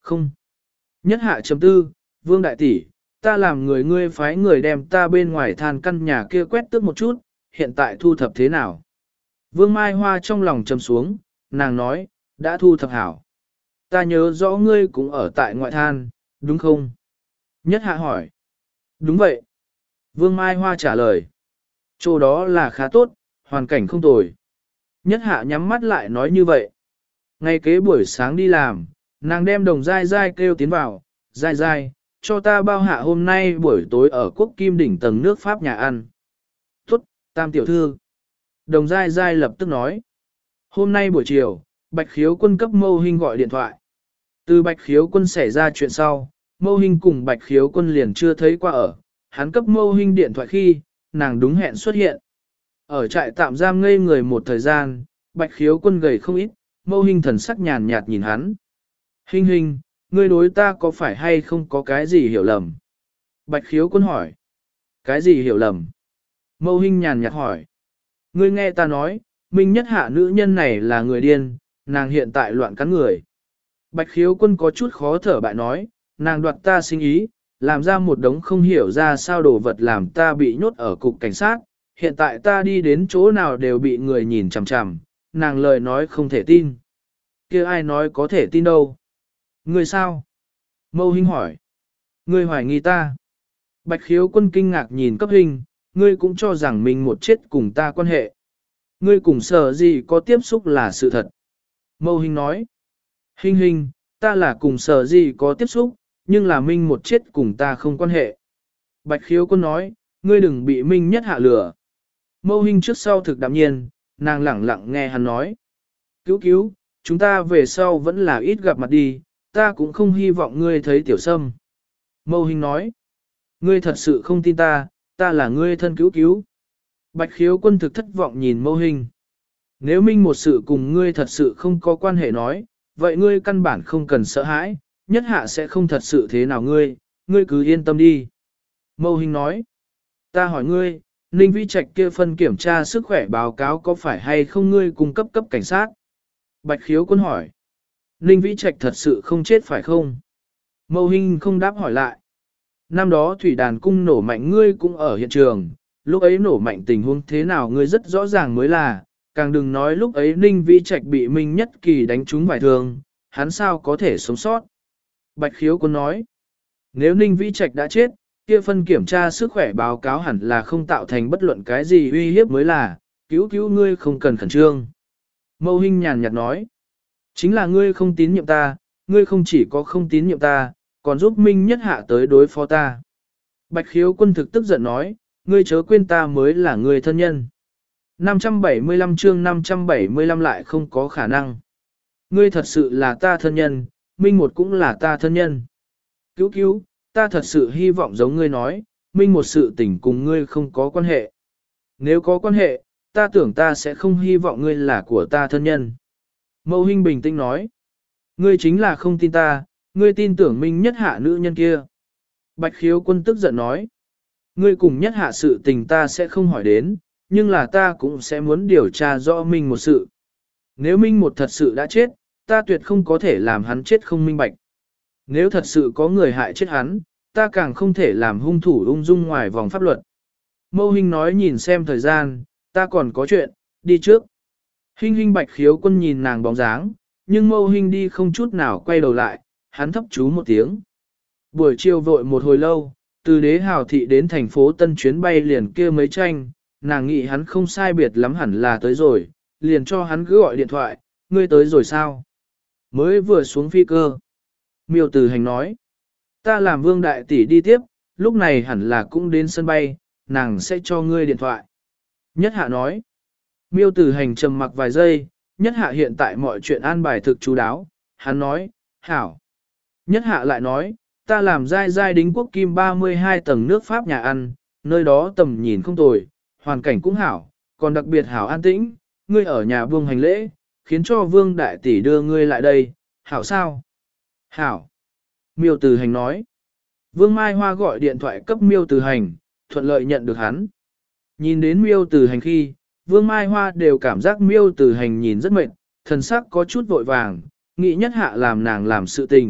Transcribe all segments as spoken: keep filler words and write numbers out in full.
Không. Nhất hạ chấm tư, Vương đại tỷ, ta làm người ngươi phái người đem ta bên ngoài than căn nhà kia quét tước một chút, hiện tại thu thập thế nào? Vương Mai Hoa trong lòng trầm xuống, nàng nói, đã thu thập hảo. Ta nhớ rõ ngươi cũng ở tại ngoại than, đúng không? Nhất hạ hỏi. Đúng vậy. Vương Mai Hoa trả lời. Chỗ đó là khá tốt, hoàn cảnh không tồi. Nhất hạ nhắm mắt lại nói như vậy. Ngay kế buổi sáng đi làm, nàng đem đồng dai dai kêu tiến vào, dai dai, cho ta bao hạ hôm nay buổi tối ở quốc kim đỉnh tầng nước Pháp nhà ăn. Tốt, tam tiểu thư. Đồng dai dai lập tức nói. Hôm nay buổi chiều, Bạch Khiếu Quân cấp Mâu Hinh gọi điện thoại. Từ Bạch Khiếu Quân xảy ra chuyện sau, Mâu Hinh cùng Bạch Khiếu Quân liền chưa thấy qua ở. Hắn cấp Mâu Hinh điện thoại khi, nàng đúng hẹn xuất hiện. Ở trại tạm giam ngây người một thời gian, Bạch Khiếu Quân gầy không ít, Mâu Hinh thần sắc nhàn nhạt nhìn hắn. Hinh Hinh, ngươi đối ta có phải hay không có cái gì hiểu lầm? Bạch Khiếu Quân hỏi. Cái gì hiểu lầm? Mâu Hinh nhàn nhạt hỏi. Ngươi nghe ta nói, Minh Nhất Hạ nữ nhân này là người điên, nàng hiện tại loạn cắn người. Bạch Khiếu Quân có chút khó thở bại nói, nàng đoạt ta sinh ý, làm ra một đống không hiểu ra sao đồ vật làm ta bị nhốt ở cục cảnh sát, hiện tại ta đi đến chỗ nào đều bị người nhìn chằm chằm, nàng lời nói không thể tin. Kia ai nói có thể tin đâu? Ngươi sao? Mâu Hinh hỏi. Ngươi hoài nghi ta. Bạch Khiếu Quân kinh ngạc nhìn cấp hình, ngươi cũng cho rằng mình một chết cùng ta quan hệ. Ngươi cùng Sở Di có tiếp xúc là sự thật. Mâu Hinh nói. Hinh Hinh, ta là cùng Sở Di có tiếp xúc, nhưng là Minh một chết cùng ta không quan hệ. Bạch Khiếu Quân nói, ngươi đừng bị Minh Nhất Hạ lừa. Mâu Hinh trước sau thực đạm nhiên, nàng lẳng lặng nghe hắn nói. Cứu cứu, chúng ta về sau vẫn là ít gặp mặt đi, ta cũng không hy vọng ngươi thấy tiểu sâm. Mâu Hinh nói, ngươi thật sự không tin ta, ta là ngươi thân cứu cứu. Bạch Khiếu Quân thực thất vọng nhìn Mâu Hinh. Nếu Minh một sự cùng ngươi thật sự không có quan hệ nói, vậy ngươi căn bản không cần sợ hãi, Nhất Hạ sẽ không thật sự thế nào ngươi, ngươi cứ yên tâm đi. Mâu Hinh nói, ta hỏi ngươi, Ninh Vĩ Trạch kia phân kiểm tra sức khỏe báo cáo có phải hay không ngươi cung cấp cấp cảnh sát? Bạch Khiếu Quân hỏi, Ninh Vĩ Trạch thật sự không chết phải không? Mâu Hinh không đáp hỏi lại. Năm đó thủy đàn cung nổ mạnh ngươi cũng ở hiện trường, lúc ấy nổ mạnh tình huống thế nào ngươi rất rõ ràng mới là, càng đừng nói lúc ấy Ninh Vĩ Trạch bị Minh Nhất Kỳ đánh trúng vài thương, hắn sao có thể sống sót? Bạch Khiếu Quân nói, nếu Ninh Vĩ Trạch đã chết, kia phân kiểm tra sức khỏe báo cáo hẳn là không tạo thành bất luận cái gì uy hiếp mới là, cứu cứu ngươi không cần khẩn trương. Mâu Hinh nhàn nhạt nói, chính là ngươi không tín nhiệm ta, ngươi không chỉ có không tín nhiệm ta, còn giúp Minh Nhất Hạ tới đối phó ta. Bạch Khiếu Quân thực tức giận nói, ngươi chớ quên ta mới là người thân nhân. năm trăm bảy mươi lăm chương năm trăm bảy mươi lăm lại không có khả năng. Ngươi thật sự là ta thân nhân, Minh một cũng là ta thân nhân. Cứu cứu, ta thật sự hy vọng giống ngươi nói, Minh một sự tình cùng ngươi không có quan hệ. Nếu có quan hệ, ta tưởng ta sẽ không hy vọng ngươi là của ta thân nhân. Mâu Hinh bình tĩnh nói, ngươi chính là không tin ta, ngươi tin tưởng Minh Nhất Hạ nữ nhân kia. Bạch Khiếu Quân tức giận nói, ngươi cùng Nhất Hạ sự tình ta sẽ không hỏi đến, nhưng là ta cũng sẽ muốn điều tra rõ Minh một sự. Nếu Minh một thật sự đã chết, ta tuyệt không có thể làm hắn chết không minh bạch. Nếu thật sự có người hại chết hắn, ta càng không thể làm hung thủ ung dung ngoài vòng pháp luật. Mâu Hinh nói nhìn xem thời gian, ta còn có chuyện, đi trước. Hinh Hinh Bạch Khiếu Quân nhìn nàng bóng dáng, nhưng Mâu Hinh đi không chút nào quay đầu lại, hắn thấp chú một tiếng. Buổi chiều vội một hồi lâu, từ Đế Hào Thị đến thành phố Tân chuyến bay liền kia mấy tranh, nàng nghĩ hắn không sai biệt lắm hẳn là tới rồi, liền cho hắn cứ gọi điện thoại, ngươi tới rồi sao? Mới vừa xuống phi cơ. Miêu Tử Hành nói, ta làm Vương đại tỷ đi tiếp, lúc này hẳn là cũng đến sân bay, nàng sẽ cho ngươi điện thoại. Nhất Hạ nói, Miêu Tử Hành trầm mặc vài giây, Nhất Hạ hiện tại mọi chuyện an bài thực chú đáo, hắn nói, hảo. Nhất Hạ lại nói, ta làm giai giai đính quốc kim ba mươi hai tầng nước Pháp nhà ăn, nơi đó tầm nhìn không tồi, hoàn cảnh cũng hảo, còn đặc biệt hảo an tĩnh, ngươi ở nhà Vương hành lễ, khiến cho Vương đại tỷ đưa ngươi lại đây, hảo sao? Hảo. Miêu Tử Hành nói. Vương Mai Hoa gọi điện thoại cấp Miêu Tử Hành, thuận lợi nhận được hắn. Nhìn đến Miêu Tử Hành khi, Vương Mai Hoa đều cảm giác Miêu Tử Hành nhìn rất mệt, thần sắc có chút vội vàng, nghĩ Nhất Hạ làm nàng làm sự tình,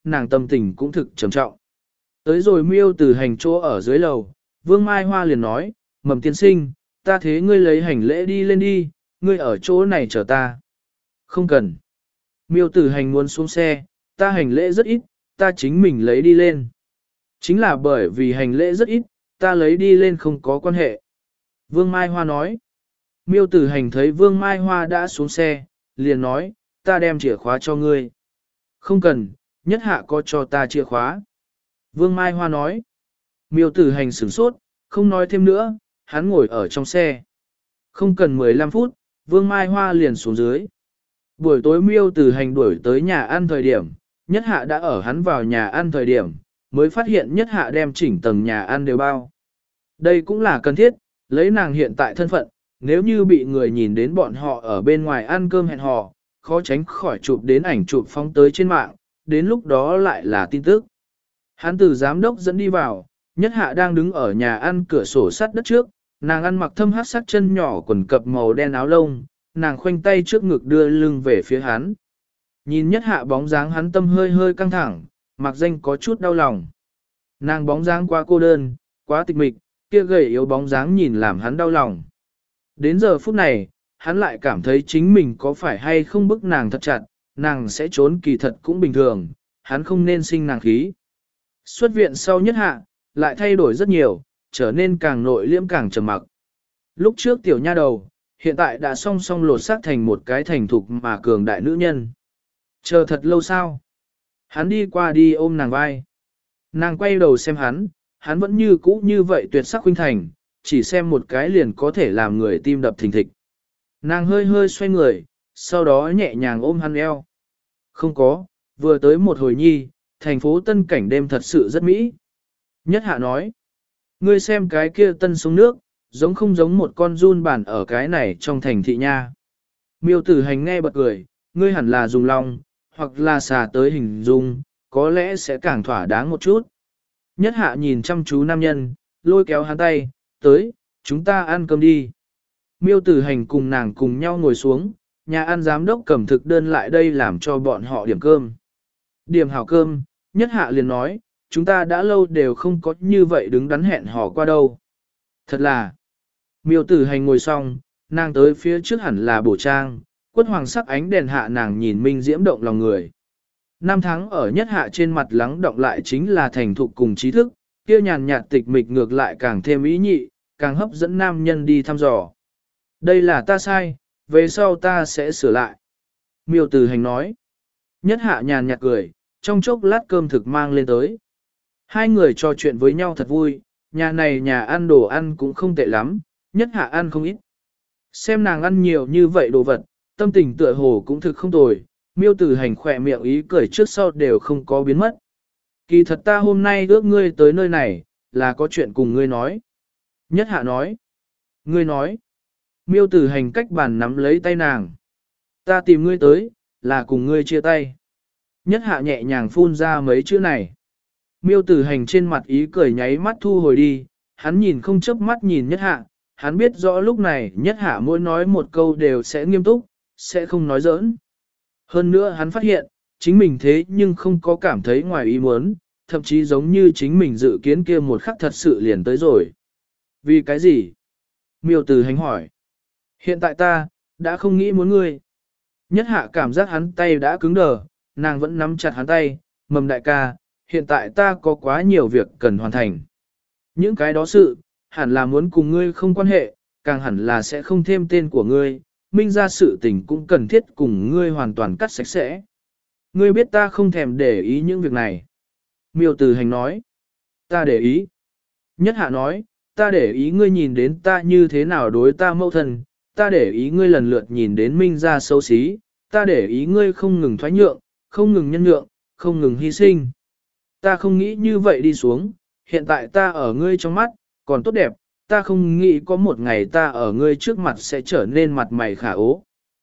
nàng tâm tình cũng thực trầm trọng. Tới rồi miêu từ hành chỗ ở dưới lầu, Vương Mai Hoa liền nói, Mầm tiên sinh, ta thế ngươi lấy hành lễ đi lên đi, ngươi ở chỗ này chờ ta. Không cần. Miêu tử hành muốn xuống xe, ta hành lễ rất ít, ta chính mình lấy đi lên. Chính là bởi vì hành lễ rất ít, ta lấy đi lên không có quan hệ. Vương Mai Hoa nói. Miêu tử hành thấy Vương Mai Hoa đã xuống xe, liền nói, ta đem chìa khóa cho ngươi. Không cần, nhất hạ có cho ta chìa khóa. Vương Mai Hoa nói. Miêu tử hành sửng sốt, không nói thêm nữa, hắn ngồi ở trong xe. Không cần mười lăm phút, Vương Mai Hoa liền xuống dưới. Buổi tối miêu tử hành đuổi tới nhà ăn thời điểm, nhất hạ đã ở hắn vào nhà ăn thời điểm, mới phát hiện nhất hạ đem chỉnh tầng nhà ăn đều bao. Đây cũng là cần thiết, lấy nàng hiện tại thân phận, nếu như bị người nhìn đến bọn họ ở bên ngoài ăn cơm hẹn hò, khó tránh khỏi chụp đến ảnh chụp phóng tới trên mạng, đến lúc đó lại là tin tức. Hắn từ giám đốc dẫn đi vào, nhất hạ đang đứng ở nhà ăn cửa sổ sắt đất trước, nàng ăn mặc thâm hát sắc chân nhỏ quần cập màu đen áo lông, nàng khoanh tay trước ngực đưa lưng về phía hắn. Nhìn nhất hạ bóng dáng hắn tâm hơi hơi căng thẳng, mặc danh có chút đau lòng. Nàng bóng dáng quá cô đơn, quá tịch mịch, kia gầy yếu bóng dáng nhìn làm hắn đau lòng. Đến giờ phút này, hắn lại cảm thấy chính mình có phải hay không bức nàng thật chặt, nàng sẽ trốn kỳ thật cũng bình thường, hắn không nên sinh nàng khí. Xuất viện sau nhất hạ, lại thay đổi rất nhiều, trở nên càng nội liễm càng trầm mặc. Lúc trước tiểu nha đầu, hiện tại đã song song lột xác thành một cái thành thục mà cường đại nữ nhân. Chờ thật lâu sao? Hắn đi qua đi ôm nàng vai. Nàng quay đầu xem hắn, hắn vẫn như cũ như vậy tuyệt sắc huynh thành, chỉ xem một cái liền có thể làm người tim đập thình thịch. Nàng hơi hơi xoay người, sau đó nhẹ nhàng ôm hắn eo. Không có, vừa tới một hồi nhi, thành phố tân cảnh đêm thật sự rất mỹ. Nhất hạ nói, ngươi xem cái kia tân sông nước, giống không giống một con giun bản ở cái này trong thành thị nha. Miêu tử hành nghe bật cười, ngươi hẳn là dùng lòng, hoặc là xà tới hình dung, có lẽ sẽ càng thỏa đáng một chút. Nhất hạ nhìn chăm chú nam nhân, lôi kéo hắn tay, tới, chúng ta ăn cơm đi. Miêu tử hành cùng nàng cùng nhau ngồi xuống, nhà ăn giám đốc cầm thực đơn lại đây làm cho bọn họ điểm cơm. Điểm hảo cơm, nhất hạ liền nói, chúng ta đã lâu đều không có như vậy đứng đắn hẹn hò qua đâu. Thật là, miêu tử hành ngồi xong, nàng tới phía trước hẳn là bổ trang, quất hoàng sắc ánh đèn hạ nàng nhìn minh diễm động lòng người. Năm tháng ở nhất hạ trên mặt lắng động lại chính là thành thục cùng trí thức, kia nhàn nhạt tịch mịch ngược lại càng thêm ý nhị, càng hấp dẫn nam nhân đi thăm dò. Đây là ta sai, về sau ta sẽ sửa lại. Miêu tử hành nói. Nhất hạ nhàn nhạt cười, trong chốc lát cơm thực mang lên tới. Hai người trò chuyện với nhau thật vui, nhà này nhà ăn đồ ăn cũng không tệ lắm, nhất hạ ăn không ít. Xem nàng ăn nhiều như vậy đồ vật, tâm tình tựa hồ cũng thực không tồi, miêu tử hành khỏe miệng ý cười trước sau đều không có biến mất. Kỳ thật ta hôm nay ước ngươi tới nơi này, là có chuyện cùng ngươi nói. Nhất hạ nói. Ngươi nói. Miêu tử hành cách bàn nắm lấy tay nàng. Ta tìm ngươi tới, là cùng ngươi chia tay. Nhất hạ nhẹ nhàng phun ra mấy chữ này. Miêu tử hành trên mặt ý cười nháy mắt thu hồi đi, hắn nhìn không chớp mắt nhìn nhất hạ, hắn biết rõ lúc này nhất hạ mỗi nói một câu đều sẽ nghiêm túc, sẽ không nói giỡn. Hơn nữa hắn phát hiện, chính mình thế nhưng không có cảm thấy ngoài ý muốn, thậm chí giống như chính mình dự kiến kia một khắc thật sự liền tới rồi. Vì cái gì? Miêu tử hành hỏi. Hiện tại ta, đã không nghĩ muốn ngươi. Nhất hạ cảm giác hắn tay đã cứng đờ, nàng vẫn nắm chặt hắn tay, Mầm đại ca, hiện tại ta có quá nhiều việc cần hoàn thành. Những cái đó sự, hẳn là muốn cùng ngươi không quan hệ, càng hẳn là sẽ không thêm tên của ngươi, minh ra sự tình cũng cần thiết cùng ngươi hoàn toàn cắt sạch sẽ. Ngươi biết ta không thèm để ý những việc này. Miêu tử hành nói, ta để ý. Nhất hạ nói, ta để ý ngươi nhìn đến ta như thế nào đối ta mâu thân, ta để ý ngươi lần lượt nhìn đến minh ra xấu xí, ta để ý ngươi không ngừng thoái nhượng, không ngừng nhân nhượng, không ngừng hy sinh. Ta không nghĩ như vậy đi xuống, hiện tại ta ở ngươi trong mắt, còn tốt đẹp, ta không nghĩ có một ngày ta ở ngươi trước mặt sẽ trở nên mặt mày khả ố.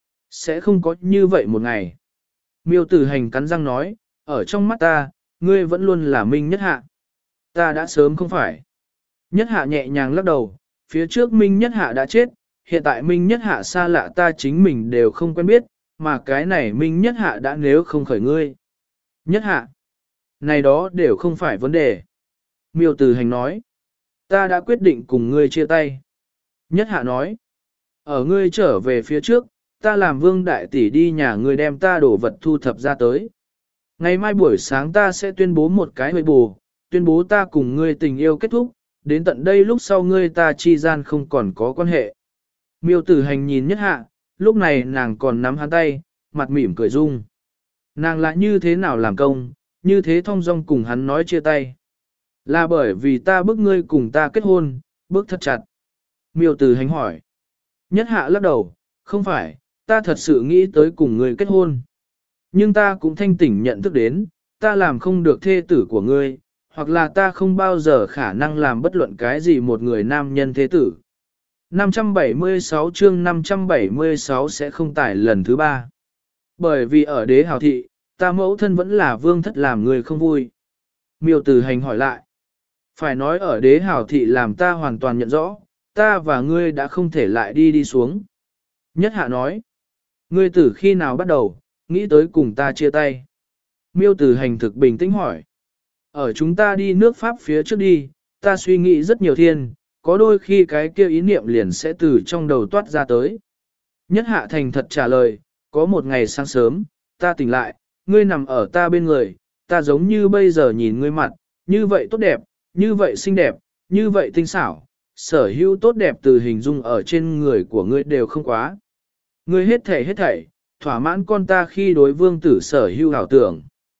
Sẽ không có như vậy một ngày. Miêu tử hành cắn răng nói, ở trong mắt ta, ngươi vẫn luôn là Minh Nhất Hạ. Ta đã sớm không phải. Nhất Hạ nhẹ nhàng lắc đầu, phía trước Minh Nhất Hạ đã chết, hiện tại Minh Nhất Hạ xa lạ ta chính mình đều không quen biết, mà cái này Minh Nhất Hạ đã nếu không khởi ngươi. Nhất Hạ. Này đó đều không phải vấn đề. Miêu Tử Hành nói, ta đã quyết định cùng ngươi chia tay. Nhất Hạ nói, ở ngươi trở về phía trước, ta làm Vương đại tỷ đi nhà ngươi đem ta đổ vật thu thập ra tới. Ngày mai buổi sáng ta sẽ tuyên bố một cái hơi bù, tuyên bố ta cùng ngươi tình yêu kết thúc, đến tận đây lúc sau ngươi ta chi gian không còn có quan hệ. Miêu Tử Hành nhìn Nhất Hạ, lúc này nàng còn nắm hắn tay, mặt mỉm cười dung. Nàng lại như thế nào làm công, như thế thong dong cùng hắn nói chia tay. Là bởi vì ta bức ngươi cùng ta kết hôn, bức thật chặt. Miêu Tử Hành hỏi. Nhất Hạ lắc đầu, không phải, ta thật sự nghĩ tới cùng ngươi kết hôn. Nhưng ta cũng thanh tỉnh nhận thức đến, ta làm không được thê tử của ngươi, hoặc là ta không bao giờ khả năng làm bất luận cái gì một người nam nhân thế tử. năm trăm bảy mươi sáu chương năm trăm bảy mươi sáu sẽ không tải lần thứ ba. Bởi vì ở đế hào thị, ta mẫu thân vẫn là vương thất làm người không vui. Miêu Tử Hành hỏi lại. Phải nói ở đế hào thị làm ta hoàn toàn nhận rõ, ta và ngươi đã không thể lại đi đi xuống. Nhất Hạ nói. Ngươi từ khi nào bắt đầu, nghĩ tới cùng ta chia tay. Miêu Tử Hành thực bình tĩnh hỏi. Ở chúng ta đi nước Pháp phía trước đi, ta suy nghĩ rất nhiều thiên, có đôi khi cái kia ý niệm liền sẽ từ trong đầu toát ra tới. Nhất Hạ thành thật trả lời, có một ngày sáng sớm, ta tỉnh lại, ngươi nằm ở ta bên người, ta giống như bây giờ nhìn ngươi mặt, như vậy tốt đẹp, như vậy xinh đẹp, như vậy tinh xảo, sở hữu tốt đẹp từ hình dung ở trên người của ngươi đều không quá. Ngươi hết thảy hết thảy, thỏa mãn con ta khi đối vương tử sở hữu ảo tưởng.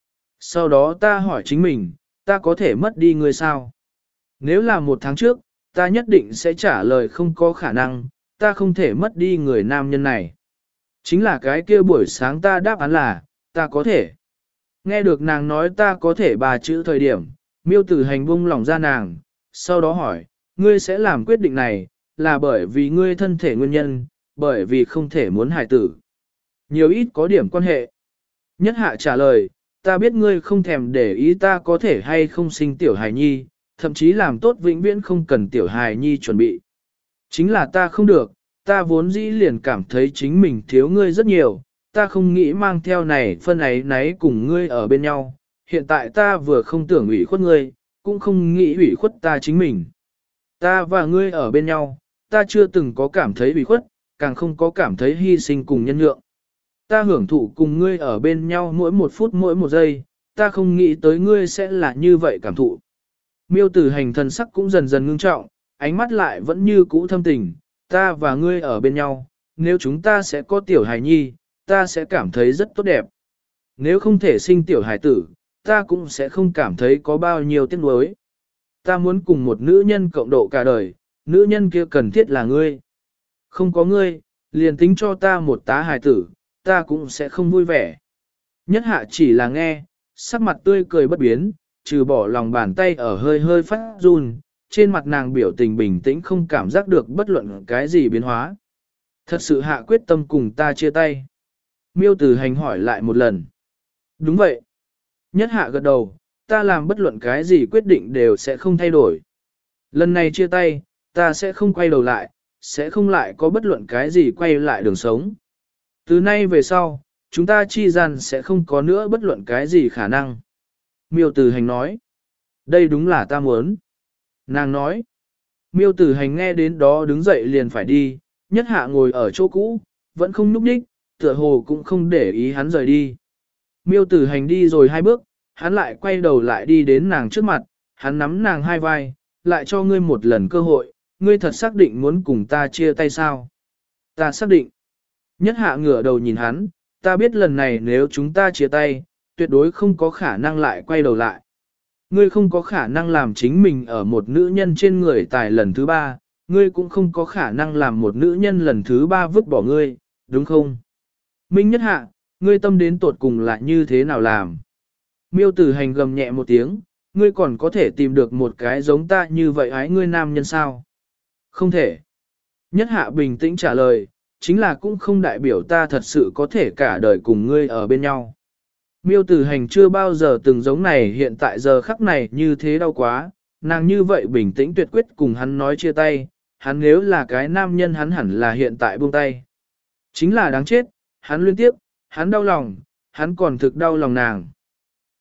Sau đó ta hỏi chính mình, ta có thể mất đi ngươi sao? Nếu là một tháng trước, ta nhất định sẽ trả lời không có khả năng, ta không thể mất đi người nam nhân này. Chính là cái kia buổi sáng ta đáp án là, ta có thể. Nghe được nàng nói ta có thể ba chữ thời điểm, Miêu Tử Hành buông lỏng ra nàng, sau đó hỏi, ngươi sẽ làm quyết định này, là bởi vì ngươi thân thể nguyên nhân, bởi vì không thể muốn hài tử. Nhiều ít có điểm quan hệ. Nhất Hạ trả lời, ta biết ngươi không thèm để ý ta có thể hay không sinh tiểu hài nhi, thậm chí làm tốt vĩnh viễn không cần tiểu hài nhi chuẩn bị. Chính là ta không được, ta vốn dĩ liền cảm thấy chính mình thiếu ngươi rất nhiều, ta không nghĩ mang theo này phân ấy náy cùng ngươi ở bên nhau. Hiện tại ta vừa không tưởng ủy khuất ngươi, cũng không nghĩ ủy khuất ta chính mình. Ta và ngươi ở bên nhau, ta chưa từng có cảm thấy ủy khuất, càng không có cảm thấy hy sinh cùng nhân nhượng. Ta hưởng thụ cùng ngươi ở bên nhau mỗi một phút mỗi một giây, ta không nghĩ tới ngươi sẽ là như vậy cảm thụ. Miêu Tử Hành thần sắc cũng dần dần ngưng trọng, ánh mắt lại vẫn như cũ thâm tình, ta và ngươi ở bên nhau, nếu chúng ta sẽ có tiểu hài nhi, ta sẽ cảm thấy rất tốt đẹp. Nếu không thể sinh tiểu hài tử, ta cũng sẽ không cảm thấy có bao nhiêu tiếc nuối. Ta muốn cùng một nữ nhân cộng độ cả đời, nữ nhân kia cần thiết là ngươi. Không có ngươi, liền tính cho ta một tá hài tử, ta cũng sẽ không vui vẻ. Nhất Hạ chỉ là nghe, sắc mặt tươi cười bất biến, trừ bỏ lòng bàn tay ở hơi hơi phát run, trên mặt nàng biểu tình bình tĩnh không cảm giác được bất luận cái gì biến hóa. Thật sự hạ quyết tâm cùng ta chia tay. Miêu Tử Hành hỏi lại một lần. Đúng vậy. Nhất Hạ gật đầu, ta làm bất luận cái gì quyết định đều sẽ không thay đổi. Lần này chia tay, ta sẽ không quay đầu lại, sẽ không lại có bất luận cái gì quay lại đường sống. Từ nay về sau, chúng ta chi gian sẽ không có nữa bất luận cái gì khả năng. Miêu Tử Hành nói. Đây đúng là ta muốn. Nàng nói. Miêu Tử Hành nghe đến đó đứng dậy liền phải đi, Nhất Hạ ngồi ở chỗ cũ, vẫn không núp đích, tựa hồ cũng không để ý hắn rời đi. Miêu Tử Hành đi rồi hai bước, hắn lại quay đầu lại đi đến nàng trước mặt, hắn nắm nàng hai vai, lại cho ngươi một lần cơ hội, ngươi thật xác định muốn cùng ta chia tay sao? Ta xác định. Nhất Hạ ngửa đầu nhìn hắn, ta biết lần này nếu chúng ta chia tay, tuyệt đối không có khả năng lại quay đầu lại. Ngươi không có khả năng làm chính mình ở một nữ nhân trên người tài lần thứ ba, ngươi cũng không có khả năng làm một nữ nhân lần thứ ba vứt bỏ ngươi, đúng không? Minh Nhất Hạ, ngươi tâm đến tột cùng là như thế nào làm? Miêu Tử Hành gầm nhẹ một tiếng, ngươi còn có thể tìm được một cái giống ta như vậy ái ngươi nam nhân sao? Không thể. Nhất Hạ bình tĩnh trả lời, chính là cũng không đại biểu ta thật sự có thể cả đời cùng ngươi ở bên nhau. Miêu Tử Hành chưa bao giờ từng giống này hiện tại giờ khắc này như thế đau quá, nàng như vậy bình tĩnh tuyệt quyết cùng hắn nói chia tay, hắn nếu là cái nam nhân hắn hẳn là hiện tại buông tay. Chính là đáng chết, hắn liên tiếp, hắn đau lòng, hắn còn thực đau lòng nàng.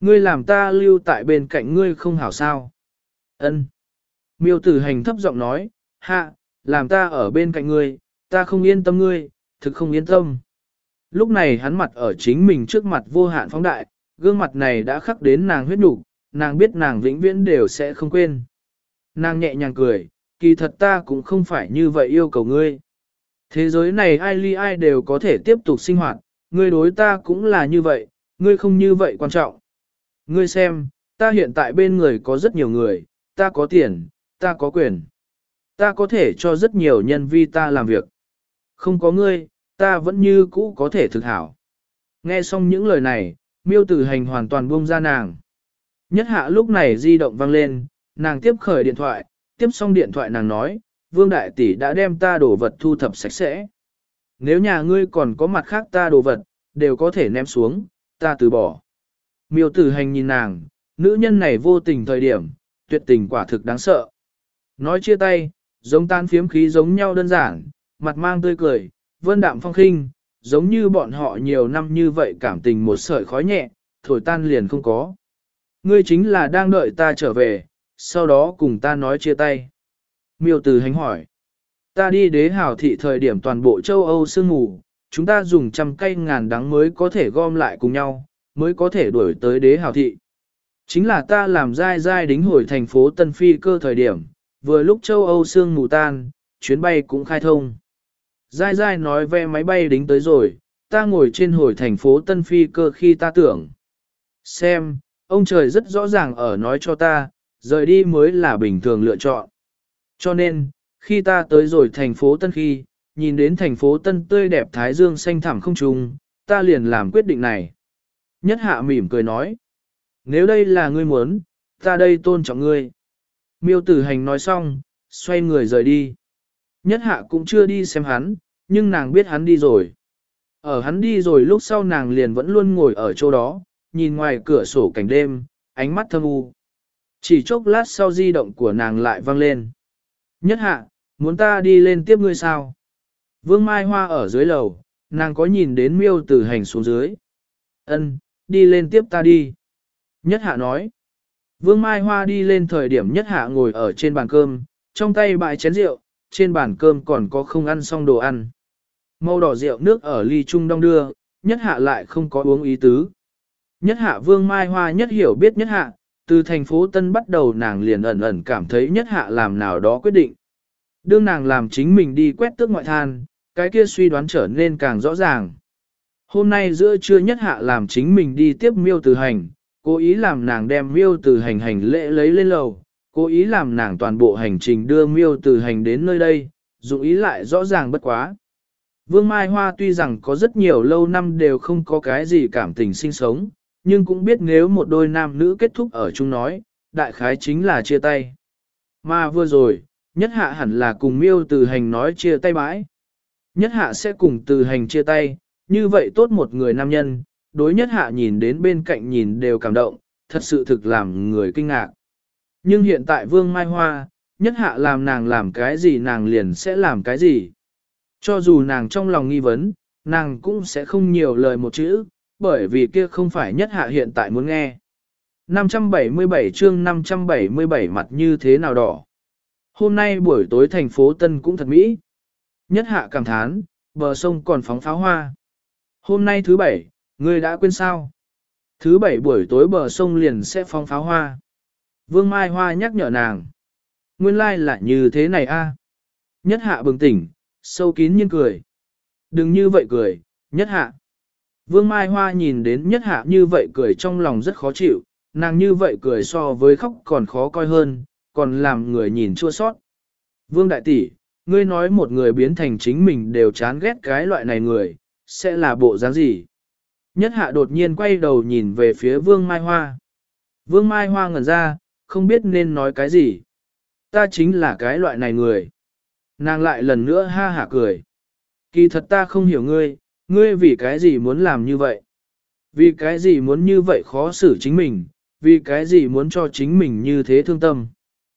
Ngươi làm ta lưu tại bên cạnh ngươi không hảo sao? Ân. Miêu tử hành thấp giọng nói, hạ, làm ta ở bên cạnh ngươi, ta không yên tâm ngươi, thực không yên tâm. Lúc này hắn mặt ở chính mình trước mặt vô hạn phóng đại, gương mặt này đã khắc đến nàng huyết nục, nàng biết nàng vĩnh viễn đều sẽ không quên. Nàng nhẹ nhàng cười, kỳ thật ta cũng không phải như vậy yêu cầu ngươi. Thế giới này ai ly ai đều có thể tiếp tục sinh hoạt, ngươi đối ta cũng là như vậy, ngươi không như vậy quan trọng. Ngươi xem, ta hiện tại bên người có rất nhiều người, ta có tiền, ta có quyền. Ta có thể cho rất nhiều nhân vi ta làm việc. Không có ngươi, ta vẫn như cũ có thể thực hảo. Nghe xong những lời này, miêu tử hành hoàn toàn buông ra nàng. Nhất hạ lúc này di động vang lên, nàng tiếp khởi điện thoại, tiếp xong điện thoại nàng nói, Vương Đại Tỷ đã đem ta đồ vật thu thập sạch sẽ. Nếu nhà ngươi còn có mặt khác ta đồ vật, đều có thể ném xuống, ta từ bỏ. Miêu tử hành nhìn nàng, nữ nhân này vô tình thời điểm, tuyệt tình quả thực đáng sợ. Nói chia tay, giống tan phiếm khí giống nhau đơn giản, mặt mang tươi cười, vân đạm phong khinh, giống như bọn họ nhiều năm như vậy cảm tình một sợi khói nhẹ, thổi tan liền không có. Ngươi chính là đang đợi ta trở về, sau đó cùng ta nói chia tay. Miêu Tử Hành hỏi, ta đi đế hào thị thời điểm toàn bộ châu Âu sương mù, chúng ta dùng trăm cây ngàn đắng mới có thể gom lại cùng nhau, mới có thể đuổi tới đế hào thị. Chính là ta làm dai dai đính hồi thành phố Tân Phi cơ thời điểm, vừa lúc châu Âu sương mù tan, chuyến bay cũng khai thông. Dai dai nói vé máy bay đính tới rồi, ta ngồi trên hồi thành phố Tân Phi cơ khi ta tưởng. Xem, ông trời rất rõ ràng ở nói cho ta, rời đi mới là bình thường lựa chọn. Cho nên, khi ta tới rồi thành phố Tân khi, nhìn đến thành phố Tân tươi đẹp thái dương xanh thẳm không trùng, ta liền làm quyết định này. Nhất hạ mỉm cười nói, nếu đây là ngươi muốn, ta đây tôn trọng ngươi. Miêu Tử Hành nói xong, xoay người rời đi. Nhất hạ cũng chưa đi xem hắn, nhưng nàng biết hắn đi rồi. Ở hắn đi rồi lúc sau nàng liền vẫn luôn ngồi ở chỗ đó, nhìn ngoài cửa sổ cảnh đêm, ánh mắt thâm u. Chỉ chốc lát sau di động của nàng lại vang lên. Nhất hạ, muốn ta đi lên tiếp ngươi sao? Vương Mai Hoa ở dưới lầu, nàng có nhìn đến Miêu Tử Hành xuống dưới. Ân, đi lên tiếp ta đi. Nhất hạ nói. Vương Mai Hoa đi lên thời điểm nhất hạ ngồi ở trên bàn cơm, trong tay bãi chén rượu, trên bàn cơm còn có không ăn xong đồ ăn. Màu đỏ rượu nước ở ly trung đong đưa, nhất hạ lại không có uống ý tứ. Nhất hạ Vương Mai Hoa nhất hiểu biết nhất hạ, từ thành phố Tân bắt đầu nàng liền ẩn ẩn cảm thấy nhất hạ làm nào đó quyết định. Đương nàng làm chính mình đi quét tước ngoại than, cái kia suy đoán trở nên càng rõ ràng. Hôm nay giữa trưa nhất hạ làm chính mình đi tiếp Miêu Tử Hành, cố ý làm nàng đem Miêu Tử Hành hành lễ lấy lên lầu, cố ý làm nàng toàn bộ hành trình đưa Miêu Tử Hành đến nơi đây, dụng ý lại rõ ràng bất quá. Vương Mai Hoa tuy rằng có rất nhiều lâu năm đều không có cái gì cảm tình sinh sống, nhưng cũng biết nếu một đôi nam nữ kết thúc ở chung nói, đại khái chính là chia tay. Mà vừa rồi, nhất hạ hẳn là cùng Miêu Tử Hành nói chia tay bãi. Nhất hạ sẽ cùng Tử Hành chia tay, như vậy tốt một người nam nhân, đối nhất hạ nhìn đến bên cạnh nhìn đều cảm động, thật sự thực làm người kinh ngạc. Nhưng hiện tại Vương Mai Hoa, nhất hạ làm nàng làm cái gì nàng liền sẽ làm cái gì. Cho dù nàng trong lòng nghi vấn, nàng cũng sẽ không nhiều lời một chữ, bởi vì kia không phải nhất hạ hiện tại muốn nghe. năm trăm bảy mươi bảy chương năm trăm bảy mươi bảy mặt như thế nào đỏ. Hôm nay buổi tối thành phố Tân cũng thật mỹ. Nhất hạ cảm thán, bờ sông còn phóng pháo hoa. Hôm nay thứ bảy, ngươi đã quên sao? Thứ bảy buổi tối bờ sông liền sẽ phóng pháo hoa. Vương Mai Hoa nhắc nhở nàng. Nguyên lai like là như thế này a. Nhất hạ bừng tỉnh, sâu kín nhiên cười. Đừng như vậy cười, nhất hạ. Vương Mai Hoa nhìn đến nhất hạ như vậy cười trong lòng rất khó chịu, nàng như vậy cười so với khóc còn khó coi hơn, còn làm người nhìn chua sót. Vương Đại Tỷ, ngươi nói một người biến thành chính mình đều chán ghét cái loại này người, sẽ là bộ dáng gì? Nhất hạ đột nhiên quay đầu nhìn về phía Vương Mai Hoa. Vương Mai Hoa ngẩn ra, không biết nên nói cái gì. Ta chính là cái loại này người. Nàng lại lần nữa ha hả cười. Kỳ thật ta không hiểu ngươi, ngươi vì cái gì muốn làm như vậy? Vì cái gì muốn như vậy khó xử chính mình, vì cái gì muốn cho chính mình như thế thương tâm?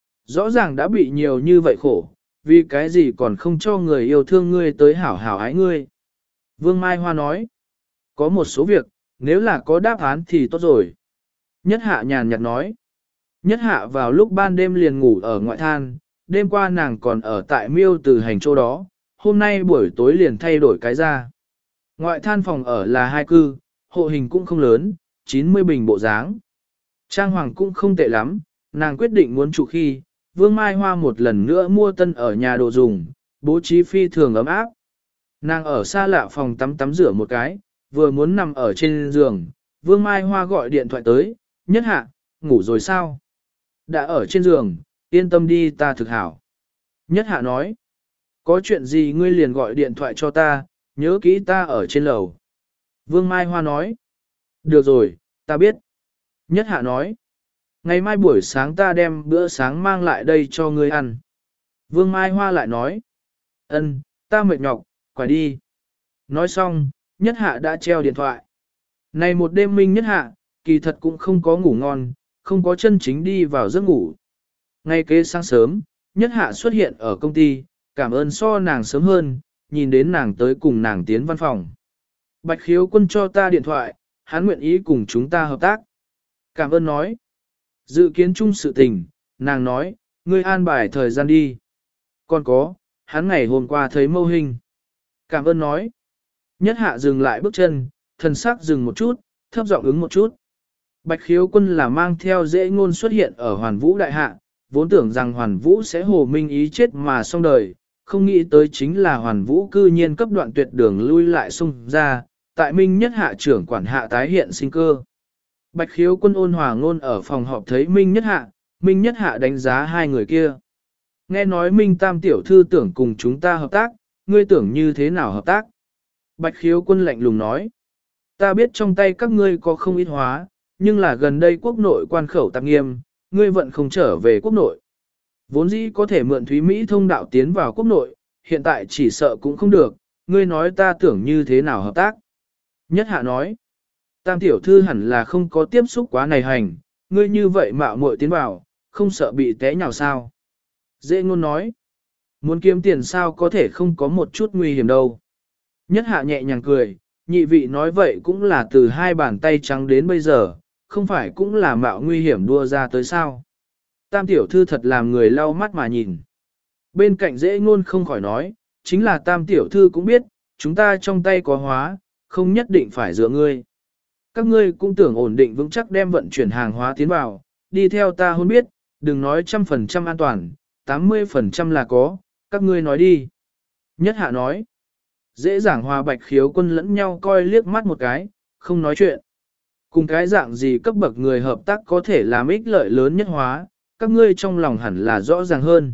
Rõ ràng đã bị nhiều như vậy khổ, vì cái gì còn không cho người yêu thương ngươi tới hảo hảo ái ngươi? Vương Mai Hoa nói, có một số việc, nếu là có đáp án thì tốt rồi. Nhất hạ nhàn nhạt nói. Nhất hạ vào lúc ban đêm liền ngủ ở ngoại than, đêm qua nàng còn ở tại miêu từ hành chỗ đó, hôm nay buổi tối liền thay đổi cái ra. Ngoại than phòng ở là hai cư, hộ hình cũng không lớn, chín mươi bình bộ dáng. Trang hoàng cũng không tệ lắm, nàng quyết định muốn trụ khi, Vương Mai Hoa một lần nữa mua tân ở nhà đồ dùng, bố trí phi thường ấm áp. Nàng ở xa lạ phòng tắm tắm rửa một cái, vừa muốn nằm ở trên giường, Vương Mai Hoa gọi điện thoại tới, Nhất hạ, ngủ rồi sao? Đã ở trên giường, yên tâm đi ta thực hảo. Nhất hạ nói, có chuyện gì ngươi liền gọi điện thoại cho ta, nhớ kỹ ta ở trên lầu. Vương Mai Hoa nói, được rồi, ta biết. Nhất hạ nói, ngày mai buổi sáng ta đem bữa sáng mang lại đây cho ngươi ăn. Vương Mai Hoa lại nói, ân, ta mệt nhọc, quay đi. Nói xong, Nhất hạ đã treo điện thoại. Này một đêm minh Nhất hạ, kỳ thật cũng không có ngủ ngon, không có chân chính đi vào giấc ngủ. Ngay kế sáng sớm, Nhất hạ xuất hiện ở công ty, cảm ơn so nàng sớm hơn, nhìn đến nàng tới cùng nàng tiến văn phòng. Bạch Khiếu Quân cho ta điện thoại, hắn nguyện ý cùng chúng ta hợp tác. Cảm ơn nói. Dự kiến chung sự tình, nàng nói, ngươi an bài thời gian đi. Còn có, hắn ngày hôm qua thấy mâu hình. Cảm ơn nói. Nhất hạ dừng lại bước chân, thần sắc dừng một chút, thấp giọng ứng một chút. Bạch Khiếu Quân là mang theo dễ ngôn xuất hiện ở Hoàn Vũ đại hạ, vốn tưởng rằng Hoàn Vũ sẽ hồ minh ý chết mà xong đời, không nghĩ tới chính là Hoàn Vũ cư nhiên cấp đoạn tuyệt đường lui lại xung ra, tại Minh Nhất hạ trưởng quản hạ tái hiện sinh cơ. Bạch Khiếu Quân ôn hòa ngôn ở phòng họp thấy Minh Nhất hạ, Minh Nhất hạ đánh giá hai người kia. Nghe nói Minh Tam tiểu thư tưởng cùng chúng ta hợp tác, ngươi tưởng như thế nào hợp tác? Bạch Khiếu Quân lạnh lùng nói, ta biết trong tay các ngươi có không ít hóa, nhưng là gần đây quốc nội quan khẩu tạp nghiêm, ngươi vẫn không trở về quốc nội. Vốn dĩ có thể mượn Thúy Mỹ thông đạo tiến vào quốc nội, hiện tại chỉ sợ cũng không được, ngươi nói ta tưởng như thế nào hợp tác. Nhất hạ nói, Tam tiểu thư hẳn là không có tiếp xúc quá này hành, ngươi như vậy mạo muội tiến vào, không sợ bị té nhào sao. Dễ ngôn nói, muốn kiếm tiền sao có thể không có một chút nguy hiểm đâu. Nhất hạ nhẹ nhàng cười, nhị vị nói vậy cũng là từ hai bàn tay trắng đến bây giờ, không phải cũng là mạo nguy hiểm đua ra tới sao. Tam tiểu thư thật làm người lau mắt mà nhìn. Bên cạnh dễ ngôn không khỏi nói, chính là tam tiểu thư cũng biết, chúng ta trong tay có hóa, không nhất định phải dựa ngươi. Các ngươi cũng tưởng ổn định vững chắc đem vận chuyển hàng hóa tiến vào, đi theo ta hôn biết, đừng nói trăm phần trăm an toàn, tám mươi phần trăm là có, các ngươi nói đi. Nhất hạ nói, dễ dàng hòa Bạch Khiếu Quân lẫn nhau coi liếc mắt một cái, không nói chuyện. Cùng cái dạng gì cấp bậc người hợp tác có thể làm ích lợi lớn nhất hóa, các ngươi trong lòng hẳn là rõ ràng hơn.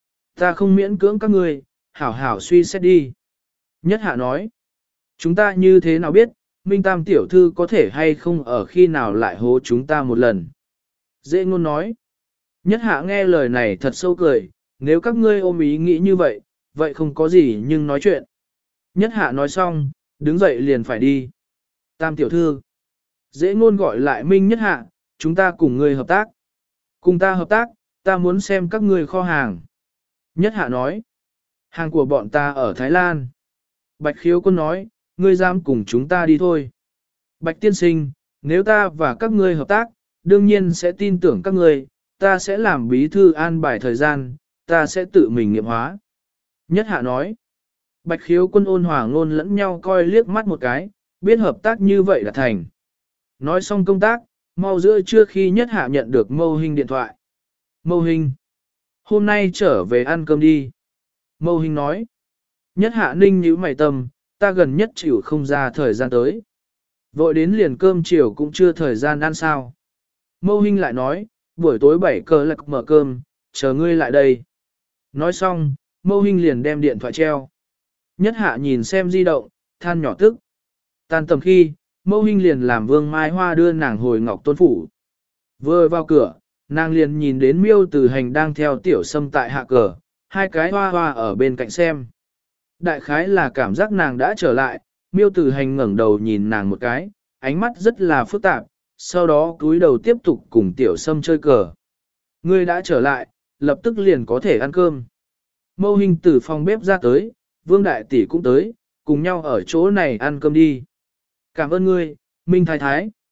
Ta không miễn cưỡng các ngươi, hảo hảo suy xét đi. Nhất hạ nói, chúng ta như thế nào biết, Minh Tam tiểu thư có thể hay không ở khi nào lại hố chúng ta một lần. Dễ ngôn nói, Nhất hạ nghe lời này thật sâu cười, nếu các ngươi ôm ý nghĩ như vậy, vậy không có gì nhưng nói chuyện. Nhất hạ nói xong, đứng dậy liền phải đi. Tam tiểu thư, dễ ngôn gọi lại Minh Nhất hạ, chúng ta cùng ngươi hợp tác. Cùng ta hợp tác, ta muốn xem các ngươi kho hàng. Nhất hạ nói, hàng của bọn ta ở Thái Lan. Bạch Khiếu Quân nói, ngươi dám cùng chúng ta đi thôi. Bạch tiên sinh, nếu ta và các ngươi hợp tác, đương nhiên sẽ tin tưởng các ngươi, ta sẽ làm bí thư an bài thời gian, ta sẽ tự mình nghiệm hóa. Nhất hạ nói, Bạch Khiếu Quân ôn hòa ngôn lẫn nhau coi liếc mắt một cái, biết hợp tác như vậy là thành. Nói xong công tác, mau giữa trưa khi Nhất hạ nhận được Mâu Hinh điện thoại. Mâu Hinh, hôm nay trở về ăn cơm đi. Mâu Hinh nói, Nhất hạ ninh nhíu mày tâm, ta gần nhất chịu không ra thời gian tới. Vội đến liền cơm chiều cũng chưa thời gian ăn sao. Mâu Hinh lại nói, buổi tối bảy cờ lạc mở cơm, chờ ngươi lại đây. Nói xong, Mâu Hinh liền đem điện thoại treo. Nhất hạ nhìn xem di động, than nhỏ tức. Tan tầm khi, Mâu Hinh liền làm Vương Mai Hoa đưa nàng hồi Ngọc Tôn Phủ. Vừa vào cửa, nàng liền nhìn đến Miêu Tử Hành đang theo Tiểu Sâm tại hạ cờ, hai cái hoa hoa ở bên cạnh xem. Đại khái là cảm giác nàng đã trở lại, Miêu Tử Hành ngẩng đầu nhìn nàng một cái, ánh mắt rất là phức tạp, sau đó cúi đầu tiếp tục cùng Tiểu Sâm chơi cờ. Ngươi đã trở lại, lập tức liền có thể ăn cơm. Mâu Hinh từ phòng bếp ra tới, Vương Đại Tỷ cũng tới, cùng nhau ở chỗ này ăn cơm đi. Cảm ơn ngươi, Minh Thái Thái.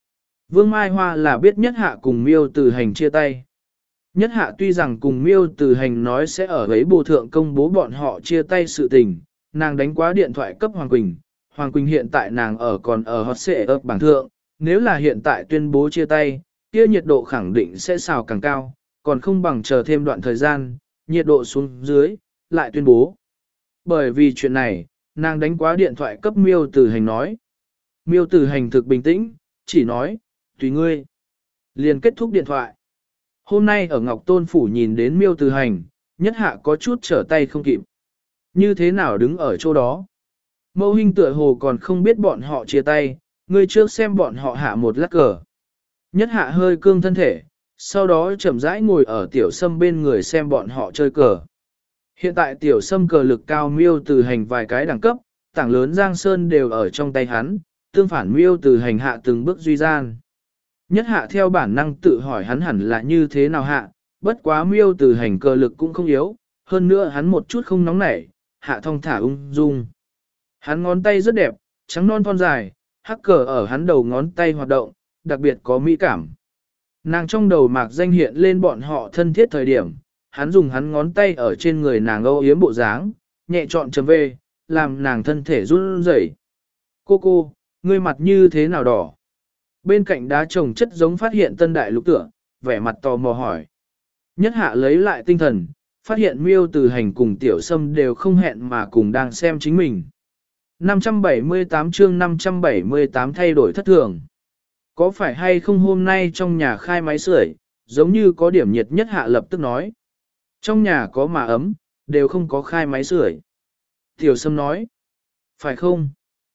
Vương Mai Hoa là biết nhất hạ cùng miêu từ hành chia tay. Nhất hạ tuy rằng cùng miêu từ hành nói sẽ ở ấy bồ thượng công bố bọn họ chia tay sự tình, nàng đánh quá điện thoại cấp Hoàng Quỳnh. Hoàng Quỳnh hiện tại nàng ở còn ở hot xệ ấp bảng thượng, nếu là hiện tại tuyên bố chia tay, kia nhiệt độ khẳng định sẽ xào càng cao, còn không bằng chờ thêm đoạn thời gian, nhiệt độ xuống dưới, lại tuyên bố. Bởi vì chuyện này, nàng đánh quá điện thoại cấp miêu từ hành nói. Miêu từ hành thực bình tĩnh, chỉ nói, tùy ngươi. Liền kết thúc điện thoại. Hôm nay ở Ngọc Tôn Phủ nhìn đến miêu từ hành, nhất hạ có chút trở tay không kịp. Như thế nào đứng ở chỗ đó? Mâu Hinh tựa hồ còn không biết bọn họ chia tay, ngươi trước xem bọn họ hạ một lát cờ. Nhất hạ hơi cương thân thể, sau đó chậm rãi ngồi ở tiểu sâm bên người xem bọn họ chơi cờ. Hiện tại tiểu sâm cờ lực cao miêu từ hành vài cái đẳng cấp, tảng lớn giang sơn đều ở trong tay hắn, tương phản miêu từ hành hạ từng bước duy gian. Nhất hạ theo bản năng tự hỏi hắn hẳn là như thế nào hạ, bất quá miêu từ hành cờ lực cũng không yếu, hơn nữa hắn một chút không nóng nảy, hạ thong thả ung dung. Hắn ngón tay rất đẹp, trắng non thon dài, hắc cờ ở hắn đầu ngón tay hoạt động, đặc biệt có mỹ cảm. Nàng trong đầu mạc danh hiện lên bọn họ thân thiết thời điểm, hắn dùng hắn ngón tay ở trên người nàng âu yếm bộ dáng, nhẹ chọn chấm về, làm nàng thân thể run rẩy. Cô cô, ngươi mặt như thế nào đỏ? Bên cạnh đá trồng chất giống phát hiện tân đại lục tựa, vẻ mặt tò mò hỏi. Nhất hạ lấy lại tinh thần, phát hiện miêu từ hành cùng tiểu sâm đều không hẹn mà cùng đang xem chính mình. năm trăm bảy mươi tám chương năm trăm bảy mươi tám thay đổi thất thường. Có phải hay không hôm nay trong nhà khai máy sưởi, giống như có điểm nhiệt nhất hạ lập tức nói. Trong nhà có mà ấm, đều không có khai máy sưởi. Tiểu sâm nói. Phải không?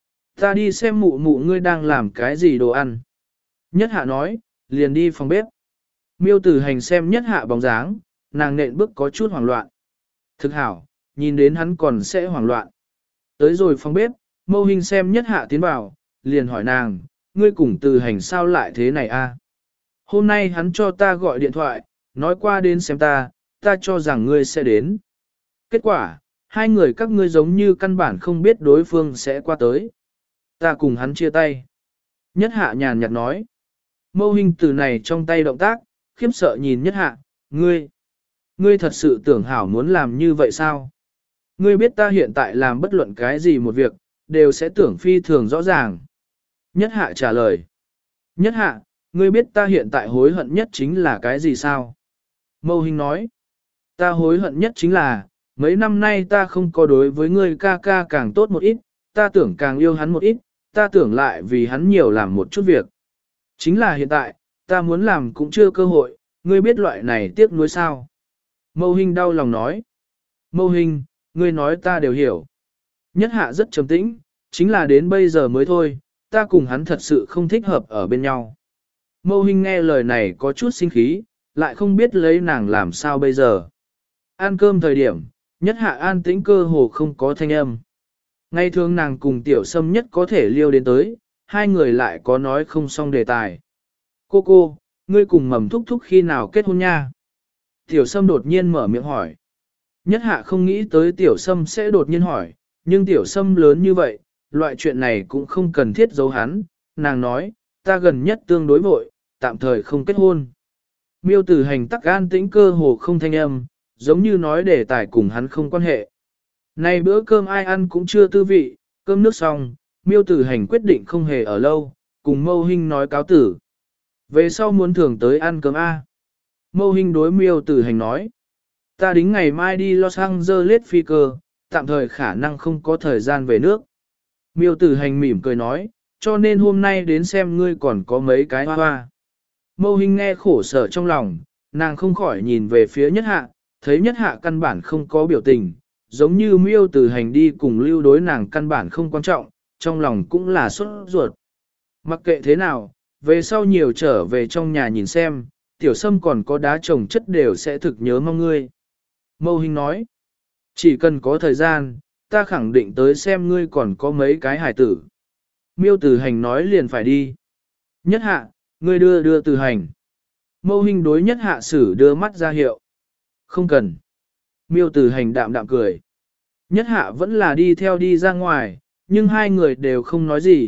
Ta đi xem mụ mụ ngươi đang làm cái gì đồ ăn. Nhất hạ nói, liền đi phòng bếp. Miêu tử hành xem nhất hạ bóng dáng, nàng nện bước có chút hoảng loạn. Thực hảo, nhìn đến hắn còn sẽ hoảng loạn. Tới rồi phòng bếp, Mâu Hinh xem nhất hạ tiến vào, liền hỏi nàng, ngươi cùng từ hành sao lại thế này a? Hôm nay hắn cho ta gọi điện thoại, nói qua đến xem ta, ta cho rằng ngươi sẽ đến. Kết quả, hai người các ngươi giống như căn bản không biết đối phương sẽ qua tới. Ta cùng hắn chia tay. Nhất hạ nhàn nhạt nói. Mâu Hinh từ này trong tay động tác, khiếp sợ nhìn nhất hạ, ngươi. Ngươi thật sự tưởng hảo muốn làm như vậy sao? Ngươi biết ta hiện tại làm bất luận cái gì một việc, đều sẽ tưởng phi thường rõ ràng. Nhất hạ trả lời. Nhất hạ, ngươi biết ta hiện tại hối hận nhất chính là cái gì sao? Mâu Hinh nói. Ta hối hận nhất chính là, mấy năm nay ta không có đối với ngươi ca ca càng tốt một ít, ta tưởng càng yêu hắn một ít, ta tưởng lại vì hắn nhiều làm một chút việc. Chính là hiện tại, ta muốn làm cũng chưa cơ hội, ngươi biết loại này tiếc nuối sao? Mâu Hinh đau lòng nói. Mâu Hinh, ngươi nói ta đều hiểu. Nhất hạ rất trầm tĩnh, chính là đến bây giờ mới thôi, ta cùng hắn thật sự không thích hợp ở bên nhau. Mâu Hinh nghe lời này có chút sinh khí, lại không biết lấy nàng làm sao bây giờ. Ăn cơm thời điểm, nhất hạ an tĩnh cơ hồ không có thanh âm. Ngày thường nàng cùng tiểu sâm nhất có thể liêu đến tới, hai người lại có nói không xong đề tài. Cô cô, ngươi cùng mầm thúc thúc khi nào kết hôn nha? Tiểu sâm đột nhiên mở miệng hỏi. Nhất hạ không nghĩ tới tiểu sâm sẽ đột nhiên hỏi, nhưng tiểu sâm lớn như vậy, loại chuyện này cũng không cần thiết giấu hắn. Nàng nói, ta gần nhất tương đối vội, tạm thời không kết hôn. Miêu tử hành tắc an tĩnh cơ hồ không thanh âm, giống như nói đề tài cùng hắn không quan hệ. Này bữa cơm ai ăn cũng chưa tư vị, cơm nước xong, miêu tử hành quyết định không hề ở lâu, cùng Mâu Hinh nói cáo tử. Về sau muốn thường tới ăn cơm A. Mâu Hinh đối miêu tử hành nói. Ta đính ngày mai đi Los Angeles phi cơ, tạm thời khả năng không có thời gian về nước. Miêu tử hành mỉm cười nói, cho nên hôm nay đến xem ngươi còn có mấy cái hoa hoa. Mâu Hinh nghe khổ sở trong lòng, nàng không khỏi nhìn về phía nhất hạ, thấy nhất hạ căn bản không có biểu tình, giống như miêu tử hành đi cùng lưu đối nàng căn bản không quan trọng, trong lòng cũng là sốt ruột. Mặc kệ thế nào, về sau nhiều trở về trong nhà nhìn xem, tiểu sâm còn có đá trồng chất đều sẽ thực nhớ mong ngươi. Mâu Hinh nói, chỉ cần có thời gian, ta khẳng định tới xem ngươi còn có mấy cái hài tử. Miêu tử hành nói liền phải đi. Nhất hạ, ngươi đưa đưa tử hành. Mâu Hinh đối nhất hạ sử đưa mắt ra hiệu. Không cần. Miêu tử hành đạm đạm cười. Nhất hạ vẫn là đi theo đi ra ngoài, nhưng hai người đều không nói gì,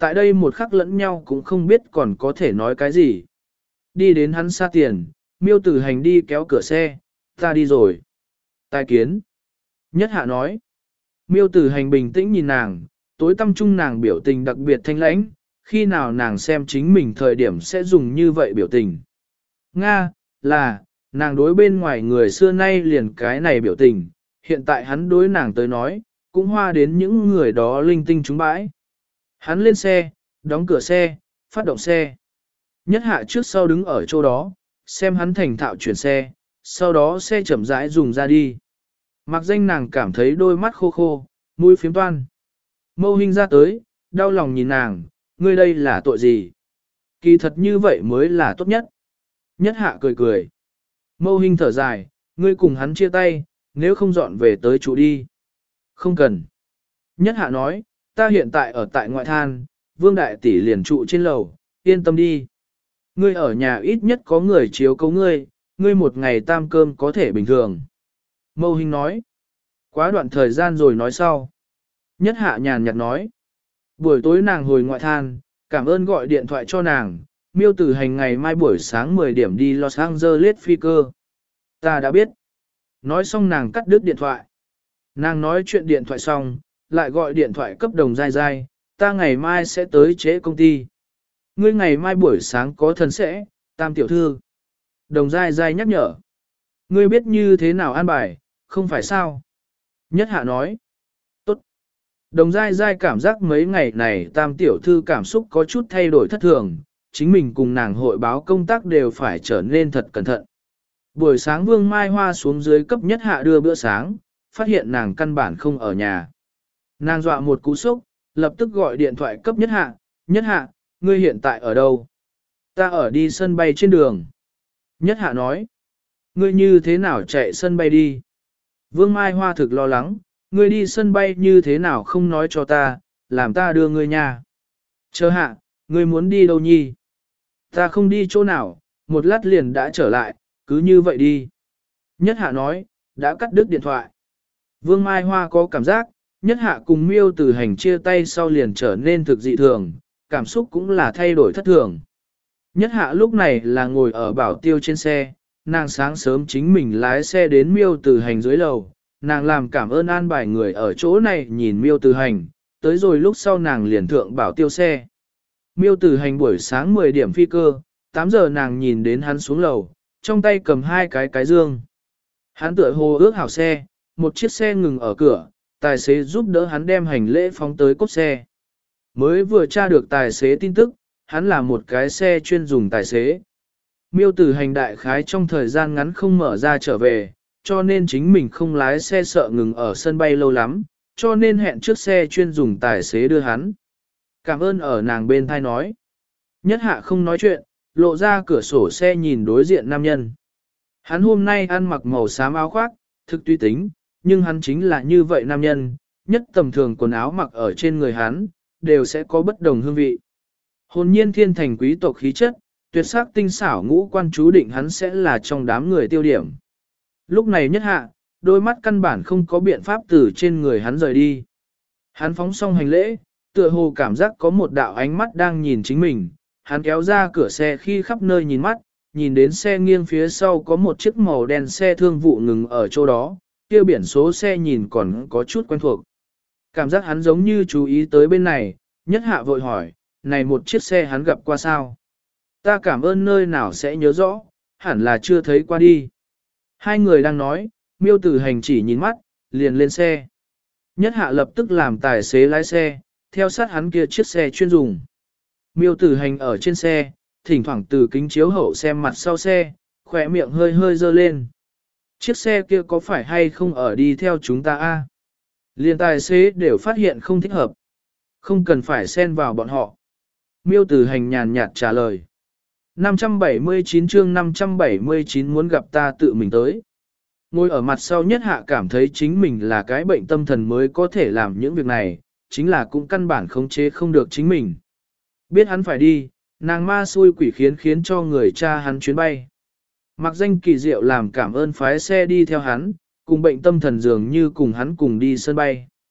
tại đây một khắc lẫn nhau cũng không biết còn có thể nói cái gì. Đi đến hắn xa tiền, Miêu Tử Hành đi kéo cửa xe, ta đi rồi. Tài kiến. Nhất Hạ nói. Miêu Tử Hành bình tĩnh nhìn nàng, tối tâm trung nàng biểu tình đặc biệt thanh lãnh, khi nào nàng xem chính mình thời điểm sẽ dùng như vậy biểu tình. Nga, là, nàng đối bên ngoài người xưa nay liền cái này biểu tình, hiện tại hắn đối nàng tới nói, cũng hoa đến những người đó linh tinh chúng bãi. Hắn lên xe, đóng cửa xe, phát động xe. Nhất Hạ trước sau đứng ở chỗ đó, xem hắn thành thạo chuyển xe, sau đó xe chậm rãi dùng ra đi. Mặc danh nàng cảm thấy đôi mắt khô khô, mũi phiếm toan. Mâu Hinh ra tới, đau lòng nhìn nàng, ngươi đây là tội gì? Kỳ thật như vậy mới là tốt nhất. Nhất Hạ cười cười. Mâu Hinh thở dài, ngươi cùng hắn chia tay, nếu không dọn về tới trụ đi. Không cần. Nhất Hạ nói, ta hiện tại ở tại ngoại than, Vương Đại Tỷ liền trụ trên lầu, yên tâm đi. Ngươi ở nhà ít nhất có người chiếu cố ngươi, ngươi một ngày tam cơm có thể bình thường. Mâu Hinh nói. Quá đoạn thời gian rồi nói sau. Nhất Hạ nhàn nhạt nói. Buổi tối nàng hồi ngoại than, cảm ơn gọi điện thoại cho nàng, Miêu Tử Hành ngày mai buổi sáng mười điểm đi Los Angeles phi cơ. Ta đã biết. Nói xong nàng cắt đứt điện thoại. Nàng nói chuyện điện thoại xong, lại gọi điện thoại cấp Đồng Giai Giai, ta ngày mai sẽ tới trễ công ty. Ngươi ngày mai buổi sáng có thần sẽ, Tam tiểu thư. Đồng Giai Giai nhắc nhở. Ngươi biết như thế nào an bài, không phải sao? Nhất Hạ nói. Tốt. Đồng Giai Giai cảm giác mấy ngày này Tam tiểu thư cảm xúc có chút thay đổi thất thường, chính mình cùng nàng hội báo công tác đều phải trở nên thật cẩn thận. Buổi sáng Vương Mai Hoa xuống dưới cấp Nhất Hạ đưa bữa sáng, phát hiện nàng căn bản không ở nhà. Nàng dọa một cú sốc, lập tức gọi điện thoại cấp Nhất Hạ, Nhất Hạ, ngươi hiện tại ở đâu? Ta ở đi sân bay trên đường. Nhất Hạ nói, ngươi như thế nào chạy sân bay đi? Vương Mai Hoa thực lo lắng, ngươi đi sân bay như thế nào không nói cho ta, làm ta đưa ngươi nha. Chờ hạ, ngươi muốn đi đâu nhi? Ta không đi chỗ nào, một lát liền đã trở lại, cứ như vậy đi. Nhất Hạ nói, đã cắt đứt điện thoại. Vương Mai Hoa có cảm giác, Nhất Hạ cùng Miêu Tử Hành chia tay sau liền trở nên thực dị thường, cảm xúc cũng là thay đổi thất thường. Nhất Hạ lúc này là ngồi ở bảo tiêu trên xe, nàng sáng sớm chính mình lái xe đến Miêu Tử Hành dưới lầu, nàng làm cảm ơn an bài người ở chỗ này nhìn Miêu Tử Hành, tới rồi lúc sau nàng liền thượng bảo tiêu xe. Miêu Tử Hành buổi sáng mười điểm phi cơ, tám giờ nàng nhìn đến hắn xuống lầu, trong tay cầm hai cái cái dương. Hắn tựa hồ ước hảo xe, một chiếc xe ngừng ở cửa, tài xế giúp đỡ hắn đem hành lễ phóng tới cốp xe. Mới vừa tra được tài xế tin tức, hắn là một cái xe chuyên dùng tài xế. Miêu Tử Hành đại khái trong thời gian ngắn không mở ra trở về, cho nên chính mình không lái xe sợ ngừng ở sân bay lâu lắm, cho nên hẹn trước xe chuyên dùng tài xế đưa hắn. Cảm ơn ở nàng bên thai nói. Nhất Hạ không nói chuyện, lộ ra cửa sổ xe nhìn đối diện nam nhân. Hắn hôm nay ăn mặc màu xám áo khoác, thực tùy tính, nhưng hắn chính là như vậy nam nhân, nhất tầm thường quần áo mặc ở trên người hắn, đều sẽ có bất đồng hương vị. Hồn nhiên thiên thành quý tộc khí chất, tuyệt sắc tinh xảo ngũ quan chú định hắn sẽ là trong đám người tiêu điểm. Lúc này Nhất Hạ, đôi mắt căn bản không có biện pháp từ trên người hắn rời đi. Hắn phóng xong hành lễ, tựa hồ cảm giác có một đạo ánh mắt đang nhìn chính mình, hắn kéo ra cửa xe khi khắp nơi nhìn mắt, nhìn đến xe nghiêng phía sau có một chiếc màu đen xe thương vụ ngừng ở chỗ đó, kia biển số xe nhìn còn có chút quen thuộc. Cảm giác hắn giống như chú ý tới bên này, Nhất Hạ vội hỏi, này một chiếc xe hắn gặp qua sao? Ta cảm ơn nơi nào sẽ nhớ rõ, hẳn là chưa thấy qua đi. Hai người đang nói, Miêu Tử Hành chỉ nhìn mắt, liền lên xe. Nhất Hạ lập tức làm tài xế lái xe, theo sát hắn kia chiếc xe chuyên dùng. Miêu Tử Hành ở trên xe, thỉnh thoảng từ kính chiếu hậu xem mặt sau xe, khỏe miệng hơi hơi dơ lên. Chiếc xe kia có phải hay không ở đi theo chúng ta a? Liên tài xế đều phát hiện không thích hợp. Không cần phải xen vào bọn họ. Miêu Tử Hành nhàn nhạt trả lời. năm trăm bảy mươi chín chương năm trăm bảy mươi chín muốn gặp ta tự mình tới. Ngồi ở mặt sau Nhất Hạ cảm thấy chính mình là cái bệnh tâm thần mới có thể làm những việc này, chính là cũng căn bản khống chế không được chính mình. Biết hắn phải đi, nàng ma xui quỷ khiến khiến cho người cha hắn chuyến bay. Mặc danh kỳ diệu làm cảm ơn phái xe đi theo hắn, cùng bệnh tâm thần dường như cùng hắn cùng đi sân bay.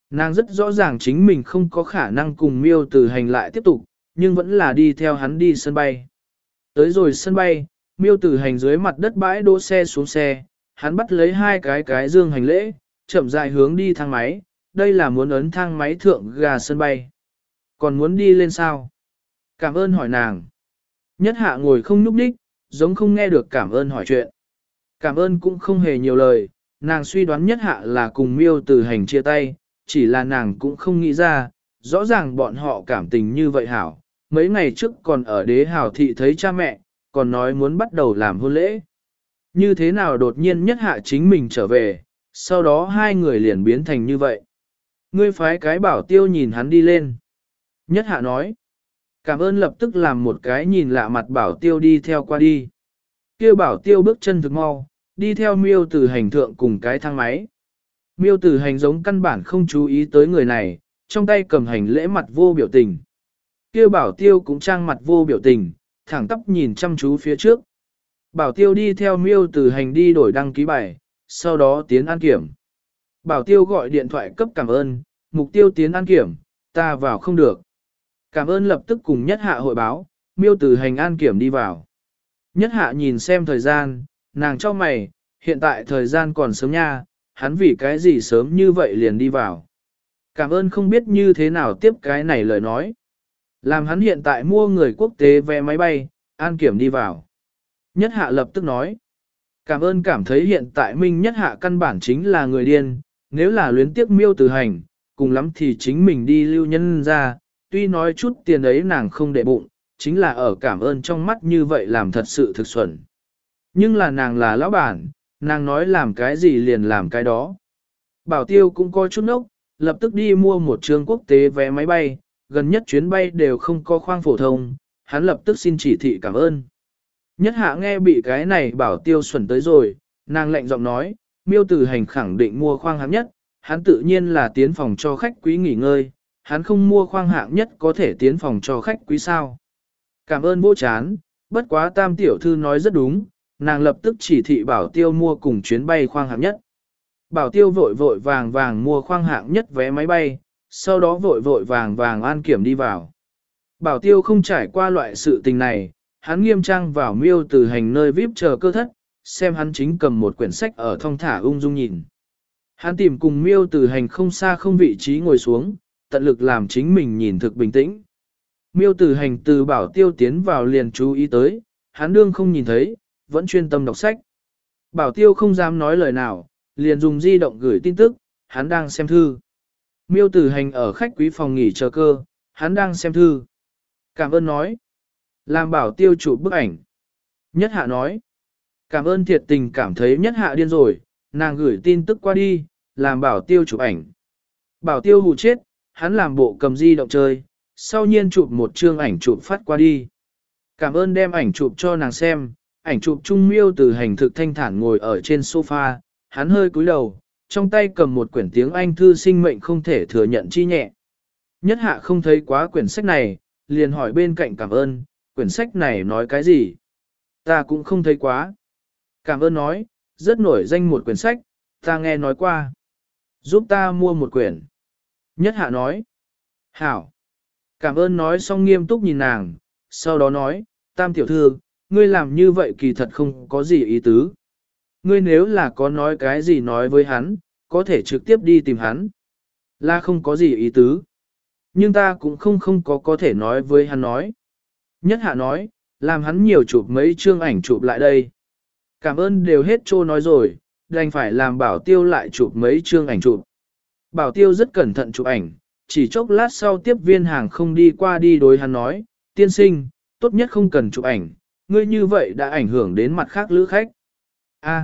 Nàng rất rõ ràng chính mình không có khả năng cùng miêu tử hành lại tiếp tục, nhưng vẫn là đi theo hắn đi sân bay. Tới rồi sân bay, miêu tử hành dưới mặt đất bãi đỗ xe xuống xe, hắn bắt lấy hai cái cái dương hành lễ, chậm rãi hướng đi thang máy, đây là muốn ấn thang máy thượng gà sân bay. Còn muốn đi lên sao? Cảm ơn hỏi nàng. Nhất hạ ngồi không nhúc đích, giống không nghe được cảm ơn hỏi chuyện. Cảm ơn cũng không hề nhiều lời, nàng suy đoán nhất hạ là cùng miêu tử hành chia tay, chỉ là nàng cũng không nghĩ ra, rõ ràng bọn họ cảm tình như vậy hảo. Mấy ngày trước còn ở đế hảo thị thấy cha mẹ, còn nói muốn bắt đầu làm hôn lễ. Như thế nào đột nhiên nhất hạ chính mình trở về, sau đó hai người liền biến thành như vậy. Ngươi phái cái bảo tiêu nhìn hắn đi lên. Nhất hạ nói. Cảm ơn lập tức làm một cái nhìn lạ mặt bảo tiêu đi theo qua đi. Kêu bảo tiêu bước chân thực mau, đi theo miêu tử hành thượng cùng cái thang máy. Miêu tử hành giống căn bản không chú ý tới người này, trong tay cầm hành lễ mặt vô biểu tình. Kêu bảo tiêu cũng trang mặt vô biểu tình, thẳng tắp nhìn chăm chú phía trước. Bảo tiêu đi theo miêu tử hành đi đổi đăng ký bài, sau đó tiến an kiểm. Bảo tiêu gọi điện thoại cấp cảm ơn, mục tiêu tiến an kiểm, ta vào không được. Cảm ơn lập tức cùng nhất hạ hội báo, miêu tử hành an kiểm đi vào. Nhất hạ nhìn xem thời gian, nàng cho mày, hiện tại thời gian còn sớm nha, hắn vì cái gì sớm như vậy liền đi vào. Cảm ơn không biết như thế nào tiếp cái này lời nói. Làm hắn hiện tại mua người quốc tế vé máy bay, an kiểm đi vào. Nhất hạ lập tức nói. Cảm ơn cảm thấy hiện tại Minh nhất hạ căn bản chính là người điên, nếu là luyến tiếc miêu tử hành, cùng lắm thì chính mình đi lưu nhân ra, tuy nói chút tiền ấy nàng không để bụng, chính là ở cảm ơn trong mắt như vậy làm thật sự thực xuẩn. Nhưng là nàng là lão bản, nàng nói làm cái gì liền làm cái đó. Bảo tiêu cũng coi chút nốc, lập tức đi mua một trường quốc tế vé máy bay, gần nhất chuyến bay đều không có khoang phổ thông, hắn lập tức xin chỉ thị cảm ơn. Nhất hạ nghe bị cái này bảo tiêu xuẩn tới rồi, nàng lạnh giọng nói, miêu tử hành khẳng định mua khoang hạng nhất, hắn tự nhiên là tiến phòng cho khách quý nghỉ ngơi, hắn không mua khoang hạng nhất có thể tiến phòng cho khách quý sao. Cảm ơn vô chán, bất quá tam tiểu thư nói rất đúng, nàng lập tức chỉ thị bảo tiêu mua cùng chuyến bay khoang hạng nhất. Bảo tiêu vội vội vàng vàng mua khoang hạng nhất vé máy bay, sau đó vội vội vàng vàng an kiểm đi vào. Bảo tiêu không trải qua loại sự tình này, hắn nghiêm trang vào miêu tử hành nơi víp chờ cơ thất, xem hắn chính cầm một quyển sách ở thong thả ung dung nhìn. Hắn tìm cùng miêu tử hành không xa không vị trí ngồi xuống, tận lực làm chính mình nhìn thực bình tĩnh. Miêu tử hành từ bảo tiêu tiến vào liền chú ý tới, hắn đương không nhìn thấy, vẫn chuyên tâm đọc sách. Bảo tiêu không dám nói lời nào, liền dùng di động gửi tin tức, hắn đang xem thư. Miêu tử hành ở khách quý phòng nghỉ chờ cơ, hắn đang xem thư. Cảm ơn nói. Làm bảo tiêu chụp bức ảnh. Nhất hạ nói. Cảm ơn thiệt tình cảm thấy nhất hạ điên rồi, nàng gửi tin tức qua đi, làm bảo tiêu chụp ảnh. Bảo tiêu hù chết, hắn làm bộ cầm di động chơi, sau nhiên chụp một chương ảnh chụp phát qua đi. Cảm ơn đem ảnh chụp cho nàng xem, ảnh chụp trung miêu từ hành thực thanh thản ngồi ở trên sofa, hắn hơi cúi đầu, trong tay cầm một quyển tiếng Anh thư sinh mệnh không thể thừa nhận chi nhẹ. Nhất hạ không thấy quá quyển sách này, liền hỏi bên cạnh cảm ơn, quyển sách này nói cái gì? Ta cũng không thấy quá. Cảm ơn nói, rất nổi danh một quyển sách, ta nghe nói qua. Giúp ta mua một quyển. Nhất hạ nói. Hảo. Cảm ơn nói xong nghiêm túc nhìn nàng, sau đó nói, tam tiểu thư, ngươi làm như vậy kỳ thật không có gì ý tứ. Ngươi nếu là có nói cái gì nói với hắn, có thể trực tiếp đi tìm hắn. Là không có gì ý tứ. Nhưng ta cũng không không có có thể nói với hắn nói. Nhất hạ nói, làm hắn nhiều chụp mấy chương ảnh chụp lại đây. Cảm ơn đều hết trô nói rồi, đành phải làm bảo tiêu lại chụp mấy chương ảnh chụp. Bảo tiêu rất cẩn thận chụp ảnh, chỉ chốc lát sau tiếp viên hàng không đi qua đi đối hắn nói, tiên sinh, tốt nhất không cần chụp ảnh, ngươi như vậy đã ảnh hưởng đến mặt khác lữ khách. A.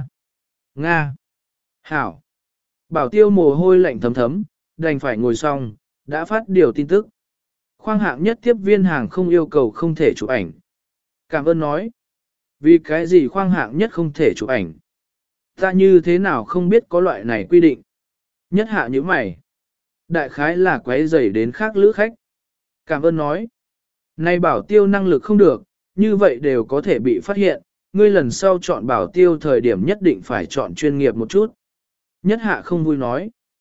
Nga. Hảo. Bảo tiêu mồ hôi lạnh thấm thấm, đành phải ngồi xong, đã phát điều tin tức. Khoang hạng nhất tiếp viên hàng không yêu cầu không thể chụp ảnh. Cảm ơn nói. Vì cái gì khoang hạng nhất không thể chụp ảnh? Ta như thế nào không biết có loại này quy định? Nhất hạ như mày. Đại khái là quấy rầy đến khác lữ khách. Cảm ơn nói. Nay bảo tiêu năng lực không được, như vậy đều có thể bị phát hiện. Ngươi lần sau chọn bảo tiêu thời điểm nhất định phải chọn chuyên nghiệp một chút. Nhất hạ không vui nói.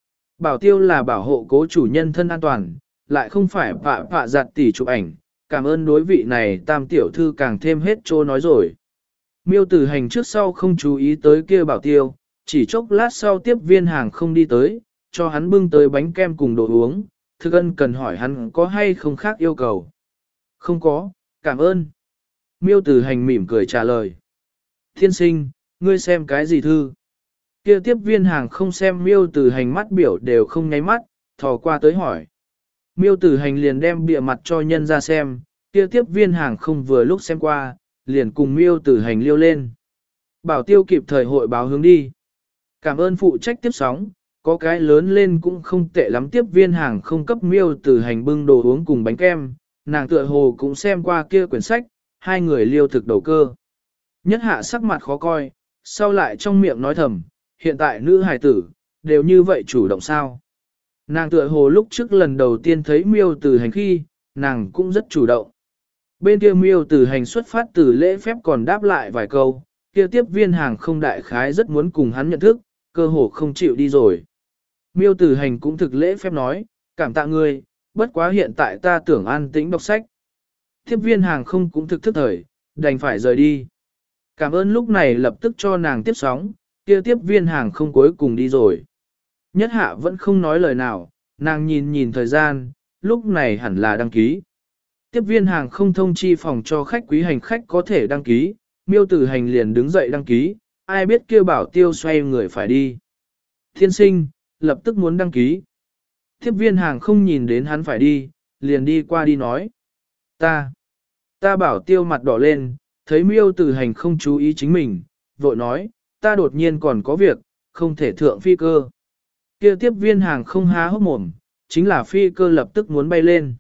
Bảo tiêu là bảo hộ cố chủ nhân thân an toàn, lại không phải vạ vạ giặt tỉ chụp ảnh, cảm ơn đối vị này tam tiểu thư càng thêm hết trô nói rồi. Miêu tử hành trước sau không chú ý tới kia bảo tiêu, chỉ chốc lát sau tiếp viên hàng không đi tới, cho hắn bưng tới bánh kem cùng đồ uống, thực ân cần hỏi hắn có hay không khác yêu cầu. Không có, cảm ơn. Miêu tử hành mỉm cười trả lời. Thiên sinh, ngươi xem cái gì thư? Kia tiếp viên hàng không xem miêu tử hành mắt biểu đều không nháy mắt, thò qua tới hỏi. Miêu tử hành liền đem bìa mặt cho nhân ra xem, kia tiếp viên hàng không vừa lúc xem qua, liền cùng miêu tử hành liêu lên. Bảo tiêu kịp thời hội báo hướng đi. Cảm ơn phụ trách tiếp sóng, có cái lớn lên cũng không tệ lắm tiếp viên hàng không cấp miêu tử hành bưng đồ uống cùng bánh kem, nàng tựa hồ cũng xem qua kia quyển sách, hai người liêu thực đầu cơ. Nhất hạ sắc mặt khó coi, sau lại trong miệng nói thầm, hiện tại nữ hài tử, đều như vậy chủ động sao. Nàng tựa hồ lúc trước lần đầu tiên thấy miêu tử hành khi, nàng cũng rất chủ động. Bên kia miêu tử hành xuất phát từ lễ phép còn đáp lại vài câu, kia tiếp viên hàng không đại khái rất muốn cùng hắn nhận thức, cơ hồ không chịu đi rồi. Miêu tử hành cũng thực lễ phép nói, cảm tạ ngươi, bất quá hiện tại ta tưởng an tĩnh đọc sách. Tiếp viên hàng không cũng thực thức thời, đành phải rời đi. Cảm ơn lúc này lập tức cho nàng tiếp sóng, kia tiếp viên hàng không cuối cùng đi rồi. Nhất hạ vẫn không nói lời nào, nàng nhìn nhìn thời gian, lúc này hẳn là đăng ký. Tiếp viên hàng không thông chi phòng cho khách quý hành khách có thể đăng ký, miêu tử hành liền đứng dậy đăng ký, ai biết kêu bảo tiêu xoay người phải đi. Thiên sinh, lập tức muốn đăng ký. Tiếp viên hàng không nhìn đến hắn phải đi, liền đi qua đi nói. Ta, ta bảo tiêu mặt đỏ lên, thấy miêu tử hành không chú ý chính mình, vội nói, ta đột nhiên còn có việc, không thể thượng phi cơ. Kia tiếp viên hàng không há hốc mồm, chính là phi cơ lập tức muốn bay lên.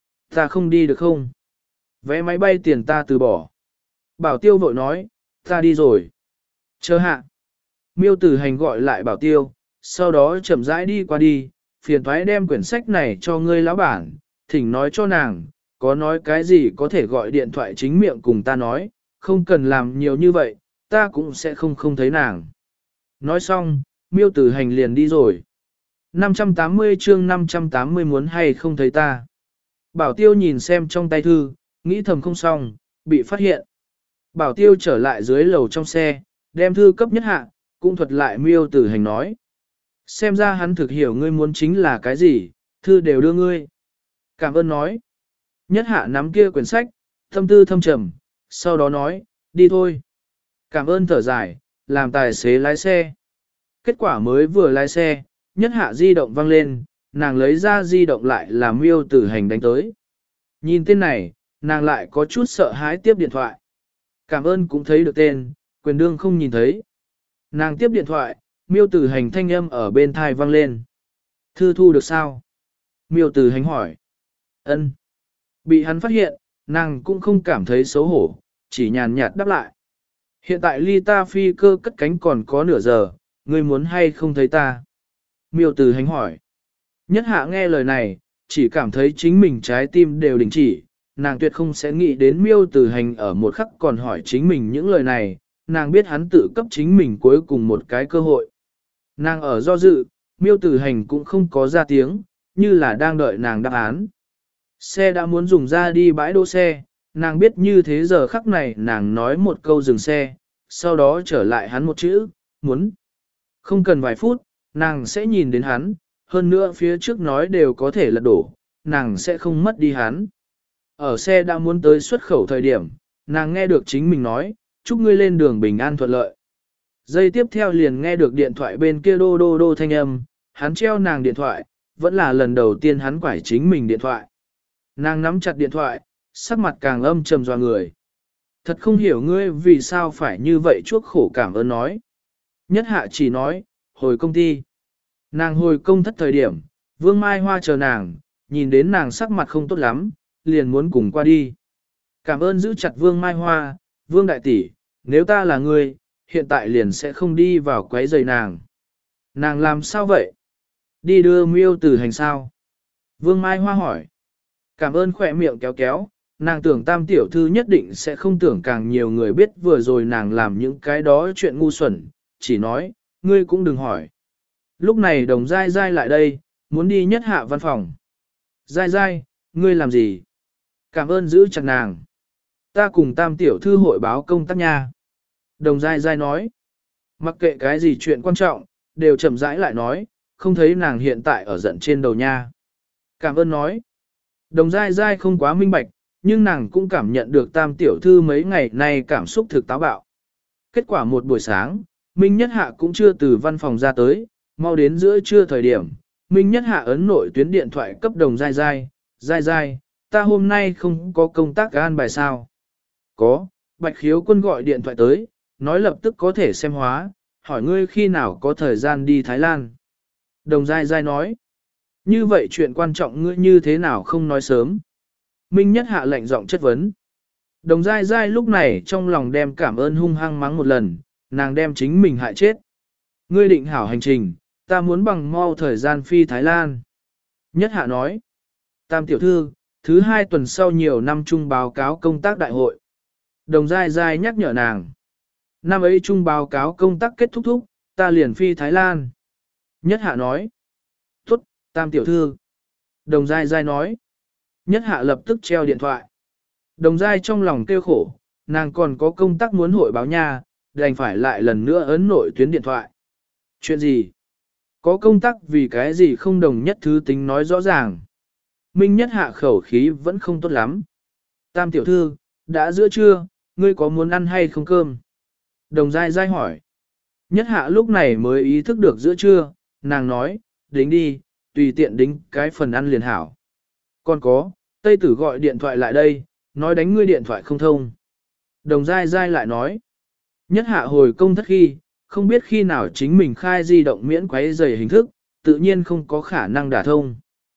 Ta không đi được không? Vé máy bay tiền ta từ bỏ. Bảo tiêu vội nói, ta đi rồi. Chờ hạ. Miêu tử hành gọi lại bảo tiêu, sau đó chậm rãi đi qua đi, phiền thoái đem quyển sách này cho ngươi lão bản, thỉnh nói cho nàng, có nói cái gì có thể gọi điện thoại chính miệng cùng ta nói, không cần làm nhiều như vậy, ta cũng sẽ không không thấy nàng. Nói xong, miêu tử hành liền đi rồi. năm trăm tám mươi chương năm trăm tám mươi muốn hay không thấy ta. Bảo tiêu nhìn xem trong tay thư, nghĩ thầm không xong, bị phát hiện. Bảo tiêu trở lại dưới lầu trong xe, đem thư cấp nhất hạ, cũng thuật lại miêu tử hành nói. Xem ra hắn thực hiểu ngươi muốn chính là cái gì, thư đều đưa ngươi. Cảm ơn nói. Nhất hạ nắm kia quyển sách, thâm tư thâm trầm, sau đó nói, đi thôi. Cảm ơn thở dài, làm tài xế lái xe. Kết quả mới vừa lái xe, nhất hạ di động vang lên, nàng lấy ra di động lại là miêu tử hành đánh tới. Nhìn tên này, nàng lại có chút sợ hãi tiếp điện thoại. Cảm ơn cũng thấy được tên, quyền đương không nhìn thấy. Nàng tiếp điện thoại, miêu tử hành thanh âm ở bên thai vang lên. Thư thu được sao? Miêu tử hành hỏi. Ân. Bị hắn phát hiện, nàng cũng không cảm thấy xấu hổ, chỉ nhàn nhạt đáp lại. Hiện tại ly ta phi cơ cất cánh còn có nửa giờ, ngươi muốn hay không thấy ta? Miêu tử hành hỏi. Nhất hạ nghe lời này, chỉ cảm thấy chính mình trái tim đều đình chỉ, nàng tuyệt không sẽ nghĩ đến miêu tử hành ở một khắc còn hỏi chính mình những lời này, nàng biết hắn tự cấp chính mình cuối cùng một cái cơ hội. Nàng ở do dự, miêu tử hành cũng không có ra tiếng, như là đang đợi nàng đáp án. Xe đã muốn dùng ra đi bãi đỗ xe, nàng biết như thế giờ khắc này nàng nói một câu dừng xe, sau đó trở lại hắn một chữ, muốn. Không cần vài phút, nàng sẽ nhìn đến hắn, hơn nữa phía trước nói đều có thể lật đổ, nàng sẽ không mất đi hắn. Ở xe đã muốn tới xuất khẩu thời điểm, nàng nghe được chính mình nói, chúc ngươi lên đường bình an thuận lợi. Giây tiếp theo liền nghe được điện thoại bên kia đô đô đô thanh âm, hắn treo nàng điện thoại, vẫn là lần đầu tiên hắn quải chính mình điện thoại. Nàng nắm chặt điện thoại, sắc mặt càng âm trầm dọa người. Thật không hiểu ngươi vì sao phải như vậy chuốc khổ cảm ơn nói. Nhất hạ chỉ nói, hồi công ty. Nàng hồi công thất thời điểm, Vương Mai Hoa chờ nàng, nhìn đến nàng sắc mặt không tốt lắm, liền muốn cùng qua đi. Cảm ơn giữ chặt Vương Mai Hoa, Vương Đại Tỷ, nếu ta là ngươi, hiện tại liền sẽ không đi vào quấy rầy nàng. Nàng làm sao vậy? Đi đưa miêu tử hành sao? Vương Mai Hoa hỏi. Cảm ơn khỏe miệng kéo kéo, nàng tưởng tam tiểu thư nhất định sẽ không tưởng càng nhiều người biết vừa rồi nàng làm những cái đó chuyện ngu xuẩn, chỉ nói, ngươi cũng đừng hỏi. Lúc này đồng dai dai lại đây, muốn đi nhất hạ văn phòng. Dai dai, ngươi làm gì? Cảm ơn giữ chặt nàng. Ta cùng tam tiểu thư hội báo công tác nha. Đồng dai dai nói. Mặc kệ cái gì chuyện quan trọng, đều chậm rãi lại nói, không thấy nàng hiện tại ở giận trên đầu nha. Cảm ơn nói. Đồng dai dai không quá minh bạch, nhưng nàng cũng cảm nhận được tam tiểu thư mấy ngày nay cảm xúc thực táo bạo. Kết quả một buổi sáng, Minh Nhất Hạ cũng chưa từ văn phòng ra tới, mau đến giữa trưa thời điểm. Minh Nhất Hạ ấn nội tuyến điện thoại cấp đồng dai dai, dai dai, ta hôm nay không có công tác an bài sao. Có, Bạch Khiếu Quân gọi điện thoại tới, nói lập tức có thể xem hóa, hỏi ngươi khi nào có thời gian đi Thái Lan. Đồng dai dai nói, như vậy chuyện quan trọng ngươi như thế nào không nói sớm. Minh Nhất Hạ lạnh giọng chất vấn. Đồng dai dai lúc này trong lòng đem cảm ơn hung hăng mắng một lần, nàng đem chính mình hại chết. Ngươi định hảo hành trình, ta muốn bằng mau thời gian phi Thái Lan. Nhất Hạ nói, tam tiểu thư, thứ hai tuần sau nhiều năm chung báo cáo công tác đại hội. Đồng dai dai nhắc nhở nàng. Năm ấy chung báo cáo công tác kết thúc thúc, ta liền phi Thái Lan. Nhất Hạ nói, tốt, tam tiểu thư. Đồng dai dai nói, Nhất Hạ lập tức treo điện thoại. Đồng dai trong lòng kêu khổ, nàng còn có công tác muốn hội báo nha, đành phải lại lần nữa ấn nội tuyến điện thoại. Chuyện gì? Có công tác vì cái gì không đồng nhất thứ tính nói rõ ràng. Minh Nhất Hạ khẩu khí vẫn không tốt lắm. Tam tiểu thư, đã giữa trưa, ngươi có muốn ăn hay không cơm? Đồng dai dai hỏi. Nhất Hạ lúc này mới ý thức được giữa trưa, nàng nói, đính đi, tùy tiện đính cái phần ăn liền hảo. Còn có, Tây Tử gọi điện thoại lại đây, nói đánh ngươi điện thoại không thông. Đồng dai dai lại nói. Nhất Hạ hồi công thất khi, không biết khi nào chính mình khai di động miễn quấy rầy hình thức, tự nhiên không có khả năng đả thông.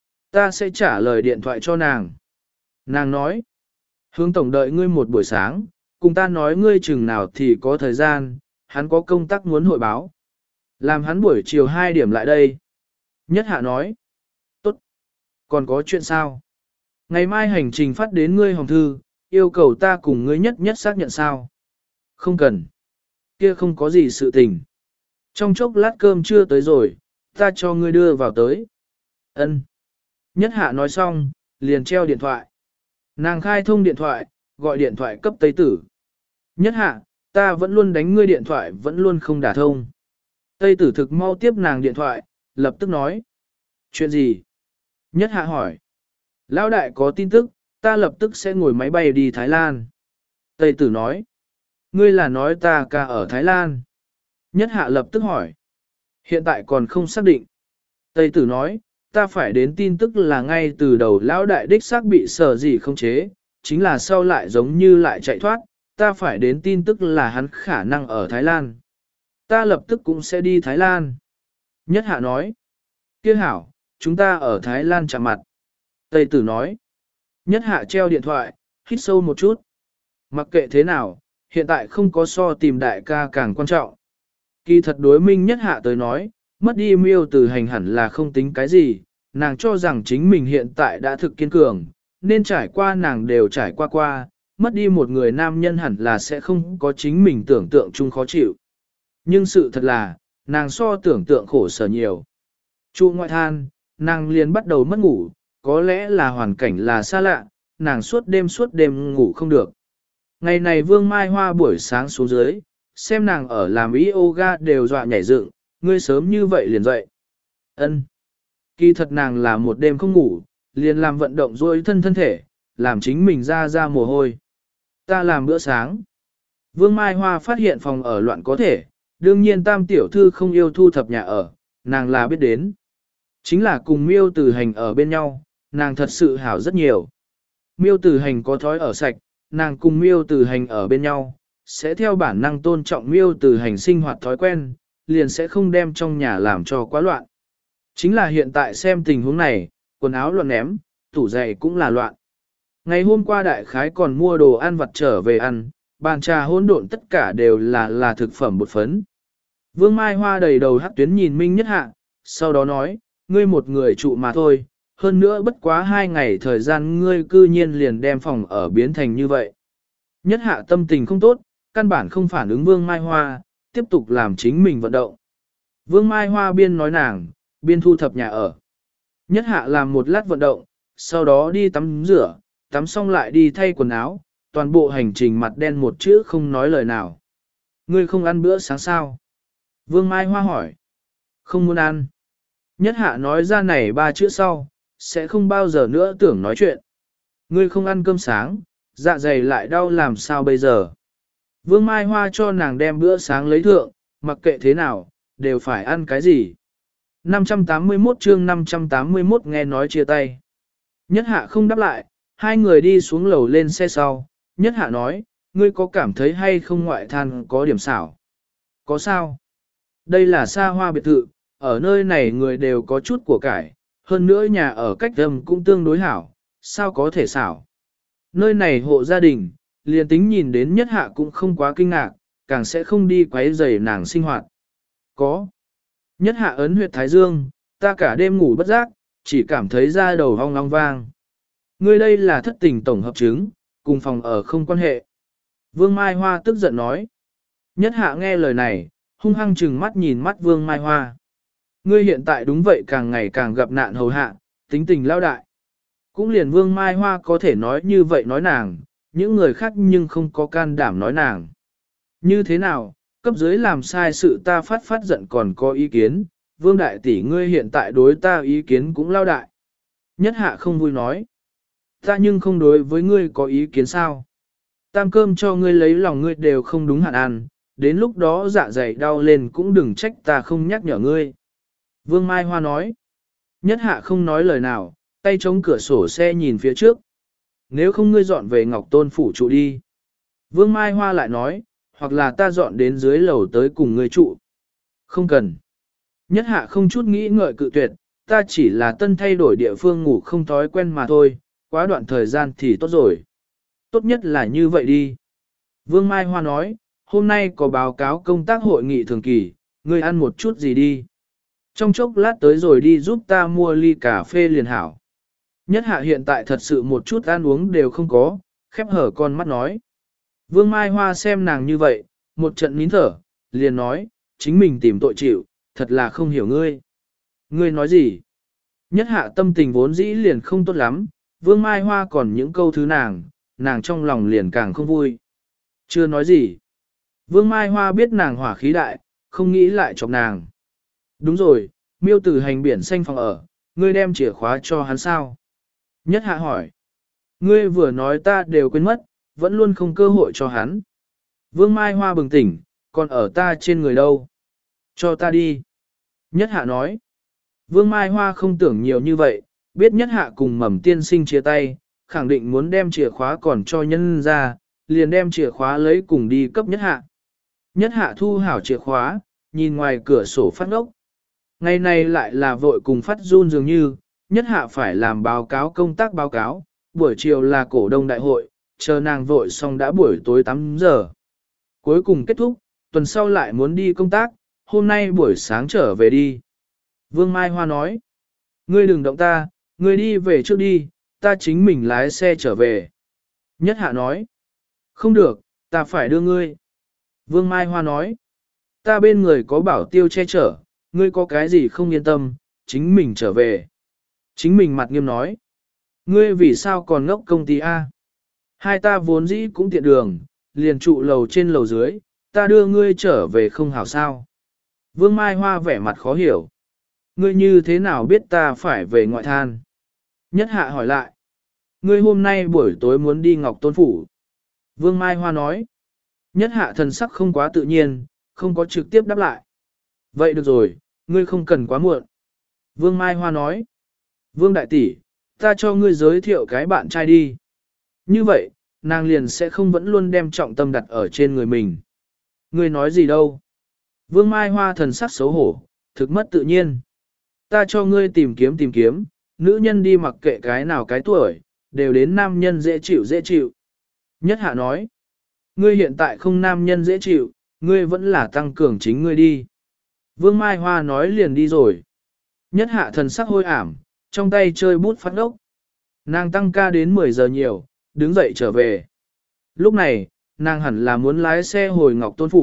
Ta sẽ trả lời điện thoại cho nàng. Nàng nói. Hướng tổng đợi ngươi một buổi sáng, cùng ta nói ngươi chừng nào thì có thời gian, hắn có công tác muốn hội báo. Làm hắn buổi chiều hai điểm lại đây. Nhất Hạ nói. Tốt. Còn có chuyện sao? Ngày mai hành trình phát đến ngươi hồng thư, yêu cầu ta cùng ngươi nhất nhất xác nhận sao? Không cần. Kia không có gì sự tình. Trong chốc lát cơm chưa tới rồi, ta cho ngươi đưa vào tới. Ân. Nhất Hạ nói xong, liền treo điện thoại. Nàng khai thông điện thoại, gọi điện thoại cấp Tây Tử. Nhất Hạ, ta vẫn luôn đánh ngươi điện thoại vẫn luôn không đả thông. Tây Tử thực mau tiếp nàng điện thoại, lập tức nói. Chuyện gì? Nhất Hạ hỏi. Lão đại có tin tức, ta lập tức sẽ ngồi máy bay đi Thái Lan. Tây Tử nói. Ngươi là nói ta ca ở Thái Lan. Nhất Hạ lập tức hỏi. Hiện tại còn không xác định. Tây Tử nói, ta phải đến tin tức là ngay từ đầu lão đại đích xác bị sở gì không chế, chính là sau lại giống như lại chạy thoát, ta phải đến tin tức là hắn khả năng ở Thái Lan. Ta lập tức cũng sẽ đi Thái Lan. Nhất Hạ nói, kia hảo, chúng ta ở Thái Lan chạm mặt. Tây Tử nói, Nhất Hạ treo điện thoại, hít sâu một chút. Mặc kệ thế nào, hiện tại không có so tìm đại ca càng quan trọng. Kỳ thật đối Minh Nhất Hạ tới nói, mất đi miêu từ hành hẳn là không tính cái gì, nàng cho rằng chính mình hiện tại đã thực kiên cường, nên trải qua nàng đều trải qua qua, mất đi một người nam nhân hẳn là sẽ không có chính mình tưởng tượng chung khó chịu. Nhưng sự thật là, nàng so tưởng tượng khổ sở nhiều. Chu ngoại than, nàng liền bắt đầu mất ngủ, có lẽ là hoàn cảnh là xa lạ, nàng suốt đêm suốt đêm ngủ không được. Ngày này Vương Mai Hoa buổi sáng xuống dưới, xem nàng ở làm yoga đều dọa nhảy dựng, ngươi sớm như vậy liền dậy. Ân. Kỳ thật nàng là một đêm không ngủ, liền làm vận động duỗi thân thân thể, làm chính mình ra ra mồ hôi. Ta làm bữa sáng. Vương Mai Hoa phát hiện phòng ở loạn có thể, đương nhiên tam tiểu thư không yêu thu thập nhà ở, nàng là biết đến. Chính là cùng miêu tử hành ở bên nhau, nàng thật sự hảo rất nhiều. Miêu tử hành có thói ở sạch, nàng cùng miêu tử hành ở bên nhau, sẽ theo bản năng tôn trọng miêu tử hành sinh hoạt thói quen, liền sẽ không đem trong nhà làm cho quá loạn. Chính là hiện tại xem tình huống này, quần áo loạn ném, tủ giày cũng là loạn. Ngày hôm qua đại khái còn mua đồ ăn vặt trở về ăn, bàn trà hỗn độn tất cả đều là là thực phẩm bột phấn. Vương Mai Hoa đầy đầu hắc tuyến nhìn Minh Nhất Hạ, sau đó nói, ngươi một người trụ mà thôi, hơn nữa bất quá hai ngày thời gian ngươi cư nhiên liền đem phòng ở biến thành như vậy. Nhất Hạ tâm tình không tốt, căn bản không phản ứng Vương Mai Hoa, tiếp tục làm chính mình vận động. Vương Mai Hoa biên nói nàng, biên thu thập nhà ở. Nhất hạ làm một lát vận động, sau đó đi tắm rửa, tắm xong lại đi thay quần áo, toàn bộ hành trình mặt đen một chữ không nói lời nào. Ngươi không ăn bữa sáng sao? Vương Mai Hoa hỏi. Không muốn ăn. Nhất hạ nói ra này ba chữ sau, sẽ không bao giờ nữa tưởng nói chuyện. Ngươi không ăn cơm sáng, dạ dày lại đau làm sao bây giờ? Vương Mai Hoa cho nàng đem bữa sáng lấy thượng, mặc kệ thế nào, đều phải ăn cái gì. năm trăm tám mươi mốt chương năm trăm tám mươi mốt nghe nói chia tay. Nhất hạ không đáp lại, hai người đi xuống lầu lên xe sau. Nhất hạ nói, ngươi có cảm thấy hay không ngoại than có điểm xảo? Có sao? Đây là xa hoa biệt thự, ở nơi này người đều có chút của cải, hơn nữa nhà ở cách âm cũng tương đối hảo, sao có thể xảo? Nơi này hộ gia đình, liền tính nhìn đến nhất hạ cũng không quá kinh ngạc, càng sẽ không đi quấy rầy nàng sinh hoạt. Có. Nhất hạ ấn huyệt thái dương, ta cả đêm ngủ bất giác, chỉ cảm thấy da đầu hong long vang. Ngươi đây là thất tình tổng hợp chứng, cùng phòng ở không quan hệ. Vương Mai Hoa tức giận nói. Nhất hạ nghe lời này, hung hăng trừng mắt nhìn mắt Vương Mai Hoa. Ngươi hiện tại đúng vậy càng ngày càng gặp nạn hầu hạ, tính tình lao đại. Cũng liền Vương Mai Hoa có thể nói như vậy nói nàng, những người khác nhưng không có can đảm nói nàng. Như thế nào, cấp dưới làm sai sự ta phát phát giận còn có ý kiến, Vương Đại Tỷ ngươi hiện tại đối ta ý kiến cũng lao đại. Nhất hạ không vui nói. Ta nhưng không đối với ngươi có ý kiến sao. Tam cơm cho ngươi lấy lòng ngươi đều không đúng hạn ăn, đến lúc đó dạ dày đau lên cũng đừng trách ta không nhắc nhở ngươi. Vương Mai Hoa nói. Nhất hạ không nói lời nào, tay chống cửa sổ xe nhìn phía trước. Nếu không ngươi dọn về Ngọc Tôn phủ trụ đi. Vương Mai Hoa lại nói, hoặc là ta dọn đến dưới lầu tới cùng ngươi trụ. Không cần. Nhất hạ không chút nghĩ ngợi cự tuyệt, ta chỉ là tân thay đổi địa phương ngủ không thói quen mà thôi, quá đoạn thời gian thì tốt rồi. Tốt nhất là như vậy đi. Vương Mai Hoa nói, hôm nay có báo cáo công tác hội nghị thường kỳ, ngươi ăn một chút gì đi. Trong chốc lát tới rồi đi giúp ta mua ly cà phê liền hảo. Nhất hạ hiện tại thật sự một chút ăn uống đều không có, khép hở con mắt nói. Vương Mai Hoa xem nàng như vậy, một trận nín thở, liền nói, chính mình tìm tội chịu, thật là không hiểu ngươi. Ngươi nói gì? Nhất hạ tâm tình vốn dĩ liền không tốt lắm, Vương Mai Hoa còn những câu thứ nàng, nàng trong lòng liền càng không vui. Chưa nói gì. Vương Mai Hoa biết nàng hỏa khí đại, không nghĩ lại chọc nàng. Đúng rồi, miêu tử hành biển xanh phòng ở, ngươi đem chìa khóa cho hắn sao? Nhất hạ hỏi. Ngươi vừa nói ta đều quên mất, vẫn luôn không cơ hội cho hắn. Vương Mai Hoa bừng tỉnh, còn ở ta trên người đâu? Cho ta đi. Nhất hạ nói. Vương Mai Hoa không tưởng nhiều như vậy, biết nhất hạ cùng mầm tiên sinh chia tay, khẳng định muốn đem chìa khóa còn cho nhân ra, liền đem chìa khóa lấy cùng đi cấp nhất hạ. Nhất hạ thu hảo chìa khóa, nhìn ngoài cửa sổ phát ngốc. Ngày này lại là vội cùng phát run dường như, nhất hạ phải làm báo cáo công tác báo cáo, buổi chiều là cổ đông đại hội, chờ nàng vội xong đã buổi tối tám giờ. Cuối cùng kết thúc, tuần sau lại muốn đi công tác, hôm nay buổi sáng trở về đi. Vương Mai Hoa nói, ngươi đừng động ta, ngươi đi về trước đi, ta chính mình lái xe trở về. Nhất hạ nói, không được, ta phải đưa ngươi. Vương Mai Hoa nói, ta bên người có bảo tiêu che chở, ngươi có cái gì không yên tâm, chính mình trở về. Chính mình mặt nghiêm nói, ngươi vì sao còn ngốc công ty A? Hai ta vốn dĩ cũng tiện đường, liền trụ lầu trên lầu dưới, ta đưa ngươi trở về không hảo sao. Vương Mai Hoa vẻ mặt khó hiểu. Ngươi như thế nào biết ta phải về ngoại than? Nhất hạ hỏi lại. Ngươi hôm nay buổi tối muốn đi Ngọc Tôn Phủ. Vương Mai Hoa nói. Nhất hạ thần sắc không quá tự nhiên, không có trực tiếp đáp lại. Vậy được rồi, ngươi không cần quá muộn. Vương Mai Hoa nói. Vương Đại Tỷ, ta cho ngươi giới thiệu cái bạn trai đi. Như vậy, nàng liền sẽ không vẫn luôn đem trọng tâm đặt ở trên người mình. Ngươi nói gì đâu? Vương Mai Hoa thần sắc xấu hổ, thực mất tự nhiên. Ta cho ngươi tìm kiếm tìm kiếm, nữ nhân đi mặc kệ cái nào cái tuổi, đều đến nam nhân dễ chịu dễ chịu. Nhất hạ nói, ngươi hiện tại không nam nhân dễ chịu, ngươi vẫn là tăng cường chính ngươi đi. Vương Mai Hoa nói liền đi rồi. Nhất hạ thần sắc hôi ảm, trong tay chơi bút phát ốc. Nàng tăng ca đến mười giờ nhiều, đứng dậy trở về. Lúc này, nàng hẳn là muốn lái xe hồi Ngọc Tôn Phủ,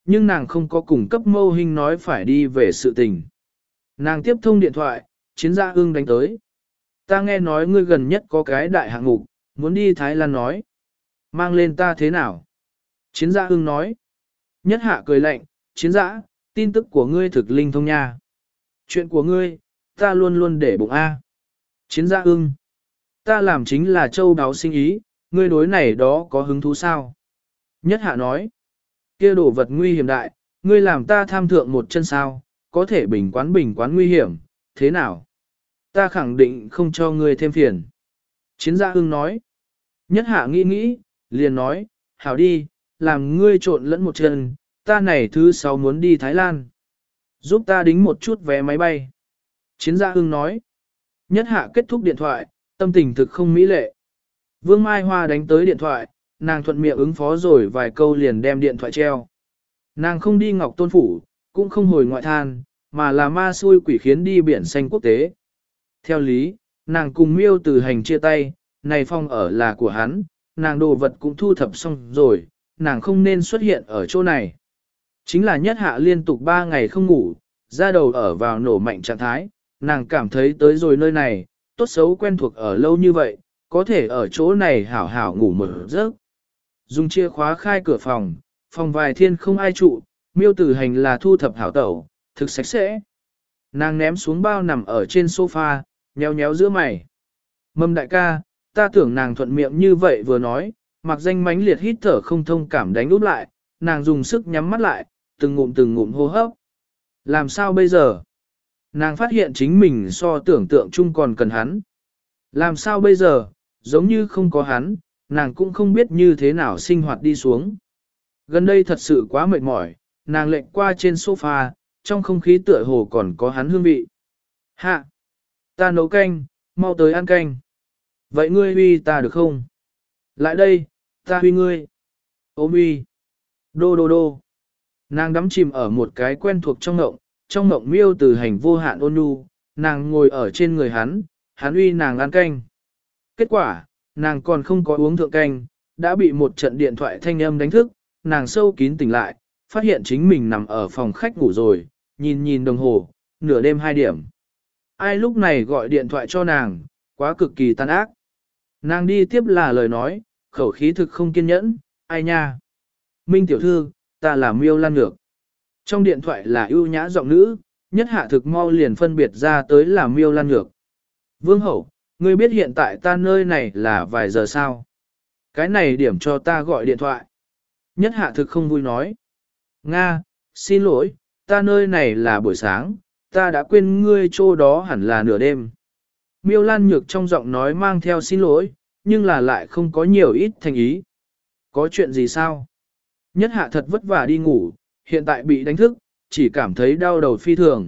nhưng nàng không có cùng cấp mâu hình nói phải đi về sự tình. Nàng tiếp thông điện thoại, chiến gia ưng đánh tới. Ta nghe nói ngươi gần nhất có cái đại hạng mục, muốn đi Thái Lan nói. Mang lên ta thế nào? Chiến gia ưng nói. Nhất hạ cười lạnh, chiến giã, tin tức của ngươi thực linh thông nha. Chuyện của ngươi, ta luôn luôn để bụng A. Chiến gia ưng. Ta làm chính là châu đáo sinh ý, ngươi đối này đó có hứng thú sao? Nhất hạ nói. Kia đồ vật nguy hiểm đại, ngươi làm ta tham thượng một chân sao, có thể bình quán bình quán nguy hiểm, thế nào? Ta khẳng định không cho ngươi thêm phiền. Chiến gia ưng nói. Nhất hạ nghĩ nghĩ, liền nói, hảo đi, làm ngươi trộn lẫn một chân, ta này thứ sáu muốn đi Thái Lan. Giúp ta đính một chút vé máy bay. Chiến gia ưng nói. Nhất hạ kết thúc điện thoại, tâm tình thực không mỹ lệ. Vương Mai Hoa đánh tới điện thoại, nàng thuận miệng ứng phó rồi vài câu liền đem điện thoại treo. Nàng không đi Ngọc Tôn Phủ, cũng không hồi ngoại than, mà là ma xui quỷ khiến đi biển xanh quốc tế. Theo lý, nàng cùng Miêu Từ Hành chia tay, này phòng ở là của hắn, nàng đồ vật cũng thu thập xong rồi, nàng không nên xuất hiện ở chỗ này. Chính là nhất hạ liên tục ba ngày không ngủ, ra đầu ở vào nổ mạnh trạng thái, nàng cảm thấy tới rồi nơi này, tốt xấu quen thuộc ở lâu như vậy, có thể ở chỗ này hảo hảo ngủ một giấc. Dùng chìa khóa khai cửa phòng, phòng vài thiên không ai trụ, Miêu Tử Hành là thu thập hảo tẩu, thực sạch sẽ. Nàng ném xuống bao nằm ở trên sofa, nhéo nhéo giữa mày. Mâm đại ca, ta tưởng nàng thuận miệng như vậy vừa nói, mặc danh mánh liệt hít thở không thông cảm đánh úp lại, nàng dùng sức nhắm mắt lại, từng ngụm từng ngụm hô hấp. Làm sao bây giờ? Nàng phát hiện chính mình so tưởng tượng chung còn cần hắn. Làm sao bây giờ, giống như không có hắn, nàng cũng không biết như thế nào sinh hoạt đi xuống. Gần đây thật sự quá mệt mỏi, nàng lệch qua trên sofa, trong không khí tựa hồ còn có hắn hương vị. Hạ! Ta nấu canh, mau tới ăn canh. Vậy ngươi huy ta được không? Lại đây, ta huy ngươi. Ôm huy. Đô đô đô. Nàng đắm chìm ở một cái quen thuộc trong ngộng, trong ngộng Miêu Từ Hành vô hạn ôn nhu, nàng ngồi ở trên người hắn, hắn uy nàng ăn canh. Kết quả, nàng còn không có uống thượng canh, đã bị một trận điện thoại thanh âm đánh thức, nàng sâu kín tỉnh lại, phát hiện chính mình nằm ở phòng khách ngủ rồi, nhìn nhìn đồng hồ, nửa đêm hai điểm. Ai lúc này gọi điện thoại cho nàng, quá cực kỳ tàn ác. Nàng đi tiếp là lời nói, khẩu khí thực không kiên nhẫn, ai nha. Minh tiểu thư, ta là Miêu Lan Nhược. Trong điện thoại là ưu nhã giọng nữ, nhất hạ thực mau liền phân biệt ra tới là Miêu Lan Nhược. Vương hậu, ngươi biết hiện tại ta nơi này là vài giờ sao? Cái này điểm cho ta gọi điện thoại. Nhất hạ thực không vui nói. Nga, xin lỗi, ta nơi này là buổi sáng, ta đã quên ngươi chỗ đó hẳn là nửa đêm. Miêu Lan Nhược trong giọng nói mang theo xin lỗi, nhưng là lại không có nhiều ít thành ý. Có chuyện gì sao? Nhất hạ thật vất vả đi ngủ, hiện tại bị đánh thức, chỉ cảm thấy đau đầu phi thường.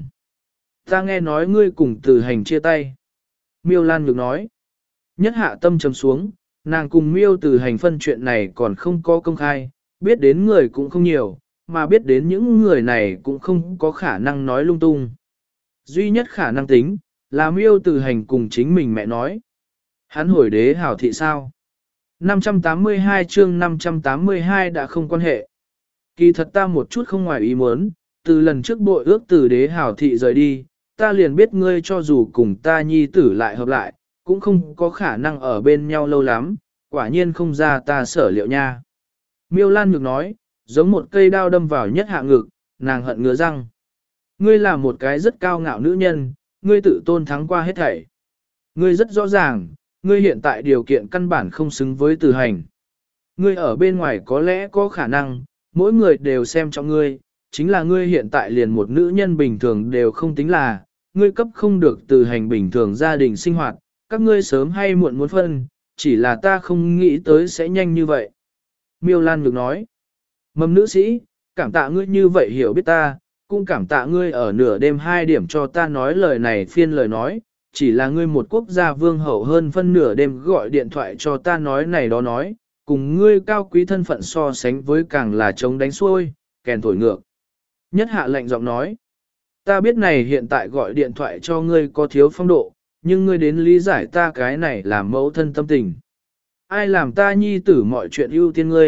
Ta nghe nói ngươi cùng Từ Hành chia tay. Miêu Lan Nhược nói. Nhất hạ tâm trầm xuống, nàng cùng Miêu Từ Hành phân chuyện này còn không có công khai, biết đến người cũng không nhiều, mà biết đến những người này cũng không có khả năng nói lung tung. Duy nhất khả năng tính, là Miêu Từ Hành cùng chính mình mẹ nói. Hắn hồi đế hảo thị sao? năm trăm tám mươi hai chương năm trăm tám mươi hai đã không quan hệ. Kỳ thật ta một chút không ngoài ý muốn, từ lần trước bội ước từ đế hảo thị rời đi, ta liền biết ngươi cho dù cùng ta nhi tử lại hợp lại, cũng không có khả năng ở bên nhau lâu lắm, quả nhiên không ra ta sở liệu nha. Miêu Lan Nhược nói, giống một cây đao đâm vào nhất hạ ngực, nàng hận ngứa răng. Ngươi là một cái rất cao ngạo nữ nhân, ngươi tự tôn thắng qua hết thảy. Ngươi rất rõ ràng, ngươi hiện tại điều kiện căn bản không xứng với Từ Hành. Ngươi ở bên ngoài có lẽ có khả năng, mỗi người đều xem trọng ngươi, chính là ngươi hiện tại liền một nữ nhân bình thường đều không tính là, ngươi cấp không được Từ Hành bình thường gia đình sinh hoạt, các ngươi sớm hay muộn muốn phân, chỉ là ta không nghĩ tới sẽ nhanh như vậy. Miêu Lan Nhược nói, mầm nữ sĩ, cảm tạ ngươi như vậy hiểu biết ta, cũng cảm tạ ngươi ở nửa đêm hai điểm cho ta nói lời này phiên lời nói, chỉ là ngươi một quốc gia vương hậu hơn phân nửa đêm gọi điện thoại cho ta nói này đó nói, cùng ngươi cao quý thân phận so sánh với càng là chống đánh xuôi, kèn thổi ngược. Nhất hạ lệnh giọng nói, ta biết này hiện tại gọi điện thoại cho ngươi có thiếu phong độ, nhưng ngươi đến lý giải ta cái này là mẫu thân tâm tình. Ai làm ta nhi tử mọi chuyện ưu tiên ngươi,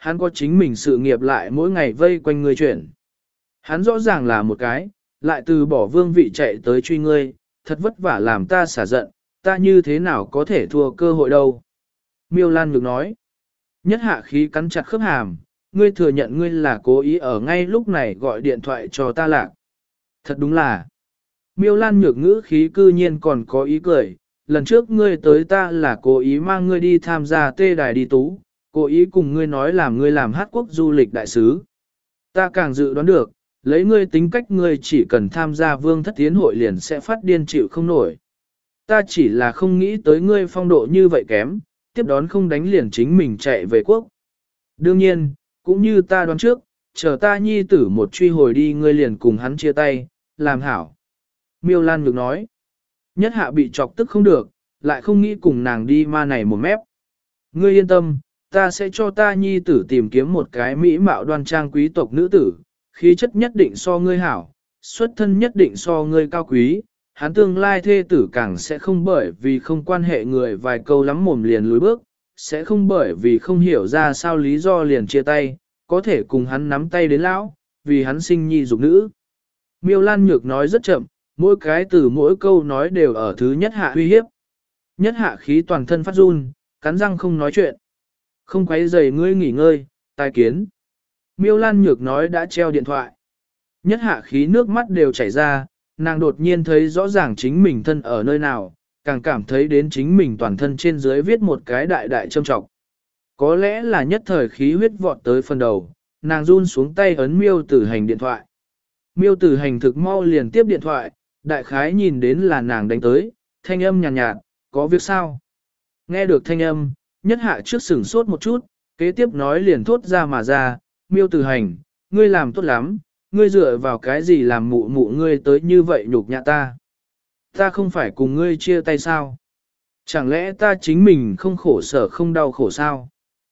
hắn có chính mình sự nghiệp lại mỗi ngày vây quanh ngươi chuyển. Hắn rõ ràng là một cái, lại từ bỏ vương vị chạy tới truy ngươi, thật vất vả làm ta xả giận, ta như thế nào có thể thua cơ hội đâu. Miêu Lan Nhược nói, nhất hạ khí cắn chặt khớp hàm, ngươi thừa nhận ngươi là cố ý ở ngay lúc này gọi điện thoại cho ta lạc. Thật đúng là, Miêu Lan Nhược ngữ khí cư nhiên còn có ý cười, lần trước ngươi tới ta là cố ý mang ngươi đi tham gia tê đài đi tú, cố ý cùng ngươi nói làm ngươi làm hát quốc du lịch đại sứ. Ta càng dự đoán được, lấy ngươi tính cách ngươi chỉ cần tham gia vương thất tiến hội liền sẽ phát điên chịu không nổi. Ta chỉ là không nghĩ tới ngươi phong độ như vậy kém, tiếp đón không đánh liền chính mình chạy về quốc. Đương nhiên, cũng như ta đoán trước, chờ ta nhi tử một truy hồi đi ngươi liền cùng hắn chia tay, làm hảo. Miêu Lan Nhược nói, nhất hạ bị chọc tức không được, lại không nghĩ cùng nàng đi ma này một mép. Ngươi yên tâm, ta sẽ cho ta nhi tử tìm kiếm một cái mỹ mạo đoan trang quý tộc nữ tử, khí chất nhất định so ngươi hảo, xuất thân nhất định so ngươi cao quý, hắn tương lai thê tử càng sẽ không bởi vì không quan hệ người vài câu lắm mồm liền lùi bước, sẽ không bởi vì không hiểu ra sao lý do liền chia tay, có thể cùng hắn nắm tay đến lão, vì hắn sinh nhi dục nữ. Miêu Lan Nhược nói rất chậm, mỗi cái từ mỗi câu nói đều ở thứ nhất hạ uy hiếp. Nhất hạ khí toàn thân phát run, cắn răng không nói chuyện. Không quấy rầy ngươi nghỉ ngơi, tai kiến. Miêu Lan Nhược nói đã treo điện thoại. Nhất hạ khí nước mắt đều chảy ra, nàng đột nhiên thấy rõ ràng chính mình thân ở nơi nào, càng cảm thấy đến chính mình toàn thân trên dưới viết một cái đại đại châm trọng. Có lẽ là nhất thời khí huyết vọt tới phần đầu, nàng run xuống tay ấn Miêu Tử Hành điện thoại. Miêu Tử Hành thực mau liền tiếp điện thoại, đại khái nhìn đến là nàng đánh tới, thanh âm nhàn nhạt, nhạt, có việc sao? Nghe được thanh âm, nhất hạ trước sửng sốt một chút, kế tiếp nói liền thốt ra mà ra, Miêu Tử Hành, ngươi làm tốt lắm, ngươi dựa vào cái gì làm mụ mụ ngươi tới như vậy nhục nhã ta? Ta không phải cùng ngươi chia tay sao? Chẳng lẽ ta chính mình không khổ sở không đau khổ sao?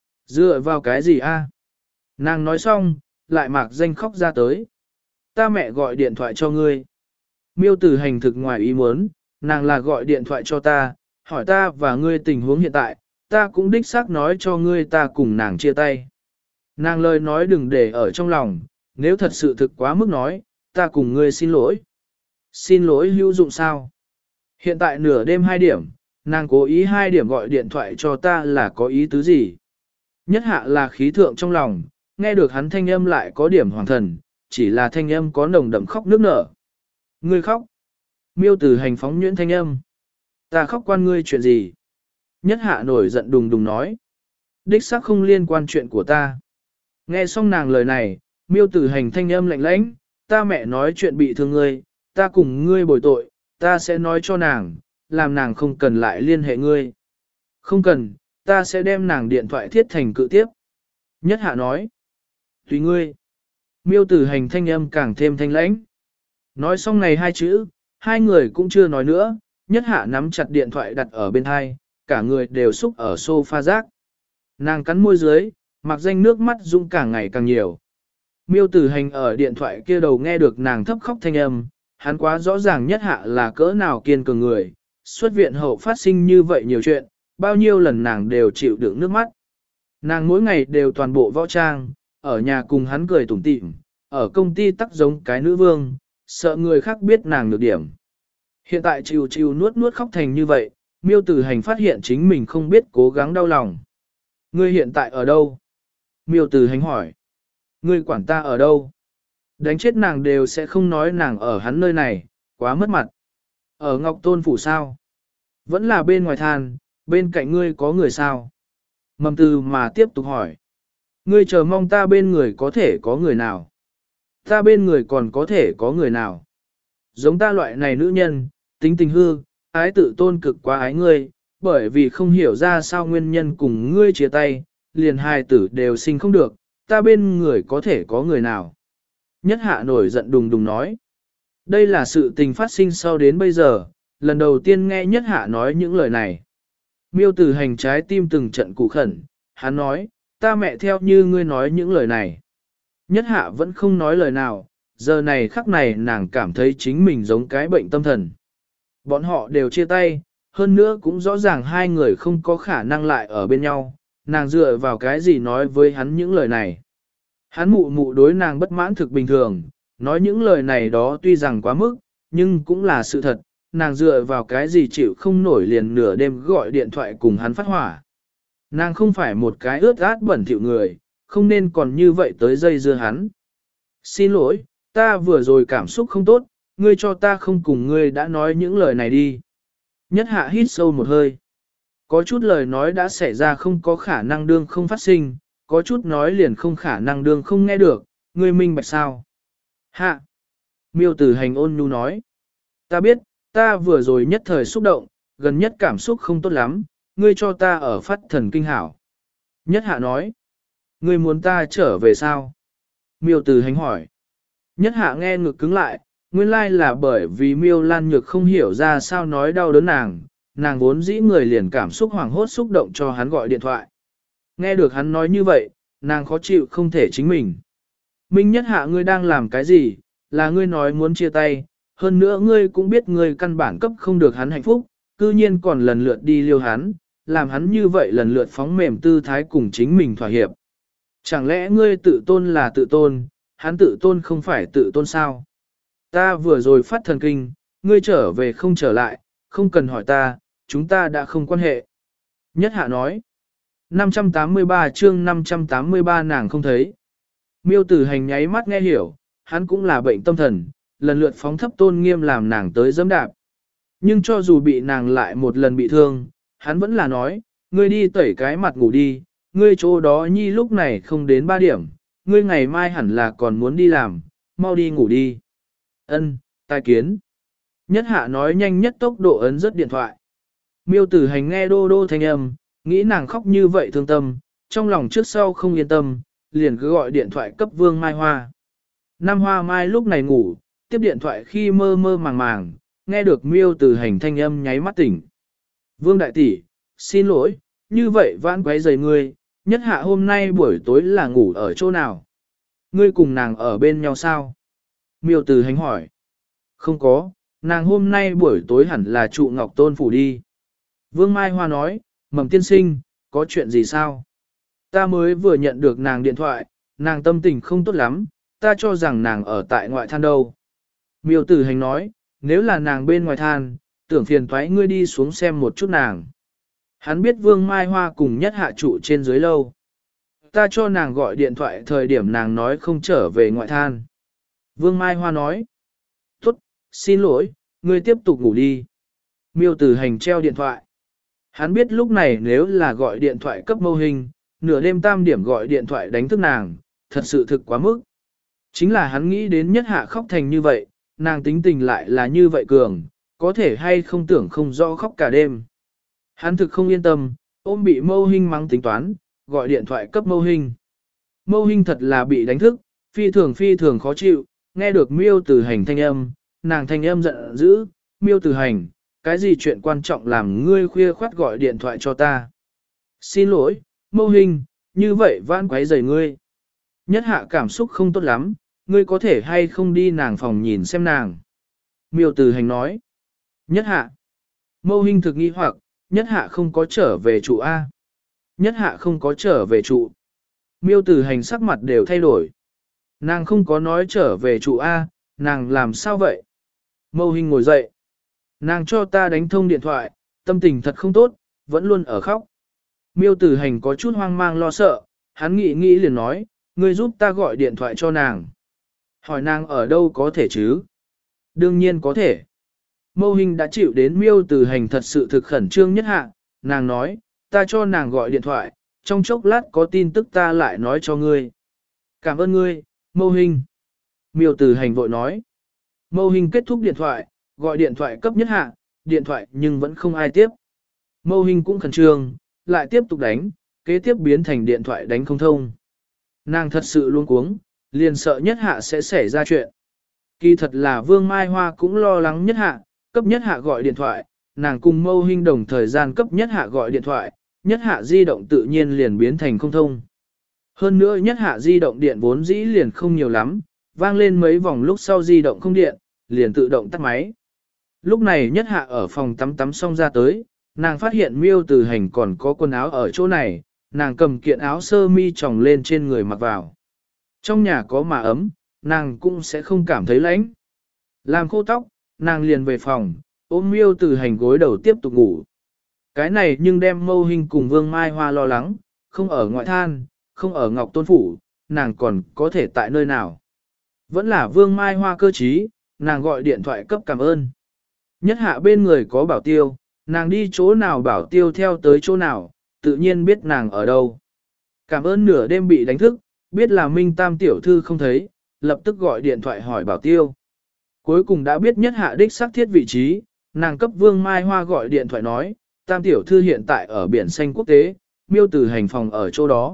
Dựa vào cái gì a? Nàng nói xong, lại mạc danh khóc ra tới. Ta mẹ gọi điện thoại cho ngươi. Miêu Tử Hành thực ngoài ý muốn, nàng là gọi điện thoại cho ta, hỏi ta và ngươi tình huống hiện tại, ta cũng đích xác nói cho ngươi ta cùng nàng chia tay. Nàng lời nói đừng để ở trong lòng, nếu thật sự thực quá mức nói, ta cùng ngươi xin lỗi. Xin lỗi hữu dụng sao? Hiện tại nửa đêm hai điểm, nàng cố ý hai điểm gọi điện thoại cho ta là có ý tứ gì? Nhất hạ là khí thượng trong lòng, nghe được hắn thanh âm lại có điểm hoàng thần, chỉ là thanh âm có nồng đậm khóc nước nở. Ngươi khóc. Miêu Tử Hành phóng nhuyễn thanh âm. Ta khóc quan ngươi chuyện gì? Nhất hạ nổi giận đùng đùng nói. Đích xác không liên quan chuyện của ta. Nghe xong nàng lời này, Miêu Tử Hành thanh âm lạnh lãnh, ta mẹ nói chuyện bị thương ngươi, ta cùng ngươi bồi tội, ta sẽ nói cho nàng, làm nàng không cần lại liên hệ ngươi. Không cần, ta sẽ đem nàng điện thoại thiết thành cự tiếp. Nhất hạ nói. Tùy ngươi. Miêu Tử Hành thanh âm càng thêm thanh lãnh. Nói xong này hai chữ, hai người cũng chưa nói nữa, nhất hạ nắm chặt điện thoại đặt ở bên hai, cả người đều xúc ở sofa rác. Nàng cắn môi dưới, mặc danh nước mắt rung càng ngày càng nhiều. Miêu Tử Hành ở điện thoại kia đầu nghe được nàng thấp khóc thanh âm, hắn quá rõ ràng nhất hạ là cỡ nào kiên cường người, xuất viện hậu phát sinh như vậy nhiều chuyện, bao nhiêu lần nàng đều chịu đựng nước mắt. Nàng mỗi ngày đều toàn bộ võ trang, ở nhà cùng hắn cười tủm tỉm, ở công ty tắc giống cái nữ vương, sợ người khác biết nàng được điểm. Hiện tại chịu chịu nuốt nuốt khóc thành như vậy, Miêu Tử Hành phát hiện chính mình không biết cố gắng đau lòng. Ngươi hiện tại ở đâu? Miêu Tử Hành hỏi. Ngươi quản ta ở đâu? Đánh chết nàng đều sẽ không nói nàng ở hắn nơi này, quá mất mặt. Ở Ngọc Tôn Phủ sao? Vẫn là bên ngoài than, bên cạnh ngươi có người sao? Mầm Từ mà tiếp tục hỏi. Ngươi chờ mong ta bên người có thể có người nào? Ta bên người còn có thể có người nào? Giống ta loại này nữ nhân, tính tình hư, ái tự tôn cực quá ái ngươi, bởi vì không hiểu ra sao nguyên nhân cùng ngươi chia tay, liền hai tử đều sinh không được, ta bên người có thể có người nào? Nhất hạ nổi giận đùng đùng nói. Đây là sự tình phát sinh sau đến bây giờ, lần đầu tiên nghe nhất hạ nói những lời này. Miêu Tử Hành trái tim từng trận cụ khẩn, hắn nói, ta mẹ theo như ngươi nói những lời này. Nhất hạ vẫn không nói lời nào, giờ này khắc này nàng cảm thấy chính mình giống cái bệnh tâm thần. Bọn họ đều chia tay, hơn nữa cũng rõ ràng hai người không có khả năng lại ở bên nhau, nàng dựa vào cái gì nói với hắn những lời này. Hắn mụ mụ đối nàng bất mãn thực bình thường, nói những lời này đó tuy rằng quá mức, nhưng cũng là sự thật, nàng dựa vào cái gì chịu không nổi liền nửa đêm gọi điện thoại cùng hắn phát hỏa. Nàng không phải một cái ướt át bẩn thỉu người, không nên còn như vậy tới dây dưa hắn. Xin lỗi, ta vừa rồi cảm xúc không tốt, ngươi cho ta không cùng ngươi đã nói những lời này đi. Nhất hạ hít sâu một hơi. Có chút lời nói đã xảy ra không có khả năng đương không phát sinh, có chút nói liền không khả năng đương không nghe được, ngươi minh bạch sao. Hạ. Miêu Tử Hành ôn nhu nói. Ta biết, ta vừa rồi nhất thời xúc động, gần nhất cảm xúc không tốt lắm, ngươi cho ta ở phát thần kinh hảo. Nhất hạ nói. Ngươi muốn ta trở về sao? Miêu Tử Hành hỏi. Nhất hạ nghe ngực cứng lại, nguyên lai là bởi vì Miêu Lan Nhược không hiểu ra sao nói đau đớn nàng, nàng vốn dĩ người liền cảm xúc hoảng hốt xúc động cho hắn gọi điện thoại. Nghe được hắn nói như vậy, nàng khó chịu không thể chính mình. Minh Nhất hạ ngươi đang làm cái gì, là ngươi nói muốn chia tay, hơn nữa ngươi cũng biết ngươi căn bản cấp không được hắn hạnh phúc, cư nhiên còn lần lượt đi liêu hắn, làm hắn như vậy lần lượt phóng mềm tư thái cùng chính mình thỏa hiệp. Chẳng lẽ ngươi tự tôn là tự tôn, hắn tự tôn không phải tự tôn sao? Ta vừa rồi phát thần kinh, ngươi trở về không trở lại, không cần hỏi ta, chúng ta đã không quan hệ. Nhất hạ nói. năm trăm tám mươi ba chương năm trăm tám mươi ba nàng không thấy. Miêu Tử Hành nháy mắt nghe hiểu, hắn cũng là bệnh tâm thần, lần lượt phóng thấp tôn nghiêm làm nàng tới dẫm đạp. Nhưng cho dù bị nàng lại một lần bị thương, hắn vẫn là nói, ngươi đi tẩy cái mặt ngủ đi, ngươi chỗ đó nhi lúc này không đến ba điểm, ngươi ngày mai hẳn là còn muốn đi làm, mau đi ngủ đi. Ân, tai kiến. Nhất hạ nói nhanh nhất tốc độ ấn rất điện thoại. Miêu Tử Hành nghe đô đô thanh âm, nghĩ nàng khóc như vậy thương tâm, trong lòng trước sau không yên tâm, liền cứ gọi điện thoại cấp Vương Mai Hoa. Nam Hoa Mai lúc này ngủ, tiếp điện thoại khi mơ mơ màng màng, nghe được Miêu Tử Hành thanh âm nháy mắt tỉnh. Vương đại tỷ, xin lỗi, như vậy vãn quấy rầy ngươi, nhất hạ hôm nay buổi tối là ngủ ở chỗ nào? Ngươi cùng nàng ở bên nhau sao? Miêu Tử Hành hỏi. Không có, nàng hôm nay buổi tối hẳn là trụ Ngọc Tôn phủ đi. Vương Mai Hoa nói, Mầm tiên sinh, có chuyện gì sao? Ta mới vừa nhận được nàng điện thoại, nàng tâm tình không tốt lắm, ta cho rằng nàng ở tại ngoại than đâu. Miêu Tử Hành nói, nếu là nàng bên ngoài than, tưởng phiền thoái ngươi đi xuống xem một chút nàng. Hắn biết Vương Mai Hoa cùng nhất hạ trụ trên dưới lâu. Ta cho nàng gọi điện thoại thời điểm nàng nói không trở về ngoại than. Vương Mai Hoa nói, tốt, xin lỗi, ngươi tiếp tục ngủ đi. Miêu Tử Hành treo điện thoại. Hắn biết lúc này nếu là gọi điện thoại cấp mâu hình, nửa đêm tam điểm gọi điện thoại đánh thức nàng, thật sự thực quá mức. Chính là hắn nghĩ đến nhất hạ khóc thành như vậy, nàng tính tình lại là như vậy cường, có thể hay không tưởng không rõ khóc cả đêm. Hắn thực không yên tâm, ôm bị mâu hình mắng tính toán, gọi điện thoại cấp mâu hình. Mâu hình thật là bị đánh thức, phi thường phi thường khó chịu, nghe được Miêu Tử Hành thanh âm, nàng thanh âm giận dữ, Miêu Tử Hành, cái gì chuyện quan trọng làm ngươi khuya khoát gọi điện thoại cho ta. Xin lỗi, mâu hình, như vậy vãn quấy rầy ngươi. Nhất hạ cảm xúc không tốt lắm, ngươi có thể hay không đi nàng phòng nhìn xem nàng. Miêu Tử Hành nói. Nhất hạ. Mâu hình thực nghi hoặc, nhất hạ không có trở về trụ A. Nhất hạ không có trở về trụ. Miêu Tử Hành sắc mặt đều thay đổi. Nàng không có nói trở về trụ A, nàng làm sao vậy? Mâu hình ngồi dậy. Nàng cho ta đánh thông điện thoại, tâm tình thật không tốt, vẫn luôn ở khóc. Miêu Tử Hành có chút hoang mang lo sợ, hắn nghĩ nghĩ liền nói, ngươi giúp ta gọi điện thoại cho nàng. Hỏi nàng ở đâu có thể chứ? Đương nhiên có thể. Mâu hình đã chịu đến Miêu Tử Hành thật sự thực khẩn trương nhất hạ, nàng nói, ta cho nàng gọi điện thoại, trong chốc lát có tin tức ta lại nói cho ngươi. Cảm ơn ngươi, Mâu hình. Miêu Tử Hành vội nói. Mâu hình kết thúc điện thoại, gọi điện thoại cấp nhất hạ, điện thoại nhưng vẫn không ai tiếp. Mâu hình cũng khẩn trương, lại tiếp tục đánh, kế tiếp biến thành điện thoại đánh không thông. Nàng thật sự luống cuống, liền sợ nhất hạ sẽ xảy ra chuyện. Kỳ thật là Vương Mai Hoa cũng lo lắng nhất hạ, cấp nhất hạ gọi điện thoại, nàng cùng mâu hình đồng thời gian cấp nhất hạ gọi điện thoại, nhất hạ di động tự nhiên liền biến thành không thông. Hơn nữa nhất hạ di động điện vốn dĩ liền không nhiều lắm, vang lên mấy vòng lúc sau di động không điện, liền tự động tắt máy. Lúc này nhất hạ ở phòng tắm tắm xong ra tới, nàng phát hiện Miêu Tử Hành còn có quần áo ở chỗ này, nàng cầm kiện áo sơ mi tròng lên trên người mặc vào. Trong nhà có mà ấm, nàng cũng sẽ không cảm thấy lạnh. Làm khô tóc, nàng liền về phòng, ôm Miêu Tử Hành gối đầu tiếp tục ngủ. Cái này nhưng đem Mâu Hinh cùng Vương Mai Hoa lo lắng, không ở ngoại than, không ở Ngọc Tôn Phủ, nàng còn có thể tại nơi nào. Vẫn là Vương Mai Hoa cơ trí, nàng gọi điện thoại cấp cảm ơn. Nhất hạ bên người có bảo tiêu, nàng đi chỗ nào bảo tiêu theo tới chỗ nào, tự nhiên biết nàng ở đâu. Cảm ơn nửa đêm bị đánh thức, biết là Minh Tam tiểu thư không thấy, lập tức gọi điện thoại hỏi bảo tiêu. Cuối cùng đã biết nhất hạ đích xác thiết vị trí, nàng cấp Vương Mai Hoa gọi điện thoại nói, Tam tiểu thư hiện tại ở biển xanh quốc tế, Miêu Tử Hành phòng ở chỗ đó.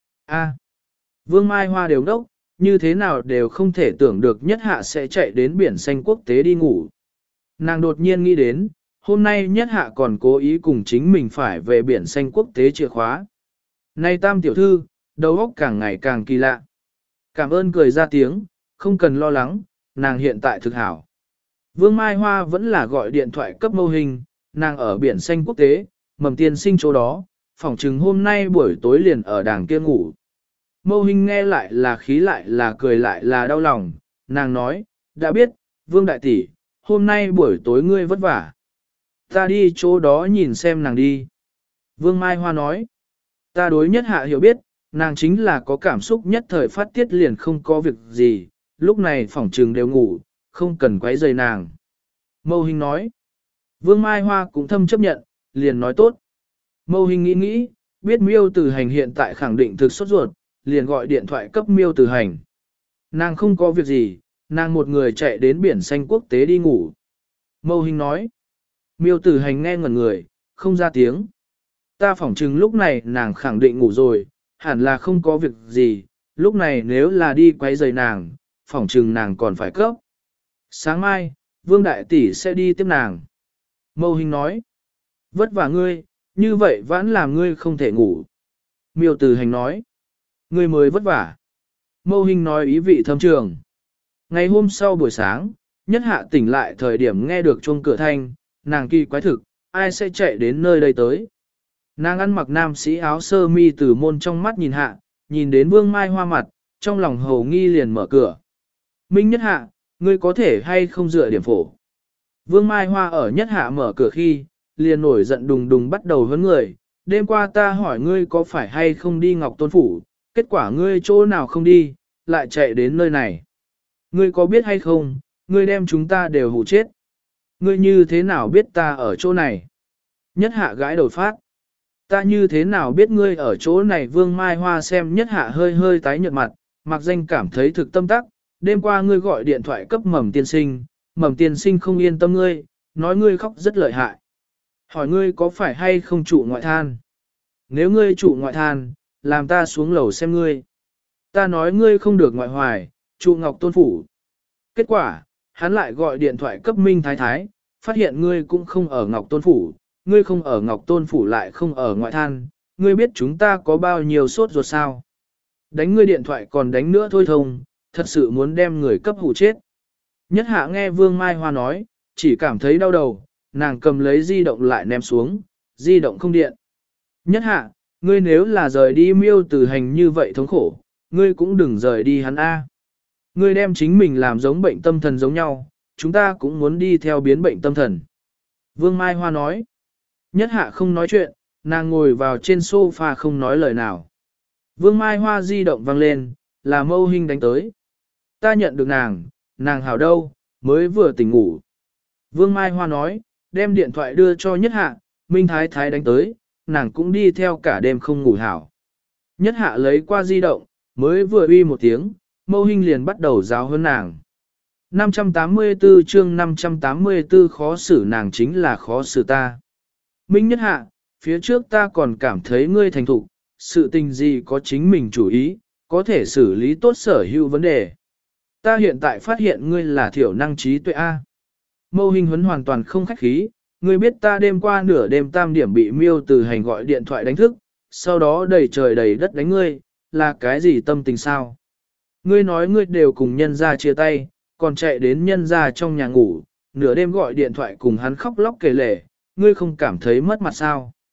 A, Vương Mai Hoa đều đốc, như thế nào đều không thể tưởng được nhất hạ sẽ chạy đến biển xanh quốc tế đi ngủ. Nàng đột nhiên nghĩ đến, hôm nay nhất hạ còn cố ý cùng chính mình phải về biển xanh quốc tế chìa khóa. Này Tam tiểu thư, đầu óc càng ngày càng kỳ lạ. Cảm ơn cười ra tiếng, không cần lo lắng, nàng hiện tại thực hảo. Vương Mai Hoa vẫn là gọi điện thoại cấp Mâu Hinh, nàng ở biển xanh quốc tế, Mầm Tiên Sinh chỗ đó, phỏng chừng hôm nay buổi tối liền ở đàng kia ngủ. Mâu Hinh nghe lại là khí lại là cười lại là đau lòng, nàng nói, đã biết, Vương Đại Tỷ, hôm nay buổi tối ngươi vất vả. Ta đi chỗ đó nhìn xem nàng đi. Vương Mai Hoa nói, ta đối nhất hạ hiểu biết, nàng chính là có cảm xúc nhất thời phát tiết liền không có việc gì, lúc này phỏng trừng đều ngủ, không cần quấy rầy nàng. Mâu Hinh nói, Vương Mai Hoa cũng thâm chấp nhận, liền nói tốt. Mâu Hinh nghĩ nghĩ, biết Miêu Tử Hành hiện tại khẳng định thực sốt ruột, liền gọi điện thoại cấp Miêu Tử Hành. Nàng không có việc gì, nàng một người chạy đến biển xanh quốc tế đi ngủ. Mâu Hinh nói, Miêu Tử Hành nghe ngẩn người, không ra tiếng. Ta phỏng chừng lúc này nàng khẳng định ngủ rồi, hẳn là không có việc gì, lúc này nếu là đi quấy rầy nàng, phỏng chừng nàng còn phải cấp. Sáng mai, Vương Đại Tỷ sẽ đi tiếp nàng. Mâu Hinh nói, vất vả ngươi, như vậy vẫn làm ngươi không thể ngủ. Miêu Tử Hành nói, ngươi mới vất vả. Mâu Hinh nói ý vị thâm trường. Ngày hôm sau buổi sáng, nhất hạ tỉnh lại thời điểm nghe được chuông cửa thanh, nàng kỳ quái thực, ai sẽ chạy đến nơi đây tới. Nàng ăn mặc nam sĩ áo sơ mi từ môn trong mắt nhìn hạ, nhìn đến Vương Mai Hoa mặt, trong lòng hầu nghi liền mở cửa. Minh nhất hạ, ngươi có thể hay không dựa điểm phổ. Vương Mai Hoa ở nhất hạ mở cửa khi, liền nổi giận đùng đùng bắt đầu huấn người. Đêm qua ta hỏi ngươi có phải hay không đi Ngọc Tôn Phủ, kết quả ngươi chỗ nào không đi, lại chạy đến nơi này. Ngươi có biết hay không, ngươi đem chúng ta đều hù chết. Ngươi như thế nào biết ta ở chỗ này? Nhất hạ gãi đầu phát. Ta như thế nào biết ngươi ở chỗ này? Vương Mai Hoa xem nhất hạ hơi hơi tái nhợt mặt, mặc danh cảm thấy thực tâm tắc. Đêm qua ngươi gọi điện thoại cấp Mầm Tiên Sinh, Mầm Tiên Sinh không yên tâm ngươi, nói ngươi khóc rất lợi hại. Hỏi ngươi có phải hay không trụ ngoại than? Nếu ngươi trụ ngoại than, làm ta xuống lầu xem ngươi. Ta nói ngươi không được ngoại hoài, trụ Ngọc Tôn Phủ. Kết quả, hắn lại gọi điện thoại cấp Minh Thái Thái, phát hiện ngươi cũng không ở Ngọc Tôn Phủ, ngươi không ở Ngọc Tôn Phủ lại không ở ngoại than, ngươi biết chúng ta có bao nhiêu sốt ruột sao? Đánh ngươi điện thoại còn đánh nữa thôi thông, thật sự muốn đem người cấp hủ chết. Nhất hạ nghe Vương Mai Hoa nói, chỉ cảm thấy đau đầu, nàng cầm lấy di động lại ném xuống, di động không điện. Nhất hạ, ngươi nếu là rời đi Miêu Tử Hành như vậy thống khổ, ngươi cũng đừng rời đi hắn A. Ngươi đem chính mình làm giống bệnh tâm thần giống nhau, chúng ta cũng muốn đi theo biến bệnh tâm thần. Vương Mai Hoa nói, nhất hạ không nói chuyện, nàng ngồi vào trên sofa không nói lời nào. Vương Mai Hoa di động vang lên, là Mâu Hinh đánh tới. Ta nhận được nàng, nàng hảo đâu, mới vừa tỉnh ngủ. Vương Mai Hoa nói, đem điện thoại đưa cho nhất hạ, Minh Thái Thái đánh tới, nàng cũng đi theo cả đêm không ngủ hảo. Nhất hạ lấy qua di động, mới vừa uy một tiếng, Mâu Hinh liền bắt đầu giáo hơn nàng. năm trăm tám mươi tư chương năm trăm tám mươi tư khó xử nàng chính là khó xử ta. Minh nhất hạ, phía trước ta còn cảm thấy ngươi thành thục, sự tình gì có chính mình chủ ý, có thể xử lý tốt sở hữu vấn đề. Ta hiện tại phát hiện ngươi là thiểu năng trí tuệ A. Mâu Hinh huấn hoàn toàn không khách khí, ngươi biết ta đêm qua nửa đêm tam điểm bị Miêu Tử Hành gọi điện thoại đánh thức, sau đó đầy trời đầy đất đánh ngươi, là cái gì tâm tình sao? Ngươi nói ngươi đều cùng nhân gia chia tay, còn chạy đến nhân gia trong nhà ngủ, nửa đêm gọi điện thoại cùng hắn khóc lóc kể lể, ngươi không cảm thấy mất mặt sao?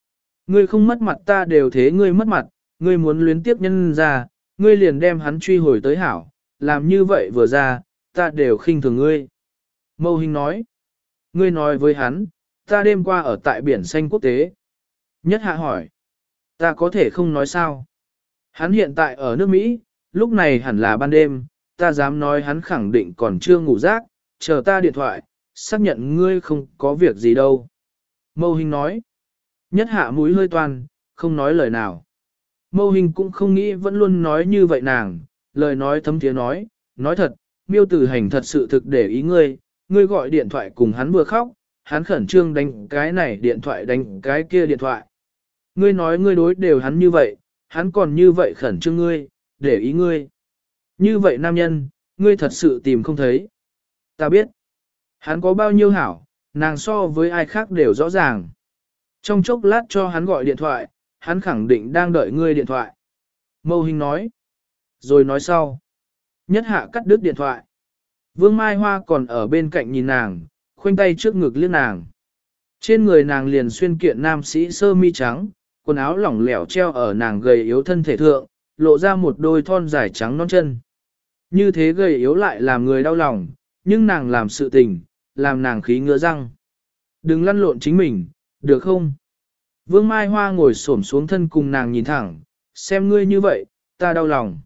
Ngươi không mất mặt ta đều thế ngươi mất mặt, ngươi muốn luyến tiếp nhân ra, ngươi liền đem hắn truy hồi tới hảo, làm như vậy vừa ra, ta đều khinh thường ngươi. Mâu Hình nói, ngươi nói với hắn, ta đêm qua ở tại biển xanh quốc tế. Nhất Hạ hỏi, ta có thể không nói sao? Hắn hiện tại ở nước Mỹ, lúc này hẳn là ban đêm, ta dám nói hắn khẳng định còn chưa ngủ giấc, chờ ta điện thoại, xác nhận ngươi không có việc gì đâu. Mâu Hình nói, Nhất Hạ mũi hơi toan, không nói lời nào. Mâu Hình cũng không nghĩ vẫn luôn nói như vậy nàng, lời nói thấm thiế nói, nói thật, Miêu Tử Hành thật sự thực để ý ngươi, ngươi gọi điện thoại cùng hắn vừa khóc, hắn khẩn trương đánh cái này điện thoại đánh cái kia điện thoại. Ngươi nói ngươi đối đều hắn như vậy, hắn còn như vậy khẩn trương ngươi, để ý ngươi. Như vậy nam nhân, ngươi thật sự tìm không thấy. Ta biết, hắn có bao nhiêu hảo, nàng so với ai khác đều rõ ràng. Trong chốc lát cho hắn gọi điện thoại, hắn khẳng định đang đợi ngươi điện thoại. Mâu Hình nói, rồi nói sau. Nhất Hạ cắt đứt điện thoại. Vương Mai Hoa còn ở bên cạnh nhìn nàng, khoanh tay trước ngực liếc nàng. Trên người nàng liền xuyên kiện nam sĩ sơ mi trắng, quần áo lỏng lẻo treo ở nàng gầy yếu thân thể thượng, lộ ra một đôi thon dài trắng non chân. Như thế gầy yếu lại làm người đau lòng, nhưng nàng làm sự tình, làm nàng khí ngứa răng. Đừng lăn lộn chính mình, được không? Vương Mai Hoa ngồi xổm xuống thân cùng nàng nhìn thẳng, xem ngươi như vậy, ta đau lòng.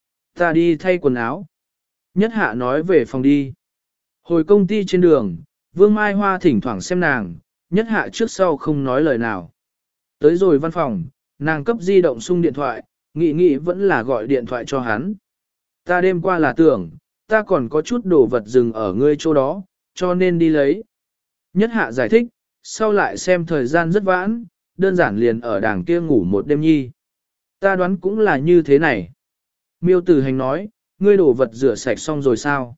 Ta đi thay quần áo. Nhất Hạ nói về phòng đi. Hồi công ty trên đường, Vương Mai Hoa thỉnh thoảng xem nàng, Nhất Hạ trước sau không nói lời nào. Tới rồi văn phòng, nàng cấp di động xung điện thoại, nghĩ nghĩ vẫn là gọi điện thoại cho hắn. Ta đêm qua là tưởng, ta còn có chút đồ vật dừng ở ngươi chỗ đó, cho nên đi lấy. Nhất Hạ giải thích, sau lại xem thời gian rất vãn, đơn giản liền ở đàng kia ngủ một đêm nhi. Ta đoán cũng là như thế này. Miêu Tử Hành nói, ngươi đổ vật rửa sạch xong rồi sao?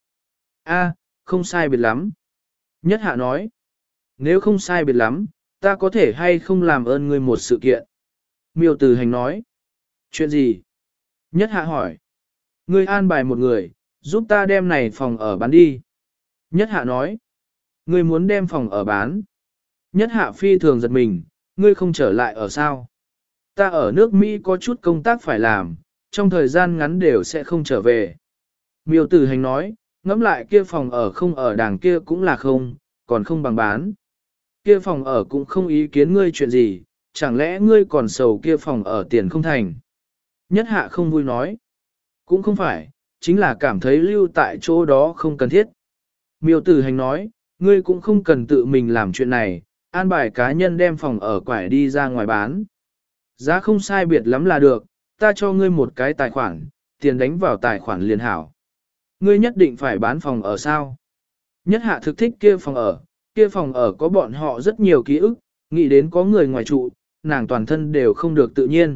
A, không sai biệt lắm. Nhất Hạ nói, nếu không sai biệt lắm, ta có thể hay không làm ơn ngươi một sự kiện. Miêu Tử Hành nói, chuyện gì? Nhất Hạ hỏi, ngươi an bài một người, giúp ta đem này phòng ở bán đi. Nhất Hạ nói, ngươi muốn đem phòng ở bán. Nhất Hạ phi thường giật mình, ngươi không trở lại ở sao? Ta ở nước Mỹ có chút công tác phải làm, trong thời gian ngắn đều sẽ không trở về. Miêu Tử Hành nói, ngẫm lại kia phòng ở không ở đàng kia cũng là không, còn không bằng bán. Kia phòng ở cũng không ý kiến ngươi chuyện gì, chẳng lẽ ngươi còn sầu kia phòng ở tiền không thành. Nhất Hạ không vui nói, cũng không phải, chính là cảm thấy lưu tại chỗ đó không cần thiết. Miêu Tử Hành nói, ngươi cũng không cần tự mình làm chuyện này, an bài cá nhân đem phòng ở quải đi ra ngoài bán. Giá không sai biệt lắm là được, ta cho ngươi một cái tài khoản, tiền đánh vào tài khoản liền hảo. Ngươi nhất định phải bán phòng ở sao? Nhất Hạ thực thích kia phòng ở, kia phòng ở có bọn họ rất nhiều ký ức, nghĩ đến có người ngoài trụ, nàng toàn thân đều không được tự nhiên.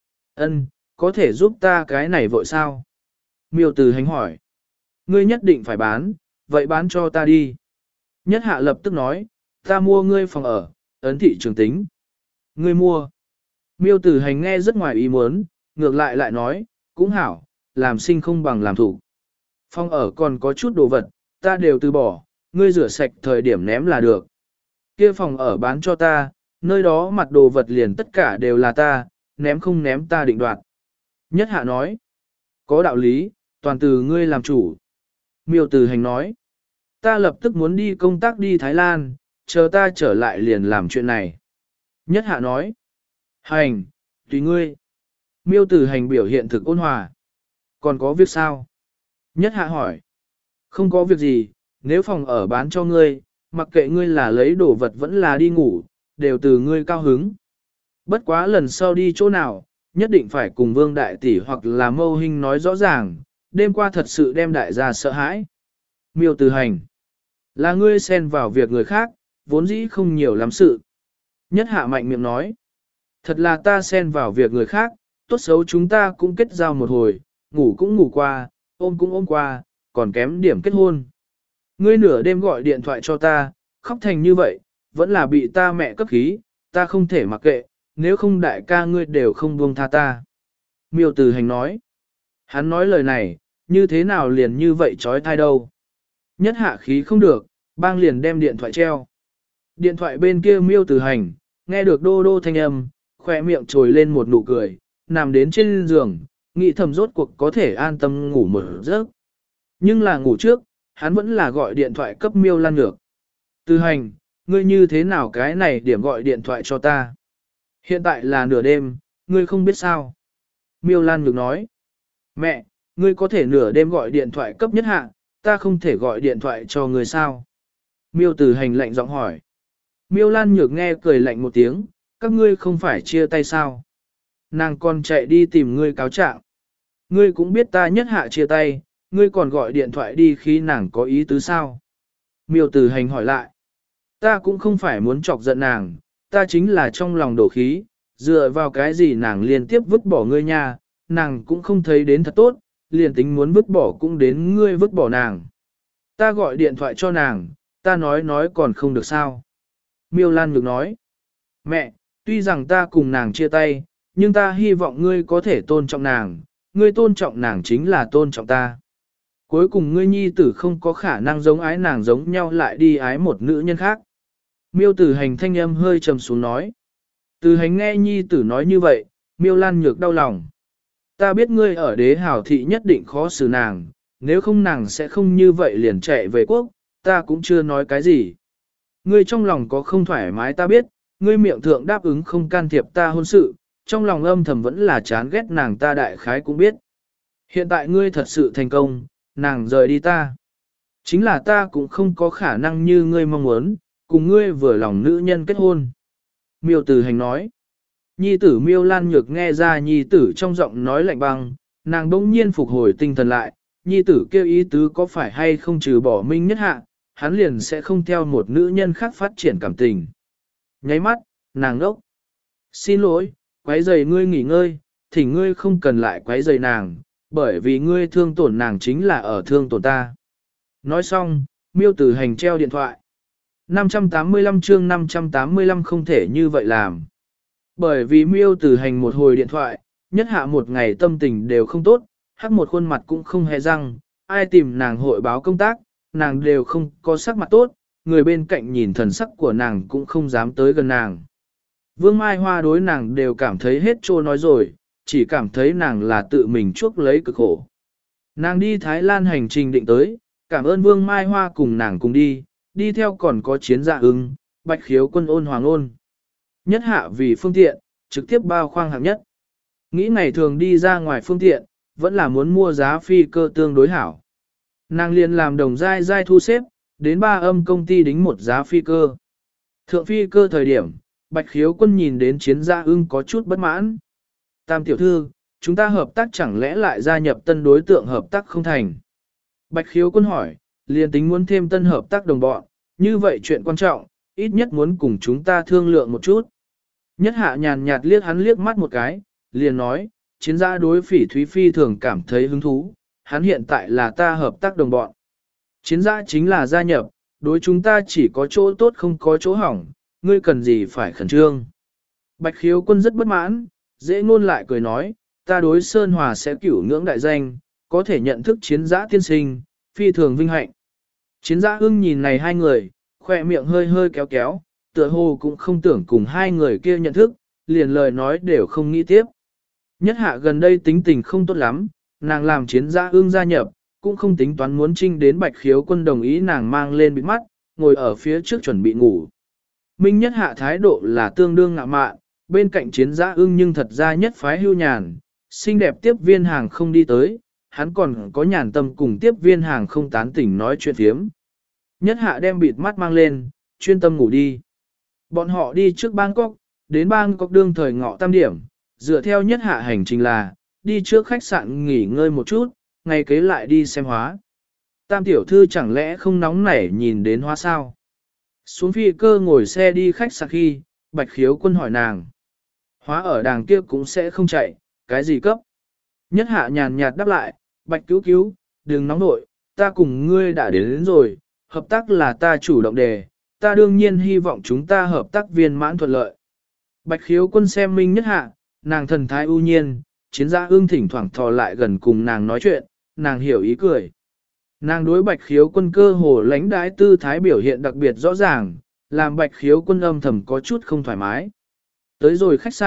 Ân, có thể giúp ta cái này vội sao? Miêu Tử Hành hỏi. Ngươi nhất định phải bán, vậy bán cho ta đi. Nhất Hạ lập tức nói, ta mua ngươi phòng ở, ấn thị trường tính. Ngươi mua. Miêu Tử Hành nghe rất ngoài ý muốn, ngược lại lại nói, cũng hảo, làm sinh không bằng làm thủ. Phòng ở còn có chút đồ vật, ta đều từ bỏ, ngươi rửa sạch thời điểm ném là được. Kia phòng ở bán cho ta, nơi đó mặt đồ vật liền tất cả đều là ta, ném không ném ta định đoạt. Nhất Hạ nói, có đạo lý, toàn từ ngươi làm chủ. Miêu Tử Hành nói, ta lập tức muốn đi công tác đi Thái Lan, chờ ta trở lại liền làm chuyện này. Nhất Hạ nói, hành, tùy ngươi. Miêu Tử Hành biểu hiện thực ôn hòa. Còn có việc sao? Nhất Hạ hỏi, không có việc gì, nếu phòng ở bán cho ngươi, mặc kệ ngươi là lấy đồ vật vẫn là đi ngủ, đều từ ngươi cao hứng. Bất quá lần sau đi chỗ nào, nhất định phải cùng Vương Đại Tỷ hoặc là Mâu Hinh nói rõ ràng, đêm qua thật sự đem đại gia sợ hãi. Miêu Tử Hành, là ngươi xen vào việc người khác, vốn dĩ không nhiều lắm sự. Nhất Hạ mạnh miệng nói, thật là ta xen vào việc người khác, tốt xấu chúng ta cũng kết giao một hồi, ngủ cũng ngủ qua, ôm cũng ôm qua, còn kém điểm kết hôn. Ngươi nửa đêm gọi điện thoại cho ta, khóc thành như vậy, vẫn là bị ta mẹ cấp khí, ta không thể mặc kệ, nếu không đại ca ngươi đều không buông tha ta. Miêu Tử Hành nói, hắn nói lời này, như thế nào liền như vậy trói thai đâu. Nhất Hạ khí không được, bang liền đem điện thoại treo. Điện thoại bên kia Miêu Tử Hành, nghe được đô đô thanh âm, khoe miệng trồi lên một nụ cười, nằm đến trên giường, nghĩ thầm rốt cuộc có thể an tâm ngủ một giấc. Nhưng là ngủ trước, hắn vẫn là gọi điện thoại cấp Miêu Lan Nhược. Từ hành, ngươi như thế nào cái này điểm gọi điện thoại cho ta? Hiện tại là nửa đêm, ngươi không biết sao? Miêu Lan Nhược nói. Mẹ, ngươi có thể nửa đêm gọi điện thoại cấp nhất hạ, ta không thể gọi điện thoại cho ngươi sao? Miêu Từ hành lạnh giọng hỏi. Miêu Lan Nhược nghe cười lạnh một tiếng, các ngươi không phải chia tay sao? Nàng còn chạy đi tìm ngươi cáo trạng. Ngươi cũng biết ta nhất hạ chia tay, ngươi còn gọi điện thoại đi khi nàng có ý tứ sao? Miêu Từ hành hỏi lại. Ta cũng không phải muốn chọc giận nàng, ta chính là trong lòng đổ khí, dựa vào cái gì nàng liên tiếp vứt bỏ ngươi nha, nàng cũng không thấy đến thật tốt, liền tính muốn vứt bỏ cũng đến ngươi vứt bỏ nàng. Ta gọi điện thoại cho nàng, ta nói nói còn không được sao. Miêu Lan Nhược nói. Mẹ, tuy rằng ta cùng nàng chia tay, nhưng ta hy vọng ngươi có thể tôn trọng nàng, ngươi tôn trọng nàng chính là tôn trọng ta. Cuối cùng ngươi nhi tử không có khả năng giống ái nàng giống nhau lại đi ái một nữ nhân khác. Miêu Tử hành thanh âm hơi trầm xuống nói. Từ hành nghe nhi tử nói như vậy, Miêu Lan Nhược đau lòng. Ta biết ngươi ở đế hảo thị nhất định khó xử nàng, nếu không nàng sẽ không như vậy liền chạy về quốc, ta cũng chưa nói cái gì. Ngươi trong lòng có không thoải mái ta biết, ngươi miệng thượng đáp ứng không can thiệp ta hôn sự, trong lòng âm thầm vẫn là chán ghét nàng ta đại khái cũng biết. Hiện tại ngươi thật sự thành công, nàng rời đi ta. Chính là ta cũng không có khả năng như ngươi mong muốn, cùng ngươi vừa lòng nữ nhân kết hôn. Miêu Tử hành nói. Nhi tử Miêu Lan Nhược nghe ra nhi tử trong giọng nói lạnh băng, nàng đỗng nhiên phục hồi tinh thần lại, nhi tử kêu ý tứ có phải hay không trừ bỏ Minh Nhất Hạ, hắn liền sẽ không theo một nữ nhân khác phát triển cảm tình. Nháy mắt, nàng ngốc. Xin lỗi, quấy rầy ngươi nghỉ ngơi, thỉnh ngươi không cần lại quấy rầy nàng, bởi vì ngươi thương tổn nàng chính là ở thương tổn ta. Nói xong, Miêu Tử hành treo điện thoại. năm trăm tám mươi lăm chương năm trăm tám mươi lăm không thể như vậy làm. Bởi vì Miêu Tử hành một hồi điện thoại, nhất hạ một ngày tâm tình đều không tốt, hắc một khuôn mặt cũng không hề răng, ai tìm nàng hội báo công tác, nàng đều không có sắc mặt tốt, người bên cạnh nhìn thần sắc của nàng cũng không dám tới gần nàng. Vương Mai Hoa đối nàng đều cảm thấy hết trô nói rồi, chỉ cảm thấy nàng là tự mình chuốc lấy cực khổ. Nàng đi Thái Lan hành trình định tới, cảm ơn Vương Mai Hoa cùng nàng cùng đi, đi theo còn có Chiến Dạ Ưng, Bạch Khiếu Quân Ôn Hoàng Ôn. Nhất hạ vì phương tiện, trực tiếp bao khoang hạng nhất. Nghĩ ngày thường đi ra ngoài phương tiện, vẫn là muốn mua giá phi cơ tương đối hảo. Nàng liền làm đồng dai dai thu xếp, đến ba âm công ty đính một giá phi cơ. Thượng phi cơ thời điểm, Bạch Khiếu Quân nhìn đến Chiến Dạ Ưng có chút bất mãn. Tam tiểu thư, chúng ta hợp tác chẳng lẽ lại gia nhập tân đối tượng hợp tác không thành? Bạch Khiếu Quân hỏi, liền tính muốn thêm tân hợp tác đồng bọn, như vậy chuyện quan trọng, ít nhất muốn cùng chúng ta thương lượng một chút. Nhất hạ nhàn nhạt liếc hắn liếc mắt một cái, liền nói, Chiến Dạ đối Phỉ Thúy Phi thường cảm thấy hứng thú, hắn hiện tại là ta hợp tác đồng bọn. Chiến Dạ chính là gia nhập, đối chúng ta chỉ có chỗ tốt không có chỗ hỏng, ngươi cần gì phải khẩn trương. Bạch Khiếu Quân rất bất mãn, dễ ngôn lại cười nói, ta đối Sơn Hòa sẽ cửu ngưỡng đại danh, có thể nhận thức Chiến Dạ tiên sinh, phi thường vinh hạnh. Chiến Dạ ưng nhìn này hai người, khoe miệng hơi hơi kéo kéo, tựa hồ cũng không tưởng cùng hai người kia nhận thức, liền lời nói đều không nghĩ tiếp. Nhất hạ gần đây tính tình không tốt lắm, nàng làm Chiến Dạ ưng gia nhập, cũng không tính toán muốn trinh đến Bạch Khiếu Quân đồng ý nàng mang lên bịt mắt, ngồi ở phía trước chuẩn bị ngủ. Minh Nhất hạ thái độ là tương đương ngạo mạn, bên cạnh Chiến Dạ ưng nhưng thật ra nhất phái hưu nhàn, xinh đẹp tiếp viên hàng không đi tới, hắn còn có nhàn tâm cùng tiếp viên hàng không tán tỉnh nói chuyện phiếm. Nhất hạ đem bịt mắt mang lên, chuyên tâm ngủ đi. Bọn họ đi trước Bangkok, đến Bangkok đương thời ngọ tam điểm, dựa theo nhất hạ hành trình là, đi trước khách sạn nghỉ ngơi một chút, ngày kế lại đi xem hóa. Tam tiểu thư chẳng lẽ không nóng nảy nhìn đến hóa sao? Xuống phi cơ ngồi xe đi khách sạn khi, Bạch Khiếu Quân hỏi nàng. Hóa ở đàng kia cũng sẽ không chạy, cái gì cấp? Nhất hạ nhàn nhạt đáp lại, Bạch cứu cứu, đừng nóng nội, ta cùng ngươi đã đến, đến rồi, hợp tác là ta chủ động đề, ta đương nhiên hy vọng chúng ta hợp tác viên mãn thuận lợi. Bạch Khiếu Quân xem Minh Nhất hạ, nàng thần thái ưu nhiên, Chiến Dạ ưng thỉnh thoảng thò lại gần cùng nàng nói chuyện, nàng hiểu ý cười. Nàng đối Bạch Khiếu Quân cơ hồ lãnh đái tư thái biểu hiện đặc biệt rõ ràng, làm Bạch Khiếu Quân âm thầm có chút không thoải mái. Tới rồi khách sạn,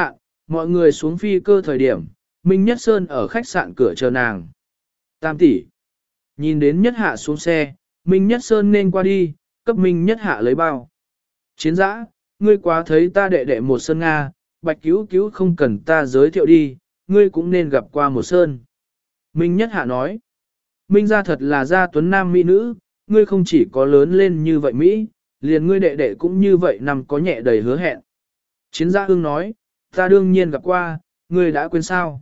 Mọi người xuống phi cơ thời điểm, Minh Nhất Sơn ở khách sạn cửa chờ nàng. Tam tỷ. Nhìn đến Nhất Hạ xuống xe, Minh Nhất Sơn nên qua đi, cấp Minh Nhất Hạ lấy bao. Chiến dã, ngươi quá thấy ta đệ đệ một Sơn Nga, Bạch Cứu Cứu không cần ta giới thiệu đi, ngươi cũng nên gặp qua một Sơn. Minh Nhất Hạ nói, Minh gia thật là gia tuấn nam mỹ nữ, ngươi không chỉ có lớn lên như vậy Mỹ, liền ngươi đệ đệ cũng như vậy nằm có nhẹ đầy hứa hẹn. Chiến gia hương nói, ta đương nhiên gặp qua, ngươi đã quên sao?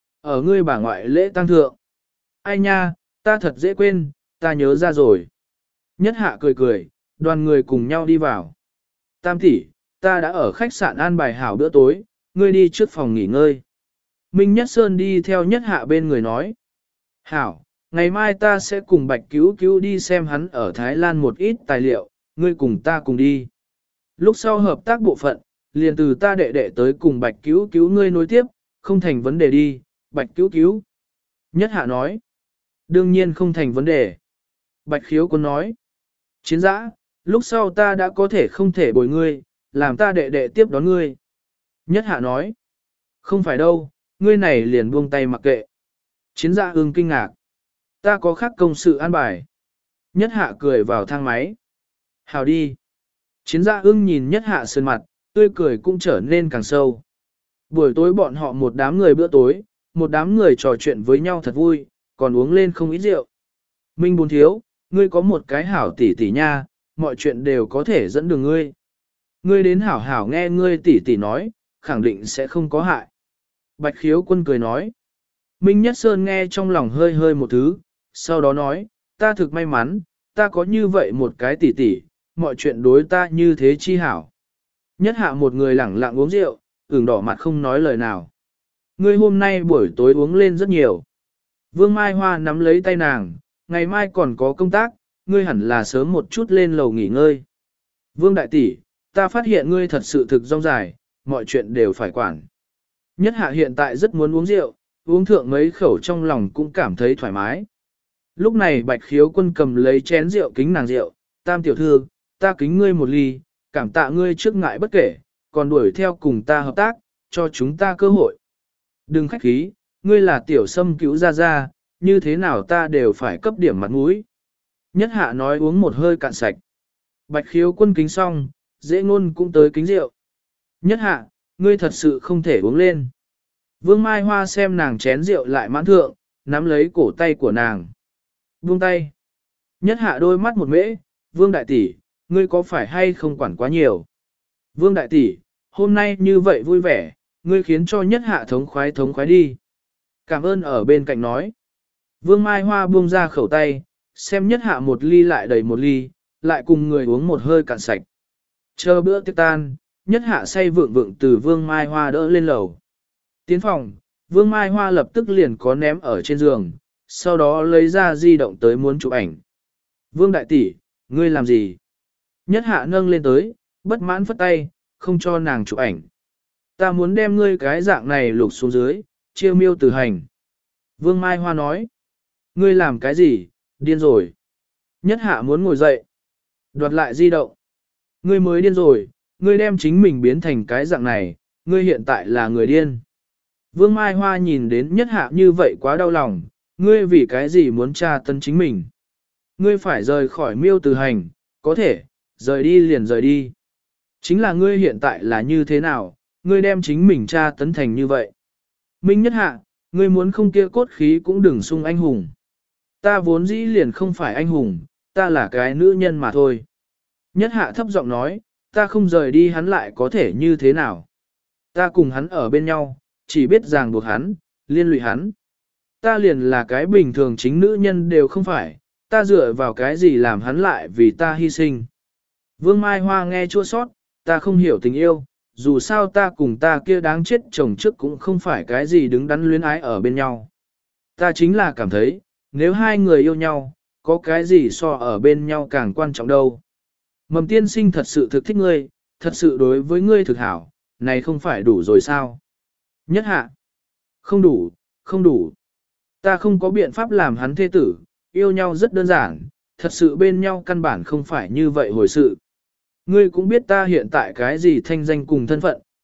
Ở ngươi bà ngoại lễ tang thượng. Ai nha, ta thật dễ quên, ta nhớ ra rồi. Nhất Hạ cười cười, đoàn người cùng nhau đi vào. Tam tỷ, ta đã ở khách sạn an bài hảo bữa tối, ngươi đi trước phòng nghỉ ngơi. Minh Nhất Sơn đi theo Nhất Hạ bên người nói. Hảo, ngày mai ta sẽ cùng Bạch Cứu Cứu đi xem hắn ở Thái Lan một ít tài liệu, ngươi cùng ta cùng đi. Lúc sau hợp tác bộ phận, liền từ ta đệ đệ tới cùng Bạch Cứu Cứu ngươi nối tiếp, không thành vấn đề đi, Bạch Cứu Cứu. Nhất Hạ nói. Đương nhiên không thành vấn đề. Bạch Khiếu Quân nói. Chiến dã, lúc sau ta đã có thể không thể bồi ngươi, làm ta đệ đệ tiếp đón ngươi. Nhất Hạ nói. Không phải đâu, ngươi này liền buông tay mặc kệ. Chiến dã ưng kinh ngạc. Ta có khác công sự an bài. Nhất Hạ cười vào thang máy. Hào đi. Chiến dã ưng nhìn Nhất Hạ sơn mặt, tươi cười cũng trở nên càng sâu. Buổi tối bọn họ một đám người bữa tối, một đám người trò chuyện với nhau thật vui, còn uống lên không ít rượu. Minh Bốn thiếu, ngươi có một cái hảo tỷ tỷ nha, mọi chuyện đều có thể dẫn đường ngươi. Ngươi đến hảo hảo nghe ngươi tỷ tỷ nói, khẳng định sẽ không có hại. Bạch Khiếu Quân cười nói. Minh Nhất Sơn nghe trong lòng hơi hơi một thứ, sau đó nói, ta thực may mắn, ta có như vậy một cái tỷ tỷ, mọi chuyện đối ta như thế chi hảo. Nhất Hạ một người lẳng lặng uống rượu, ửng đỏ mặt không nói lời nào. Ngươi hôm nay buổi tối uống lên rất nhiều. Vương Mai Hoa nắm lấy tay nàng, ngày mai còn có công tác, ngươi hẳn là sớm một chút lên lầu nghỉ ngơi. Vương Đại Tỷ, ta phát hiện ngươi thật sự thực rong dài, mọi chuyện đều phải quản. Nhất Hạ hiện tại rất muốn uống rượu, uống thượng mấy khẩu trong lòng cũng cảm thấy thoải mái. Lúc này Bạch Khiếu Quân cầm lấy chén rượu kính nàng rượu, Tam tiểu thư, ta kính ngươi một ly, cảm tạ ngươi trước ngại bất kể, còn đuổi theo cùng ta hợp tác, cho chúng ta cơ hội. Đừng khách khí, ngươi là tiểu sâm cứu ra ra, như thế nào ta đều phải cấp điểm mặt mũi. Nhất Hạ nói uống một hơi cạn sạch. Bạch Khiếu Quân kính xong, dễ ngôn cũng tới kính rượu. Nhất Hạ, ngươi thật sự không thể uống lên. Vương Mai Hoa xem nàng chén rượu lại mãn thượng, nắm lấy cổ tay của nàng. Buông tay. Nhất Hạ đôi mắt một mễ, Vương Đại Tỷ, ngươi có phải hay không quản quá nhiều? Vương Đại Tỷ, hôm nay như vậy vui vẻ, ngươi khiến cho Nhất Hạ thống khoái thống khoái đi. Cảm ơn ở bên cạnh nói. Vương Mai Hoa buông ra khẩu tay, xem Nhất Hạ một ly lại đầy một ly, lại cùng người uống một hơi cạn sạch. Chờ bữa tiệc tan, Nhất Hạ say vượng vượng từ Vương Mai Hoa đỡ lên lầu. Tiến phòng, Vương Mai Hoa lập tức liền có ném ở trên giường, sau đó lấy ra di động tới muốn chụp ảnh. Vương Đại Tỷ, ngươi làm gì? Nhất Hạ nâng lên tới, bất mãn phất tay, không cho nàng chụp ảnh. Ta muốn đem ngươi cái dạng này lục xuống dưới, chiêu miêu tử hành. Vương Mai Hoa nói. Ngươi làm cái gì, điên rồi. Nhất Hạ muốn ngồi dậy. Đoạt lại di động. Ngươi mới điên rồi, ngươi đem chính mình biến thành cái dạng này, ngươi hiện tại là người điên. Vương Mai Hoa nhìn đến Nhất Hạ như vậy quá đau lòng, ngươi vì cái gì muốn tra tấn chính mình. Ngươi phải rời khỏi miêu tử hành, có thể, rời đi liền rời đi. Chính là ngươi hiện tại là như thế nào, ngươi đem chính mình tra tấn thành như vậy. Minh Nhất Hạ, ngươi muốn không kia cốt khí cũng đừng sung anh hùng. Ta vốn dĩ liền không phải anh hùng, ta là cái nữ nhân mà thôi. Nhất Hạ thấp giọng nói, ta không rời đi hắn lại có thể như thế nào. Ta cùng hắn ở bên nhau, chỉ biết ràng buộc hắn, liên lụy hắn. Ta liền là cái bình thường chính nữ nhân đều không phải, ta dựa vào cái gì làm hắn lại vì ta hy sinh. Vương Mai Hoa nghe chua sót, ta không hiểu tình yêu, dù sao ta cùng ta kia đáng chết chồng trước cũng không phải cái gì đứng đắn luyến ái ở bên nhau. Ta chính là cảm thấy, nếu hai người yêu nhau, có cái gì so ở bên nhau càng quan trọng đâu. Mầm tiên sinh thật sự thực thích ngươi, thật sự đối với ngươi thực hảo, này không phải đủ rồi sao? Nhất Hạ, không đủ, không đủ. Ta không có biện pháp làm hắn thê tử, yêu nhau rất đơn giản, thật sự bên nhau căn bản không phải như vậy hồi sự. Ngươi cũng biết ta hiện tại cái gì thanh danh cùng thân phận,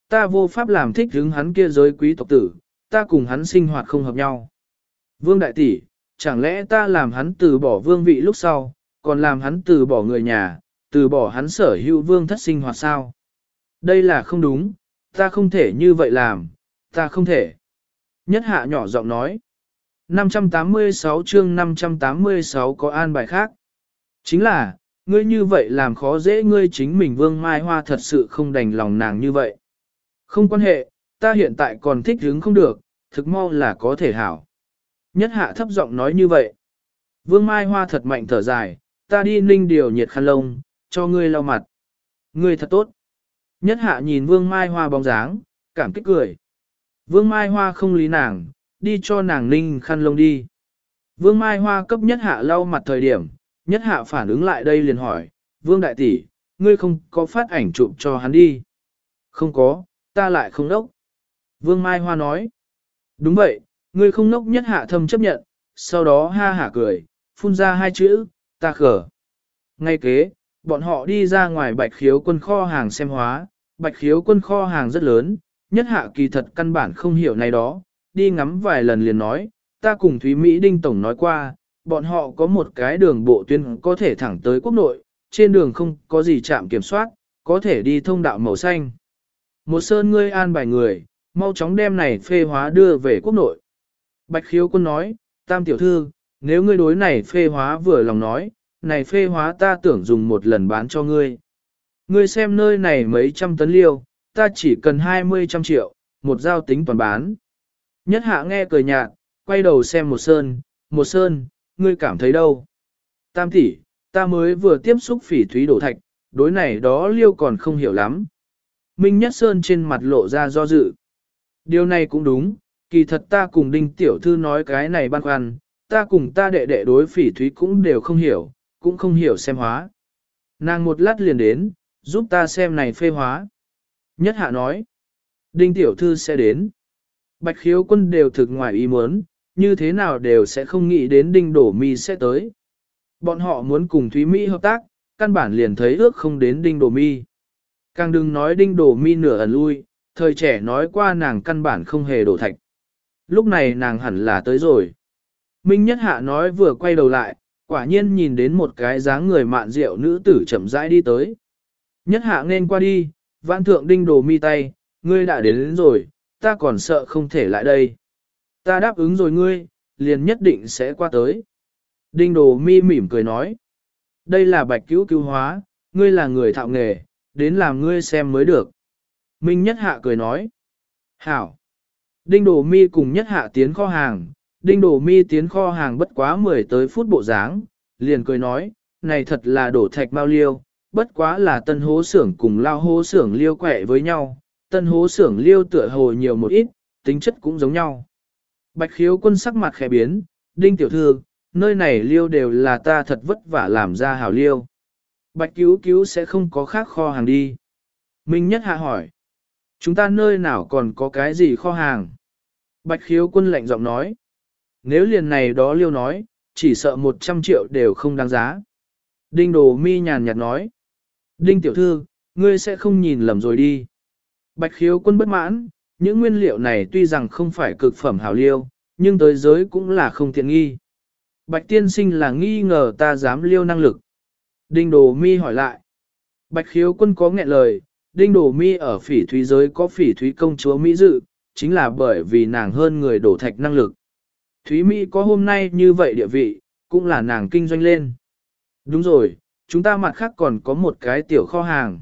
ta vô pháp làm thích hứng hắn kia giới quý tộc tử, ta cùng hắn sinh hoạt không hợp nhau. Vương đại tỷ, chẳng lẽ ta làm hắn từ bỏ vương vị lúc sau, còn làm hắn từ bỏ người nhà, từ bỏ hắn sở hữu vương thất sinh hoạt sao? Đây là không đúng, ta không thể như vậy làm, ta không thể. Nhất hạ nhỏ giọng nói. năm trăm tám mươi sáu chương năm trăm tám mươi sáu có an bài khác. Chính là, ngươi như vậy làm khó dễ ngươi chính mình Vương Mai Hoa thật sự không đành lòng nàng như vậy. Không quan hệ, ta hiện tại còn thích hứng không được, thực mau là có thể hảo. Nhất hạ thấp giọng nói như vậy. Vương Mai Hoa thật mạnh thở dài, ta đi ninh điều nhiệt khăn lông, cho ngươi lau mặt. Ngươi thật tốt. Nhất hạ nhìn Vương Mai Hoa bóng dáng, cảm kích cười. Vương Mai Hoa không lý nàng, đi cho nàng ninh khăn lông đi. Vương Mai Hoa cấp nhất hạ lau mặt thời điểm, nhất hạ phản ứng lại đây liền hỏi, Vương đại tỷ, ngươi không có phát ảnh chụp cho hắn đi. Không có, ta lại không nốc. Vương Mai Hoa nói, đúng vậy, ngươi không nốc nhất hạ thâm chấp nhận, sau đó ha hả cười, phun ra hai chữ, ta khở. Ngay kế, bọn họ đi ra ngoài bạch khiếu quân kho hàng xem hóa, bạch khiếu quân kho hàng rất lớn, nhất hạ kỳ thật căn bản không hiểu này đó, đi ngắm vài lần liền nói, ta cùng Thúy Mỹ Đinh Tổng nói qua, bọn họ có một cái đường bộ tuyến có thể thẳng tới quốc nội, trên đường không có gì trạm kiểm soát, có thể đi thông đạo màu xanh. Một sơn ngươi an bài người, mau chóng đem này phê hóa đưa về quốc nội. Bạch khiếu quân nói, tam tiểu thư, nếu ngươi đối này phê hóa vừa lòng nói, này phê hóa ta tưởng dùng một lần bán cho ngươi. Ngươi xem nơi này mấy trăm tấn liêu, ta chỉ cần hai mươi trăm triệu, một giao tính toàn bán. Nhất hạ nghe cười nhạt, quay đầu xem một sơn, một sơn, ngươi cảm thấy đâu? Tam tỷ, ta mới vừa tiếp xúc phỉ thúy đổ thạch, đối này đó liêu còn không hiểu lắm. Minh Nhất Sơn trên mặt lộ ra do dự. Điều này cũng đúng, kỳ thật ta cùng Đinh Tiểu Thư nói cái này băn khoăn, ta cùng ta đệ đệ đối phỉ thúy cũng đều không hiểu, cũng không hiểu xem hóa. Nàng một lát liền đến, giúp ta xem này phê hóa. Nhất hạ nói, Đinh Tiểu Thư sẽ đến. Bạch khiếu quân đều thực ngoài ý muốn, như thế nào đều sẽ không nghĩ đến Đinh Đổ Mi sẽ tới. Bọn họ muốn cùng Thúy Mỹ hợp tác, căn bản liền thấy ước không đến Đinh Đổ Mi. Càng đừng nói Đinh Đổ Mi nửa ẩn lui, thời trẻ nói qua nàng căn bản không hề đổ thạch. Lúc này nàng hẳn là tới rồi. Minh Nhất Hạ nói vừa quay đầu lại, quả nhiên nhìn đến một cái dáng người mạn rượu nữ tử chậm rãi đi tới. Nhất Hạ nên qua đi, vãn thượng Đinh Đổ Mi tay, ngươi đã đến, đến rồi, ta còn sợ không thể lại đây. Ta đáp ứng rồi ngươi, liền nhất định sẽ qua tới. Đinh Đổ Mi mỉm cười nói, đây là bạch cứu cứu hóa, ngươi là người thạo nghề, đến làm ngươi xem mới được. Minh Nhất Hạ cười nói, hảo. Đinh Đổ Mi cùng Nhất Hạ tiến kho hàng, Đinh Đổ Mi tiến kho hàng bất quá mười tới phút bộ dáng, liền cười nói, này thật là đổ thạch bao liêu, bất quá là tân hố xưởng cùng lao hố xưởng liêu quẹ với nhau, tân hố xưởng liêu tựa hồ nhiều một ít, tính chất cũng giống nhau. Bạch khiếu quân sắc mặt khẽ biến, Đinh tiểu thư, nơi này liêu đều là ta thật vất vả làm ra hảo liêu. Bạch cứu cứu sẽ không có khác kho hàng đi. Minh Nhất Hạ hỏi, chúng ta nơi nào còn có cái gì kho hàng? Bạch khiếu quân lạnh giọng nói, nếu liền này đó liêu nói, chỉ sợ một trăm triệu đều không đáng giá. Đinh Đồ Mi nhàn nhạt nói, Đinh tiểu thư, ngươi sẽ không nhìn lầm rồi đi. Bạch khiếu quân bất mãn, những nguyên liệu này tuy rằng không phải cực phẩm hảo liêu, nhưng tới giới cũng là không tiện nghi. Bạch tiên sinh là nghi ngờ ta dám liêu năng lực. Đinh Đồ Mi hỏi lại. Bạch khiếu quân có nghẹn lời, Đinh Đồ Mi ở phỉ thúy giới có phỉ thúy công chúa Mỹ dự, chính là bởi vì nàng hơn người đổ thạch năng lực. Thúy Mỹ có hôm nay như vậy địa vị, cũng là nàng kinh doanh lên. Đúng rồi, chúng ta mặt khác còn có một cái tiểu kho hàng.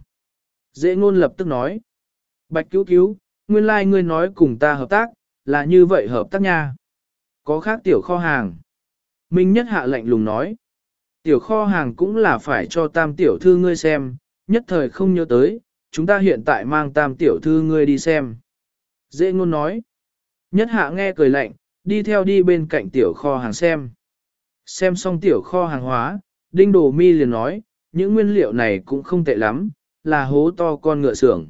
Dễ ngôn lập tức nói. Bạch cứu cứu, nguyên lai like ngươi nói cùng ta hợp tác, là như vậy hợp tác nha. Có khác tiểu kho hàng. Minh Nhất Hạ lạnh lùng nói. Tiểu kho hàng cũng là phải cho tam tiểu thư ngươi xem, nhất thời không nhớ tới, chúng ta hiện tại mang tam tiểu thư ngươi đi xem. Dễ ngôn nói. Nhất Hạ nghe cười lạnh, đi theo đi bên cạnh tiểu kho hàng xem. Xem xong tiểu kho hàng hóa, Đinh Đồ Mi liền nói, những nguyên liệu này cũng không tệ lắm, là hố to con ngựa xưởng.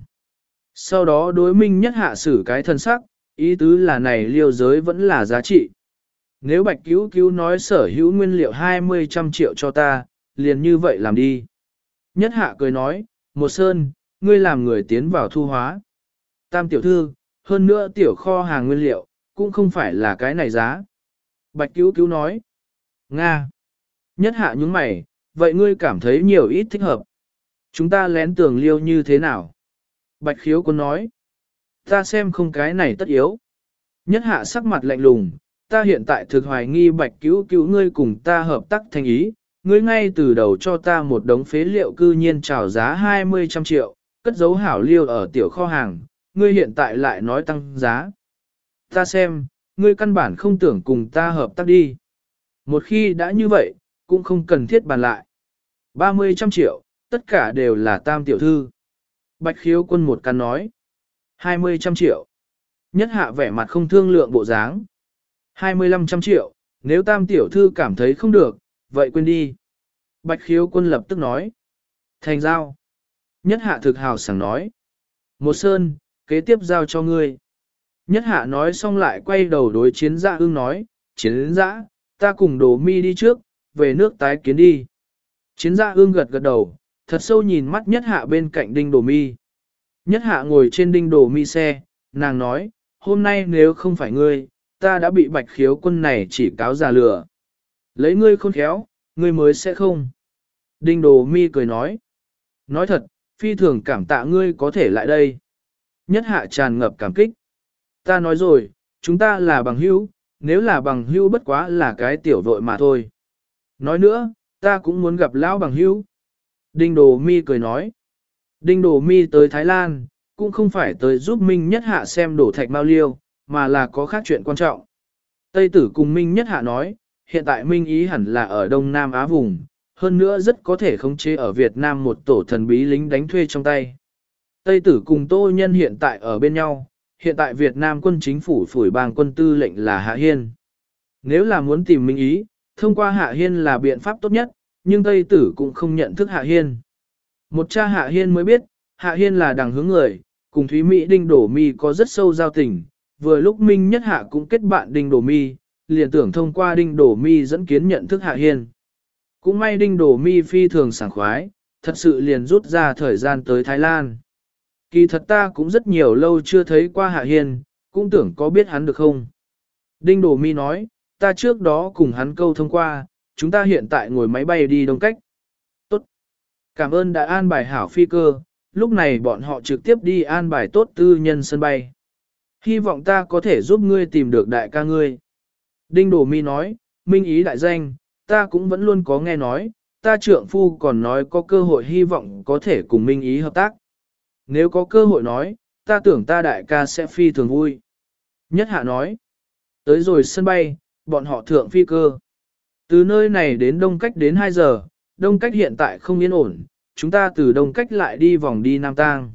Sau đó đối Minh Nhất Hạ xử cái thân sắc, ý tứ là này liêu giới vẫn là giá trị. Nếu Bạch Cứu Cứu nói sở hữu nguyên liệu hai mươi trăm triệu cho ta, liền như vậy làm đi. Nhất Hạ cười nói, một sơn, ngươi làm người tiến vào thu hóa. Tam tiểu thư, hơn nữa tiểu kho hàng nguyên liệu, cũng không phải là cái này giá. Bạch cứu cứu nói. Nga. Nhất hạ nhúng mày, vậy ngươi cảm thấy nhiều ít thích hợp. Chúng ta lén tường liêu như thế nào? Bạch khiếu quân nói. Ta xem không cái này tất yếu. Nhất hạ sắc mặt lạnh lùng, ta hiện tại thực hoài nghi bạch cứu cứu ngươi cùng ta hợp tác thành ý, ngươi ngay từ đầu cho ta một đống phế liệu cư nhiên trào giá hai mươi trăm triệu, cất dấu hảo liêu ở tiểu kho hàng, ngươi hiện tại lại nói tăng giá. Ta xem, ngươi căn bản không tưởng cùng ta hợp tác đi. Một khi đã như vậy, cũng không cần thiết bàn lại. ba mươi trăm triệu, tất cả đều là tam tiểu thư. Bạch khiếu quân một căn nói. hai mươi trăm triệu. Nhất hạ vẻ mặt không thương lượng bộ dáng. hai mươi lăm trăm triệu, nếu tam tiểu thư cảm thấy không được, vậy quên đi. Bạch khiếu quân lập tức nói. Thành giao. Nhất hạ thực hào sảng nói. Một sơn, kế tiếp giao cho ngươi. Nhất hạ nói xong lại quay đầu đối chiến dã ưng nói. Chiến dã, ta cùng đồ mi đi trước, về nước tái kiến đi. Chiến dã ưng gật gật đầu, thật sâu nhìn mắt nhất hạ bên cạnh đinh đồ mi. Nhất hạ ngồi trên đinh đồ mi xe, nàng nói, hôm nay nếu không phải ngươi, ta đã bị bạch khiếu quân này chỉ cáo già lừa. Lấy ngươi khôn khéo, ngươi mới sẽ không. Đinh đồ mi cười nói. Nói thật, phi thường cảm tạ ngươi có thể lại đây. Nhất hạ tràn ngập cảm kích. Ta nói rồi, chúng ta là bằng hữu, nếu là bằng hữu bất quá là cái tiểu vội mà thôi. Nói nữa, ta cũng muốn gặp lão bằng hữu. Đinh đồ mi cười nói. Đinh đồ mi tới Thái Lan, cũng không phải tới giúp Minh Nhất Hạ xem đổ thạch mao liêu, mà là có khác chuyện quan trọng. Tây tử cùng Minh Nhất Hạ nói, hiện tại Minh Ý hẳn là ở Đông Nam Á vùng, hơn nữa rất có thể khống chế ở Việt Nam một tổ thần bí lính đánh thuê trong tay. Tây tử cùng Tô Nhân hiện tại ở bên nhau, hiện tại Việt Nam quân chính phủ phủi bang quân tư lệnh là Hạ Hiên. Nếu là muốn tìm Minh Ý, thông qua Hạ Hiên là biện pháp tốt nhất, nhưng Tây tử cũng không nhận thức Hạ Hiên. Một cha Hạ Hiên mới biết, Hạ Hiên là đằng hướng người, cùng Thúy Mỹ Đinh Đổ Mi có rất sâu giao tình, vừa lúc Minh Nhất Hạ cũng kết bạn Đinh Đổ Mi, liền tưởng thông qua Đinh Đổ Mi dẫn kiến nhận thức Hạ Hiên. Cũng may Đinh Đổ Mi phi thường sảng khoái, thật sự liền rút ra thời gian tới Thái Lan. Kỳ thật ta cũng rất nhiều lâu chưa thấy qua Hạ Hiên, cũng tưởng có biết hắn được không. Đinh Đổ Mi nói, ta trước đó cùng hắn câu thông qua, chúng ta hiện tại ngồi máy bay đi Đông Cách. Tốt. Cảm ơn đã an bài hảo phi cơ, lúc này bọn họ trực tiếp đi an bài tốt tư nhân sân bay. Hy vọng ta có thể giúp ngươi tìm được đại ca ngươi. Đinh Đổ Mi nói, Minh Ý đại danh, ta cũng vẫn luôn có nghe nói, ta trượng phu còn nói có cơ hội hy vọng có thể cùng Minh Ý hợp tác. Nếu có cơ hội nói, ta tưởng ta đại ca sẽ phi thường vui. Nhất Hạ nói, tới rồi sân bay, bọn họ thượng phi cơ. Từ nơi này đến Đông Cách đến hai giờ, Đông Cách hiện tại không yên ổn, chúng ta từ Đông Cách lại đi vòng đi Nam Tang.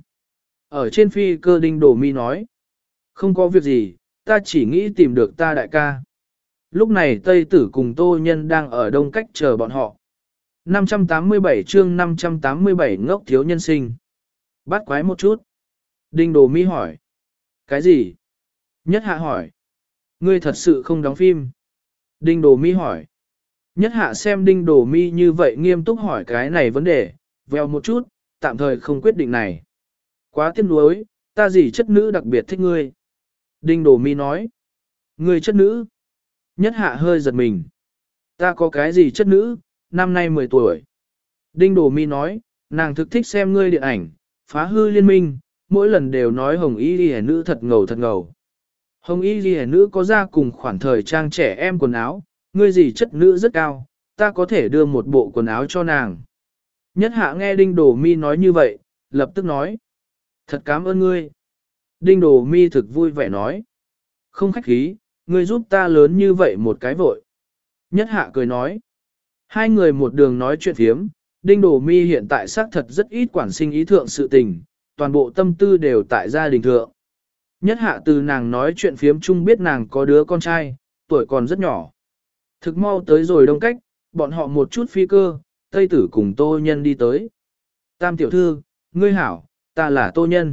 Ở trên phi cơ Đinh Đổ Mi nói, không có việc gì, ta chỉ nghĩ tìm được ta đại ca. Lúc này Tây Tử cùng Tô Nhân đang ở Đông Cách chờ bọn họ. năm trăm tám mươi bảy chương năm trăm tám mươi bảy ngốc thiếu nhân sinh. Bắt quái một chút. Đinh Đổ Mi hỏi. Cái gì? Nhất Hạ hỏi. Ngươi thật sự không đóng phim? Đinh Đổ Mi hỏi. Nhất Hạ xem Đinh Đổ Mi như vậy nghiêm túc hỏi cái này vấn đề, vèo một chút, tạm thời không quyết định này. Quá tiếc nuối, ta gì chất nữ đặc biệt thích ngươi. Đinh Đổ Mi nói. Ngươi chất nữ. Nhất Hạ hơi giật mình. Ta có cái gì chất nữ, năm nay mười tuổi. Đinh Đổ Mi nói, nàng thực thích xem ngươi điện ảnh, phá hư liên minh, mỗi lần đều nói hồng y ghi nữ thật ngầu thật ngầu. Hồng y ghi nữ có ra cùng khoản thời trang trẻ em quần áo, ngươi gì chất nữ rất cao, ta có thể đưa một bộ quần áo cho nàng. Nhất Hạ nghe Đinh Đổ Mi nói như vậy, lập tức nói. Thật cảm ơn ngươi. Đinh Đổ Mi thực vui vẻ nói. Không khách khí, ngươi giúp ta lớn như vậy một cái vội. Nhất Hạ cười nói. Hai người một đường nói chuyện phiếm, Đinh Đổ Mi hiện tại xác thật rất ít quản sinh ý thượng sự tình, toàn bộ tâm tư đều tại gia đình thượng. Nhất Hạ từ nàng nói chuyện phiếm chung biết nàng có đứa con trai, tuổi còn rất nhỏ. Thực mau tới rồi Đông Cách, bọn họ một chút phi cơ, Tây Tử cùng Tô Nhân đi tới. Tam tiểu thư, ngươi hảo, ta là Tô Nhân.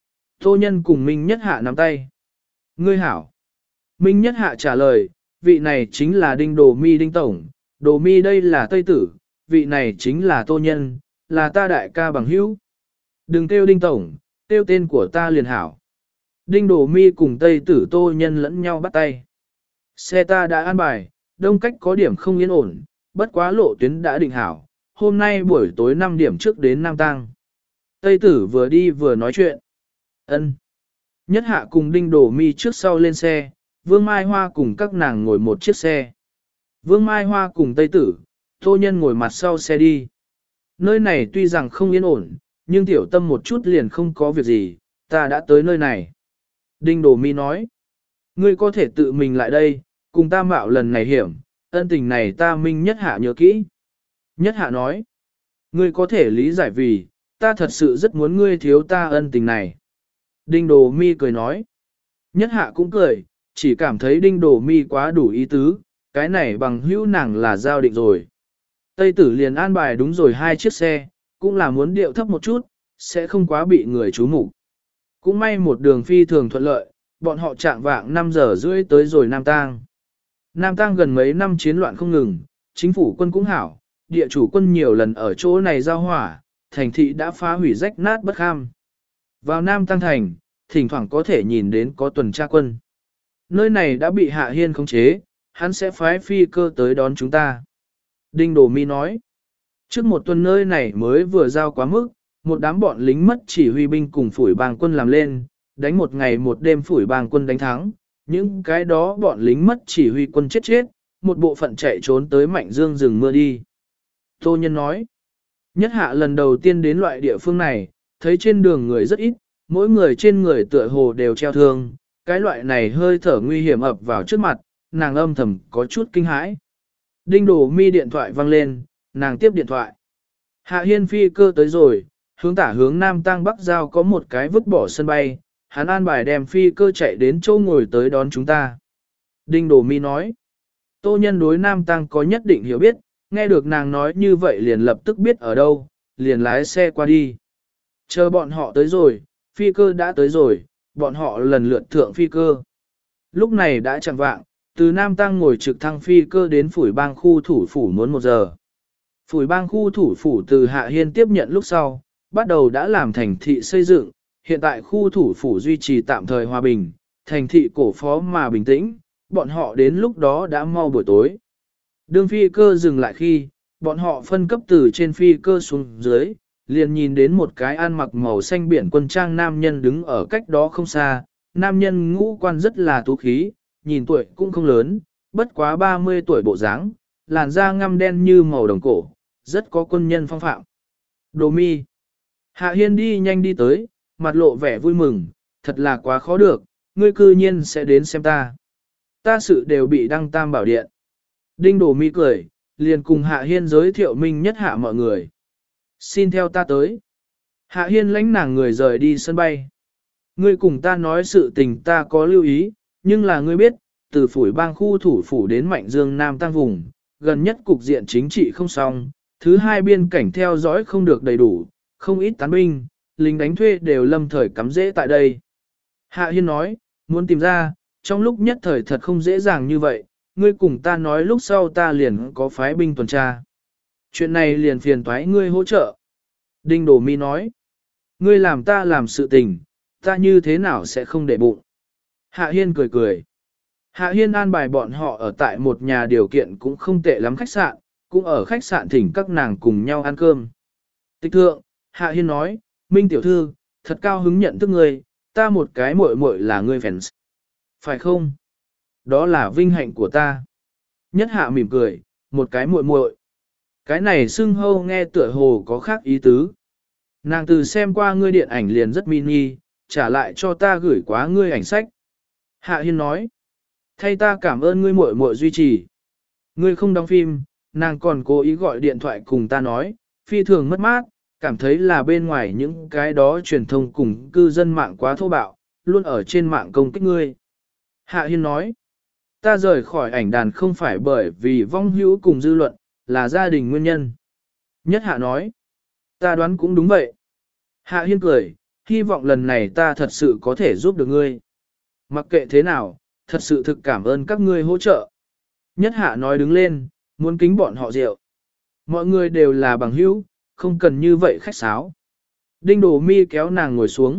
Tô Nhân cùng Minh Nhất Hạ nắm tay. Ngươi hảo. Minh Nhất Hạ trả lời, vị này chính là Đinh Đổ Mi Đinh Tổng, Đổ Mi đây là Tây Tử, vị này chính là Tô Nhân, là ta đại ca bằng hữu. Đừng kêu Đinh Tổng, kêu tên của ta liền hảo. Đinh Đổ Mi cùng Tây Tử Tô Nhân lẫn nhau bắt tay. Xe ta đã an bài, đông cách có điểm không yên ổn, bất quá lộ tuyến đã định hảo, hôm nay buổi tối năm điểm trước đến Nam Tăng. Tây Tử vừa đi vừa nói chuyện. Ân. Nhất Hạ cùng Đinh Đổ Mi trước sau lên xe, Vương Mai Hoa cùng các nàng ngồi một chiếc xe. Vương Mai Hoa cùng Tây Tử, Tô Nhân ngồi mặt sau xe đi. Nơi này tuy rằng không yên ổn, nhưng tiểu tâm một chút liền không có việc gì, ta đã tới nơi này. Đinh Đổ Mi nói, ngươi có thể tự mình lại đây, cùng ta mạo lần này hiểm, ân tình này ta minh Nhất Hạ nhớ kỹ. Nhất Hạ nói, ngươi có thể lý giải vì, ta thật sự rất muốn ngươi thiếu ta ân tình này. Đinh Đổ Mi cười nói, Nhất Hạ cũng cười, chỉ cảm thấy Đinh Đổ Mi quá đủ ý tứ, cái này bằng hữu nàng là giao định rồi. Tây Tử liền an bài đúng rồi hai chiếc xe, cũng là muốn điệu thấp một chút, sẽ không quá bị người chú mục. Cũng may một đường phi thường thuận lợi, bọn họ chạm vạng năm giờ rưỡi tới rồi Nam Tang. Nam Tang gần mấy năm chiến loạn không ngừng, chính phủ quân cũng hảo, địa chủ quân nhiều lần ở chỗ này giao hỏa, thành thị đã phá hủy rách nát bất kham. Vào Nam Tang thành, thỉnh thoảng có thể nhìn đến có tuần tra quân. Nơi này đã bị Hạ Hiên khống chế, hắn sẽ phái phi cơ tới đón chúng ta. Đinh Đổ Mi nói, trước một tuần nơi này mới vừa giao quá mức, một đám bọn lính mất chỉ huy binh cùng phủi bang quân làm lên, đánh một ngày một đêm phủi bang quân đánh thắng, những cái đó bọn lính mất chỉ huy quân chết chết, một bộ phận chạy trốn tới Mạnh Dương rừng mưa đi. Tô Nhân nói, Nhất Hạ lần đầu tiên đến loại địa phương này, thấy trên đường người rất ít, mỗi người trên người tựa hồ đều treo thương, cái loại này hơi thở nguy hiểm ập vào trước mặt, nàng âm thầm có chút kinh hãi. Đinh Đổ Mi điện thoại vang lên, nàng tiếp điện thoại. Hạ Hiên phi cơ tới rồi, hướng tả hướng Nam Tăng Bắc Giao có một cái vứt bỏ sân bay, hắn an bài đem phi cơ chạy đến chỗ ngồi tới đón chúng ta. Đinh Đổ Mi nói, Tô Nhân đối Nam Tăng có nhất định hiểu biết, nghe được nàng nói như vậy liền lập tức biết ở đâu, liền lái xe qua đi. Chờ bọn họ tới rồi, phi cơ đã tới rồi, bọn họ lần lượt thượng phi cơ. Lúc này đã chẳng vạng, từ Nam Tăng ngồi trực thăng phi cơ đến phủi bang khu thủ phủ muốn một giờ. Phủi bang khu thủ phủ từ Hạ Hiên tiếp nhận lúc sau, bắt đầu đã làm thành thị xây dựng, hiện tại khu thủ phủ duy trì tạm thời hòa bình, thành thị cổ phó mà bình tĩnh, bọn họ đến lúc đó đã mau buổi tối. Đương phi cơ dừng lại khi, bọn họ phân cấp từ trên phi cơ xuống dưới, liền nhìn đến một cái ăn mặc màu xanh biển quân trang nam nhân đứng ở cách đó không xa, nam nhân ngũ quan rất là tú khí, nhìn tuổi cũng không lớn, bất quá ba mươi tuổi bộ dáng, làn da ngăm đen như màu đồng cổ, rất có quân nhân phong phạm. Đồ Mi. Hạ Hiên đi nhanh đi tới, mặt lộ vẻ vui mừng, thật là quá khó được, ngươi cư nhiên sẽ đến xem ta. Ta sự đều bị đăng tam bảo điện. Đinh Đồ Mi cười, liền cùng Hạ Hiên giới thiệu Minh Nhất Hạ mọi người. Xin theo ta tới. Hạ Hiên lãnh nàng người rời đi sân bay. Ngươi cùng ta nói sự tình ta có lưu ý, nhưng là ngươi biết, từ phủi bang khu thủ phủ đến Mạnh Dương Nam Tăng vùng, gần nhất cục diện chính trị không xong, thứ hai biên cảnh theo dõi không được đầy đủ, không ít tán binh, lính đánh thuê đều lâm thời cắm rễ tại đây. Hạ Hiên nói, muốn tìm ra, trong lúc nhất thời thật không dễ dàng như vậy, ngươi cùng ta nói lúc sau ta liền có phái binh tuần tra. Chuyện này liền phiền toái ngươi hỗ trợ. Đinh Đồ Mi nói, ngươi làm ta làm sự tình, ta như thế nào sẽ không để bụng. Hạ Hiên cười cười. Hạ Hiên an bài bọn họ ở tại một nhà điều kiện cũng không tệ lắm khách sạn, cũng ở khách sạn thỉnh các nàng cùng nhau ăn cơm. Tịch thượng, Hạ Hiên nói, Minh tiểu thư, thật cao hứng nhận thức ngươi, ta một cái muội muội là ngươi fans. Phải không? Đó là vinh hạnh của ta. Nhất Hạ mỉm cười, một cái muội muội. Cái này xưng hô nghe tựa hồ có khác ý tứ. Nàng từ xem qua ngươi điện ảnh liền rất mini, trả lại cho ta gửi quá ngươi ảnh sách. Hạ Hiên nói, thay ta cảm ơn ngươi muội muội duy trì. Ngươi không đóng phim, nàng còn cố ý gọi điện thoại cùng ta nói, phi thường mất mát, cảm thấy là bên ngoài những cái đó truyền thông cùng cư dân mạng quá thô bạo, luôn ở trên mạng công kích ngươi. Hạ Hiên nói, ta rời khỏi ảnh đàn không phải bởi vì vong hữu cùng dư luận, là gia đình nguyên nhân. Nhất Hạ nói, ta đoán cũng đúng vậy. Hạ Hiên cười, hy vọng lần này ta thật sự có thể giúp được ngươi. Mặc kệ thế nào, thật sự thực cảm ơn các ngươi hỗ trợ. Nhất Hạ nói đứng lên, muốn kính bọn họ rượu. Mọi người đều là bằng hữu, không cần như vậy khách sáo. Đinh Đồ Mi kéo nàng ngồi xuống,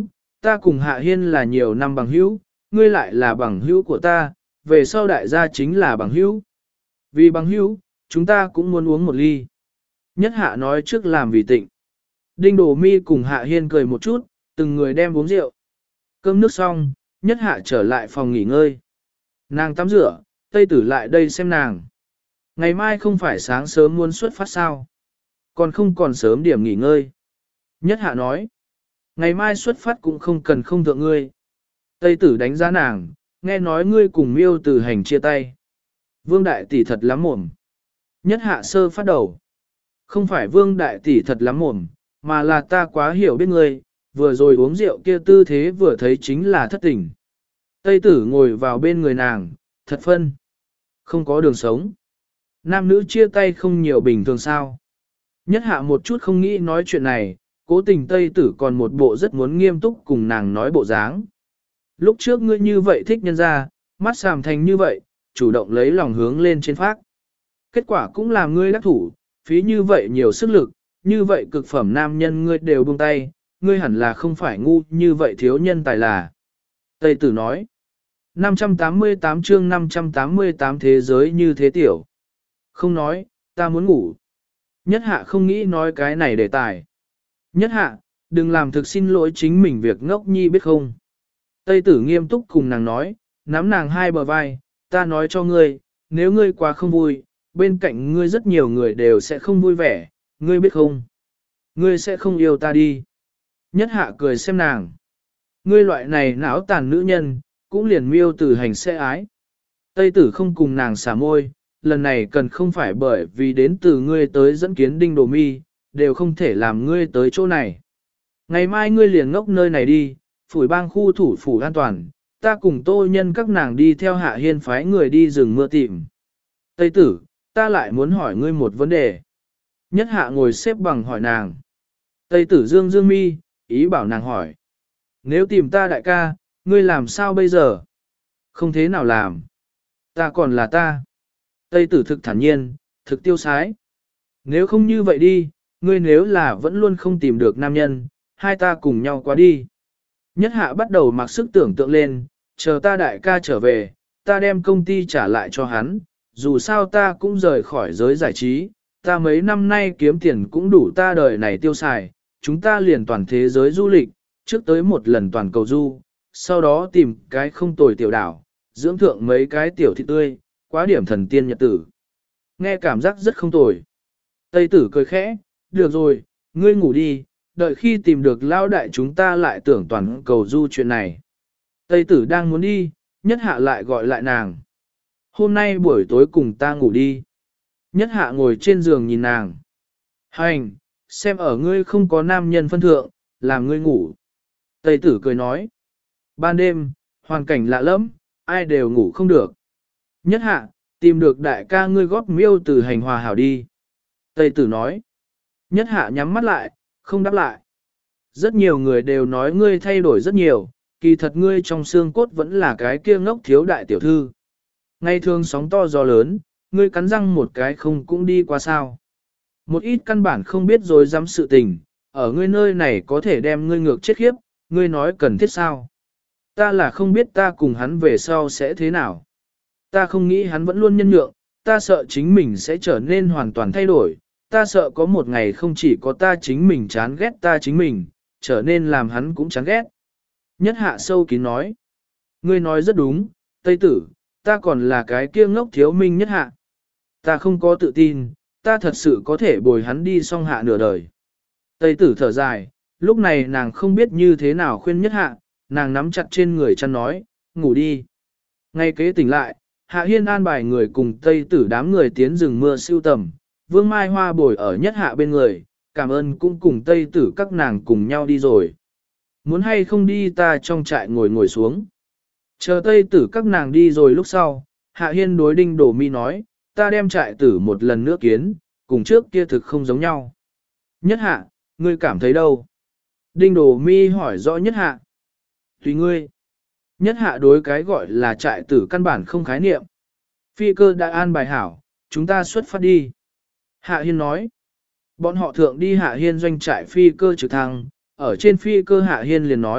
ta cùng Hạ Hiên là nhiều năm bằng hữu, ngươi lại là bằng hữu của ta, về sau đại gia chính là bằng hữu. Vì bằng hữu, chúng ta cũng muốn uống một ly. Nhất Hạ nói trước làm vì tịnh. Đinh Đổ Mi cùng Hạ Hiên cười một chút, từng người đem uống rượu. Cơm nước xong, Nhất Hạ trở lại phòng nghỉ ngơi. Nàng tắm rửa, Tây Tử lại đây xem nàng. Ngày mai không phải sáng sớm muốn xuất phát sao? Còn không còn sớm điểm nghỉ ngơi. Nhất Hạ nói, ngày mai xuất phát cũng không cần không thượng ngươi. Tây Tử đánh giá nàng, nghe nói ngươi cùng Miêu Tử Hành chia tay. Vương Đại Tỷ thật lắm mồm. Nhất Hạ sơ phát đầu. Không phải Vương Đại Tỷ thật lắm mồm, mà là ta quá hiểu biết ngươi, vừa rồi uống rượu kia tư thế vừa thấy chính là thất tình. Tây Tử ngồi vào bên người nàng, thật phân. Không có đường sống. Nam nữ chia tay không nhiều bình thường sao. Nhất Hạ một chút không nghĩ nói chuyện này, cố tình Tây Tử còn một bộ rất muốn nghiêm túc cùng nàng nói bộ dáng. Lúc trước ngươi như vậy thích nhân ra, mắt sàm thành như vậy, chủ động lấy lòng hướng lên trên phát. Kết quả cũng làm ngươi đắc thủ, phí như vậy nhiều sức lực, như vậy cực phẩm nam nhân ngươi đều buông tay, ngươi hẳn là không phải ngu như vậy thiếu nhân tài là. Tây Tử nói, năm trăm tám mươi tám chương năm trăm tám mươi tám thế giới như thế tiểu. Không nói, ta muốn ngủ. Nhất Hạ không nghĩ nói cái này đề tài. Nhất Hạ, đừng làm thực xin lỗi chính mình việc ngốc nhi biết không. Tây Tử nghiêm túc cùng nàng nói, nắm nàng hai bờ vai, ta nói cho ngươi, nếu ngươi quá không vui, bên cạnh ngươi rất nhiều người đều sẽ không vui vẻ, ngươi biết không? Ngươi sẽ không yêu ta đi. Nhất Hạ cười xem nàng. Ngươi loại này não tàn nữ nhân, cũng liền Miêu Tử Hành sẽ ái. Tây Tử không cùng nàng xả môi, lần này cần không phải bởi vì đến từ ngươi tới dẫn kiến Đinh Đồ Mi, đều không thể làm ngươi tới chỗ này. Ngày mai ngươi liền ngốc nơi này đi, phủi bang khu thủ phủ an toàn, ta cùng Tô Nhân các nàng đi theo Hạ Hiên phái người đi rừng mưa tìm. Tây Tử, ta lại muốn hỏi ngươi một vấn đề. Nhất Hạ ngồi xếp bằng hỏi nàng. Tây Tử dương dương mi, ý bảo nàng hỏi. Nếu tìm ta đại ca, ngươi làm sao bây giờ? Không thế nào làm. Ta còn là ta. Tây Tử thực thản nhiên, thực tiêu sái. Nếu không như vậy đi, ngươi nếu là vẫn luôn không tìm được nam nhân, hai ta cùng nhau qua đi. Nhất Hạ bắt đầu mặc sức tưởng tượng lên, chờ ta đại ca trở về, ta đem công ty trả lại cho hắn, dù sao ta cũng rời khỏi giới giải trí, ta mấy năm nay kiếm tiền cũng đủ ta đời này tiêu xài, chúng ta liền toàn thế giới du lịch, trước tới một lần toàn cầu du, sau đó tìm cái không tồi tiểu đảo, dưỡng thượng mấy cái tiểu thịt tươi, quá điểm thần tiên nhật tử. Nghe cảm giác rất không tồi. Tây Tử cười khẽ, được rồi, ngươi ngủ đi, đợi khi tìm được lão đại chúng ta lại tưởng toàn cầu du chuyện này. Tây Tử đang muốn đi, Nhất Hạ lại gọi lại nàng. Hôm nay buổi tối cùng ta ngủ đi. Nhất Hạ ngồi trên giường nhìn nàng. Hành, xem ở ngươi không có nam nhân phân thượng, làm ngươi ngủ. Tây Tử cười nói. Ban đêm, hoàn cảnh lạ lẫm, ai đều ngủ không được. Nhất Hạ, tìm được đại ca ngươi góp Miêu Tử Hành hòa hảo đi. Tây Tử nói. Nhất Hạ nhắm mắt lại, không đáp lại. Rất nhiều người đều nói ngươi thay đổi rất nhiều, kỳ thật ngươi trong xương cốt vẫn là cái kia ngốc thiếu đại tiểu thư. Ngày thường sóng to gió lớn, ngươi cắn răng một cái không cũng đi qua sao. Một ít căn bản không biết rồi dám sự tình, ở ngươi nơi này có thể đem ngươi ngược chết khiếp, ngươi nói cần thiết sao. Ta là không biết ta cùng hắn về sau sẽ thế nào. Ta không nghĩ hắn vẫn luôn nhân nhượng, ta sợ chính mình sẽ trở nên hoàn toàn thay đổi, ta sợ có một ngày không chỉ có ta chính mình chán ghét ta chính mình, trở nên làm hắn cũng chán ghét. Nhất Hạ sâu kín nói. Ngươi nói rất đúng, Tây Tử, ta còn là cái kia ngốc thiếu minh Nhất Hạ. Ta không có tự tin, ta thật sự có thể bồi hắn đi song hạ nửa đời. Tây Tử thở dài, lúc này nàng không biết như thế nào khuyên Nhất Hạ, nàng nắm chặt trên người chăn nói, ngủ đi. Ngay kế tỉnh lại, Hạ Hiên an bài người cùng Tây Tử đám người tiến rừng mưa siêu tầm, Vương Mai Hoa bồi ở Nhất Hạ bên người, cảm ơn cũng cùng Tây Tử các nàng cùng nhau đi rồi. Muốn hay không đi ta trong trại ngồi ngồi xuống. Chờ Tây Tử các nàng đi rồi lúc sau, Hạ Hiên đối Đinh Đổ Mi nói, ta đem trại tử một lần nữa kiến, cùng trước kia thực không giống nhau. Nhất Hạ, ngươi cảm thấy đâu? Đinh Đổ Mi hỏi rõ Nhất Hạ. Tùy ngươi. Nhất Hạ đối cái gọi là trại tử căn bản không khái niệm. Phi cơ đã an bài hảo, chúng ta xuất phát đi. Hạ Hiên nói. Bọn họ thượng đi Hạ Hiên doanh trại phi cơ trực thăng, ở trên phi cơ Hạ Hiên liền nói,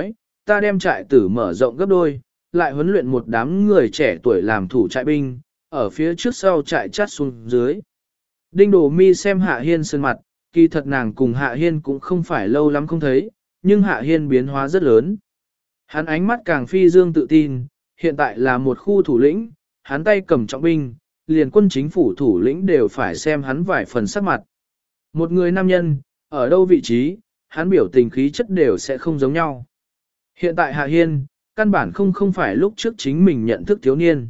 ta đem trại tử mở rộng gấp đôi, lại huấn luyện một đám người trẻ tuổi làm thủ trại binh, ở phía trước sau trại chát xuống dưới. Đinh Đồ Mi xem Hạ Hiên sơn mặt, kỳ thật nàng cùng Hạ Hiên cũng không phải lâu lắm không thấy, nhưng Hạ Hiên biến hóa rất lớn. Hắn ánh mắt càng phi dương tự tin, hiện tại là một khu thủ lĩnh, hắn tay cầm trọng binh, liền quân chính phủ thủ lĩnh đều phải xem hắn vài phần sắc mặt. Một người nam nhân, ở đâu vị trí, hắn biểu tình khí chất đều sẽ không giống nhau. Hiện tại Hạ Hiên, căn bản không không phải lúc trước chính mình nhận thức thiếu niên.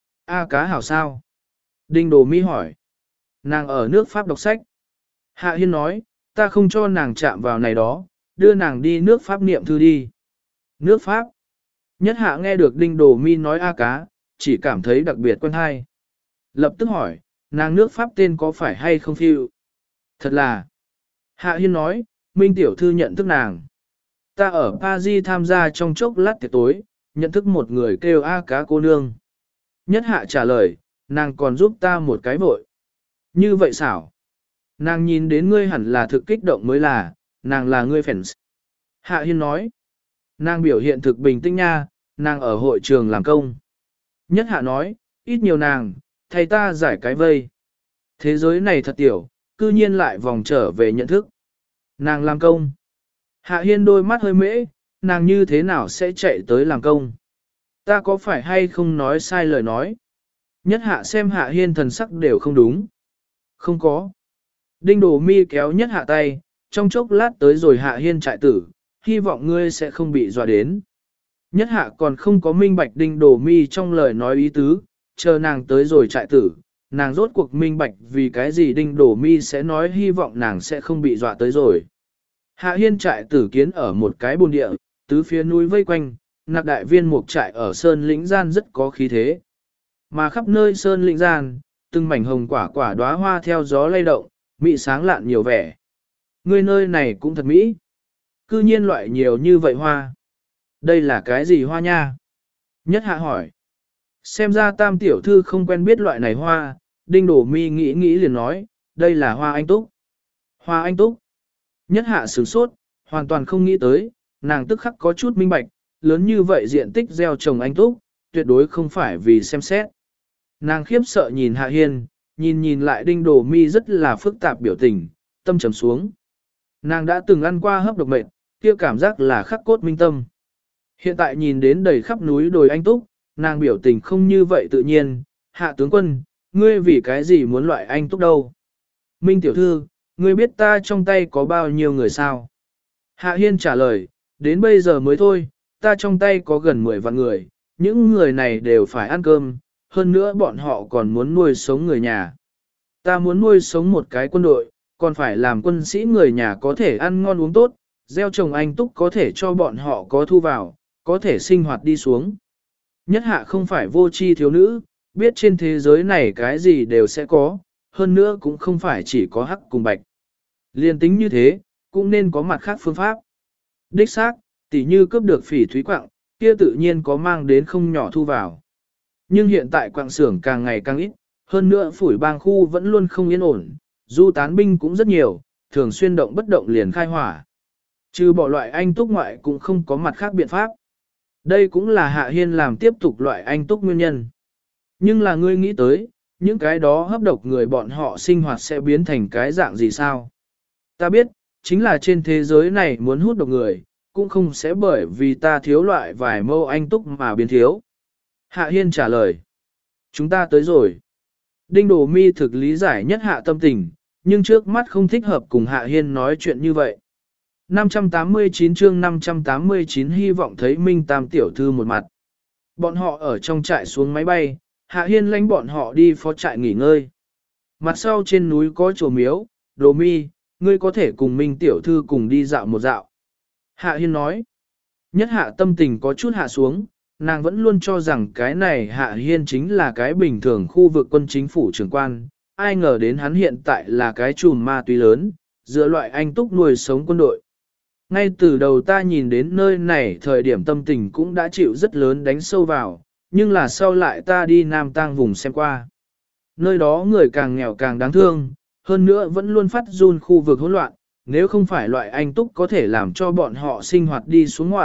A cá hảo sao? Đinh Đồ Mi hỏi. Nàng ở nước Pháp đọc sách. Hạ Hiên nói, ta không cho nàng chạm vào này đó, đưa nàng đi nước Pháp niệm thư đi. Nước Pháp. Nhất Hạ nghe được Đinh Đồ Mi nói A cá, chỉ cảm thấy đặc biệt quen hay. Lập tức hỏi, nàng nước Pháp tên có phải hay không phiêu? Thật là. Hạ Hiên nói, Minh tiểu thư nhận thức nàng. Ta ở Paris tham gia trong chốc lát tiệc tối, nhận thức một người kêu A cá cô nương. Nhất Hạ trả lời, nàng còn giúp ta một cái vội. Như vậy xảo. Nàng nhìn đến ngươi hẳn là thực kích động mới là, nàng là ngươi fans. Hạ Hiên nói, nàng biểu hiện thực bình tĩnh nha, nàng ở hội trường làm công. Nhất Hạ nói, ít nhiều nàng, thay ta giải cái vây. Thế giới này thật tiểu, cư nhiên lại vòng trở về nhận thức. Nàng làm công. Hạ Hiên đôi mắt hơi mễ, nàng như thế nào sẽ chạy tới làm công? Ta có phải hay không nói sai lời nói? Nhất Hạ xem Hạ Hiên thần sắc đều không đúng. Không có. Đinh Đồ Mi kéo Nhất Hạ tay, trong chốc lát tới rồi Hạ Hiên trại tử, hy vọng ngươi sẽ không bị dọa đến. Nhất Hạ còn không có minh bạch Đinh Đồ Mi trong lời nói ý tứ, chờ nàng tới rồi trại tử, nàng rốt cuộc minh bạch vì cái gì Đinh Đồ Mi sẽ nói hy vọng nàng sẽ không bị dọa tới rồi. Hạ Hiên trại tử kiến ở một cái bồn địa, tứ phía núi vây quanh, nạc đại viên mục trại ở sơn lĩnh gian rất có khí thế. Mà khắp nơi sơn lĩnh gian, từng mảnh hồng quả quả đóa hoa theo gió lay động, mỹ sáng lạn nhiều vẻ. Người nơi này cũng thật mỹ. Cư nhiên loại nhiều như vậy hoa. Đây là cái gì hoa nha? Nhất Hạ hỏi. Xem ra tam tiểu thư không quen biết loại này hoa, Đinh Đồ Mi nghĩ nghĩ liền nói, đây là hoa anh túc. Hoa anh túc. Nhất Hạ sửng sốt, hoàn toàn không nghĩ tới, nàng tức khắc có chút minh bạch, lớn như vậy diện tích gieo trồng anh túc, tuyệt đối không phải vì xem xét. Nàng khiếp sợ nhìn Hạ Hiên, nhìn nhìn lại Đinh Đồ Mi rất là phức tạp biểu tình, tâm trầm xuống. Nàng đã từng ăn qua hấp độc mệt, kia cảm giác là khắc cốt minh tâm. Hiện tại nhìn đến đầy khắp núi đồi anh túc, nàng biểu tình không như vậy tự nhiên. Hạ tướng quân, ngươi vì cái gì muốn loại anh túc đâu? Minh tiểu thư, ngươi biết ta trong tay có bao nhiêu người sao? Hạ Hiên trả lời, đến bây giờ mới thôi, ta trong tay có gần mười vạn người, những người này đều phải ăn cơm, hơn nữa bọn họ còn muốn nuôi sống người nhà. Ta muốn nuôi sống một cái quân đội, còn phải làm quân sĩ người nhà có thể ăn ngon uống tốt, gieo trồng anh túc có thể cho bọn họ có thu vào, có thể sinh hoạt đi xuống. Nhất Hạ không phải vô tri thiếu nữ, biết trên thế giới này cái gì đều sẽ có, hơn nữa cũng không phải chỉ có hắc cùng bạch. Liên tính như thế, cũng nên có mặt khác phương pháp. Đích xác, tỉ như cướp được phỉ thúy quặng, kia tự nhiên có mang đến không nhỏ thu vào. Nhưng hiện tại quặng xưởng càng ngày càng ít, hơn nữa phủi bang khu vẫn luôn không yên ổn, du tán binh cũng rất nhiều, thường xuyên động bất động liền khai hỏa. Trừ bỏ loại anh túc ngoại cũng không có mặt khác biện pháp. Đây cũng là Hạ Hiên làm tiếp tục loại anh túc nguyên nhân. Nhưng là ngươi nghĩ tới, những cái đó hấp độc người bọn họ sinh hoạt sẽ biến thành cái dạng gì sao? Ta biết, chính là trên thế giới này muốn hút độc người, cũng không sẽ bởi vì ta thiếu loại vài mâu anh túc mà biến thiếu. Hạ Hiên trả lời. Chúng ta tới rồi. Đinh Đồ Mi thực lý giải Nhất Hạ tâm tình, nhưng trước mắt không thích hợp cùng Hạ Hiên nói chuyện như vậy. năm trăm tám mươi chín chương năm trăm tám mươi chín hy vọng thấy Minh Tam tiểu thư một mặt. Bọn họ ở trong trại xuống máy bay, Hạ Hiên lãnh bọn họ đi phó trại nghỉ ngơi. Mặt sau trên núi có chùa miếu, Đồ Mi, ngươi có thể cùng Minh tiểu thư cùng đi dạo một dạo. Hạ Hiên nói. Nhất Hạ tâm tình có chút hạ xuống, nàng vẫn luôn cho rằng cái này Hạ Hiên chính là cái bình thường khu vực quân chính phủ trưởng quan, ai ngờ đến hắn hiện tại là cái chùm ma túy lớn, dựa loại anh túc nuôi sống quân đội. Ngay từ đầu ta nhìn đến nơi này thời điểm tâm tình cũng đã chịu rất lớn đánh sâu vào, nhưng là sau lại ta đi Nam Tang vùng xem qua. Nơi đó người càng nghèo càng đáng thương, hơn nữa vẫn luôn phát run khu vực hỗn loạn, nếu không phải loại anh túc có thể làm cho bọn họ sinh hoạt đi xuống ngoại,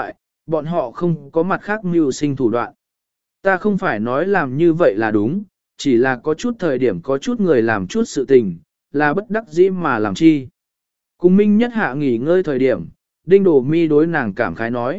bọn họ không có mặt khác mưu sinh thủ đoạn. Ta không phải nói làm như vậy là đúng, chỉ là có chút thời điểm có chút người làm chút sự tình, là bất đắc dĩ mà làm chi. Cùng Minh Nhất Hạ nghỉ ngơi thời điểm, Đinh Đồ Mi đối nàng cảm khái nói.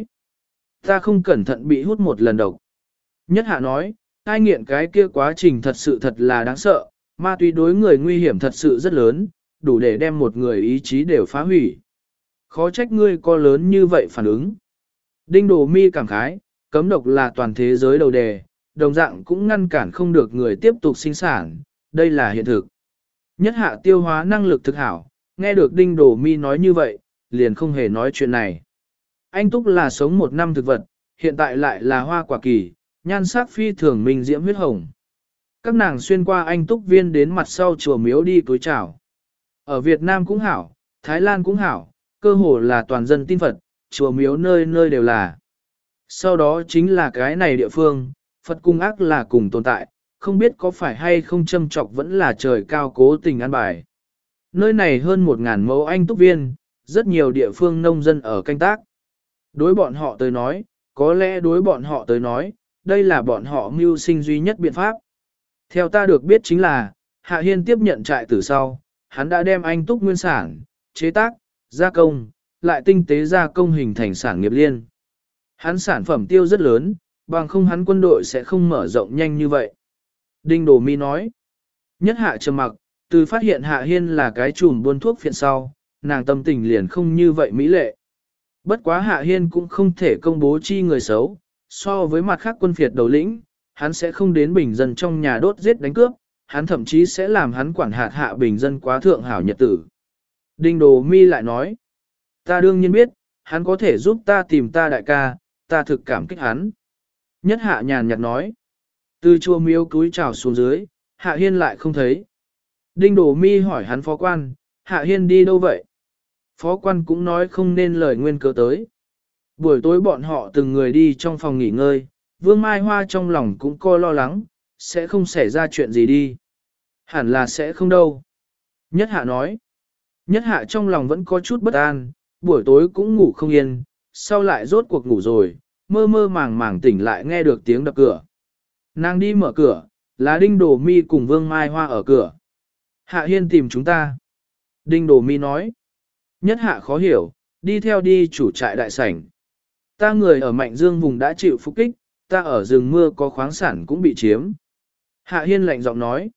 Ta không cẩn thận bị hút một lần độc. Nhất Hạ nói, ai nghiện cái kia quá trình thật sự thật là đáng sợ, ma túy đối người nguy hiểm thật sự rất lớn, đủ để đem một người ý chí đều phá hủy. Khó trách ngươi có lớn như vậy phản ứng. Đinh Đồ Mi cảm khái, cấm độc là toàn thế giới đầu đề, đồng dạng cũng ngăn cản không được người tiếp tục sinh sản, đây là hiện thực. Nhất Hạ tiêu hóa năng lực thực hảo, nghe được Đinh Đồ Mi nói như vậy, liền không hề nói chuyện này. Anh Túc là sống một năm thực vật, hiện tại lại là hoa quả kỳ, nhan sắc phi thường minh diễm huyết hồng. Các nàng xuyên qua Anh Túc viên đến mặt sau chùa miếu đi cúi chào. Ở Việt Nam cũng hảo, Thái Lan cũng hảo, cơ hồ là toàn dân tin Phật, chùa miếu nơi nơi đều là. Sau đó chính là cái này địa phương, Phật cung ác là cùng tồn tại, không biết có phải hay không châm trọc vẫn là trời cao cố tình an bài. Nơi này hơn một ngàn mẫu Anh Túc viên, rất nhiều địa phương nông dân ở canh tác. Đối bọn họ tới nói, có lẽ đối bọn họ tới nói, đây là bọn họ mưu sinh duy nhất biện pháp. Theo ta được biết chính là, Hạ Hiên tiếp nhận trại từ sau, hắn đã đem Anh Túc nguyên sản, chế tác, gia công, lại tinh tế gia công hình thành sản nghiệp liên. Hắn sản phẩm tiêu rất lớn, bằng không hắn quân đội sẽ không mở rộng nhanh như vậy. Đinh Đồ Mi nói, Nhất Hạ trầm mặc, từ phát hiện Hạ Hiên là cái chùm buôn thuốc phiện sau, nàng tâm tình liền không như vậy mỹ lệ. Bất quá Hạ Hiên cũng không thể công bố chi người xấu, so với mặt khác quân phiệt đầu lĩnh, hắn sẽ không đến bình dân trong nhà đốt giết đánh cướp, hắn thậm chí sẽ làm hắn quản hạt hạ bình dân quá thượng hảo nhật tử. Đinh Đồ Mi lại nói, ta đương nhiên biết, hắn có thể giúp ta tìm ta đại ca, ta thực cảm kích hắn. Nhất Hạ nhàn nhạt nói, từ chùa miếu cúi chào xuống dưới, Hạ Hiên lại không thấy. Đinh Đồ Mi hỏi hắn phó quan, Hạ Hiên đi đâu vậy? Phó quan cũng nói không nên lời nguyên cớ tới. Buổi tối bọn họ từng người đi trong phòng nghỉ ngơi, Vương Mai Hoa trong lòng cũng co lo lắng, sẽ không xảy ra chuyện gì đi. Hẳn là sẽ không đâu. Nhất Hạ nói. Nhất Hạ trong lòng vẫn có chút bất an, buổi tối cũng ngủ không yên, sau lại rốt cuộc ngủ rồi, mơ mơ màng màng tỉnh lại nghe được tiếng đập cửa. Nàng đi mở cửa, là Đinh Đồ Mi cùng Vương Mai Hoa ở cửa. Hạ Hiên tìm chúng ta. Đinh Đồ Mi nói. Nhất Hạ khó hiểu, đi theo đi chủ trại đại sảnh. Ta người ở Mạnh Dương vùng đã chịu phục kích, ta ở rừng mưa có khoáng sản cũng bị chiếm. Hạ Hiên lạnh giọng nói.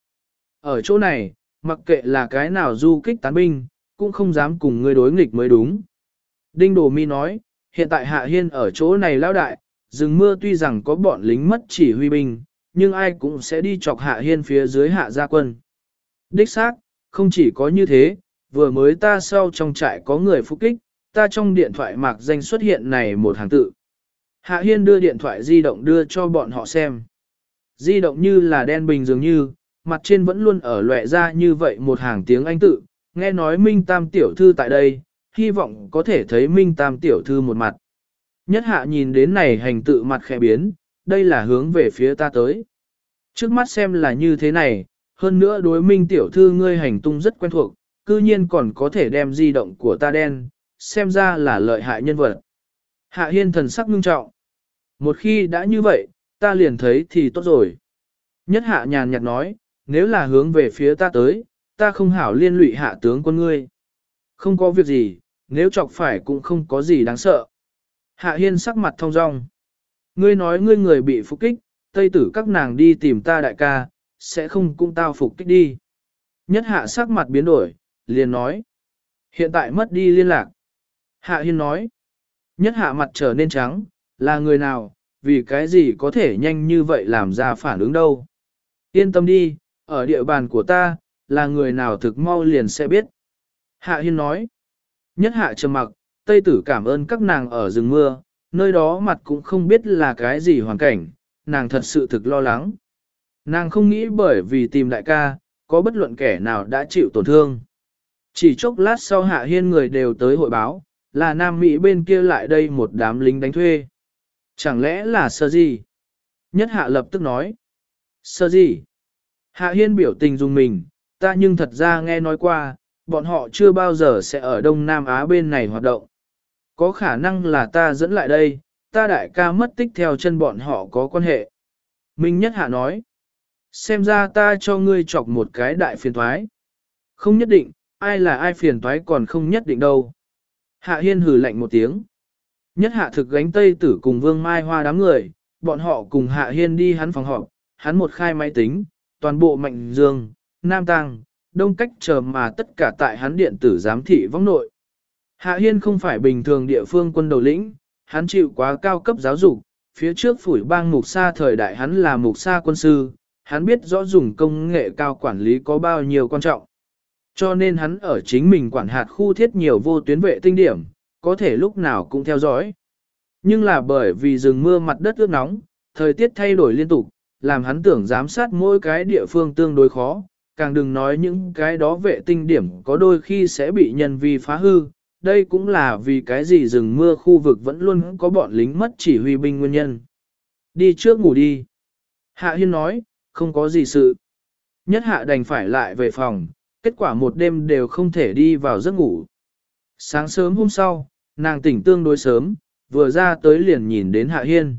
Ở chỗ này, mặc kệ là cái nào du kích tán binh, cũng không dám cùng ngươi đối nghịch mới đúng. Đinh Đồ Mi nói, hiện tại Hạ Hiên ở chỗ này lão đại, rừng mưa tuy rằng có bọn lính mất chỉ huy binh, nhưng ai cũng sẽ đi chọc Hạ Hiên phía dưới Hạ gia quân. Đích xác, không chỉ có như thế, vừa mới ta sau trong trại có người phục kích, ta trong điện thoại mạc danh xuất hiện này một hàng tự. Hạ Hiên đưa điện thoại di động đưa cho bọn họ xem. Di động như là đen bình dường như, mặt trên vẫn luôn ở lóe ra như vậy một hàng tiếng Anh tự, nghe nói Minh Tam tiểu thư tại đây, hy vọng có thể thấy Minh Tam tiểu thư một mặt. Nhất Hạ nhìn đến này hành tự mặt khẽ biến, đây là hướng về phía ta tới. Trước mắt xem là như thế này, hơn nữa đối Minh tiểu thư ngươi hành tung rất quen thuộc, cư nhiên còn có thể đem di động của ta đen, xem ra là lợi hại nhân vật. Hạ Hiên thần sắc ngưng trọng. Một khi đã như vậy, ta liền thấy thì tốt rồi. Nhất Hạ nhàn nhạt nói, nếu là hướng về phía ta tới, ta không hảo liên lụy hạ tướng quân ngươi. Không có việc gì, nếu chọc phải cũng không có gì đáng sợ. Hạ Hiên sắc mặt thông dong. Ngươi nói ngươi người bị phục kích, tây tử các nàng đi tìm ta đại ca, sẽ không cũng tao phục kích đi. Nhất Hạ sắc mặt biến đổi, liền nói. Hiện tại mất đi liên lạc. Hạ Hiên nói. Nhất Hạ mặt trở nên trắng, là người nào, vì cái gì có thể nhanh như vậy làm ra phản ứng đâu. Yên tâm đi, ở địa bàn của ta, là người nào thực mau liền sẽ biết. Hạ Hiên nói. Nhất Hạ trầm mặc, Tây tử cảm ơn các nàng ở rừng mưa, nơi đó mặt cũng không biết là cái gì hoàn cảnh, nàng thật sự thực lo lắng. Nàng không nghĩ bởi vì tìm đại ca, có bất luận kẻ nào đã chịu tổn thương. Chỉ chốc lát sau Hạ Hiên người đều tới hội báo, là Nam Mỹ bên kia lại đây một đám lính đánh thuê. Chẳng lẽ là Sơ Di? Nhất Hạ lập tức nói. Sơ Di? Hạ Hiên biểu tình dùng mình, ta nhưng thật ra nghe nói qua, bọn họ chưa bao giờ sẽ ở Đông Nam Á bên này hoạt động. Có khả năng là ta dẫn lại đây, ta đại ca mất tích theo chân bọn họ có quan hệ. Minh Nhất Hạ nói, xem ra ta cho ngươi chọc một cái đại phiền toái. Không nhất định, ai là ai phiền toái còn không nhất định đâu. Hạ Hiên hừ lạnh một tiếng. Nhất Hạ thực gánh Tây Tử cùng Vương Mai Hoa đám người, bọn họ cùng Hạ Hiên đi hắn phòng họp, hắn một khai máy tính, toàn bộ Mạnh Dương, Nam Tăng, Đông Cách chờ mà tất cả tại hắn điện tử giám thị võng nội. Hạ Hiên không phải bình thường địa phương quân đầu lĩnh, hắn chịu quá cao cấp giáo dục, phía trước phủi bang mục sa thời đại hắn là mục sa quân sư, hắn biết rõ dùng công nghệ cao quản lý có bao nhiêu quan trọng. Cho nên hắn ở chính mình quản hạt khu thiết nhiều vô tuyến vệ tinh điểm, có thể lúc nào cũng theo dõi. Nhưng là bởi vì rừng mưa mặt đất ướt nóng, thời tiết thay đổi liên tục, làm hắn tưởng giám sát mỗi cái địa phương tương đối khó, càng đừng nói những cái đó vệ tinh điểm có đôi khi sẽ bị nhân vi phá hư. Đây cũng là vì cái gì rừng mưa khu vực vẫn luôn có bọn lính mất chỉ huy binh nguyên nhân. Đi trước ngủ đi. Hạ Hiên nói, không có gì sự. Nhất Hạ đành phải lại về phòng, kết quả một đêm đều không thể đi vào giấc ngủ. Sáng sớm hôm sau, nàng tỉnh tương đối sớm, vừa ra tới liền nhìn đến Hạ Hiên.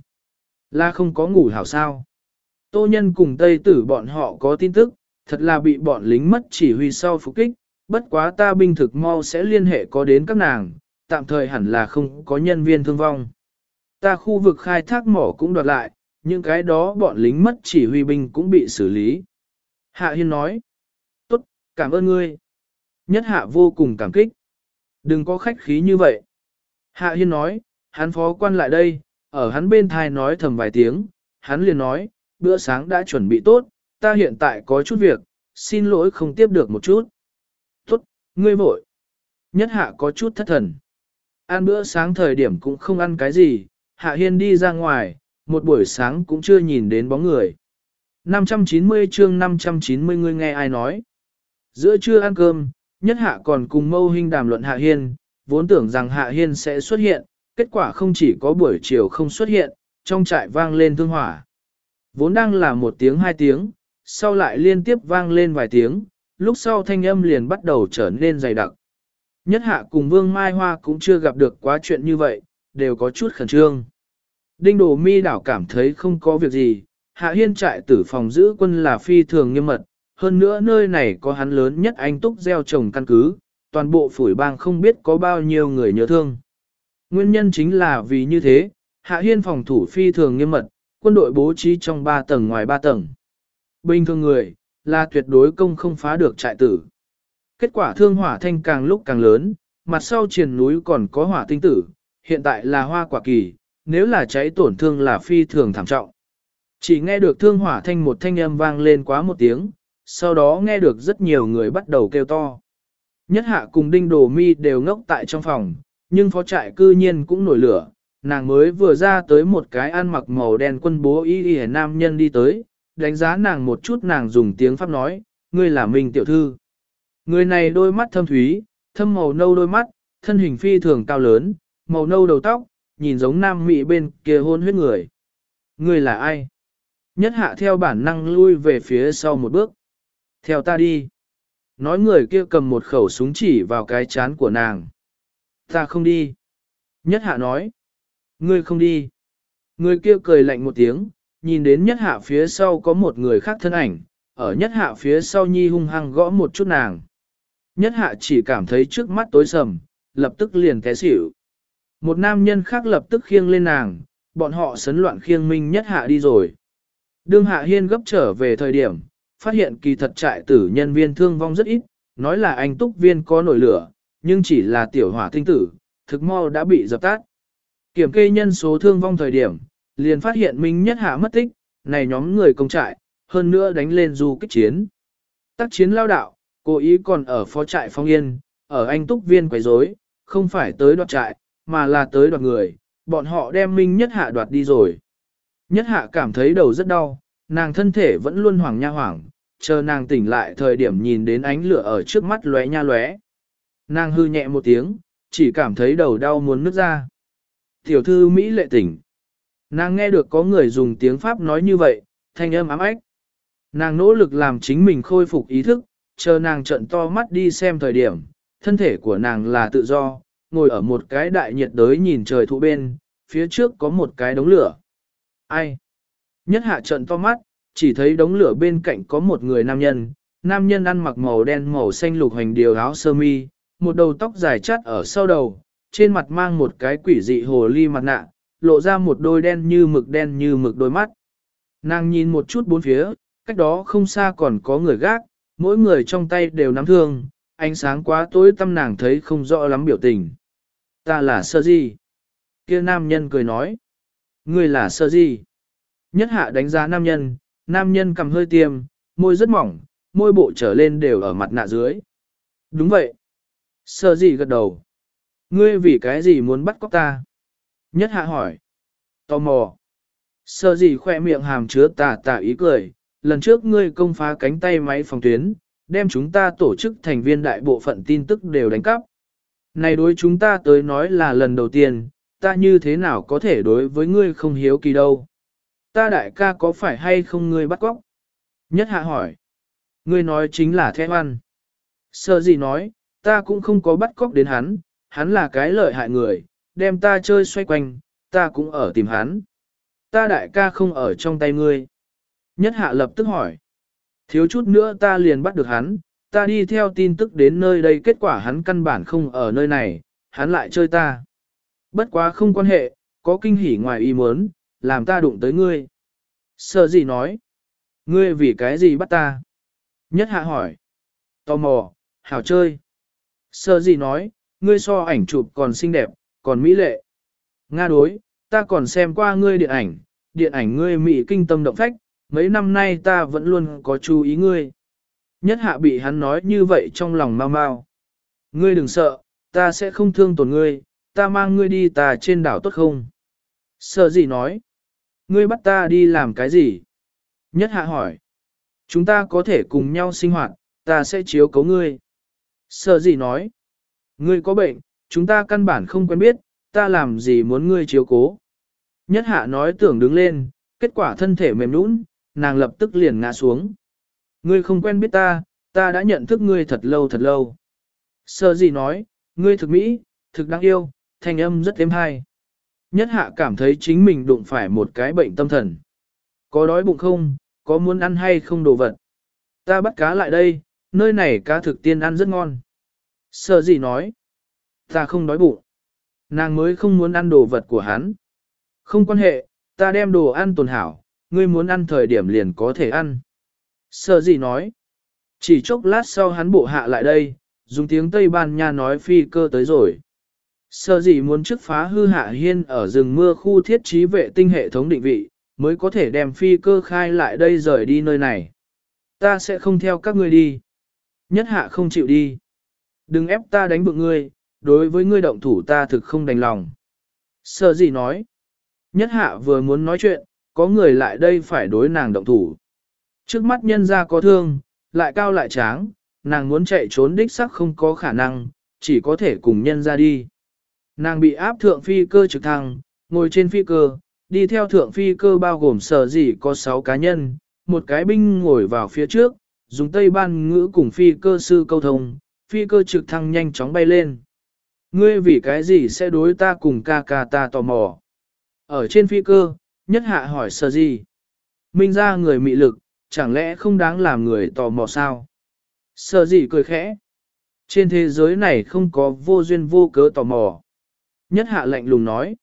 Là không có ngủ hảo sao. Tô Nhân cùng Tây Tử bọn họ có tin tức, thật là bị bọn lính mất chỉ huy sau phục kích, bất quá ta binh thực mau sẽ liên hệ có đến các nàng, tạm thời hẳn là không có nhân viên thương vong. Ta khu vực khai thác mỏ cũng đoạt lại, những cái đó bọn lính mất chỉ huy binh cũng bị xử lý. Hạ Hiên nói, tốt, cảm ơn ngươi. Nhất Hạ vô cùng cảm kích. Đừng có khách khí như vậy. Hạ Hiên nói, hắn phó quan lại đây, ở hắn bên thai nói thầm vài tiếng, hắn liền nói, bữa sáng đã chuẩn bị tốt, ta hiện tại có chút việc, xin lỗi không tiếp được một chút. Tốt, ngươi vội. Nhất Hạ có chút thất thần. Ăn bữa sáng thời điểm cũng không ăn cái gì, Hạ Hiên đi ra ngoài, một buổi sáng cũng chưa nhìn đến bóng người. năm trăm chín mươi chương năm trăm chín mươi ngươi nghe ai nói. Giữa trưa ăn cơm, Nhất Hạ còn cùng Mâu Hinh đàm luận Hạ Hiên, vốn tưởng rằng Hạ Hiên sẽ xuất hiện, kết quả không chỉ có buổi chiều không xuất hiện, trong trại vang lên thương hỏa. Vốn đang là một tiếng hai tiếng, sau lại liên tiếp vang lên vài tiếng, lúc sau thanh âm liền bắt đầu trở nên dày đặc. Nhất Hạ cùng Vương Mai Hoa cũng chưa gặp được quá chuyện như vậy, đều có chút khẩn trương. Đinh Đồ Mi đảo cảm thấy không có việc gì, Hạ Hiên trại tử phòng giữ quân là phi thường nghiêm mật, hơn nữa nơi này có hắn lớn nhất anh túc gieo trồng căn cứ, toàn bộ phủi bang không biết có bao nhiêu người nhớ thương. Nguyên nhân chính là vì như thế, Hạ Hiên phòng thủ phi thường nghiêm mật, quân đội bố trí trong ba tầng ngoài ba tầng. Bình thường người, là tuyệt đối công không phá được trại tử. Kết quả thương hỏa thanh càng lúc càng lớn, mặt sau triền núi còn có hỏa tinh tử, hiện tại là hoa quả kỳ, nếu là cháy tổn thương là phi thường thảm trọng. Chỉ nghe được thương hỏa thanh một thanh âm vang lên quá một tiếng, sau đó nghe được rất nhiều người bắt đầu kêu to. Nhất Hạ cùng Đinh Đồ Mi đều ngốc tại trong phòng, nhưng phó trại cư nhiên cũng nổi lửa, nàng mới vừa ra tới một cái ăn mặc màu đen quân bố y y nam nhân đi tới, đánh giá nàng một chút nàng dùng tiếng Pháp nói, ngươi là Minh tiểu thư. Người này đôi mắt thâm thúy, thâm màu nâu đôi mắt, thân hình phi thường cao lớn, màu nâu đầu tóc, nhìn giống nam mỹ bên kia hôn huyết người. Ngươi là ai? Nhất Hạ theo bản năng lui về phía sau một bước. Theo ta đi. Nói người kia cầm một khẩu súng chỉ vào cái chán của nàng. Ta không đi. Nhất Hạ nói. Ngươi không đi. Người kia cười lạnh một tiếng, nhìn đến Nhất Hạ phía sau có một người khác thân ảnh, ở Nhất Hạ phía sau nhi hung hăng gõ một chút nàng. Nhất Hạ chỉ cảm thấy trước mắt tối sầm, lập tức liền té xỉu. Một nam nhân khác lập tức khiêng lên nàng, bọn họ sấn loạn khiêng Minh Nhất Hạ đi rồi. Đương Hạ Hiên gấp trở về thời điểm, phát hiện kỳ thật trại tử nhân viên thương vong rất ít, nói là anh túc viên có nổi lửa, nhưng chỉ là tiểu hỏa tinh tử, thực mau đã bị dập tắt. Kiểm kê nhân số thương vong thời điểm, liền phát hiện Minh Nhất Hạ mất tích, này nhóm người công trại, hơn nữa đánh lên du kích chiến. Tác chiến lao đạo, cố ý còn ở phó trại phong yên, ở anh túc viên quấy rối, không phải tới đoạt trại, mà là tới đoạt người, bọn họ đem Minh Nhất Hạ đoạt đi rồi. Nhất Hạ cảm thấy đầu rất đau, nàng thân thể vẫn luôn hoảng nha hoảng, chờ nàng tỉnh lại thời điểm nhìn đến ánh lửa ở trước mắt lóe nha lóe. Nàng hư nhẹ một tiếng, chỉ cảm thấy đầu đau muốn nứt ra. Tiểu thư Mỹ lệ tỉnh. Nàng nghe được có người dùng tiếng Pháp nói như vậy, thanh âm ám ách. Nàng nỗ lực làm chính mình khôi phục ý thức, chờ nàng trận to mắt đi xem thời điểm, thân thể của nàng là tự do, ngồi ở một cái đại nhiệt đới nhìn trời thụ bên, phía trước có một cái đống lửa. Ai? Nhất hạ trận to mắt, chỉ thấy đống lửa bên cạnh có một người nam nhân, nam nhân ăn mặc màu đen màu xanh lục hành điều áo sơ mi, một đầu tóc dài chát ở sau đầu, trên mặt mang một cái quỷ dị hồ ly mặt nạ, lộ ra một đôi đen như mực đen như mực đôi mắt. Nàng nhìn một chút bốn phía, cách đó không xa còn có người gác, mỗi người trong tay đều nắm thương, ánh sáng quá tối tăm nàng thấy không rõ lắm biểu tình. Ta là Sơ Di. Kia nam nhân cười nói. Ngươi là Sơ Di. Nhất hạ đánh giá nam nhân, nam nhân cầm hơi tiêm, môi rất mỏng, môi bộ trở lên đều ở mặt nạ dưới. Đúng vậy. Sơ Di gật đầu. Ngươi vì cái gì muốn bắt cóc ta? Nhất hạ hỏi. Tò mò. Sơ Di khoe miệng hàm chứa tà tà ý cười. Lần trước ngươi công phá cánh tay máy phòng tuyến, đem chúng ta tổ chức thành viên đại bộ phận tin tức đều đánh cắp. Này đối chúng ta tới nói là lần đầu tiên, ta như thế nào có thể đối với ngươi không hiếu kỳ đâu. Ta đại ca có phải hay không ngươi bắt cóc? Nhất hạ hỏi. Ngươi nói chính là thép ăn. Sơ gì nói, ta cũng không có bắt cóc đến hắn, hắn là cái lợi hại người, đem ta chơi xoay quanh, ta cũng ở tìm hắn. Ta đại ca không ở trong tay ngươi. Nhất hạ lập tức hỏi. Thiếu chút nữa ta liền bắt được hắn, ta đi theo tin tức đến nơi đây kết quả hắn căn bản không ở nơi này, hắn lại chơi ta. Bất quá không quan hệ, có kinh hỉ ngoài ý muốn, làm ta đụng tới ngươi. Sợ gì nói? Ngươi vì cái gì bắt ta? Nhất hạ hỏi. Tò mò, hảo chơi. Sợ gì nói, ngươi so ảnh chụp còn xinh đẹp, còn mỹ lệ. Nga đối, ta còn xem qua ngươi điện ảnh, điện ảnh ngươi mỹ kinh tâm động phách, mấy năm nay ta vẫn luôn có chú ý ngươi. Nhất hạ bị hắn nói như vậy trong lòng mau mau. Ngươi đừng sợ, ta sẽ không thương tổn ngươi, ta mang ngươi đi ta trên đảo tốt không? Sợ gì nói? Ngươi bắt ta đi làm cái gì? Nhất hạ hỏi. Chúng ta có thể cùng nhau sinh hoạt, ta sẽ chiếu cố ngươi. Sợ gì nói? Ngươi có bệnh, chúng ta căn bản không quen biết, ta làm gì muốn ngươi chiếu cố. Nhất hạ nói tưởng đứng lên, kết quả thân thể mềm nũng, nàng lập tức liền ngã xuống. Ngươi không quen biết ta, ta đã nhận thức ngươi thật lâu thật lâu. Sợ gì nói, ngươi thực mỹ, thực đáng yêu, thanh âm rất êm hay. Nhất hạ cảm thấy chính mình đụng phải một cái bệnh tâm thần. Có đói bụng không, có muốn ăn hay không đồ vật. Ta bắt cá lại đây, nơi này cá thực tiên ăn rất ngon. Sợ gì nói, ta không đói bụng. Nàng mới không muốn ăn đồ vật của hắn. Không quan hệ, ta đem đồ ăn tồn hảo, ngươi muốn ăn thời điểm liền có thể ăn. Sợ gì nói, chỉ chốc lát sau hắn bộ hạ lại đây, dùng tiếng Tây Ban Nha nói phi cơ tới rồi. Sợ gì muốn trước phá hư hạ hiên ở rừng mưa khu thiết trí vệ tinh hệ thống định vị, mới có thể đem phi cơ khai lại đây rời đi nơi này. Ta sẽ không theo các ngươi đi. Nhất hạ không chịu đi. Đừng ép ta đánh bụng ngươi, đối với ngươi động thủ ta thực không đành lòng. Sợ gì nói. Nhất hạ vừa muốn nói chuyện, có người lại đây phải đối nàng động thủ. Trước mắt nhân ra có thương, lại cao lại tráng, nàng muốn chạy trốn đích sắc không có khả năng, chỉ có thể cùng nhân ra đi. Nàng bị áp thượng phi cơ trực thăng, ngồi trên phi cơ, đi theo thượng phi cơ bao gồm sở gì có sáu cá nhân, một cái binh ngồi vào phía trước, dùng Tây Ban ngữ cùng phi cơ sư câu thông, phi cơ trực thăng nhanh chóng bay lên. Ngươi vì cái gì sẽ đối ta cùng ca ca ta tò mò? Ở trên phi cơ, nhất hạ hỏi sở gì? Minh ra người mị lực, chẳng lẽ không đáng làm người tò mò sao? Sở gì cười khẽ. Trên thế giới này không có vô duyên vô cớ tò mò. Nhất hạ lạnh lùng nói.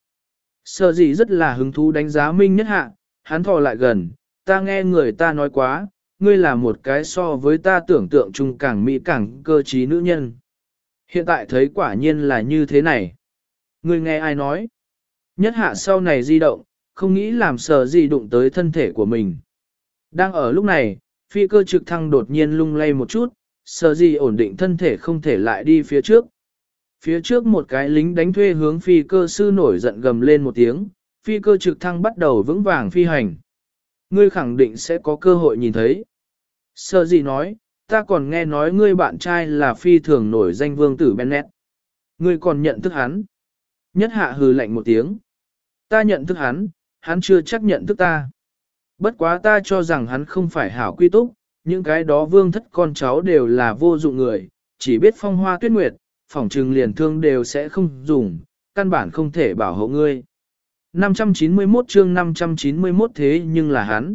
Sở gì rất là hứng thú đánh giá Minh nhất hạ, hắn thò lại gần, ta nghe người ta nói quá, ngươi là một cái so với ta tưởng tượng chung càng mỹ càng cơ trí nữ nhân. Hiện tại thấy quả nhiên là như thế này. Ngươi nghe ai nói? Nhất hạ sau này di động, không nghĩ làm sở gì đụng tới thân thể của mình. Đang ở lúc này, phi cơ trực thăng đột nhiên lung lay một chút, sở gì ổn định thân thể không thể lại đi phía trước. Phía trước một cái lính đánh thuê hướng phi cơ sư nổi giận gầm lên một tiếng, phi cơ trực thăng bắt đầu vững vàng phi hành. Ngươi khẳng định sẽ có cơ hội nhìn thấy. Sở gì nói, ta còn nghe nói ngươi bạn trai là phi thường nổi danh vương tử Bennett. Ngươi còn nhận thức hắn. Nhất hạ hừ lạnh một tiếng. Ta nhận thức hắn, hắn chưa chắc nhận thức ta. Bất quá ta cho rằng hắn không phải hảo quy túc, những cái đó vương thất con cháu đều là vô dụng người, chỉ biết phong hoa tuyết nguyệt, phỏng trừng liền thương đều sẽ không dùng, căn bản không thể bảo hộ ngươi. năm trăm chín mươi mốt chương năm trăm chín mươi mốt thế nhưng là hắn.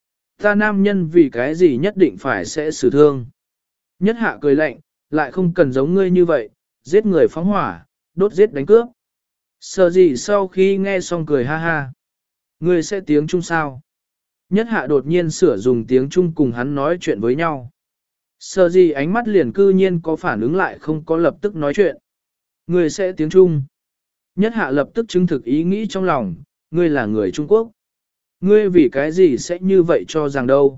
Ta nam nhân vì cái gì nhất định phải sẽ xử thương. Nhất hạ cười lạnh, lại không cần giống ngươi như vậy, giết người phóng hỏa, đốt giết đánh cướp. Sợ gì sau khi nghe xong cười ha ha. Ngươi sẽ tiếng Trung sao? Nhất hạ đột nhiên sửa dùng tiếng Trung cùng hắn nói chuyện với nhau. Sợ gì ánh mắt liền cư nhiên có phản ứng lại không có lập tức nói chuyện. Ngươi sẽ tiếng Trung. Nhất hạ lập tức chứng thực ý nghĩ trong lòng, ngươi là người Trung Quốc. Ngươi vì cái gì sẽ như vậy cho rằng đâu?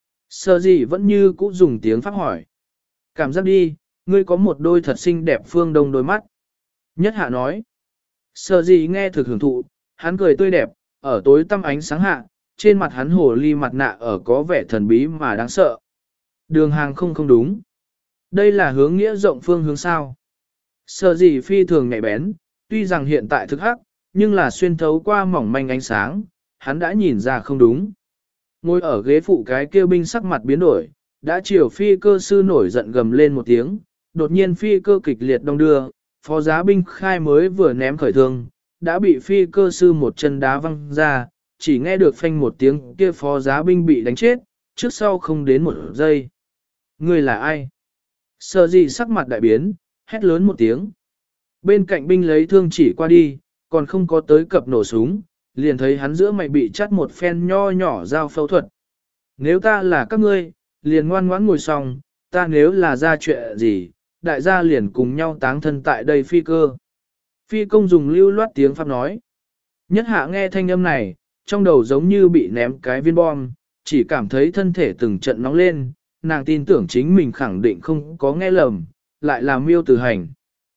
Sợ gì vẫn như cũ dùng tiếng Pháp hỏi. Cảm giác đi, ngươi có một đôi thật xinh đẹp phương đông đôi mắt. Nhất hạ nói. Sợ gì nghe thực hưởng thụ, hắn cười tươi đẹp, ở tối tăm ánh sáng hạ, trên mặt hắn hồ ly mặt nạ ở có vẻ thần bí mà đáng sợ. Đường hàng không không đúng. Đây là hướng nghĩa rộng phương hướng sao. Sợ gì phi thường nhạy bén, tuy rằng hiện tại thực hắc, nhưng là xuyên thấu qua mỏng manh ánh sáng, hắn đã nhìn ra không đúng. Ngồi ở ghế phụ cái kêu binh sắc mặt biến đổi, đã chiều phi cơ sư nổi giận gầm lên một tiếng, đột nhiên phi cơ kịch liệt đông đưa, phó giá binh khai mới vừa ném khởi thương, đã bị phi cơ sư một chân đá văng ra, chỉ nghe được phanh một tiếng kia phó giá binh bị đánh chết, trước sau không đến một giây. Người là ai? Sợ gì sắc mặt đại biến, hét lớn một tiếng. Bên cạnh binh lấy thương chỉ qua đi, còn không có tới cập nổ súng, liền thấy hắn giữa mày bị chắt một phen nho nhỏ dao phẫu thuật. Nếu ta là các ngươi, liền ngoan ngoãn ngồi xong, ta nếu là ra chuyện gì, đại gia liền cùng nhau táng thân tại đây phi cơ. Phi công dùng lưu loát tiếng Pháp nói. Nhất hạ nghe thanh âm này, trong đầu giống như bị ném cái viên bom, chỉ cảm thấy thân thể từng trận nóng lên, nàng tin tưởng chính mình khẳng định không có nghe lầm, lại là Miêu Tử Hành.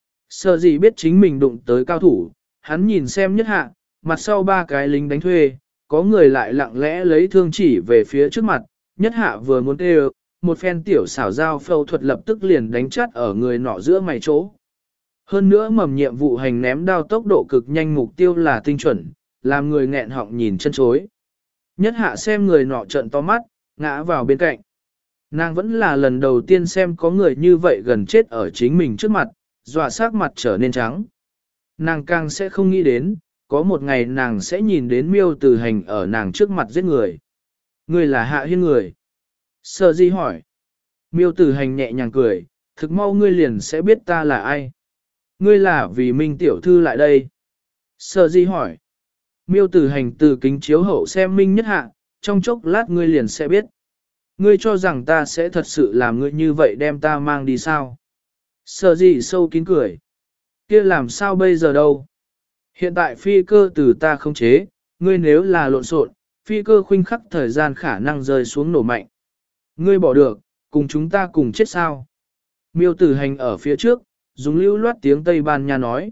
Sợ gì biết chính mình đụng tới cao thủ, hắn nhìn xem nhất hạ, mặt sau ba cái lính đánh thuê, có người lại lặng lẽ lấy thương chỉ về phía trước mặt, nhất hạ vừa muốn kêu, một phen tiểu xảo giao phẫu thuật lập tức liền đánh chát ở người nọ giữa mày chỗ. Hơn nữa mầm nhiệm vụ hành ném đao tốc độ cực nhanh, mục tiêu là tinh chuẩn, làm người nghẹn họng nhìn chân chối. Nhất hạ xem người nọ trợn to mắt, ngã vào bên cạnh. Nàng vẫn là lần đầu tiên xem có người như vậy gần chết ở chính mình trước mặt, dọa sắc mặt trở nên trắng. Nàng càng sẽ không nghĩ đến, có một ngày nàng sẽ nhìn đến Miêu Tử Hành ở nàng trước mặt giết người. Người là Hạ Hiên người. Sợ gì hỏi. Miêu Tử Hành nhẹ nhàng cười, thực mau ngươi liền sẽ biết ta là ai. Ngươi là vì Minh tiểu thư lại đây. Sợ gì hỏi. Miêu Tử Hành từ kính chiếu hậu xem Minh nhất hạ, trong chốc lát ngươi liền sẽ biết. Ngươi cho rằng ta sẽ thật sự làm ngươi như vậy đem ta mang đi sao? Sợ gì sâu kín cười. Kia làm sao bây giờ đâu? Hiện tại phi cơ từ ta không chế, ngươi nếu là lộn xộn, phi cơ khuynh khắc thời gian khả năng rơi xuống nổ mạnh. Ngươi bỏ được, cùng chúng ta cùng chết sao? Miêu Tử Hành ở phía trước, dùng lưu loát tiếng Tây Ban Nha nói.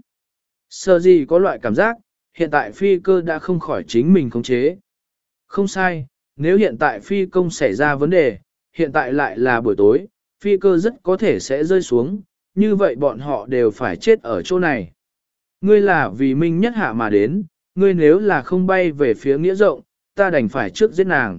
Sợ gì có loại cảm giác, hiện tại phi cơ đã không khỏi chính mình khống chế. Không sai, nếu hiện tại phi công xảy ra vấn đề, hiện tại lại là buổi tối, phi cơ rất có thể sẽ rơi xuống, như vậy bọn họ đều phải chết ở chỗ này. Ngươi là vì Minh nhất hạ mà đến, ngươi nếu là không bay về phía nghĩa rộng, ta đành phải trước giết nàng.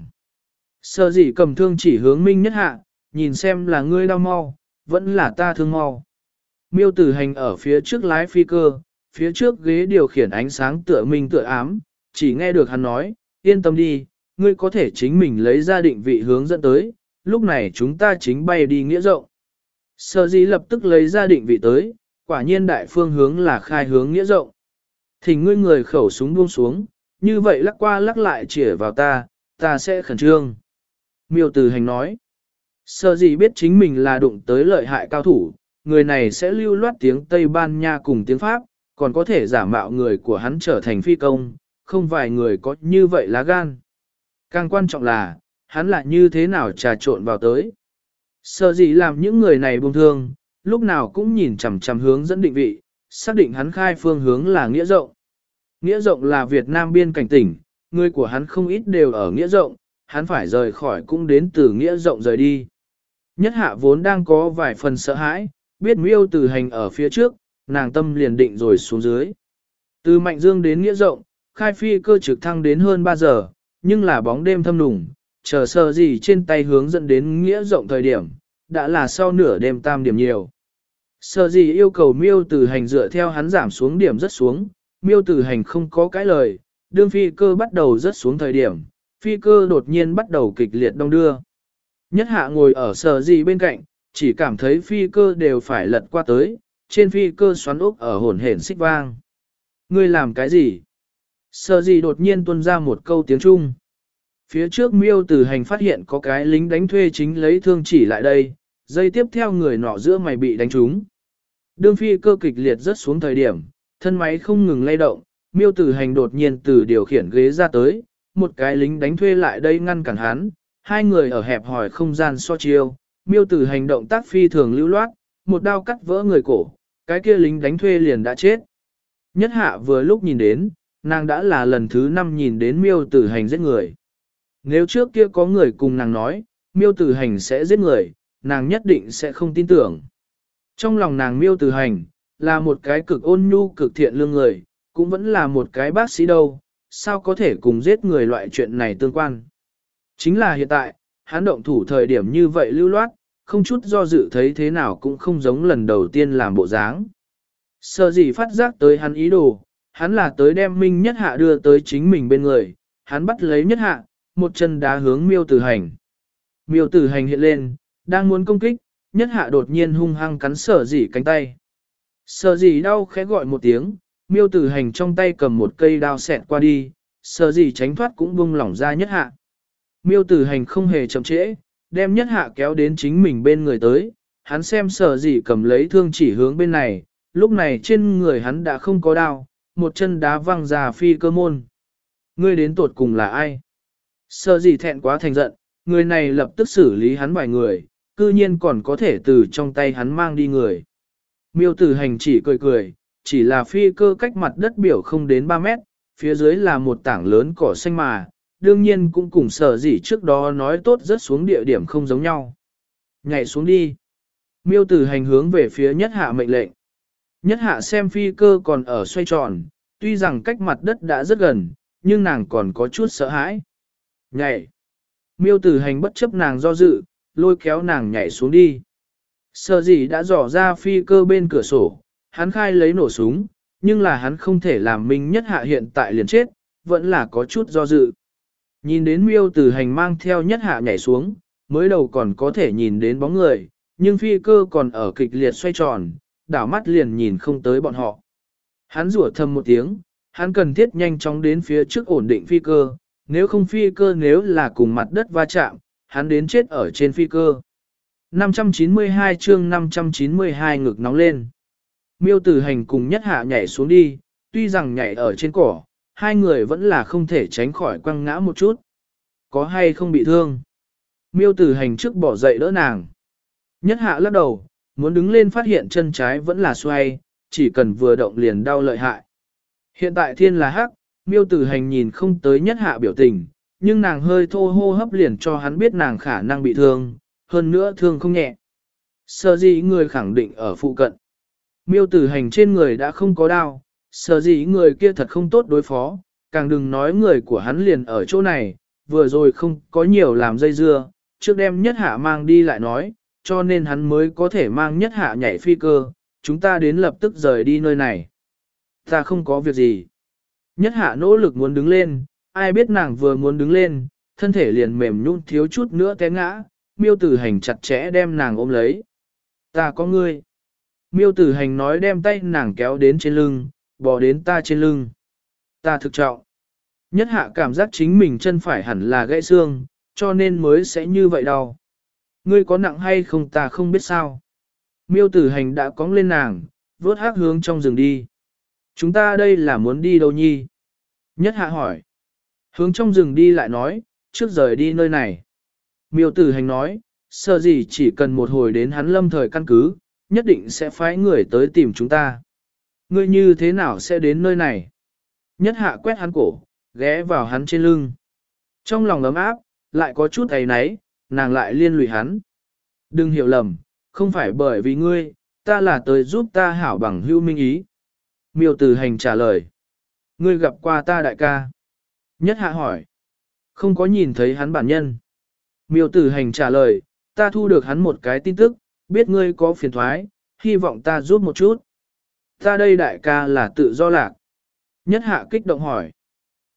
Sợ gì cầm thương chỉ hướng Minh nhất hạ, nhìn xem là ngươi đau mau, vẫn là ta thương mau. Miêu Tử Hành ở phía trước lái phi cơ, phía trước ghế điều khiển ánh sáng tựa minh tựa ám, chỉ nghe được hắn nói, yên tâm đi, ngươi có thể chính mình lấy ra định vị hướng dẫn tới, lúc này chúng ta chính bay đi nghĩa rộng. Sở dĩ lập tức lấy ra định vị tới, quả nhiên đại phương hướng là khai hướng nghĩa rộng. Thỉnh ngươi người khẩu súng buông xuống, như vậy lắc qua lắc lại chĩa vào ta, ta sẽ khẩn trương. Miêu Tử Hành nói, sở dĩ biết chính mình là đụng tới lợi hại cao thủ, người này sẽ lưu loát tiếng Tây Ban Nha cùng tiếng Pháp, còn có thể giả mạo người của hắn trở thành phi công, không vài người có như vậy lá gan. Càng quan trọng là, hắn lại như thế nào trà trộn vào tới. Sợ gì làm những người này buông thương, lúc nào cũng nhìn chằm chằm hướng dẫn định vị, xác định hắn khai phương hướng là Nghĩa Rộng. Nghĩa Rộng là Việt Nam biên cảnh tỉnh, người của hắn không ít đều ở Nghĩa Rộng, hắn phải rời khỏi cũng đến từ Nghĩa Rộng rời đi. Nhất hạ vốn đang có vài phần sợ hãi, biết Miêu Tử Hành ở phía trước, nàng tâm liền định rồi xuống dưới. Từ Mạnh Dương đến Nghĩa Rộng, khai phi cơ trực thăng đến hơn ba giờ, nhưng là bóng đêm thâm nùng, chờ sợ gì trên tay hướng dẫn đến Nghĩa Rộng thời điểm, đã là sau nửa đêm tam điểm nhiều. Sợ gì yêu cầu Miêu Tử Hành dựa theo hắn giảm xuống điểm rất xuống, Miêu Tử Hành không có cái lời, đương phi cơ bắt đầu rớt xuống thời điểm, phi cơ đột nhiên bắt đầu kịch liệt đông đưa. Nhất hạ ngồi ở sở gì bên cạnh, chỉ cảm thấy phi cơ đều phải lật qua tới, trên phi cơ xoắn ốc ở hồn hển xích vang. Ngươi làm cái gì? Sở gì đột nhiên tuôn ra một câu tiếng Trung. Phía trước miêu tử hành phát hiện có cái lính đánh thuê chính lấy thương chỉ lại đây, dây tiếp theo người nọ giữa mày bị đánh trúng. Đương phi cơ kịch liệt rớt xuống thời điểm, thân máy không ngừng lay động, miêu tử hành đột nhiên từ điều khiển ghế ra tới, một cái lính đánh thuê lại đây ngăn cản hắn, hai người ở hẹp hỏi không gian so chiêu, miêu tử hành động tác phi thường lưu loát, một đao cắt vỡ người cổ, cái kia lính đánh thuê liền đã chết. Nhất hạ vừa lúc nhìn đến, nàng đã là lần thứ năm nhìn đến miêu tử hành giết người. Nếu trước kia có người cùng nàng nói, miêu tử hành sẽ giết người, nàng nhất định sẽ không tin tưởng. Trong lòng nàng miêu tử hành, là một cái cực ôn nhu cực thiện lương người, cũng vẫn là một cái bác sĩ đâu, sao có thể cùng giết người loại chuyện này tương quan. Chính là hiện tại, hắn động thủ thời điểm như vậy lưu loát, không chút do dự thấy thế nào cũng không giống lần đầu tiên làm bộ dáng. Sợ gì phát giác tới hắn ý đồ, hắn là tới đem Minh Nhất Hạ đưa tới chính mình bên người, hắn bắt lấy Nhất Hạ, một chân đá hướng miêu tử hành. Miêu tử hành hiện lên, đang muốn công kích, Nhất Hạ đột nhiên hung hăng cắn Sở Dĩ cánh tay. Sở Dĩ đau khẽ gọi một tiếng, miêu tử hành trong tay cầm một cây đao xẹt qua đi, Sở Dĩ tránh thoát cũng buông lỏng ra Nhất Hạ. Miêu tử hành không hề chậm trễ, đem Nhất Hạ kéo đến chính mình bên người tới, hắn xem Sở Dĩ cầm lấy thương chỉ hướng bên này, lúc này trên người hắn đã không có đao, một chân đá văng ra phi cơ môn. Ngươi đến tột cùng là ai? Sở Dĩ thẹn quá thành giận, người này lập tức xử lý hắn vài người, cư nhiên còn có thể từ trong tay hắn mang đi người. Miêu tử hành chỉ cười cười, chỉ là phi cơ cách mặt đất biểu không đến ba mét, phía dưới là một tảng lớn cỏ xanh mà, đương nhiên cũng cùng Sở Dĩ trước đó nói tốt rất xuống địa điểm không giống nhau. Nhảy xuống đi. Miêu tử hành hướng về phía Nhất Hạ mệnh lệnh. Nhất Hạ xem phi cơ còn ở xoay tròn, tuy rằng cách mặt đất đã rất gần, nhưng nàng còn có chút sợ hãi. Nhảy. Miêu tử hành bất chấp nàng do dự, lôi kéo nàng nhảy xuống đi. Sở Dĩ đã dò ra phi cơ bên cửa sổ, hắn khai lấy nổ súng, nhưng là hắn không thể làm Minh Nhất Hạ hiện tại liền chết, vẫn là có chút do dự. Nhìn đến miêu tử hành mang theo Nhất Hạ nhảy xuống, mới đầu còn có thể nhìn đến bóng người, nhưng phi cơ còn ở kịch liệt xoay tròn, đảo mắt liền nhìn không tới bọn họ. Hắn rủa thầm một tiếng, hắn cần thiết nhanh chóng đến phía trước ổn định phi cơ, nếu không phi cơ nếu là cùng mặt đất va chạm, hắn đến chết ở trên phi cơ. năm trăm chín mươi hai chương năm trăm chín mươi hai ngực nóng lên. Miêu tử hành cùng Nhất Hạ nhảy xuống đi, tuy rằng nhảy ở trên cỏ, hai người vẫn là không thể tránh khỏi quăng ngã một chút. Có hay không bị thương? Miêu tử hành trước bỏ dậy đỡ nàng. Nhất Hạ lắc đầu, muốn đứng lên phát hiện chân trái vẫn là xoay, chỉ cần vừa động liền đau lợi hại. Hiện tại thiên là hắc, miêu tử hành nhìn không tới Nhất Hạ biểu tình, nhưng nàng hơi thô hô hấp liền cho hắn biết nàng khả năng bị thương, hơn nữa thương không nhẹ. Sở Dĩ người khẳng định ở phụ cận. Miêu tử hành trên người đã không có đau, Sở Dĩ người kia thật không tốt đối phó, càng đừng nói người của hắn liền ở chỗ này, vừa rồi không có nhiều làm dây dưa, trước đem Nhất Hạ mang đi lại nói, cho nên hắn mới có thể mang Nhất Hạ nhảy phi cơ, chúng ta đến lập tức rời đi nơi này. Ta không có việc gì. Nhất Hạ nỗ lực muốn đứng lên, ai biết nàng vừa muốn đứng lên, thân thể liền mềm nhũn thiếu chút nữa té ngã, miêu tử hành chặt chẽ đem nàng ôm lấy. Ta có ngươi. Miêu tử hành nói đem tay nàng kéo đến trên lưng, bò đến ta trên lưng. Ta thực trọng. Nhất Hạ cảm giác chính mình chân phải hẳn là gãy xương, cho nên mới sẽ như vậy đau. Ngươi có nặng hay không ta không biết sao. Miêu tử hành đã cóng lên nàng, vớt hát hướng trong rừng đi. Chúng ta đây là muốn đi đâu nhi? Nhất Hạ hỏi. Hướng trong rừng đi lại nói, trước rời đi nơi này. Miêu tử hành nói, Sở Dĩ chỉ cần một hồi đến hắn lâm thời căn cứ, nhất định sẽ phái người tới tìm chúng ta. Ngươi như thế nào sẽ đến nơi này? Nhất Hạ quét hắn cổ, ghé vào hắn trên lưng. Trong lòng ấm áp, lại có chút ấy náy, nàng lại liên lụy hắn. Đừng hiểu lầm, không phải bởi vì ngươi, ta là tới giúp ta hảo bằng hữu minh ý. Miêu tử hành trả lời. Ngươi gặp qua ta đại ca. Nhất Hạ hỏi. Không có nhìn thấy hắn bản nhân. Miêu tử hành trả lời, ta thu được hắn một cái tin tức, biết ngươi có phiền thoái, hy vọng ta giúp một chút. Ta đây đại ca là tự do lạc. Nhất Hạ kích động hỏi.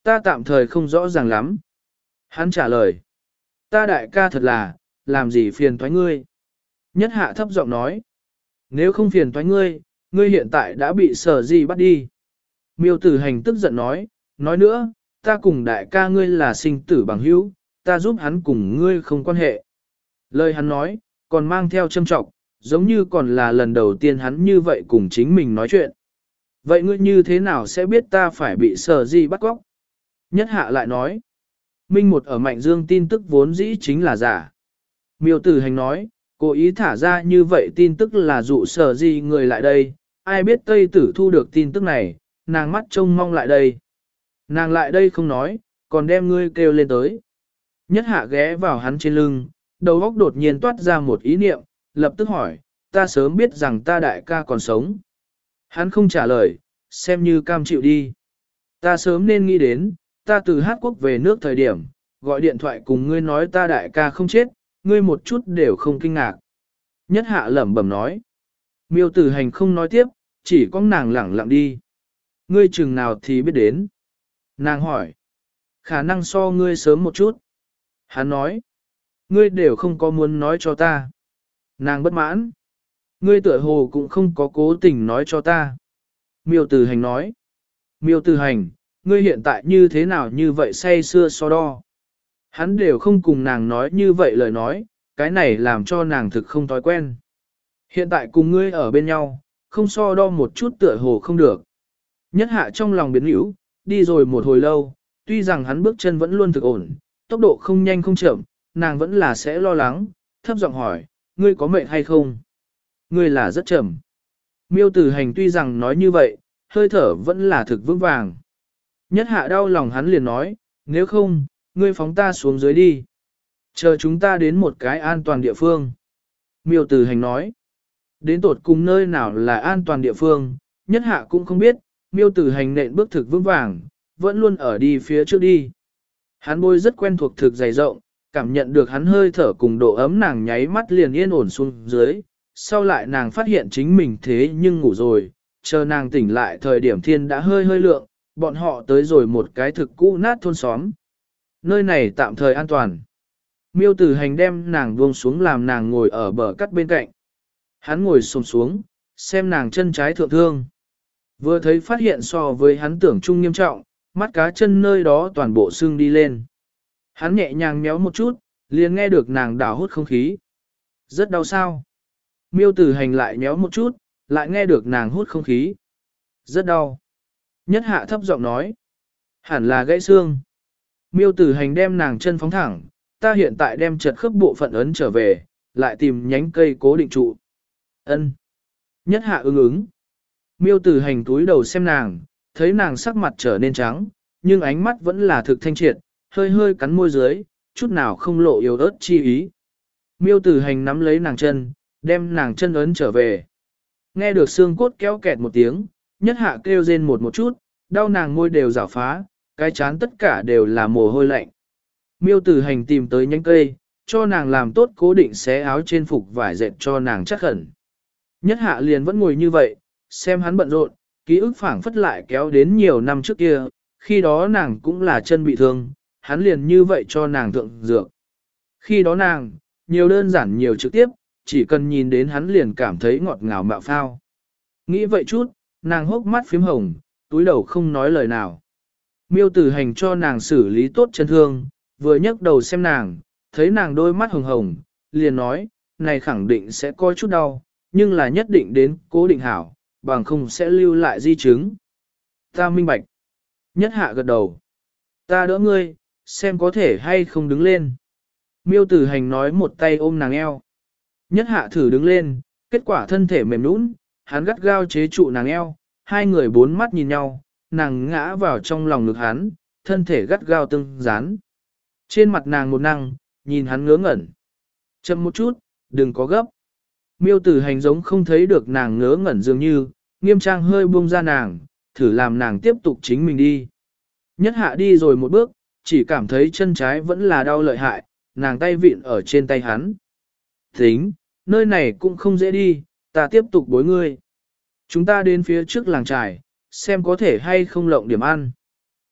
Ta tạm thời không rõ ràng lắm. Hắn trả lời. Ta đại ca thật là, làm gì phiền toái ngươi. Nhất hạ thấp giọng nói. Nếu không phiền toái ngươi, ngươi hiện tại đã bị sở gì bắt đi. Miêu tử hành tức giận nói, nói nữa, ta cùng đại ca ngươi là sinh tử bằng hữu, ta giúp hắn cùng ngươi không quan hệ. Lời hắn nói, còn mang theo châm trọng, giống như còn là lần đầu tiên hắn như vậy cùng chính mình nói chuyện. Vậy ngươi như thế nào sẽ biết ta phải bị sở gì bắt cóc? Nhất hạ lại nói, Minh một ở Mạnh Dương tin tức vốn dĩ chính là giả. Miêu tử hành nói, cố ý thả ra như vậy tin tức là dụ sở gì người lại đây, ai biết Tây tử thu được tin tức này, nàng mắt trông mong lại đây. Nàng lại đây không nói, còn đem ngươi kêu lên tới. Nhất hạ ghé vào hắn trên lưng, đầu óc đột nhiên toát ra một ý niệm, lập tức hỏi, ta sớm biết rằng ta đại ca còn sống. Hắn không trả lời, xem như cam chịu đi. Ta sớm nên nghĩ đến, ta từ Hát Quốc về nước thời điểm, gọi điện thoại cùng ngươi nói ta đại ca không chết, ngươi một chút đều không kinh ngạc. Nhất hạ lẩm bẩm nói. Miêu tử hành không nói tiếp, chỉ có nàng lẳng lặng đi. Ngươi chừng nào thì biết đến. Nàng hỏi. Khả năng so ngươi sớm một chút. Hắn nói. Ngươi đều không có muốn nói cho ta. Nàng bất mãn. Ngươi tựa hồ cũng không có cố tình nói cho ta. Miêu tử hành nói. Miêu tử hành, ngươi hiện tại như thế nào như vậy say xưa so đo. Hắn đều không cùng nàng nói như vậy lời nói, cái này làm cho nàng thực không thói quen. Hiện tại cùng ngươi ở bên nhau, không so đo một chút tựa hồ không được. Nhất hạ trong lòng biến hữu, đi rồi một hồi lâu, tuy rằng hắn bước chân vẫn luôn thực ổn, tốc độ không nhanh không chậm, nàng vẫn là sẽ lo lắng, thấp giọng hỏi, ngươi có mệt hay không? Ngươi là rất chậm. Miêu tử hành tuy rằng nói như vậy, hơi thở vẫn là thực vững vàng. Nhất hạ đau lòng hắn liền nói, nếu không, ngươi phóng ta xuống dưới đi. Chờ chúng ta đến một cái an toàn địa phương. Miêu tử hành nói, đến tột cùng nơi nào là an toàn địa phương, nhất hạ cũng không biết, miêu tử hành nện bước thực vững vàng, vẫn luôn ở đi phía trước đi. Hắn bôi rất quen thuộc thực dày rộng, cảm nhận được hắn hơi thở cùng độ ấm nàng nháy mắt liền yên ổn xuống dưới, sau lại nàng phát hiện chính mình thế nhưng ngủ rồi, chờ nàng tỉnh lại thời điểm thiên đã hơi hơi lượng, bọn họ tới rồi một cái thực cũ nát thôn xóm. Nơi này tạm thời an toàn. Miêu tử hành đem nàng buông xuống làm nàng ngồi ở bờ cắt bên cạnh. Hắn ngồi xổm xuống, xem nàng chân trái thượng thương. Vừa thấy phát hiện so với hắn tưởng chung nghiêm trọng, mắt cá chân nơi đó toàn bộ xương đi lên. Hắn nhẹ nhàng méo một chút, liền nghe được nàng đảo hút không khí. Rất đau sao. Miêu tử hành lại méo một chút, lại nghe được nàng hút không khí. Rất đau. Nhất hạ thấp giọng nói. Hẳn là gãy xương. Miêu tử hành đem nàng chân phóng thẳng, ta hiện tại đem chật khớp bộ phận ấn trở về, lại tìm nhánh cây cố định trụ. Ân. Nhất hạ ứng ứng. Miêu tử hành túi đầu xem nàng, thấy nàng sắc mặt trở nên trắng, nhưng ánh mắt vẫn là thực thanh triệt, hơi hơi cắn môi dưới, chút nào không lộ yếu ớt chi ý. Miêu tử hành nắm lấy nàng chân, đem nàng chân ấn trở về. Nghe được xương cốt kéo kẹt một tiếng, nhất hạ kêu rên một một chút, đau nàng môi đều rảo phá, cái chán tất cả đều là mồ hôi lạnh. Miêu tử hành tìm tới nhánh cây, cho nàng làm tốt cố định xé áo trên phục vải dệt cho nàng chắc khẩn. Nhất hạ liền vẫn ngồi như vậy, xem hắn bận rộn, ký ức phảng phất lại kéo đến nhiều năm trước kia, khi đó nàng cũng là chân bị thương, hắn liền như vậy cho nàng thượng dược. Khi đó nàng, nhiều đơn giản nhiều trực tiếp, chỉ cần nhìn đến hắn liền cảm thấy ngọt ngào mạo phao. Nghĩ vậy chút, nàng hốc mắt phím hồng, túi đầu không nói lời nào. Miêu tử hành cho nàng xử lý tốt chân thương, vừa nhấc đầu xem nàng, thấy nàng đôi mắt hồng hồng, liền nói, này khẳng định sẽ có chút đau, nhưng là nhất định đến cố định hảo, bằng không sẽ lưu lại di chứng. Ta minh bạch. Nhất hạ gật đầu. Ta đỡ ngươi, xem có thể hay không đứng lên. Miêu tử hành nói một tay ôm nàng eo. Nhất hạ thử đứng lên, kết quả thân thể mềm nũng, hắn gắt gao chế trụ nàng eo, hai người bốn mắt nhìn nhau, nàng ngã vào trong lòng ngực hắn, thân thể gắt gao tương dán. Trên mặt nàng một năng, nhìn hắn ngớ ngẩn. Chậm một chút, đừng có gấp. Miêu tử hành giống không thấy được nàng ngớ ngẩn dường như, nghiêm trang hơi buông ra nàng, thử làm nàng tiếp tục chính mình đi. Nhất hạ đi rồi một bước, chỉ cảm thấy chân trái vẫn là đau lợi hại, nàng tay vịn ở trên tay hắn. Tính, nơi này cũng không dễ đi, ta tiếp tục bối ngươi. Chúng ta đến phía trước làng trài, xem có thể hay không lộng điểm ăn.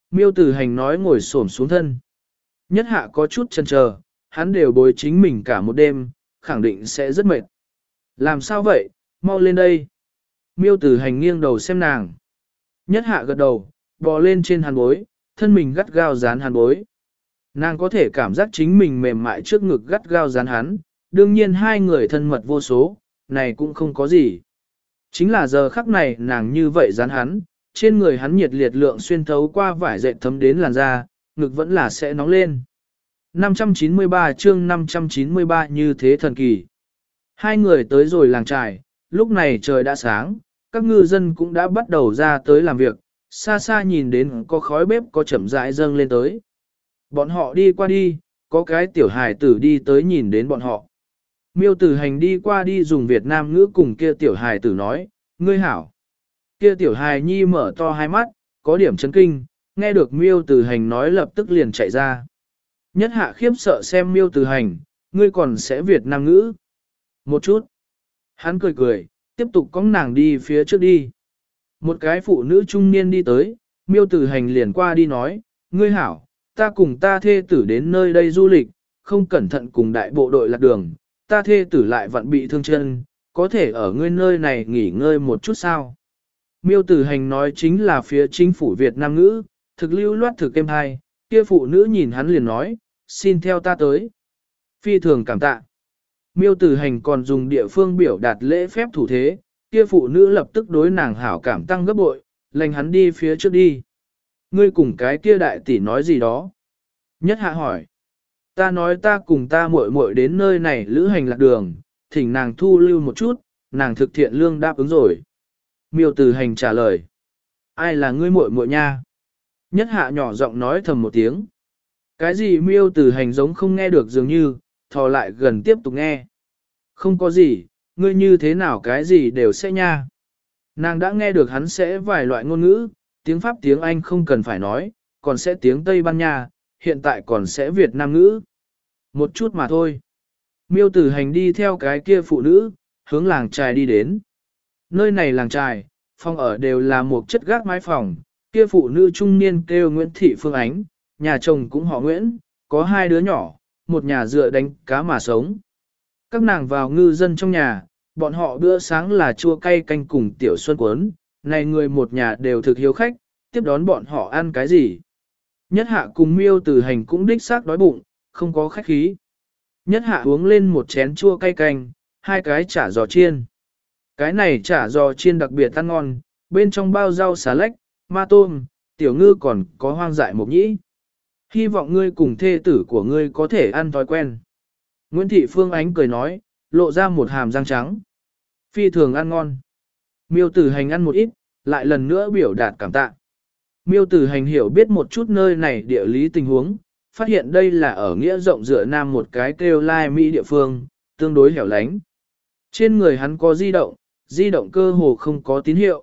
Miêu Tử Hành nói ngồi xổm xuống thân. Nhất hạ có chút chần chờ, hắn đều bồi chính mình cả một đêm, khẳng định sẽ rất mệt. Làm sao vậy, mau lên đây. Miêu Tử Hành nghiêng đầu xem nàng. Nhất hạ gật đầu, bò lên trên hàn bối, thân mình gắt gao dán hàn bối. Nàng có thể cảm giác chính mình mềm mại trước ngực gắt gao dán hắn, đương nhiên hai người thân mật vô số, này cũng không có gì. Chính là giờ khắc này nàng như vậy dán hắn, trên người hắn nhiệt liệt lượng xuyên thấu qua vải dệt thấm đến làn da, ngực vẫn là sẽ nóng lên. năm trăm chín mươi ba chương năm trăm chín mươi ba như thế thần kỳ. Hai người tới rồi làng trài, lúc này trời đã sáng, các ngư dân cũng đã bắt đầu ra tới làm việc, xa xa nhìn đến có khói bếp có chậm rãi dâng lên tới. Bọn họ đi qua đi, có cái tiểu hài tử đi tới nhìn đến bọn họ. Miêu Tử Hành đi qua đi dùng Việt Nam ngữ cùng kia tiểu hài tử nói, ngươi hảo. Kia tiểu hài nhi mở to hai mắt, có điểm chấn kinh, nghe được Miêu Tử Hành nói lập tức liền chạy ra. Nhất hạ khiếp sợ xem Miêu Tử Hành, ngươi còn sẽ Việt Nam ngữ. Một chút. Hắn cười cười, tiếp tục cõng nàng đi phía trước đi. Một cái phụ nữ trung niên đi tới, Miêu Tử Hành liền qua đi nói, ngươi hảo, ta cùng ta thê tử đến nơi đây du lịch, không cẩn thận cùng đại bộ đội lạc đường, ta thê tử lại vặn bị thương chân, có thể ở ngươi nơi này nghỉ ngơi một chút sao. Miêu Tử Hành nói chính là phía chính phủ Việt Nam ngữ, thực lưu loát thực êm hay, kia phụ nữ nhìn hắn liền nói, xin theo ta tới. Phi thường cảm tạ. Miêu Tử Hành còn dùng địa phương biểu đạt lễ phép thủ thế, kia phụ nữ lập tức đối nàng hảo cảm tăng gấp bội, lệnh hắn đi phía trước đi. Ngươi cùng cái kia đại tỷ nói gì đó? Nhất hạ hỏi. Ta nói ta cùng ta muội muội đến nơi này lữ hành lạc đường, thỉnh nàng thu lưu một chút, nàng thực thiện lương đáp ứng rồi. Miêu Tử Hành trả lời. Ai là ngươi muội muội nha? Nhất hạ nhỏ giọng nói thầm một tiếng. Cái gì Miêu Tử Hành giống không nghe được dường như, thò lại gần tiếp tục nghe. Không có gì, ngươi như thế nào cái gì đều sẽ nha. Nàng đã nghe được hắn sẽ vài loại ngôn ngữ, tiếng Pháp tiếng Anh không cần phải nói, còn sẽ tiếng Tây Ban Nha, hiện tại còn sẽ Việt Nam ngữ. Một chút mà thôi. Miêu Tử Hành đi theo cái kia phụ nữ, hướng làng trài đi đến. Nơi này làng trài, phòng ở đều là một chất gác mái phòng, kia phụ nữ trung niên kêu Nguyễn Thị Phương Ánh, nhà chồng cũng họ Nguyễn, có hai đứa nhỏ, một nhà dựa đánh cá mà sống. Các nàng vào ngư dân trong nhà, bọn họ bữa sáng là chua cay canh cùng tiểu xuân cuốn, này người một nhà đều thực hiếu khách, tiếp đón bọn họ ăn cái gì. Nhất hạ cùng Miêu Tử Hành cũng đích xác đói bụng, không có khách khí. Nhất hạ uống lên một chén chua cay canh, hai cái chả giò chiên. Cái này chả giò chiên đặc biệt ăn ngon, bên trong bao rau xà lách, ma tôm, tiểu ngư còn có hoang dại mộc nhĩ. Hy vọng ngươi cùng thê tử của ngươi có thể ăn thói quen. Nguyễn Thị Phương Ánh cười nói, lộ ra một hàm răng trắng. Phi thường ăn ngon. Miêu Tử Hành ăn một ít, lại lần nữa biểu đạt cảm tạ. Miêu Tử Hành hiểu biết một chút nơi này địa lý tình huống, phát hiện đây là ở nghĩa rộng dựa nam một cái kêu lai Mỹ địa phương, tương đối hẻo lánh. Trên người hắn có di động, di động cơ hồ không có tín hiệu.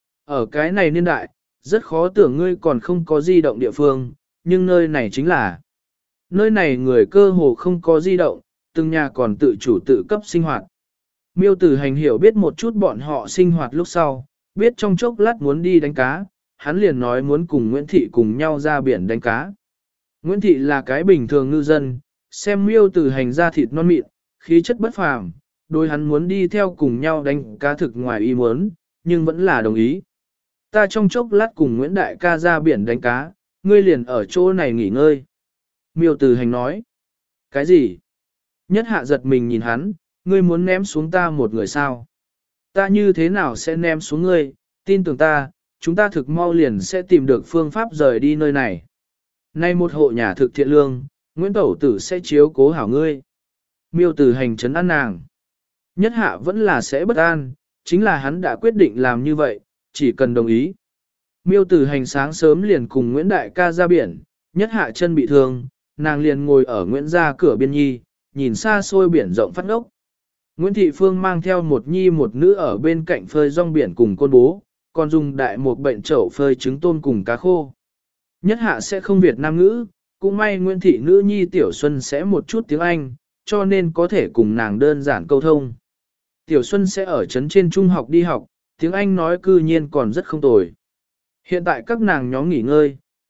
Ở cái này niên đại, rất khó tưởng ngươi còn không có di động địa phương, nhưng nơi này chính là. Nơi này người cơ hồ không có di động, từng nhà còn tự chủ tự cấp sinh hoạt. Miêu Tử Hành hiểu biết một chút bọn họ sinh hoạt lúc sau, biết trong chốc lát muốn đi đánh cá, hắn liền nói muốn cùng Nguyễn Thị cùng nhau ra biển đánh cá. Nguyễn Thị là cái bình thường ngư dân, xem Miêu Tử Hành ra thịt non mịn, khí chất bất phàm, đôi hắn muốn đi theo cùng nhau đánh cá thực ngoài ý muốn, nhưng vẫn là đồng ý. Ta trong chốc lát cùng Nguyễn Đại ca ra biển đánh cá, ngươi liền ở chỗ này nghỉ ngơi. Miêu Tử Hành nói. Cái gì? Nhất hạ giật mình nhìn hắn, ngươi muốn ném xuống ta một người sao? Ta như thế nào sẽ ném xuống ngươi, tin tưởng ta, chúng ta thực mau liền sẽ tìm được phương pháp rời đi nơi này. Nay một hộ nhà thực thiện lương, Nguyễn Tẩu Tử sẽ chiếu cố hảo ngươi. Miêu Tử Hành trấn an nàng. Nhất hạ vẫn là sẽ bất an, chính là hắn đã quyết định làm như vậy, chỉ cần đồng ý. Miêu Tử Hành sáng sớm liền cùng Nguyễn Đại ca ra biển, nhất hạ chân bị thương, nàng liền ngồi ở Nguyễn gia cửa biên nhi, nhìn xa xôi biển rộng phát ngốc. Nguyễn Thị Phương mang theo một nhi một nữ ở bên cạnh phơi rong biển cùng côn bố, còn dùng đại một bệnh chậu phơi trứng tôm cùng cá khô. Nhất hạ sẽ không Việt Nam ngữ, cũng may Nguyễn Thị nữ nhi Tiểu Xuân sẽ một chút tiếng Anh, cho nên có thể cùng nàng đơn giản câu thông. Tiểu Xuân sẽ ở trấn trên trung học đi học, tiếng Anh nói cư nhiên còn rất không tồi. Hiện tại các nàng nhóm nghỉ ngơi,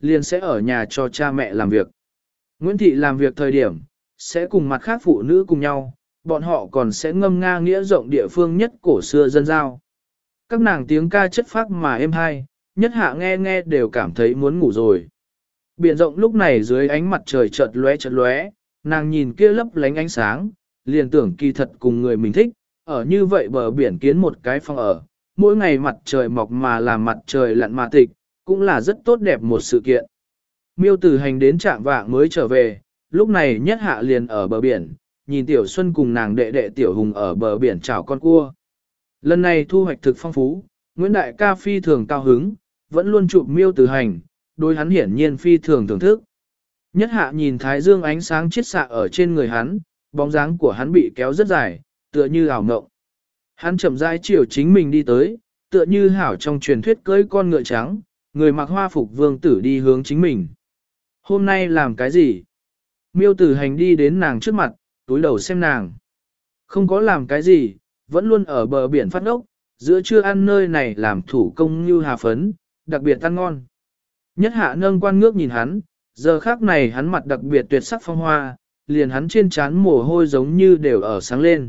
liền sẽ ở nhà cho cha mẹ làm việc. Nguyễn Thị làm việc thời điểm, sẽ cùng mặt khác phụ nữ cùng nhau, bọn họ còn sẽ ngâm nga nghĩa rộng địa phương nhất cổ xưa dân giao. Các nàng tiếng ca chất phác mà êm hay, nhất hạ nghe nghe đều cảm thấy muốn ngủ rồi. Biển rộng lúc này dưới ánh mặt trời chợt lóe chợt lóe, nàng nhìn kia lấp lánh ánh sáng, liền tưởng kỳ thật cùng người mình thích, ở như vậy bờ biển kiến một cái phòng ở, mỗi ngày mặt trời mọc mà làm mặt trời lặn mà tịch, cũng là rất tốt đẹp một sự kiện. Miêu Tử Hành đến trạm vạng mới trở về, lúc này nhất hạ liền ở bờ biển, nhìn Tiểu Xuân cùng nàng đệ đệ Tiểu Hùng ở bờ biển chảo con cua. Lần này thu hoạch thực phong phú, Nguyễn Đại ca phi thường cao hứng, vẫn luôn chụp Miêu Tử Hành, đối hắn hiển nhiên phi thường thưởng thức. Nhất hạ nhìn thái dương ánh sáng chiết xạ ở trên người hắn, bóng dáng của hắn bị kéo rất dài, tựa như ảo mộng. Hắn chậm rãi chiều chính mình đi tới, tựa như hảo trong truyền thuyết cưỡi con ngựa trắng, người mặc hoa phục vương tử đi hướng chính mình. Hôm nay làm cái gì? Miêu Tử Hành đi đến nàng trước mặt, túi đầu xem nàng. Không có làm cái gì, vẫn luôn ở bờ biển phát ốc, giữa trưa ăn nơi này làm thủ công như hà phấn, đặc biệt ăn ngon. Nhất hạ nâng quan ngước nhìn hắn, giờ khác này hắn mặt đặc biệt tuyệt sắc phong hoa, liền hắn trên trán mồ hôi giống như đều ở sáng lên.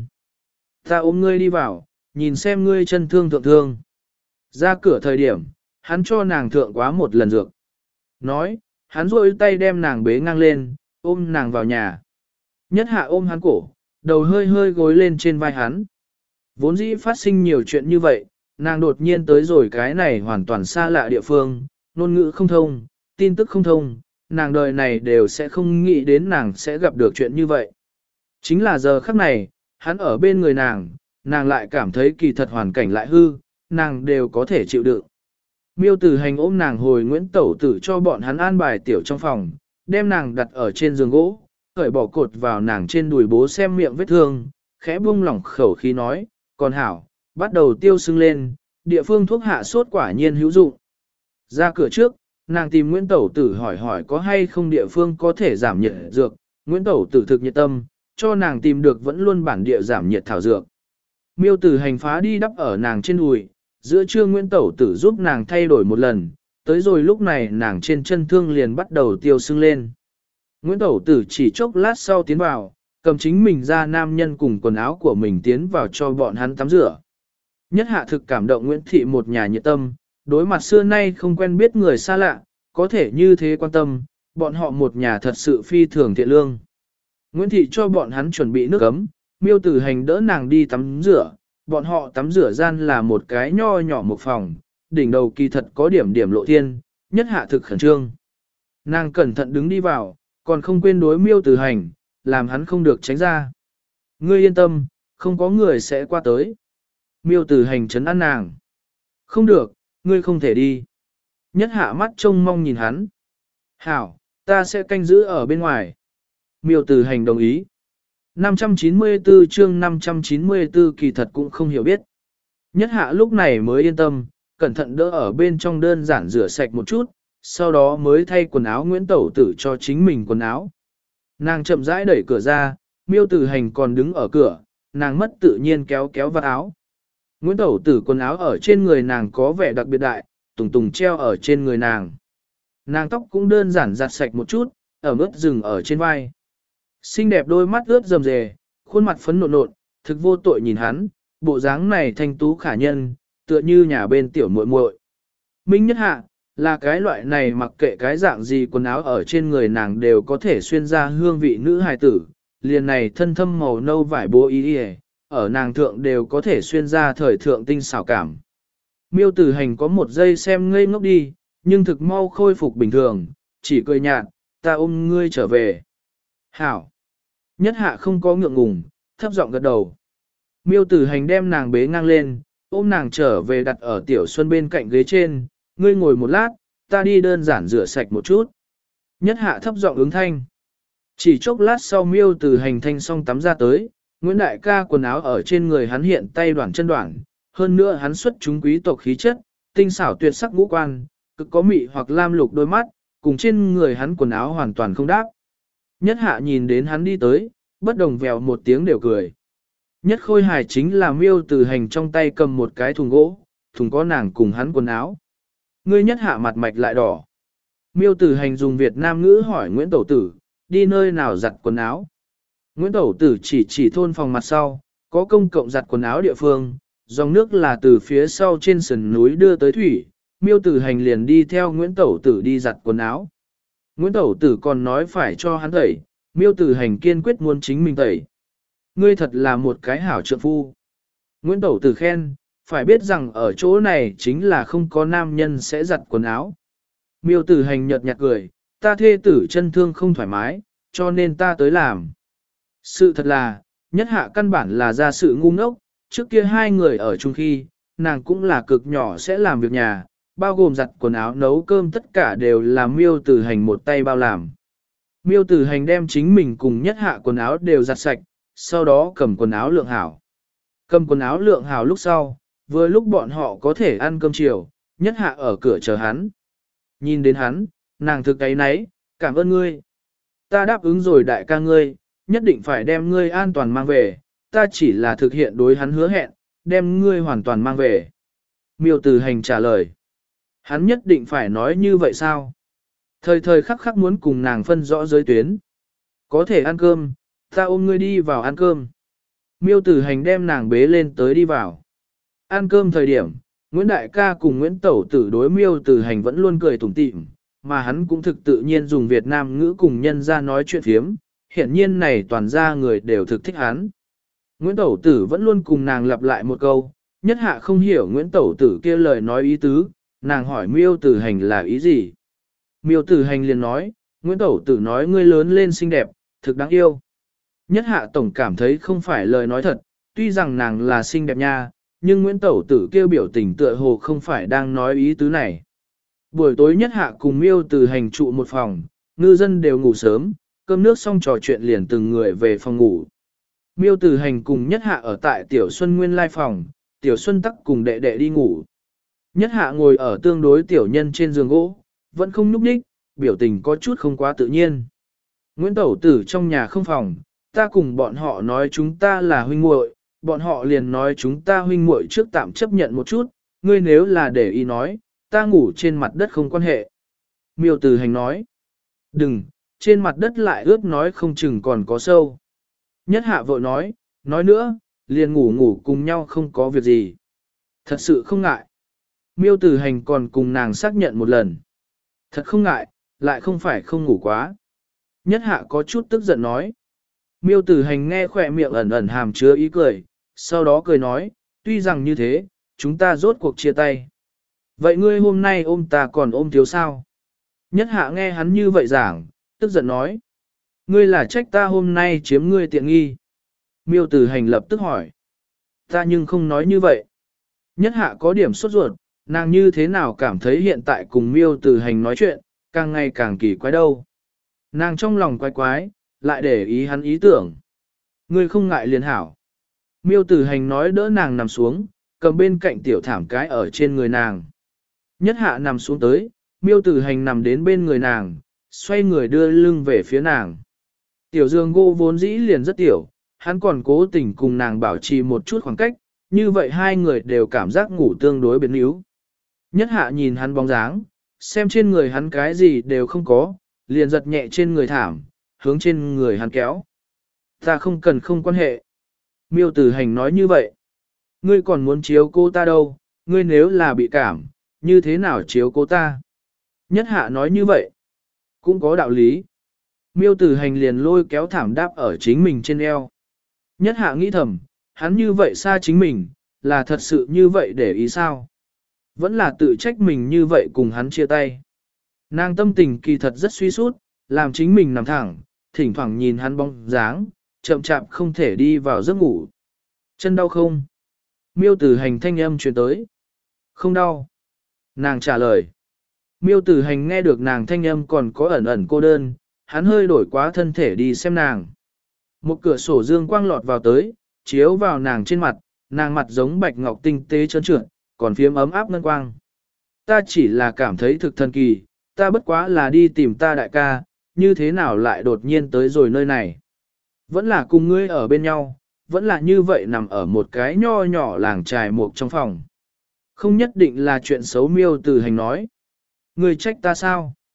Ta ôm ngươi đi vào, nhìn xem ngươi chân thương thượng thương. Ra cửa thời điểm, hắn cho nàng thượng quá một lần dược. Nói, hắn rôi tay đem nàng bế ngang lên, ôm nàng vào nhà. Nhất hạ ôm hắn cổ, đầu hơi hơi gối lên trên vai hắn. Vốn dĩ phát sinh nhiều chuyện như vậy, nàng đột nhiên tới rồi cái này hoàn toàn xa lạ địa phương, ngôn ngữ không thông, tin tức không thông, nàng đời này đều sẽ không nghĩ đến nàng sẽ gặp được chuyện như vậy. Chính là giờ khắc này, hắn ở bên người nàng, nàng lại cảm thấy kỳ thật hoàn cảnh lại hư, nàng đều có thể chịu đựng. Miêu Tử Hành ôm nàng hồi Nguyễn Tẩu Tử cho bọn hắn an bài tiểu trong phòng, đem nàng đặt ở trên giường gỗ, cởi bỏ cột vào nàng trên đùi bố xem miệng vết thương, khẽ buông lỏng khẩu khí nói, còn hảo, bắt đầu tiêu sưng lên, địa phương thuốc hạ sốt quả nhiên hữu dụng. Ra cửa trước, nàng tìm Nguyễn Tẩu Tử hỏi hỏi có hay không địa phương có thể giảm nhiệt dược, Nguyễn Tẩu Tử thực nhiệt tâm, cho nàng tìm được vẫn luôn bản địa giảm nhiệt thảo dược. Miêu Tử Hành phá đi đắp ở nàng trên đùi, giữa trưa Nguyễn Tẩu Tử giúp nàng thay đổi một lần, tới rồi lúc này nàng trên chân thương liền bắt đầu tiêu sưng lên. Nguyễn Tẩu Tử chỉ chốc lát sau tiến vào, cầm chính mình ra nam nhân cùng quần áo của mình tiến vào cho bọn hắn tắm rửa. Nhất hạ thực cảm động Nguyễn Thị một nhà nhiệt tâm, đối mặt xưa nay không quen biết người xa lạ, có thể như thế quan tâm, bọn họ một nhà thật sự phi thường thiện lương. Nguyễn Thị cho bọn hắn chuẩn bị nước ấm, Miêu Tử Hành đỡ nàng đi tắm rửa, bọn họ tắm rửa gian là một cái nho nhỏ một phòng, đỉnh đầu kỳ thật có điểm điểm lộ thiên, nhất hạ thực khẩn trương. Nàng cẩn thận đứng đi vào, còn không quên đối Miêu Tử Hành, làm hắn không được tránh ra. Ngươi yên tâm, không có người sẽ qua tới. Miêu Tử Hành trấn an nàng. Không được, ngươi không thể đi. Nhất hạ mắt trông mong nhìn hắn. Hảo, ta sẽ canh giữ ở bên ngoài. Miêu Tử Hành đồng ý. năm trăm chín mươi tư chương năm trăm chín mươi tư kỳ thật cũng không hiểu biết. Nhất hạ lúc này mới yên tâm, cẩn thận đỡ ở bên trong đơn giản rửa sạch một chút, sau đó mới thay quần áo Nguyễn Tẩu Tử cho chính mình quần áo. Nàng chậm rãi đẩy cửa ra, Miêu Tử Hành còn đứng ở cửa, nàng mất tự nhiên kéo kéo vạt áo. Nguyễn Tẩu Tử quần áo ở trên người nàng có vẻ đặc biệt đại, tùng tùng treo ở trên người nàng. Nàng tóc cũng đơn giản giặt sạch một chút, ở ướt rừng ở trên vai. Xinh đẹp đôi mắt ướt rầm rề, khuôn mặt phấn nộn nộn, thực vô tội nhìn hắn, bộ dáng này thanh tú khả nhân, tựa như nhà bên tiểu muội muội. Minh Nhất Hạ, là cái loại này mặc kệ cái dạng gì quần áo ở trên người nàng đều có thể xuyên ra hương vị nữ hài tử, liền này thân thâm màu nâu vải bố y y, ở nàng thượng đều có thể xuyên ra thời thượng tinh xảo cảm. Miêu Tử Hành có một giây xem ngây ngốc đi, nhưng thực mau khôi phục bình thường, chỉ cười nhạt, ta ôm ngươi trở về. Hảo! Nhất hạ không có ngượng ngùng, thấp giọng gật đầu. Miêu Tử Hành đem nàng bế ngang lên, ôm nàng trở về đặt ở Tiểu Xuân bên cạnh ghế trên, ngươi ngồi một lát, ta đi đơn giản rửa sạch một chút. Nhất hạ thấp giọng ứng thanh. Chỉ chốc lát sau Miêu Tử Hành thanh xong tắm ra tới, Nguyễn Đại ca quần áo ở trên người hắn hiện tay đoạn chân đoạn, hơn nữa hắn xuất chúng quý tộc khí chất, tinh xảo tuyệt sắc ngũ quan, cực có mị hoặc lam lục đôi mắt, cùng trên người hắn quần áo hoàn toàn không đáp. Nhất hạ nhìn đến hắn đi tới, bất đồng vèo một tiếng đều cười. Nhất khôi hài chính là Miêu Tử Hành trong tay cầm một cái thùng gỗ, thùng có nàng cùng hắn quần áo. Ngươi nhất hạ mặt mạch lại đỏ. Miêu Tử Hành dùng Việt Nam ngữ hỏi Nguyễn Tẩu Tử, đi nơi nào giặt quần áo. Nguyễn Tẩu Tử chỉ chỉ thôn phòng mặt sau, có công cộng giặt quần áo địa phương, dòng nước là từ phía sau trên sườn núi đưa tới thủy, Miêu Tử Hành liền đi theo Nguyễn Tẩu Tử đi giặt quần áo. Nguyễn Tẩu Tử còn nói phải cho hắn tẩy, Miêu Tử Hành kiên quyết muốn chính mình tẩy. Ngươi thật là một cái hảo trượng phu. Nguyễn Tẩu Tử khen, phải biết rằng ở chỗ này chính là không có nam nhân sẽ giặt quần áo. Miêu Tử Hành nhợt nhạt cười, ta thê tử chân thương không thoải mái, cho nên ta tới làm. Sự thật là, nhất hạ căn bản là ra sự ngu ngốc, trước kia hai người ở chung khi, nàng cũng là cực nhỏ sẽ làm việc nhà, bao gồm giặt quần áo nấu cơm tất cả đều là Miêu Tử Hành một tay bao làm. Miêu Tử Hành đem chính mình cùng nhất hạ quần áo đều giặt sạch, sau đó cầm quần áo lượng hảo. Cầm quần áo lượng hảo lúc sau, vừa lúc bọn họ có thể ăn cơm chiều, nhất hạ ở cửa chờ hắn. Nhìn đến hắn, nàng thực ấy nấy, cảm ơn ngươi. Ta đáp ứng rồi đại ca ngươi, nhất định phải đem ngươi an toàn mang về, ta chỉ là thực hiện đối hắn hứa hẹn, đem ngươi hoàn toàn mang về. Miêu Tử Hành trả lời. Hắn nhất định phải nói như vậy sao? Thời thời khắc khắc muốn cùng nàng phân rõ giới tuyến. Có thể ăn cơm, ta ôm ngươi đi vào ăn cơm. Miêu Tử Hành đem nàng bế lên tới đi vào. Ăn cơm thời điểm, Nguyễn Đại ca cùng Nguyễn Tẩu Tử đối Miêu Tử Hành vẫn luôn cười tủm tỉm, mà hắn cũng thực tự nhiên dùng Việt Nam ngữ cùng nhân ra nói chuyện phiếm, hiển nhiên này toàn ra người đều thực thích hắn. Nguyễn Tẩu Tử vẫn luôn cùng nàng lặp lại một câu, nhất hạ không hiểu Nguyễn Tẩu Tử kia lời nói ý tứ, nàng hỏi Miêu Tử Hành là ý gì. Miêu Tử Hành liền nói, Nguyễn Tẩu Tử nói ngươi lớn lên xinh đẹp, thực đáng yêu. Nhất hạ tổng cảm thấy không phải lời nói thật, tuy rằng nàng là xinh đẹp nha, nhưng Nguyễn Tẩu Tử kêu biểu tình tựa hồ không phải đang nói ý tứ này. Buổi tối nhất hạ cùng Miêu Tử Hành trụ một phòng, ngư dân đều ngủ sớm, cơm nước xong trò chuyện liền từng người về phòng ngủ. Miêu Tử Hành cùng nhất hạ ở tại Tiểu Xuân Nguyên lai phòng, Tiểu Xuân tắc cùng đệ đệ đi ngủ. Nhất hạ ngồi ở tương đối tiểu nhân trên giường gỗ, vẫn không nhúc nhích, biểu tình có chút không quá tự nhiên. Nguyễn Tẩu Tử trong nhà không phòng, ta cùng bọn họ nói chúng ta là huynh muội, bọn họ liền nói chúng ta huynh muội trước tạm chấp nhận một chút, ngươi nếu là để ý nói, ta ngủ trên mặt đất không quan hệ. Miêu Tử Hành nói, đừng, trên mặt đất lại ướt nói không chừng còn có sâu. Nhất hạ vội nói, nói nữa, liền ngủ ngủ cùng nhau không có việc gì. Thật sự không ngại. Miêu Tử Hành còn cùng nàng xác nhận một lần. Thật không ngại, lại không phải không ngủ quá. Nhất hạ có chút tức giận nói. Miêu Tử Hành nghe khỏe miệng ẩn ẩn hàm chứa ý cười, sau đó cười nói, tuy rằng như thế, chúng ta rốt cuộc chia tay. Vậy ngươi hôm nay ôm ta còn ôm thiếu sao? Nhất hạ nghe hắn như vậy giảng, tức giận nói. Ngươi là trách ta hôm nay chiếm ngươi tiện nghi. Miêu Tử Hành lập tức hỏi. Ta nhưng không nói như vậy. Nhất hạ có điểm sốt ruột, nàng như thế nào cảm thấy hiện tại cùng Miêu Tử Hành nói chuyện, càng ngày càng kỳ quái đâu. Nàng trong lòng quái quái, lại để ý hắn ý tưởng. Ngươi không ngại liền hảo. Miêu Tử Hành nói đỡ nàng nằm xuống, cầm bên cạnh tiểu thảm cái ở trên người nàng. Nhất hạ nằm xuống tới, Miêu Tử Hành nằm đến bên người nàng, xoay người đưa lưng về phía nàng. Tiểu giường gỗ vốn dĩ liền rất tiểu, hắn còn cố tình cùng nàng bảo trì một chút khoảng cách, như vậy hai người đều cảm giác ngủ tương đối biến yếu. Nhất hạ nhìn hắn bóng dáng, xem trên người hắn cái gì đều không có, liền giật nhẹ trên người thảm, hướng trên người hắn kéo. Ta không cần không quan hệ. Miêu Tử Hành nói như vậy. Ngươi còn muốn chiếu cô ta đâu, ngươi nếu là bị cảm, như thế nào chiếu cô ta? Nhất hạ nói như vậy. Cũng có đạo lý. Miêu Tử Hành liền lôi kéo thảm đáp ở chính mình trên eo. Nhất hạ nghĩ thầm, hắn như vậy xa chính mình, là thật sự như vậy để ý sao? Vẫn là tự trách mình như vậy cùng hắn chia tay. Nàng tâm tình kỳ thật rất suy sút, làm chính mình nằm thẳng, thỉnh thoảng nhìn hắn bóng dáng, chậm chạp không thể đi vào giấc ngủ. Chân đau không? Miêu Tử Hành thanh âm truyền tới. Không đau. Nàng trả lời. Miêu Tử Hành nghe được nàng thanh âm còn có ẩn ẩn cô đơn, hắn hơi đổi quá thân thể đi xem nàng. Một cửa sổ dương quang lọt vào tới, chiếu vào nàng trên mặt, nàng mặt giống bạch ngọc tinh tế trơn trượt, còn phiếm ấm áp ngân quang. Ta chỉ là cảm thấy thực thần kỳ, ta bất quá là đi tìm ta đại ca, như thế nào lại đột nhiên tới rồi nơi này. Vẫn là cùng ngươi ở bên nhau, vẫn là như vậy nằm ở một cái nho nhỏ làng trài mục trong phòng. Không nhất định là chuyện xấu. Miêu Tử Hành nói. Ngươi trách ta sao?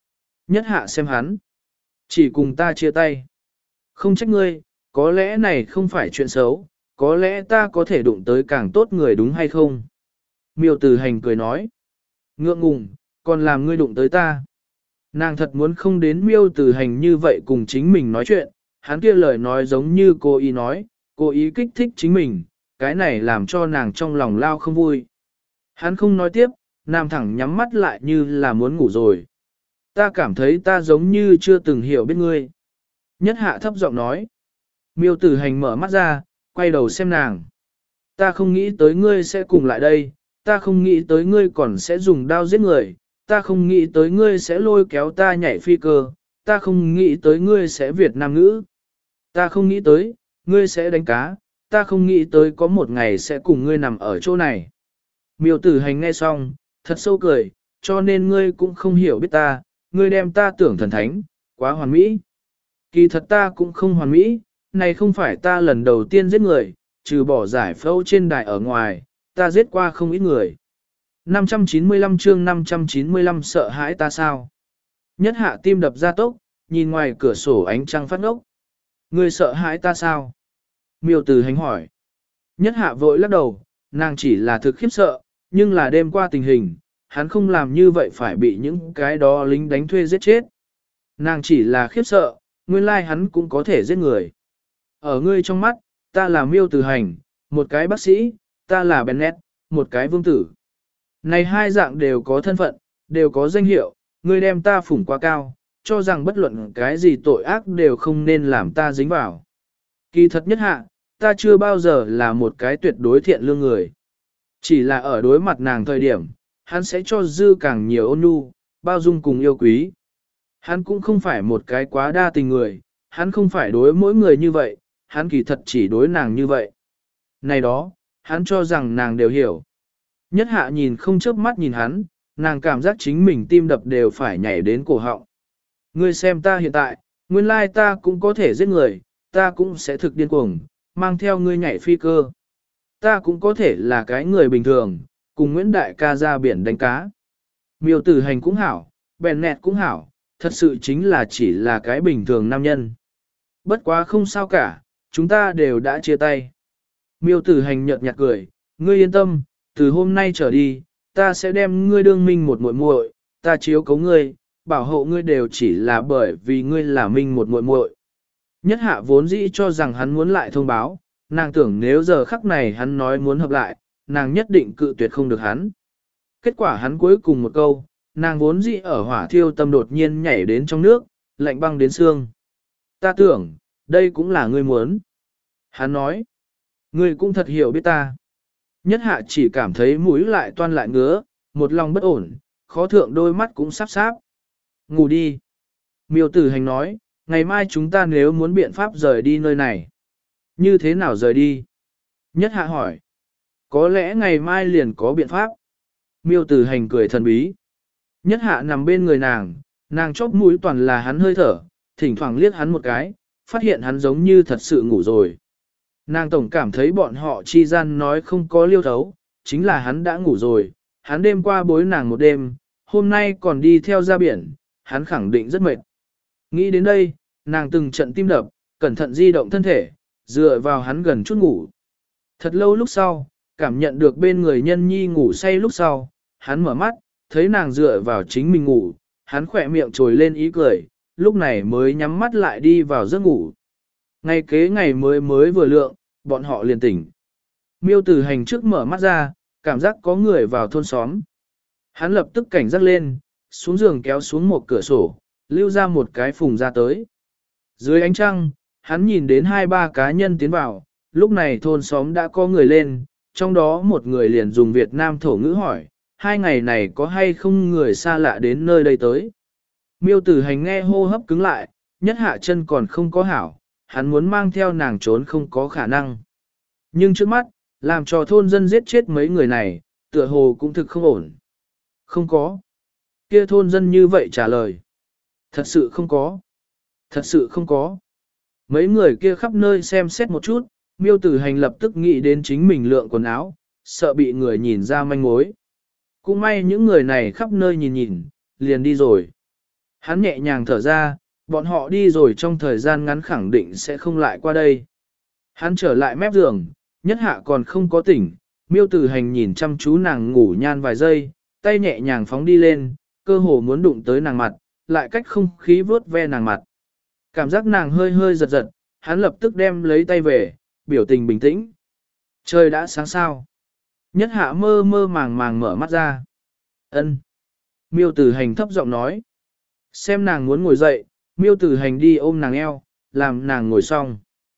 Nhất hạ xem hắn. Chỉ cùng ta chia tay. Không trách ngươi, có lẽ này không phải chuyện xấu, có lẽ ta có thể đụng tới càng tốt người đúng hay không? Miêu Tử Hành cười nói. Ngượng ngùng, còn làm ngươi đụng tới ta. Nàng thật muốn không đến Miêu Tử Hành như vậy cùng chính mình nói chuyện, hắn kia lời nói giống như cô ý nói, cô ý kích thích chính mình, cái này làm cho nàng trong lòng lao không vui. Hắn không nói tiếp, nam thẳng nhắm mắt lại như là muốn ngủ rồi. Ta cảm thấy ta giống như chưa từng hiểu biết ngươi. Nhất hạ thấp giọng nói. Miêu Tử Hành mở mắt ra, quay đầu xem nàng. Ta không nghĩ tới ngươi sẽ cùng lại đây, ta không nghĩ tới ngươi còn sẽ dùng đao giết người, ta không nghĩ tới ngươi sẽ lôi kéo ta nhảy phi cơ, ta không nghĩ tới ngươi sẽ Việt Nam ngữ. Ta không nghĩ tới, ngươi sẽ đánh cá, ta không nghĩ tới có một ngày sẽ cùng ngươi nằm ở chỗ này. Miêu Tử Hành nghe xong, thật sâu cười, cho nên ngươi cũng không hiểu biết ta, ngươi đem ta tưởng thần thánh, quá hoàn mỹ. Kỳ thật ta cũng không hoàn mỹ, này không phải ta lần đầu tiên giết người, trừ bỏ giải phẫu trên đài ở ngoài, ta giết qua không ít người. năm trăm chín mươi lăm chương năm trăm chín mươi lăm sợ hãi ta sao? Nhất hạ tim đập ra tốc, nhìn ngoài cửa sổ ánh trăng phát ngốc. Ngươi sợ hãi ta sao? Miêu Tử Hành hỏi. Nhất hạ vội lắc đầu, nàng chỉ là thực khiếp sợ, nhưng là đêm qua tình hình, hắn không làm như vậy phải bị những cái đó lính đánh thuê giết chết. Nàng chỉ là khiếp sợ, nguyên lai hắn cũng có thể giết người. Ở ngươi trong mắt, ta là Miêu Tử Hành, một cái bác sĩ, ta là Bennett, một cái vương tử. Này hai dạng đều có thân phận, đều có danh hiệu, ngươi đem ta phủng quá cao, cho rằng bất luận cái gì tội ác đều không nên làm ta dính vào. Kỳ thật nhất hạ, ta chưa bao giờ là một cái tuyệt đối thiện lương người. Chỉ là ở đối mặt nàng thời điểm, hắn sẽ cho dư càng nhiều ôn nhu, bao dung cùng yêu quý. Hắn cũng không phải một cái quá đa tình người, hắn không phải đối mỗi người như vậy, hắn kỳ thật chỉ đối nàng như vậy. Này đó, hắn cho rằng nàng đều hiểu. Nhất hạ nhìn không chớp mắt nhìn hắn, nàng cảm giác chính mình tim đập đều phải nhảy đến cổ họng. Ngươi xem ta hiện tại, nguyên lai ta cũng có thể giết người, ta cũng sẽ thực điên cuồng, mang theo ngươi nhảy phi cơ. Ta cũng có thể là cái người bình thường, cùng Nguyễn Đại ca ra biển đánh cá. Miêu Tử Hành cũng hảo, Bennett cũng hảo, thật sự chính là chỉ là cái bình thường nam nhân. Bất quá không sao cả, chúng ta đều đã chia tay. Miêu Tử Hành nhợt nhạt cười, ngươi yên tâm, từ hôm nay trở đi, ta sẽ đem ngươi đương minh một muội muội, ta chiếu cố ngươi, bảo hộ ngươi đều chỉ là bởi vì ngươi là minh một muội muội. Nhất hạ vốn dĩ cho rằng hắn muốn lại thông báo, nàng tưởng nếu giờ khắc này hắn nói muốn hợp lại, nàng nhất định cự tuyệt không được hắn. Kết quả hắn cuối cùng một câu, nàng vốn dĩ ở hỏa thiêu tâm đột nhiên nhảy đến trong nước, lạnh băng đến xương. Ta tưởng, đây cũng là ngươi muốn. Hắn nói, ngươi cũng thật hiểu biết ta. Nhất hạ chỉ cảm thấy mũi lại toan lại ngứa, một lòng bất ổn, khó thượng đôi mắt cũng sắp sáp. Ngủ đi. Miêu Tử Hành nói, ngày mai chúng ta nếu muốn biện pháp rời đi nơi này. Như thế nào rời đi? Nhất hạ hỏi. Có lẽ ngày mai liền có biện pháp. Miêu Tử Hành cười thần bí. Nhất hạ nằm bên người nàng, nàng chóp mũi toàn là hắn hơi thở, thỉnh thoảng liếc hắn một cái, phát hiện hắn giống như thật sự ngủ rồi. Nàng tổng cảm thấy bọn họ chi gian nói không có liêu thấu, chính là hắn đã ngủ rồi, hắn đêm qua bối nàng một đêm, hôm nay còn đi theo ra biển, hắn khẳng định rất mệt. Nghĩ đến đây, nàng từng trận tim đập, cẩn thận di động thân thể, dựa vào hắn gần chút ngủ. Thật lâu lúc sau, cảm nhận được bên người nhân nhi ngủ say lúc sau, hắn mở mắt, thấy nàng dựa vào chính mình ngủ, hắn khỏe miệng trồi lên ý cười, lúc này mới nhắm mắt lại đi vào giấc ngủ. Ngày kế ngày mới mới vừa lượng, bọn họ liền tỉnh. Miêu Tử Hành trước mở mắt ra, cảm giác có người vào thôn xóm. Hắn lập tức cảnh giác lên, xuống giường kéo xuống một cửa sổ, lưu ra một cái phùng ra tới. Dưới ánh trăng, hắn nhìn đến hai ba cá nhân tiến vào, lúc này thôn xóm đã có người lên, trong đó một người liền dùng Việt Nam thổ ngữ hỏi, hai ngày này có hay không người xa lạ đến nơi đây tới. Miêu Tử Hành nghe hô hấp cứng lại, nhất hạ chân còn không có hảo, hắn muốn mang theo nàng trốn không có khả năng. Nhưng trước mắt, làm cho thôn dân giết chết mấy người này, tựa hồ cũng thực không ổn. Không có. Kia thôn dân như vậy trả lời. Thật sự không có. Thật sự không có. Mấy người kia khắp nơi xem xét một chút, Miêu Tử Hành lập tức nghĩ đến chính mình lượng quần áo, sợ bị người nhìn ra manh mối. Cũng may những người này khắp nơi nhìn nhìn, liền đi rồi. Hắn nhẹ nhàng thở ra, bọn họ đi rồi trong thời gian ngắn khẳng định sẽ không lại qua đây. Hắn trở lại mép giường, nhất hạ còn không có tỉnh, miêu tử hành nhìn chăm chú nàng ngủ nhan vài giây, tay nhẹ nhàng phóng đi lên, cơ hồ muốn đụng tới nàng mặt, lại cách không khí vướt ve nàng mặt. Cảm giác nàng hơi hơi giật giật, hắn lập tức đem lấy tay về, biểu tình bình tĩnh. Trời đã sáng sao. Nhất hạ mơ mơ màng màng mở mắt ra. Ân. Miêu tử hành thấp giọng nói. Xem nàng muốn ngồi dậy, miêu tử hành đi ôm nàng eo, làm nàng ngồi xong.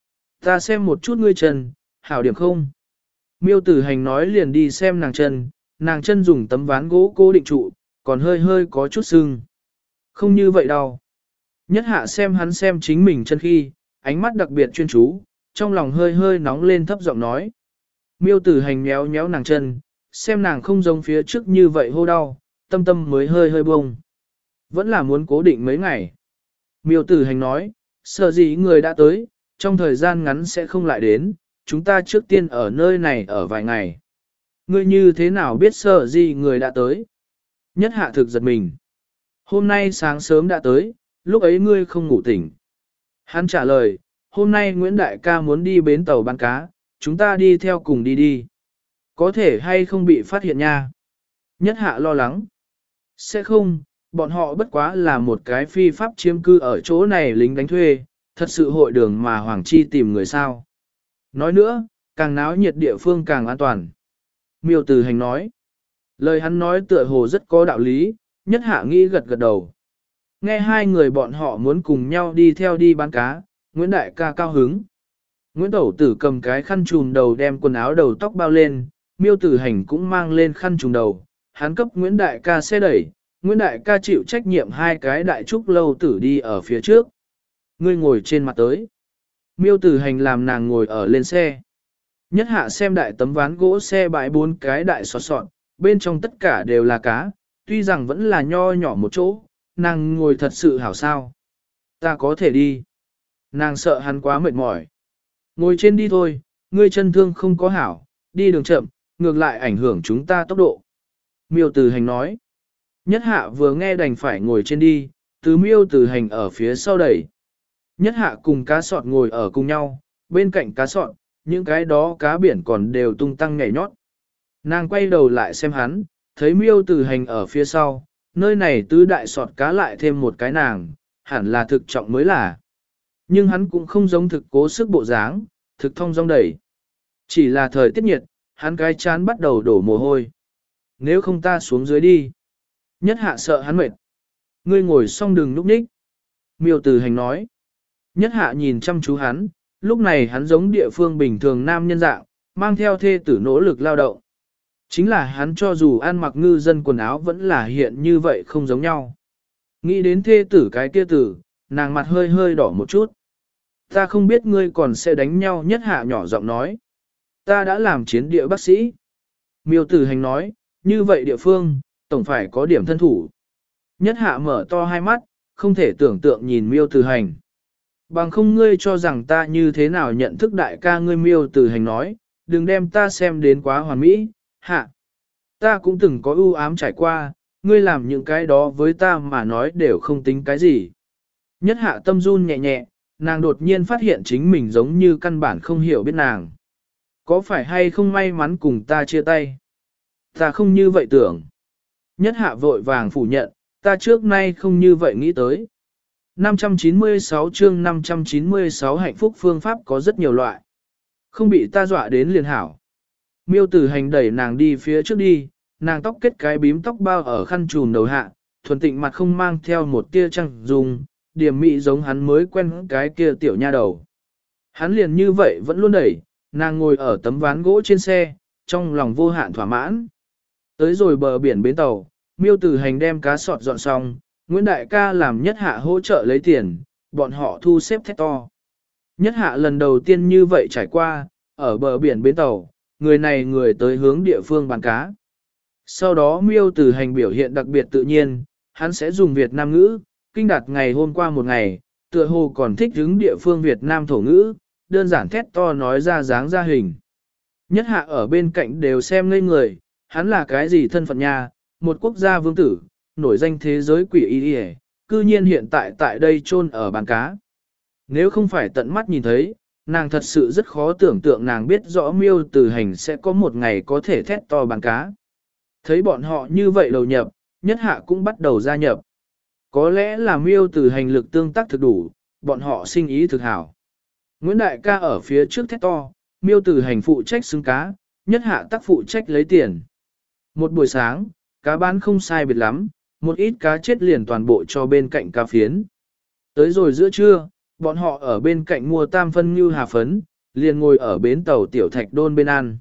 Ta xem một chút ngươi chân, hảo điểm không? Miêu tử hành nói liền đi xem nàng chân, nàng chân dùng tấm ván gỗ cố định trụ, còn hơi hơi có chút sưng. Không như vậy đâu. Nhất hạ xem hắn xem chính mình chân khi, ánh mắt đặc biệt chuyên chú, trong lòng hơi hơi nóng lên thấp giọng nói. Miêu tử hành méo méo nàng chân, xem nàng không giống phía trước như vậy hô đau, tâm tâm mới hơi hơi bông. Vẫn là muốn cố định mấy ngày. Miêu tử hành nói, sợ gì người đã tới, trong thời gian ngắn sẽ không lại đến, chúng ta trước tiên ở nơi này ở vài ngày. Ngươi như thế nào biết sợ gì người đã tới? Nhất hạ thực giật mình. Hôm nay sáng sớm đã tới, lúc ấy ngươi không ngủ tỉnh. Hắn trả lời, hôm nay Nguyễn Đại ca muốn đi bến tàu bán cá, chúng ta đi theo cùng đi đi. Có thể hay không bị phát hiện nha? Nhất hạ lo lắng. Sẽ không, bọn họ bất quá là một cái phi pháp chiếm cư ở chỗ này lính đánh thuê, thật sự hội đường mà Hoàng Chi tìm người sao. Nói nữa, càng náo nhiệt địa phương càng an toàn. Miêu Tử Hành nói. Lời hắn nói tựa hồ rất có đạo lý, nhất hạ nghĩ gật gật đầu. Nghe hai người bọn họ muốn cùng nhau đi theo đi bán cá, Nguyễn Đại ca cao hứng. Nguyễn Tẩu Tử cầm cái khăn trùm đầu đem quần áo đầu tóc bao lên, Miêu Tử Hành cũng mang lên khăn trùm đầu, hắn cấp Nguyễn Đại ca xe đẩy, Nguyễn Đại ca chịu trách nhiệm hai cái đại trúc lâu tử đi ở phía trước. Ngươi ngồi trên mặt tới. Miêu Tử Hành làm nàng ngồi ở lên xe. Nhất hạ xem đại tấm ván gỗ xe bãi bốn cái đại sọt sọt, bên trong tất cả đều là cá, tuy rằng vẫn là nho nhỏ một chỗ, nàng ngồi thật sự hảo sao. Ta có thể đi. Nàng sợ hắn quá mệt mỏi. Ngồi trên đi thôi, ngươi chân thương không có hảo, đi đường chậm, ngược lại ảnh hưởng chúng ta tốc độ. Miêu Tử Hành nói. Nhất hạ vừa nghe đành phải ngồi trên đi, từ Miêu Tử Hành ở phía sau đẩy. Nhất hạ cùng cá sọt ngồi ở cùng nhau, bên cạnh cá sọt, những cái đó cá biển còn đều tung tăng nhảy nhót. Nàng quay đầu lại xem hắn, thấy Miêu Tử Hành ở phía sau, nơi này tứ đại sọt cá lại thêm một cái nàng, hẳn là thực trọng mới là. Nhưng hắn cũng không giống thực cố sức bộ dáng, thực thông dong đẩy. Chỉ là thời tiết nhiệt, hắn cái chán bắt đầu đổ mồ hôi. Nếu không ta xuống dưới đi. Nhất hạ sợ hắn mệt. Ngươi ngồi xong đừng núp nhích. Miêu Tử Hành nói. Nhất hạ nhìn chăm chú hắn, lúc này hắn giống địa phương bình thường nam nhân dạng, mang theo thê tử nỗ lực lao động. Chính là hắn cho dù ăn mặc ngư dân quần áo vẫn là hiện như vậy không giống nhau. Nghĩ đến thê tử cái kia tử, nàng mặt hơi hơi đỏ một chút. Ta không biết ngươi còn sẽ đánh nhau. Nhất hạ nhỏ giọng nói. Ta đã làm chiến địa bác sĩ. Miêu Tử Hành nói, như vậy địa phương, tổng phải có điểm thân thủ. Nhất hạ mở to hai mắt, không thể tưởng tượng nhìn Miêu Tử Hành. Bằng không ngươi cho rằng ta như thế nào nhận thức đại ca ngươi. Miêu Tử Hành nói, đừng đem ta xem đến quá hoàn mỹ, hạ. Ta cũng từng có ưu ám trải qua, ngươi làm những cái đó với ta mà nói đều không tính cái gì. Nhất hạ tâm run nhẹ nhẹ, nàng đột nhiên phát hiện chính mình giống như căn bản không hiểu biết nàng. Có phải hay không may mắn cùng ta chia tay? Ta không như vậy tưởng. Nhất hạ vội vàng phủ nhận, ta trước nay không như vậy nghĩ tới. năm trăm chín mươi sáu chương năm trăm chín mươi sáu hạnh phúc phương pháp có rất nhiều loại. Không bị ta dọa đến liền hảo. Miêu Tử Hành đẩy nàng đi phía trước đi, nàng tóc kết cái bím tóc bao ở khăn trùm đầu hạ, thuần tịnh mặt không mang theo một tia trăng dùng, điểm mị giống hắn mới quen cái kia tiểu nha đầu. Hắn liền như vậy vẫn luôn đẩy, nàng ngồi ở tấm ván gỗ trên xe, trong lòng vô hạn thỏa mãn. Tới rồi bờ biển bến tàu, Miêu Tử Hành đem cá sọt dọn xong, Nguyễn Đại ca làm Nhất hạ hỗ trợ lấy tiền, bọn họ thu xếp thét to. Nhất hạ lần đầu tiên như vậy trải qua, ở bờ biển bến tàu, người này người tới hướng địa phương bán cá. Sau đó Miêu Tử Hành biểu hiện đặc biệt tự nhiên, hắn sẽ dùng Việt Nam ngữ, kinh đạt ngày hôm qua một ngày, tựa hồ còn thích hứng địa phương Việt Nam thổ ngữ, đơn giản thét to nói ra dáng ra hình. Nhất hạ ở bên cạnh đều xem ngây người, hắn là cái gì thân phận nha, một quốc gia vương tử, nổi danh thế giới quỷ y y, cư nhiên hiện tại tại đây chôn ở bàn cá. Nếu không phải tận mắt nhìn thấy, nàng thật sự rất khó tưởng tượng nàng biết rõ miêu tử hành sẽ có một ngày có thể thét to bàn cá. Thấy bọn họ như vậy đầu nhập, nhất hạ cũng bắt đầu gia nhập. Có lẽ là miêu tử hành lực tương tác thực đủ, bọn họ sinh ý thực hảo. Nguyễn Đại ca ở phía trước thét to, miêu tử hành phụ trách xứng cá, nhất hạ tác phụ trách lấy tiền. Một buổi sáng, cá bán không sai biệt lắm, một ít cá chết liền toàn bộ cho bên cạnh cá phiến. Tới rồi giữa trưa, bọn họ ở bên cạnh mua tam phân như hà phấn, liền ngồi ở bến tàu tiểu thạch đôn bên ăn.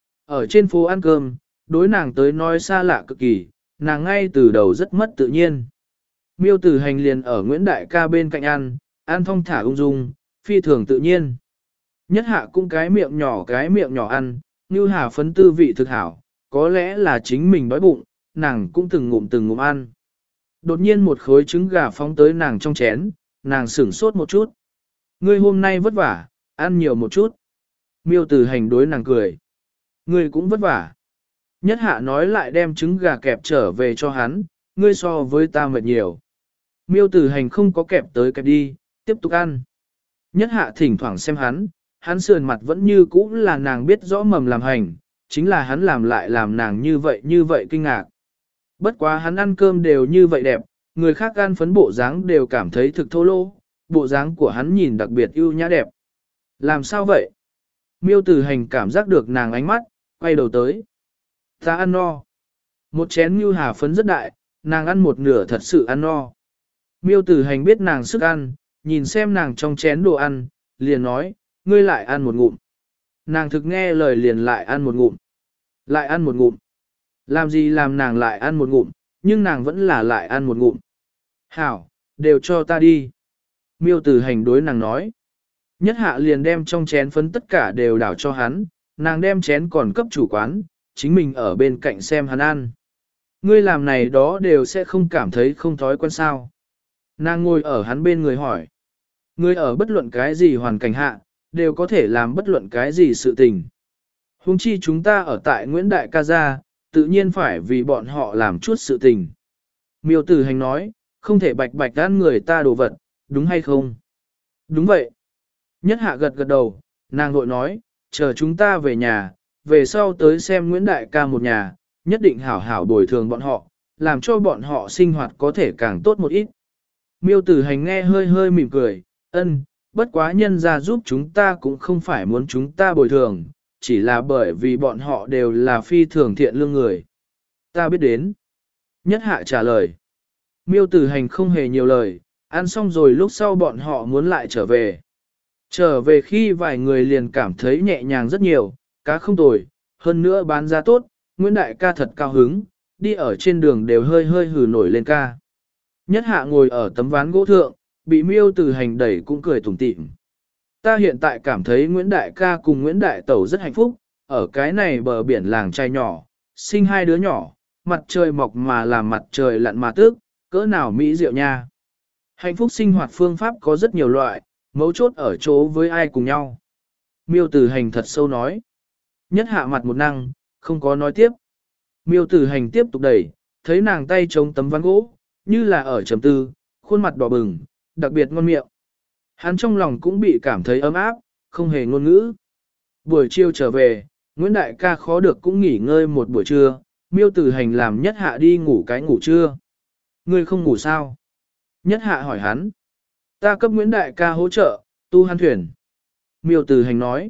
Ở trên phố ăn cơm, đối nàng tới nói xa lạ cực kỳ, nàng ngay từ đầu rất mất tự nhiên. Miêu tử hành liền ở Nguyễn Đại ca bên cạnh ăn, ăn thong thả ung dung, phi thường tự nhiên. Nhất hạ cũng cái miệng nhỏ cái miệng nhỏ ăn, như hà phấn tư vị thực hảo, có lẽ là chính mình đói bụng, nàng cũng từng ngụm từng ngụm ăn. Đột nhiên một khối trứng gà phóng tới nàng trong chén, nàng sửng sốt một chút. Ngươi hôm nay vất vả, ăn nhiều một chút. Miêu tử hành đối nàng cười. Ngươi cũng vất vả. Nhất hạ nói lại đem trứng gà kẹp trở về cho hắn, ngươi so với ta mệt nhiều. Miêu tử hành không có kẹp tới kẹp đi, tiếp tục ăn. Nhất hạ thỉnh thoảng xem hắn, hắn sườn mặt vẫn như cũ là nàng biết rõ mầm làm hành, chính là hắn làm lại làm nàng như vậy như vậy kinh ngạc. Bất quá hắn ăn cơm đều như vậy đẹp, người khác ăn phấn bộ dáng đều cảm thấy thực thô lỗ, bộ dáng của hắn nhìn đặc biệt ưu nhã đẹp. Làm sao vậy? Miêu tử hành cảm giác được nàng ánh mắt, quay đầu tới. Ta ăn no. Một chén như hà phấn rất đại, nàng ăn một nửa thật sự ăn no. Miêu tử hành biết nàng sức ăn, nhìn xem nàng trong chén đồ ăn, liền nói, ngươi lại ăn một ngụm. Nàng thực nghe lời liền lại ăn một ngụm. Lại ăn một ngụm. Làm gì làm nàng lại ăn một ngụm, nhưng nàng vẫn là lại ăn một ngụm. Hảo, đều cho ta đi. Miêu tử hành đối nàng nói. Nhất hạ liền đem trong chén phấn tất cả đều đảo cho hắn, nàng đem chén còn cấp chủ quán, chính mình ở bên cạnh xem hắn ăn. Ngươi làm này đó đều sẽ không cảm thấy không thói quen sao. Nàng ngồi ở hắn bên người hỏi. Ngươi ở bất luận cái gì hoàn cảnh hạ, đều có thể làm bất luận cái gì sự tình. Huống chi chúng ta ở tại Nguyễn Đại ca gia, tự nhiên phải vì bọn họ làm chút sự tình. Miêu tử hành nói, không thể bạch bạch ăn người ta đồ vật, đúng hay không? Đúng vậy. Nhất hạ gật gật đầu, nàng vội nói, chờ chúng ta về nhà, về sau tới xem Nguyễn Đại ca một nhà, nhất định hảo hảo bồi thường bọn họ, làm cho bọn họ sinh hoạt có thể càng tốt một ít. Miêu tử hành nghe hơi hơi mỉm cười, ân, bất quá nhân ra giúp chúng ta cũng không phải muốn chúng ta bồi thường, chỉ là bởi vì bọn họ đều là phi thường thiện lương người. Ta biết đến. Nhất hạ trả lời. Miêu tử hành không hề nhiều lời, ăn xong rồi lúc sau bọn họ muốn lại trở về. Trở về khi vài người liền cảm thấy nhẹ nhàng rất nhiều, cá không tồi, hơn nữa bán giá tốt, Nguyễn Đại ca thật cao hứng, đi ở trên đường đều hơi hơi hừ nổi lên ca. Nhất hạ ngồi ở tấm ván gỗ thượng, bị miêu tử hành đẩy cũng cười tủm tỉm. Ta hiện tại cảm thấy Nguyễn Đại ca cùng Nguyễn Đại Tẩu rất hạnh phúc, ở cái này bờ biển làng trai nhỏ, sinh hai đứa nhỏ, mặt trời mọc mà làm mặt trời lặn mà tước, cỡ nào mỹ diệu nha. Hạnh phúc sinh hoạt phương pháp có rất nhiều loại, mấu chốt ở chỗ với ai cùng nhau. Miêu tử hành thật sâu nói. Nhất hạ mặt một năng, không có nói tiếp. Miêu tử hành tiếp tục đẩy, thấy nàng tay chống tấm ván gỗ, như là ở trầm tư, khuôn mặt đỏ bừng, đặc biệt ngon miệng. Hắn trong lòng cũng bị cảm thấy ấm áp, không hề ngôn ngữ. Buổi chiều trở về, Nguyễn Đại ca khó được cũng nghỉ ngơi một buổi trưa, miêu tử hành làm nhất hạ đi ngủ cái ngủ trưa. Ngươi không ngủ sao? Nhất hạ hỏi hắn. Ta cấp Nguyễn Đại ca hỗ trợ, tu han thuyền. Miêu tử hành nói.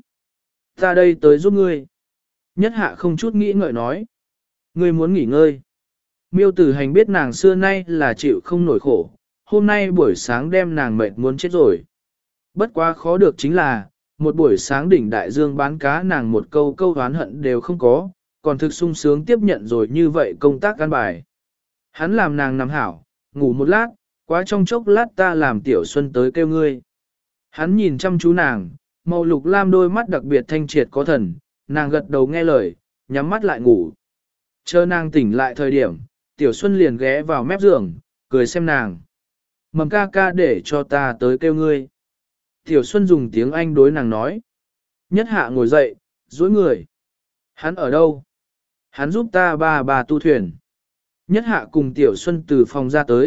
Ta đây tới giúp ngươi. Nhất hạ không chút nghĩ ngợi nói. Ngươi muốn nghỉ ngơi. Miêu tử hành biết nàng xưa nay là chịu không nổi khổ, hôm nay buổi sáng đem nàng mệt muốn chết rồi. Bất quá khó được chính là, một buổi sáng đỉnh đại dương bán cá nàng một câu câu oán hận đều không có, còn thực sung sướng tiếp nhận rồi như vậy công tác căn bài. Hắn làm nàng nằm hảo, ngủ một lát, quá trong chốc lát ta làm Tiểu Xuân tới kêu ngươi. Hắn nhìn chăm chú nàng, màu lục lam đôi mắt đặc biệt thanh triệt có thần, nàng gật đầu nghe lời, nhắm mắt lại ngủ. Chờ nàng tỉnh lại thời điểm, Tiểu Xuân liền ghé vào mép giường, cười xem nàng. Mầm ca ca để cho ta tới kêu ngươi. Tiểu Xuân dùng tiếng Anh đối nàng nói. Nhất hạ ngồi dậy, duỗi người. Hắn ở đâu? Hắn giúp ta bà bà tu thuyền. Nhất hạ cùng Tiểu Xuân từ phòng ra tới,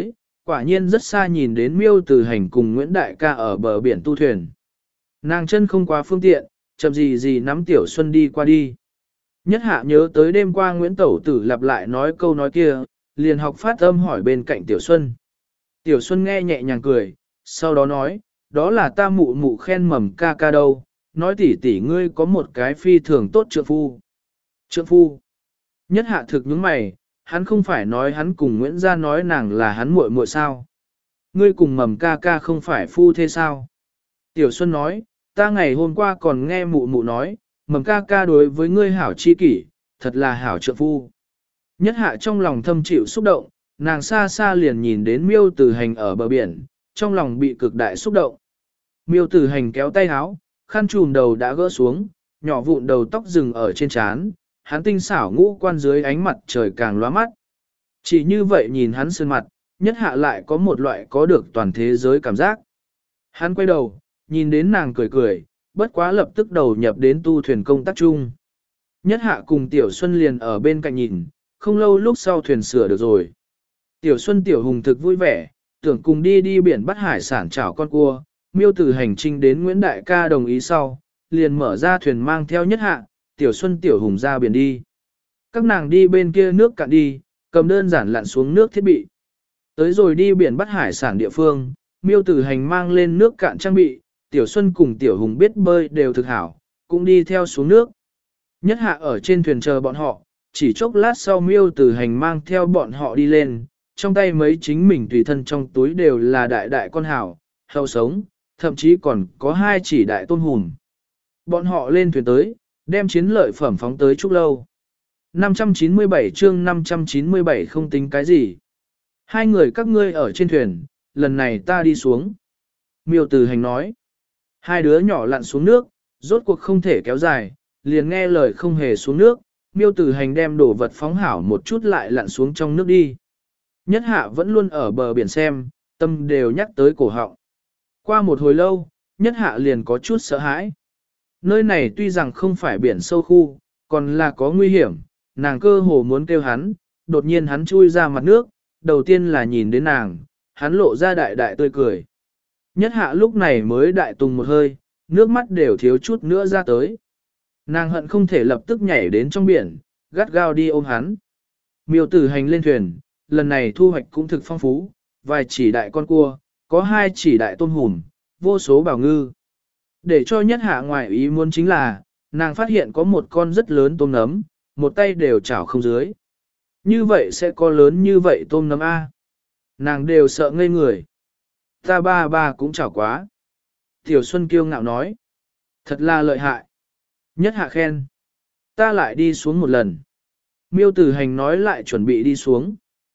Quả nhiên rất xa nhìn đến Miêu Tử Hành cùng Nguyễn Đại ca ở bờ biển tu thuyền. Nàng chân không quá phương tiện, chậm gì gì nắm Tiểu Xuân đi qua đi. Nhất hạ nhớ tới đêm qua Nguyễn Tẩu Tử lặp lại nói câu nói kia, liền học phát âm hỏi bên cạnh Tiểu Xuân. Tiểu Xuân nghe nhẹ nhàng cười, sau đó nói, đó là ta mụ mụ khen mầm ca ca đâu, nói tỷ tỷ ngươi có một cái phi thường tốt trượng phu. Trượng phu. Nhất hạ thực những mày, hắn không phải nói hắn cùng Nguyễn Gia nói nàng là hắn muội muội sao. Ngươi cùng mầm ca ca không phải phu thế sao? Tiểu Xuân nói, ta ngày hôm qua còn nghe mụ mụ nói, mầm ca ca đối với ngươi hảo chi kỷ, thật là hảo trượng phu. Nhất hạ trong lòng thâm chịu xúc động, nàng xa xa liền nhìn đến Miêu Tử Hành ở bờ biển, trong lòng bị cực đại xúc động. Miêu Tử Hành kéo tay áo, khăn trùm đầu đã gỡ xuống, nhỏ vụn đầu tóc rừng ở trên trán, hắn tinh xảo ngũ quan dưới ánh mặt trời càng lóa mắt. Chỉ như vậy nhìn hắn sơn mặt, nhất hạ lại có một loại có được toàn thế giới cảm giác. Hắn quay đầu, nhìn đến nàng cười cười, bất quá lập tức đầu nhập đến tu thuyền công tác chung. Nhất hạ cùng Tiểu Xuân liền ở bên cạnh nhìn, không lâu lúc sau thuyền sửa được rồi. Tiểu Xuân Tiểu Hùng thực vui vẻ, tưởng cùng đi đi biển bắt hải sản chảo con cua, Miêu Tử Hành trình đến Nguyễn Đại ca đồng ý sau, liền mở ra thuyền mang theo nhất hạ, Tiểu Xuân Tiểu Hùng ra biển đi. Các nàng đi bên kia nước cạn đi, cầm đơn giản lặn xuống nước thiết bị. Tới rồi đi biển bắt hải sản địa phương, Miêu Tử Hành mang lên nước cạn trang bị, Tiểu Xuân cùng Tiểu Hùng biết bơi đều thực hảo, cũng đi theo xuống nước. Nhất hạ ở trên thuyền chờ bọn họ, chỉ chốc lát sau Miêu Tử Hành mang theo bọn họ đi lên, trong tay mấy chính mình tùy thân trong túi đều là đại đại con hảo, heo sống, thậm chí còn có hai chỉ đại tôm hùm. Bọn họ lên thuyền tới, đem chiến lợi phẩm phóng tới Trúc Lâu. năm trăm chín mươi bảy chương năm trăm chín mươi bảy không tính cái gì. Hai người các ngươi ở trên thuyền, lần này ta đi xuống. Miêu Tử Hành nói. Hai đứa nhỏ lặn xuống nước, rốt cuộc không thể kéo dài, liền nghe lời không hề xuống nước. Miêu Tử Hành đem đồ vật phóng hảo một chút lại lặn xuống trong nước đi. Nhất hạ vẫn luôn ở bờ biển xem, tâm đều nhắc tới cổ họng. Qua một hồi lâu, nhất hạ liền có chút sợ hãi. Nơi này tuy rằng không phải biển sâu khu, còn là có nguy hiểm, nàng cơ hồ muốn kêu hắn, đột nhiên hắn chui ra mặt nước, đầu tiên là nhìn đến nàng, hắn lộ ra đại đại tươi cười. Nhất hạ lúc này mới đại tùng một hơi, nước mắt đều thiếu chút nữa ra tới. Nàng hận không thể lập tức nhảy đến trong biển, gắt gao đi ôm hắn. Miêu Tử Hành lên thuyền, lần này thu hoạch cũng thực phong phú, vài chỉ đại con cua, có hai chỉ đại tôm hùm, vô số bảo ngư. Để cho nhất hạ ngoài ý muốn chính là, nàng phát hiện có một con rất lớn tôm nấm, một tay đều chảo không dưới. Như vậy sẽ có lớn như vậy tôm nấm A. Nàng đều sợ ngây người. Ta ba ba cũng chảo quá. Tiểu Xuân kiêu ngạo nói. Thật là lợi hại. Nhất hạ khen. Ta lại đi xuống một lần. Miêu Tử Hành nói lại chuẩn bị đi xuống.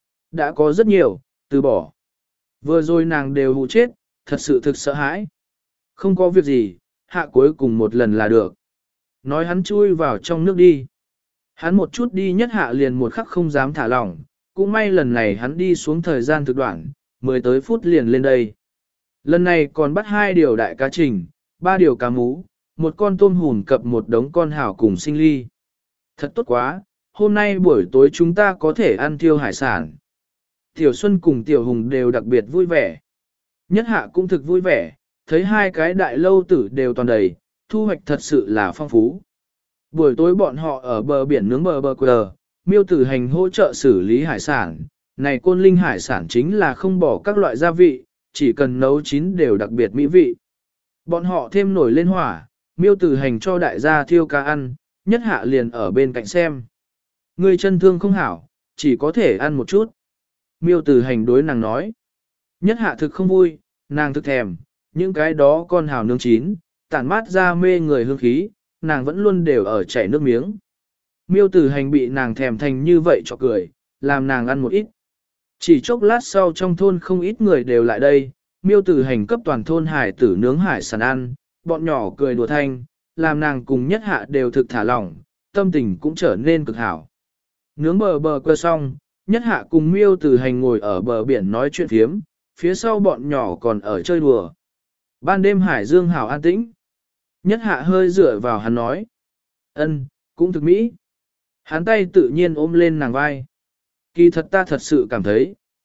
Đã có rất nhiều, từ bỏ. Vừa rồi nàng đều hụ chết, thật sự thực sợ hãi. Không có việc gì, hạ cuối cùng một lần là được. Nói hắn chui vào trong nước đi. Hắn một chút đi nhất hạ liền một khắc không dám thả lỏng, cũng may lần này hắn đi xuống thời gian thực đoạn, mười tới phút liền lên đây. Lần này còn bắt hai điều đại cá trình, ba điều cá mú, một con tôm hùm cập một đống con hảo cùng sinh ly. Thật tốt quá, hôm nay buổi tối chúng ta có thể ăn thiêu hải sản. Tiểu Xuân cùng Tiểu Hùng đều đặc biệt vui vẻ. Nhất hạ cũng thực vui vẻ, thấy hai cái đại lâu tử đều toàn đầy, thu hoạch thật sự là phong phú. Buổi tối bọn họ ở bờ biển nướng bờ bờ quờ, Miêu Tử Hành hỗ trợ xử lý hải sản. Này Côn Linh hải sản chính là không bỏ các loại gia vị, chỉ cần nấu chín đều đặc biệt mỹ vị. Bọn họ thêm nổi lên hỏa, Miêu Tử Hành cho đại gia thiêu cá ăn, nhất hạ liền ở bên cạnh xem. Người chân thương không hảo, chỉ có thể ăn một chút. Miêu Tử Hành đối nàng nói. Nhất hạ thực không vui, nàng thực thèm, những cái đó con hào nướng chín, tản mát ra mê người hương khí, nàng vẫn luôn đều ở chảy nước miếng. Miêu Tử Hành bị nàng thèm thành như vậy cho cười, làm nàng ăn một ít. Chỉ chốc lát sau trong thôn không ít người đều lại đây, Miêu Tử Hành cấp toàn thôn hải tử nướng hải sản ăn, bọn nhỏ cười đùa thanh, làm nàng cùng nhất hạ đều thực thả lỏng, tâm tình cũng trở nên cực hảo. Nướng bờ bờ cơ xong, nhất hạ cùng Miêu Tử Hành ngồi ở bờ biển nói chuyện phiếm, phía sau bọn nhỏ còn ở chơi đùa. Ban đêm hải dương hảo an tĩnh. Nhất hạ hơi dựa vào hắn nói. Ân, cũng thực mỹ. Hắn tay tự nhiên ôm lên nàng vai. Kỳ thật ta thật sự cảm thấy,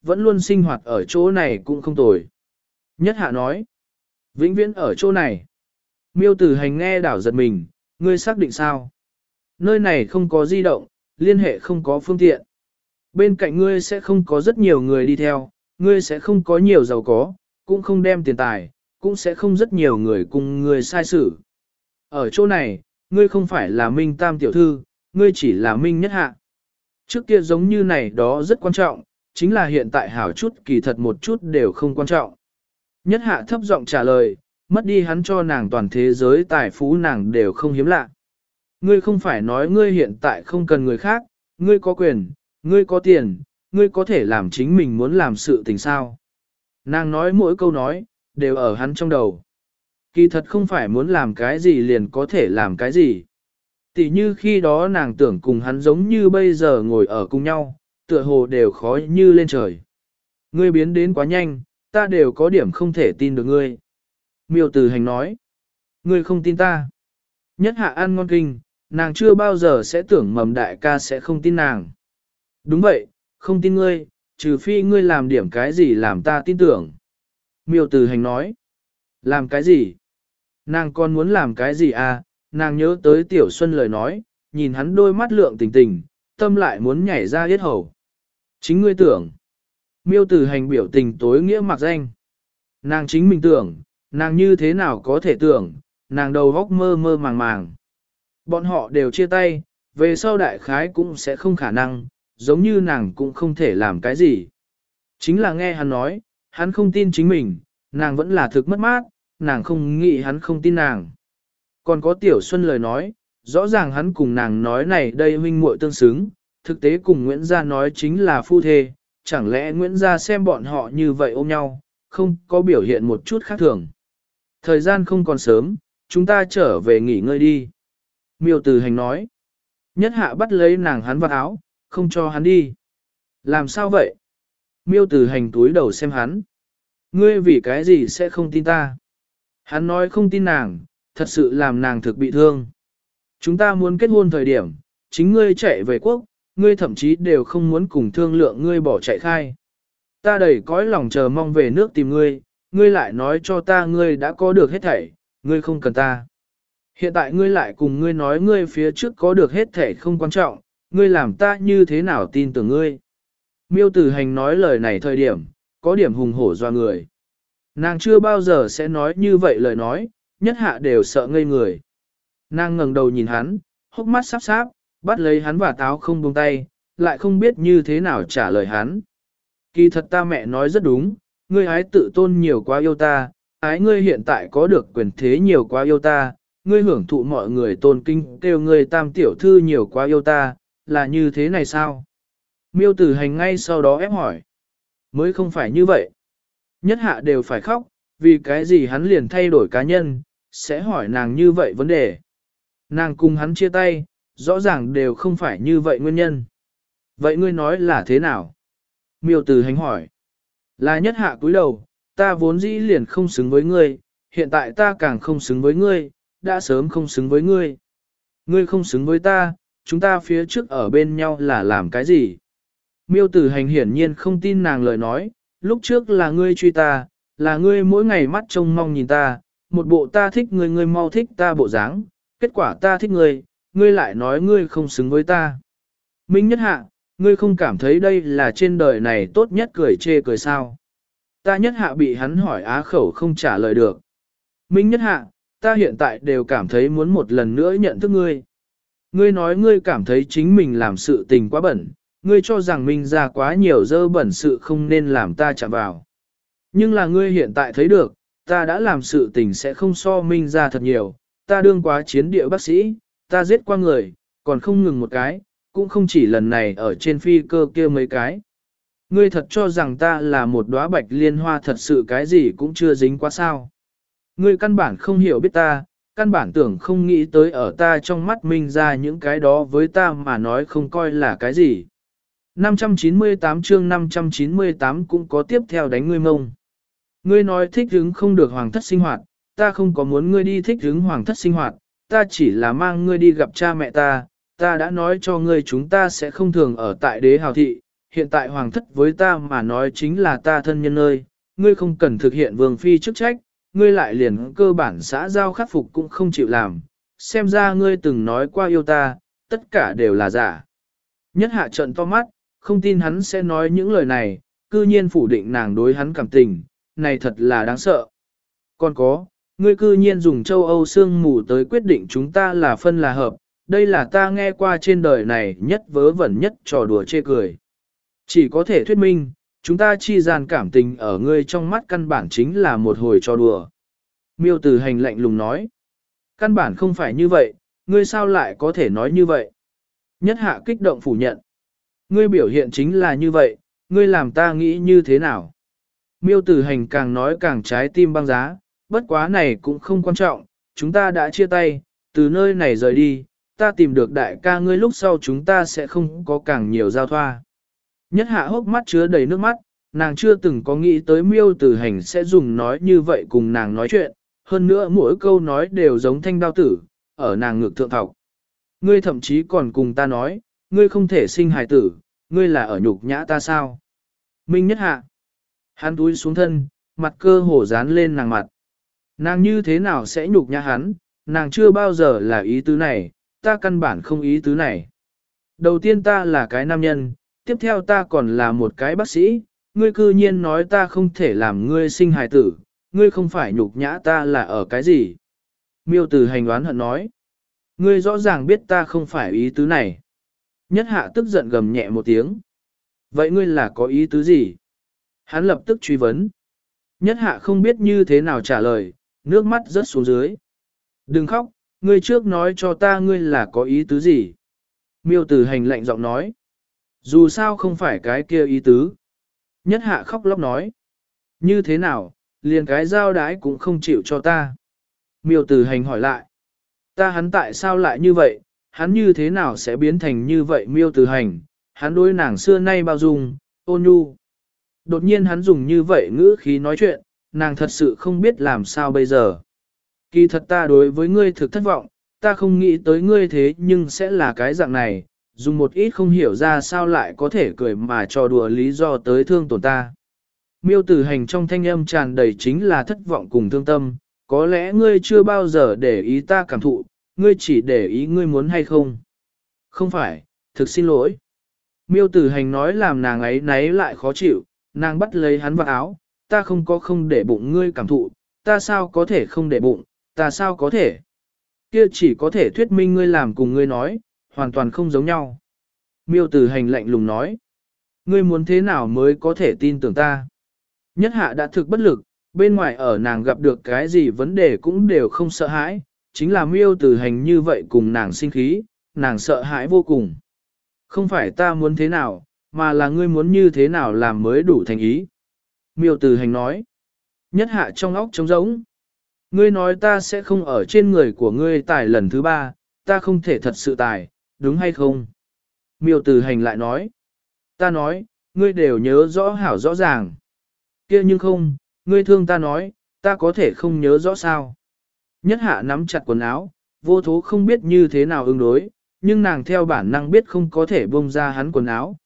vẫn luôn sinh hoạt ở chỗ này cũng không tồi. Nhất hạ nói, vĩnh viễn ở chỗ này. Miêu tử hành nghe đảo giật mình, ngươi xác định sao? Nơi này không có di động, liên hệ không có phương tiện. Bên cạnh ngươi sẽ không có rất nhiều người đi theo, ngươi sẽ không có nhiều giàu có, cũng không đem tiền tài, cũng sẽ không rất nhiều người cùng ngươi sai xử. Ở chỗ này, ngươi không phải là Minh Tam tiểu thư, ngươi chỉ là Minh Nhất Hạ. Trước kia giống như này đó rất quan trọng, chính là hiện tại hảo chút kỳ thật một chút đều không quan trọng. Nhất Hạ thấp giọng trả lời, mất đi hắn cho nàng toàn thế giới tài phú nàng đều không hiếm lạ. Ngươi không phải nói ngươi hiện tại không cần người khác, ngươi có quyền, ngươi có tiền, ngươi có thể làm chính mình muốn làm sự tình sao. Nàng nói mỗi câu nói, đều ở hắn trong đầu. Kỳ thật không phải muốn làm cái gì liền có thể làm cái gì. Tỷ như khi đó nàng tưởng cùng hắn giống như bây giờ ngồi ở cùng nhau, tựa hồ đều khó như lên trời. Ngươi biến đến quá nhanh, ta đều có điểm không thể tin được ngươi. Miêu Tử Hành nói, ngươi không tin ta. Nhất Hạ ăn ngon kinh, nàng chưa bao giờ sẽ tưởng mầm đại ca sẽ không tin nàng. Đúng vậy, không tin ngươi, trừ phi ngươi làm điểm cái gì làm ta tin tưởng. Miêu Tử Hành nói, làm cái gì? Nàng còn muốn làm cái gì à? Nàng nhớ tới Tiểu Xuân lời nói, nhìn hắn đôi mắt lượng tình tình, tâm lại muốn nhảy ra yết hầu. Chính ngươi tưởng. Miêu Tử Hành biểu tình tối nghĩa mặc danh. Nàng chính mình tưởng, nàng như thế nào có thể tưởng, nàng đầu góc mơ mơ màng màng. Bọn họ đều chia tay, về sau đại khái cũng sẽ không khả năng, giống như nàng cũng không thể làm cái gì. Chính là nghe hắn nói, hắn không tin chính mình, nàng vẫn là thực mất mát, nàng không nghĩ hắn không tin nàng. Còn có Tiểu Xuân lời nói, rõ ràng hắn cùng nàng nói này đây huynh muội tương xứng, thực tế cùng Nguyễn Gia nói chính là phu thê, chẳng lẽ Nguyễn Gia xem bọn họ như vậy ôm nhau, không có biểu hiện một chút khác thường. Thời gian không còn sớm, chúng ta trở về nghỉ ngơi đi. Miêu Tử Hành nói. Nhất Hạ bắt lấy nàng hắn vào áo, không cho hắn đi. Làm sao vậy? Miêu Tử Hành túi đầu xem hắn. Ngươi vì cái gì sẽ không tin ta? Hắn nói không tin nàng, thật sự làm nàng thực bị thương. Chúng ta muốn kết hôn thời điểm, chính ngươi chạy về quốc, ngươi thậm chí đều không muốn cùng thương lượng ngươi bỏ chạy khai. Ta đầy cõi lòng chờ mong về nước tìm ngươi, ngươi lại nói cho ta ngươi đã có được hết thảy, ngươi không cần ta. Hiện tại ngươi lại cùng ngươi nói ngươi phía trước có được hết thảy không quan trọng, ngươi làm ta như thế nào tin tưởng ngươi. Miêu Tử Hành nói lời này thời điểm, có điểm hùng hổ doa người. Nàng chưa bao giờ sẽ nói như vậy lời nói, Nhất Hạ đều sợ ngây người. Nàng ngẩng đầu nhìn hắn, hốc mắt sắp sáp, bắt lấy hắn và táo không buông tay, lại không biết như thế nào trả lời hắn. Kỳ thật ta mẹ nói rất đúng, ngươi ái tự tôn nhiều quá yêu ta, ái ngươi hiện tại có được quyền thế nhiều quá yêu ta, ngươi hưởng thụ mọi người tôn kinh kêu ngươi tam tiểu thư nhiều quá yêu ta, là như thế này sao? Miêu Tử Hành ngay sau đó ép hỏi. Mới không phải như vậy. Nhất Hạ đều phải khóc, vì cái gì hắn liền thay đổi cá nhân, sẽ hỏi nàng như vậy vấn đề. Nàng cùng hắn chia tay, rõ ràng đều không phải như vậy nguyên nhân. Vậy ngươi nói là thế nào? Miêu Tử Hành hỏi. Là Nhất Hạ cúi đầu, ta vốn dĩ liền không xứng với ngươi, hiện tại ta càng không xứng với ngươi, đã sớm không xứng với ngươi. Ngươi không xứng với ta, chúng ta phía trước ở bên nhau là làm cái gì? Miêu Tử Hành hiển nhiên không tin nàng lời nói, lúc trước là ngươi truy ta, là ngươi mỗi ngày mắt trông mong nhìn ta, một bộ ta thích ngươi ngươi mau thích ta bộ dáng, kết quả ta thích ngươi, ngươi lại nói ngươi không xứng với ta. Minh Nhất Hạ, ngươi không cảm thấy đây là trên đời này tốt nhất cười chê cười sao? Ta Nhất Hạ bị hắn hỏi á khẩu không trả lời được. Minh Nhất Hạ, ta hiện tại đều cảm thấy muốn một lần nữa nhận thức ngươi. Ngươi nói ngươi cảm thấy chính mình làm sự tình quá bẩn, ngươi cho rằng Minh ra quá nhiều dơ bẩn sự không nên làm ta chạm vào. Nhưng là ngươi hiện tại thấy được, ta đã làm sự tình sẽ không so Minh ra thật nhiều, ta đương quá chiến địa bác sĩ, ta giết qua người, còn không ngừng một cái, cũng không chỉ lần này ở trên phi cơ kia mấy cái. Ngươi thật cho rằng ta là một đóa bạch liên hoa thật sự cái gì cũng chưa dính quá sao. Ngươi căn bản không hiểu biết ta, căn bản tưởng không nghĩ tới ở ta trong mắt Minh ra những cái đó với ta mà nói không coi là cái gì. năm trăm chín mươi tám chương năm trăm chín mươi tám cũng có tiếp theo đánh ngươi mông. Ngươi nói thích hứng không được hoàng thất sinh hoạt, ta không có muốn ngươi đi thích hứng hoàng thất sinh hoạt, ta chỉ là mang ngươi đi gặp cha mẹ ta, ta đã nói cho ngươi chúng ta sẽ không thường ở tại đế hào thị, hiện tại hoàng thất với ta mà nói chính là ta thân nhân ơi, ngươi không cần thực hiện vương phi chức trách, ngươi lại liền cơ bản xã giao khắc phục cũng không chịu làm, xem ra ngươi từng nói qua yêu ta, tất cả đều là giả. Nhất hạ trận to mắt, không tin hắn sẽ nói những lời này, cư nhiên phủ định nàng đối hắn cảm tình, này thật là đáng sợ. Còn có, ngươi cư nhiên dùng châu Âu sương mù tới quyết định chúng ta là phân là hợp, đây là ta nghe qua trên đời này nhất vớ vẩn nhất trò đùa chê cười. Chỉ có thể thuyết minh, chúng ta chi gian cảm tình ở ngươi trong mắt căn bản chính là một hồi trò đùa. Miêu Tử Hành lạnh lùng nói, căn bản không phải như vậy, ngươi sao lại có thể nói như vậy? Nhất hạ kích động phủ nhận. Ngươi biểu hiện chính là như vậy, ngươi làm ta nghĩ như thế nào? Miêu Tử Hành càng nói càng trái tim băng giá, bất quá này cũng không quan trọng, chúng ta đã chia tay, từ nơi này rời đi, ta tìm được đại ca ngươi lúc sau chúng ta sẽ không có càng nhiều giao thoa. Nhất hạ hốc mắt chứa đầy nước mắt, nàng chưa từng có nghĩ tới Miêu Tử Hành sẽ dùng nói như vậy cùng nàng nói chuyện, hơn nữa mỗi câu nói đều giống thanh đao tử, ở nàng ngực thượng thọc. Ngươi thậm chí còn cùng ta nói, ngươi không thể sinh hài tử, ngươi là ở nhục nhã ta sao? Minh Nhất hạ. Hắn túi xuống thân, mặt cơ hồ dán lên nàng mặt. Nàng như thế nào sẽ nhục nhã hắn, nàng chưa bao giờ là ý tứ này, ta căn bản không ý tứ này. Đầu tiên ta là cái nam nhân, tiếp theo ta còn là một cái bác sĩ, ngươi cư nhiên nói ta không thể làm ngươi sinh hài tử, ngươi không phải nhục nhã ta là ở cái gì? Miêu Tử Hành oán hận nói. Ngươi rõ ràng biết ta không phải ý tứ này. Nhất hạ tức giận gầm nhẹ một tiếng. Vậy ngươi là có ý tứ gì? Hắn lập tức truy vấn. Nhất hạ không biết như thế nào trả lời, nước mắt rớt xuống dưới. Đừng khóc, ngươi trước nói cho ta ngươi là có ý tứ gì? Miêu Tử Hành lạnh giọng nói. Dù sao không phải cái kia ý tứ. Nhất hạ khóc lóc nói. Như thế nào, liền cái giao đái cũng không chịu cho ta. Miêu Tử Hành hỏi lại. Ta hắn tại sao lại như vậy, hắn như thế nào sẽ biến thành như vậy Miêu Tử Hành, hắn đối nàng xưa nay bao dung, ôn nhu. Đột nhiên hắn dùng như vậy ngữ khí nói chuyện, nàng thật sự không biết làm sao bây giờ. Kỳ thật ta đối với ngươi thực thất vọng, ta không nghĩ tới ngươi thế nhưng sẽ là cái dạng này, dùng một ít không hiểu ra sao lại có thể cười mà trò đùa lý do tới thương tổn ta. Miêu Tử Hành trong thanh âm tràn đầy chính là thất vọng cùng thương tâm, có lẽ ngươi chưa bao giờ để ý ta cảm thụ, ngươi chỉ để ý ngươi muốn hay không. Không phải, thực xin lỗi. Miêu Tử Hành nói làm nàng ấy náy lại khó chịu, nàng bắt lấy hắn vào áo, ta không có không để bụng ngươi cảm thụ, ta sao có thể không để bụng, ta sao có thể. Kia chỉ có thể thuyết minh ngươi làm cùng ngươi nói, hoàn toàn không giống nhau. Miêu Tử Hành lạnh lùng nói, ngươi muốn thế nào mới có thể tin tưởng ta. Nhất hạ đã thực bất lực, bên ngoài ở nàng gặp được cái gì vấn đề cũng đều không sợ hãi, chính là Miêu Tử Hành như vậy cùng nàng sinh khí, nàng sợ hãi vô cùng. Không phải ta muốn thế nào, mà là ngươi muốn như thế nào làm mới đủ thành ý. Miêu Tử Hành nói, nhất hạ trong óc trống rỗng. Ngươi nói ta sẽ không ở trên người của ngươi tài lần thứ ba, ta không thể thật sự tài, đúng hay không? Miêu Tử Hành lại nói, ta nói, ngươi đều nhớ rõ hảo rõ ràng. Kia nhưng không, ngươi thương ta nói, ta có thể không nhớ rõ sao. Nhất hạ nắm chặt quần áo, vô thố không biết như thế nào ứng đối, nhưng nàng theo bản năng biết không có thể buông ra hắn quần áo.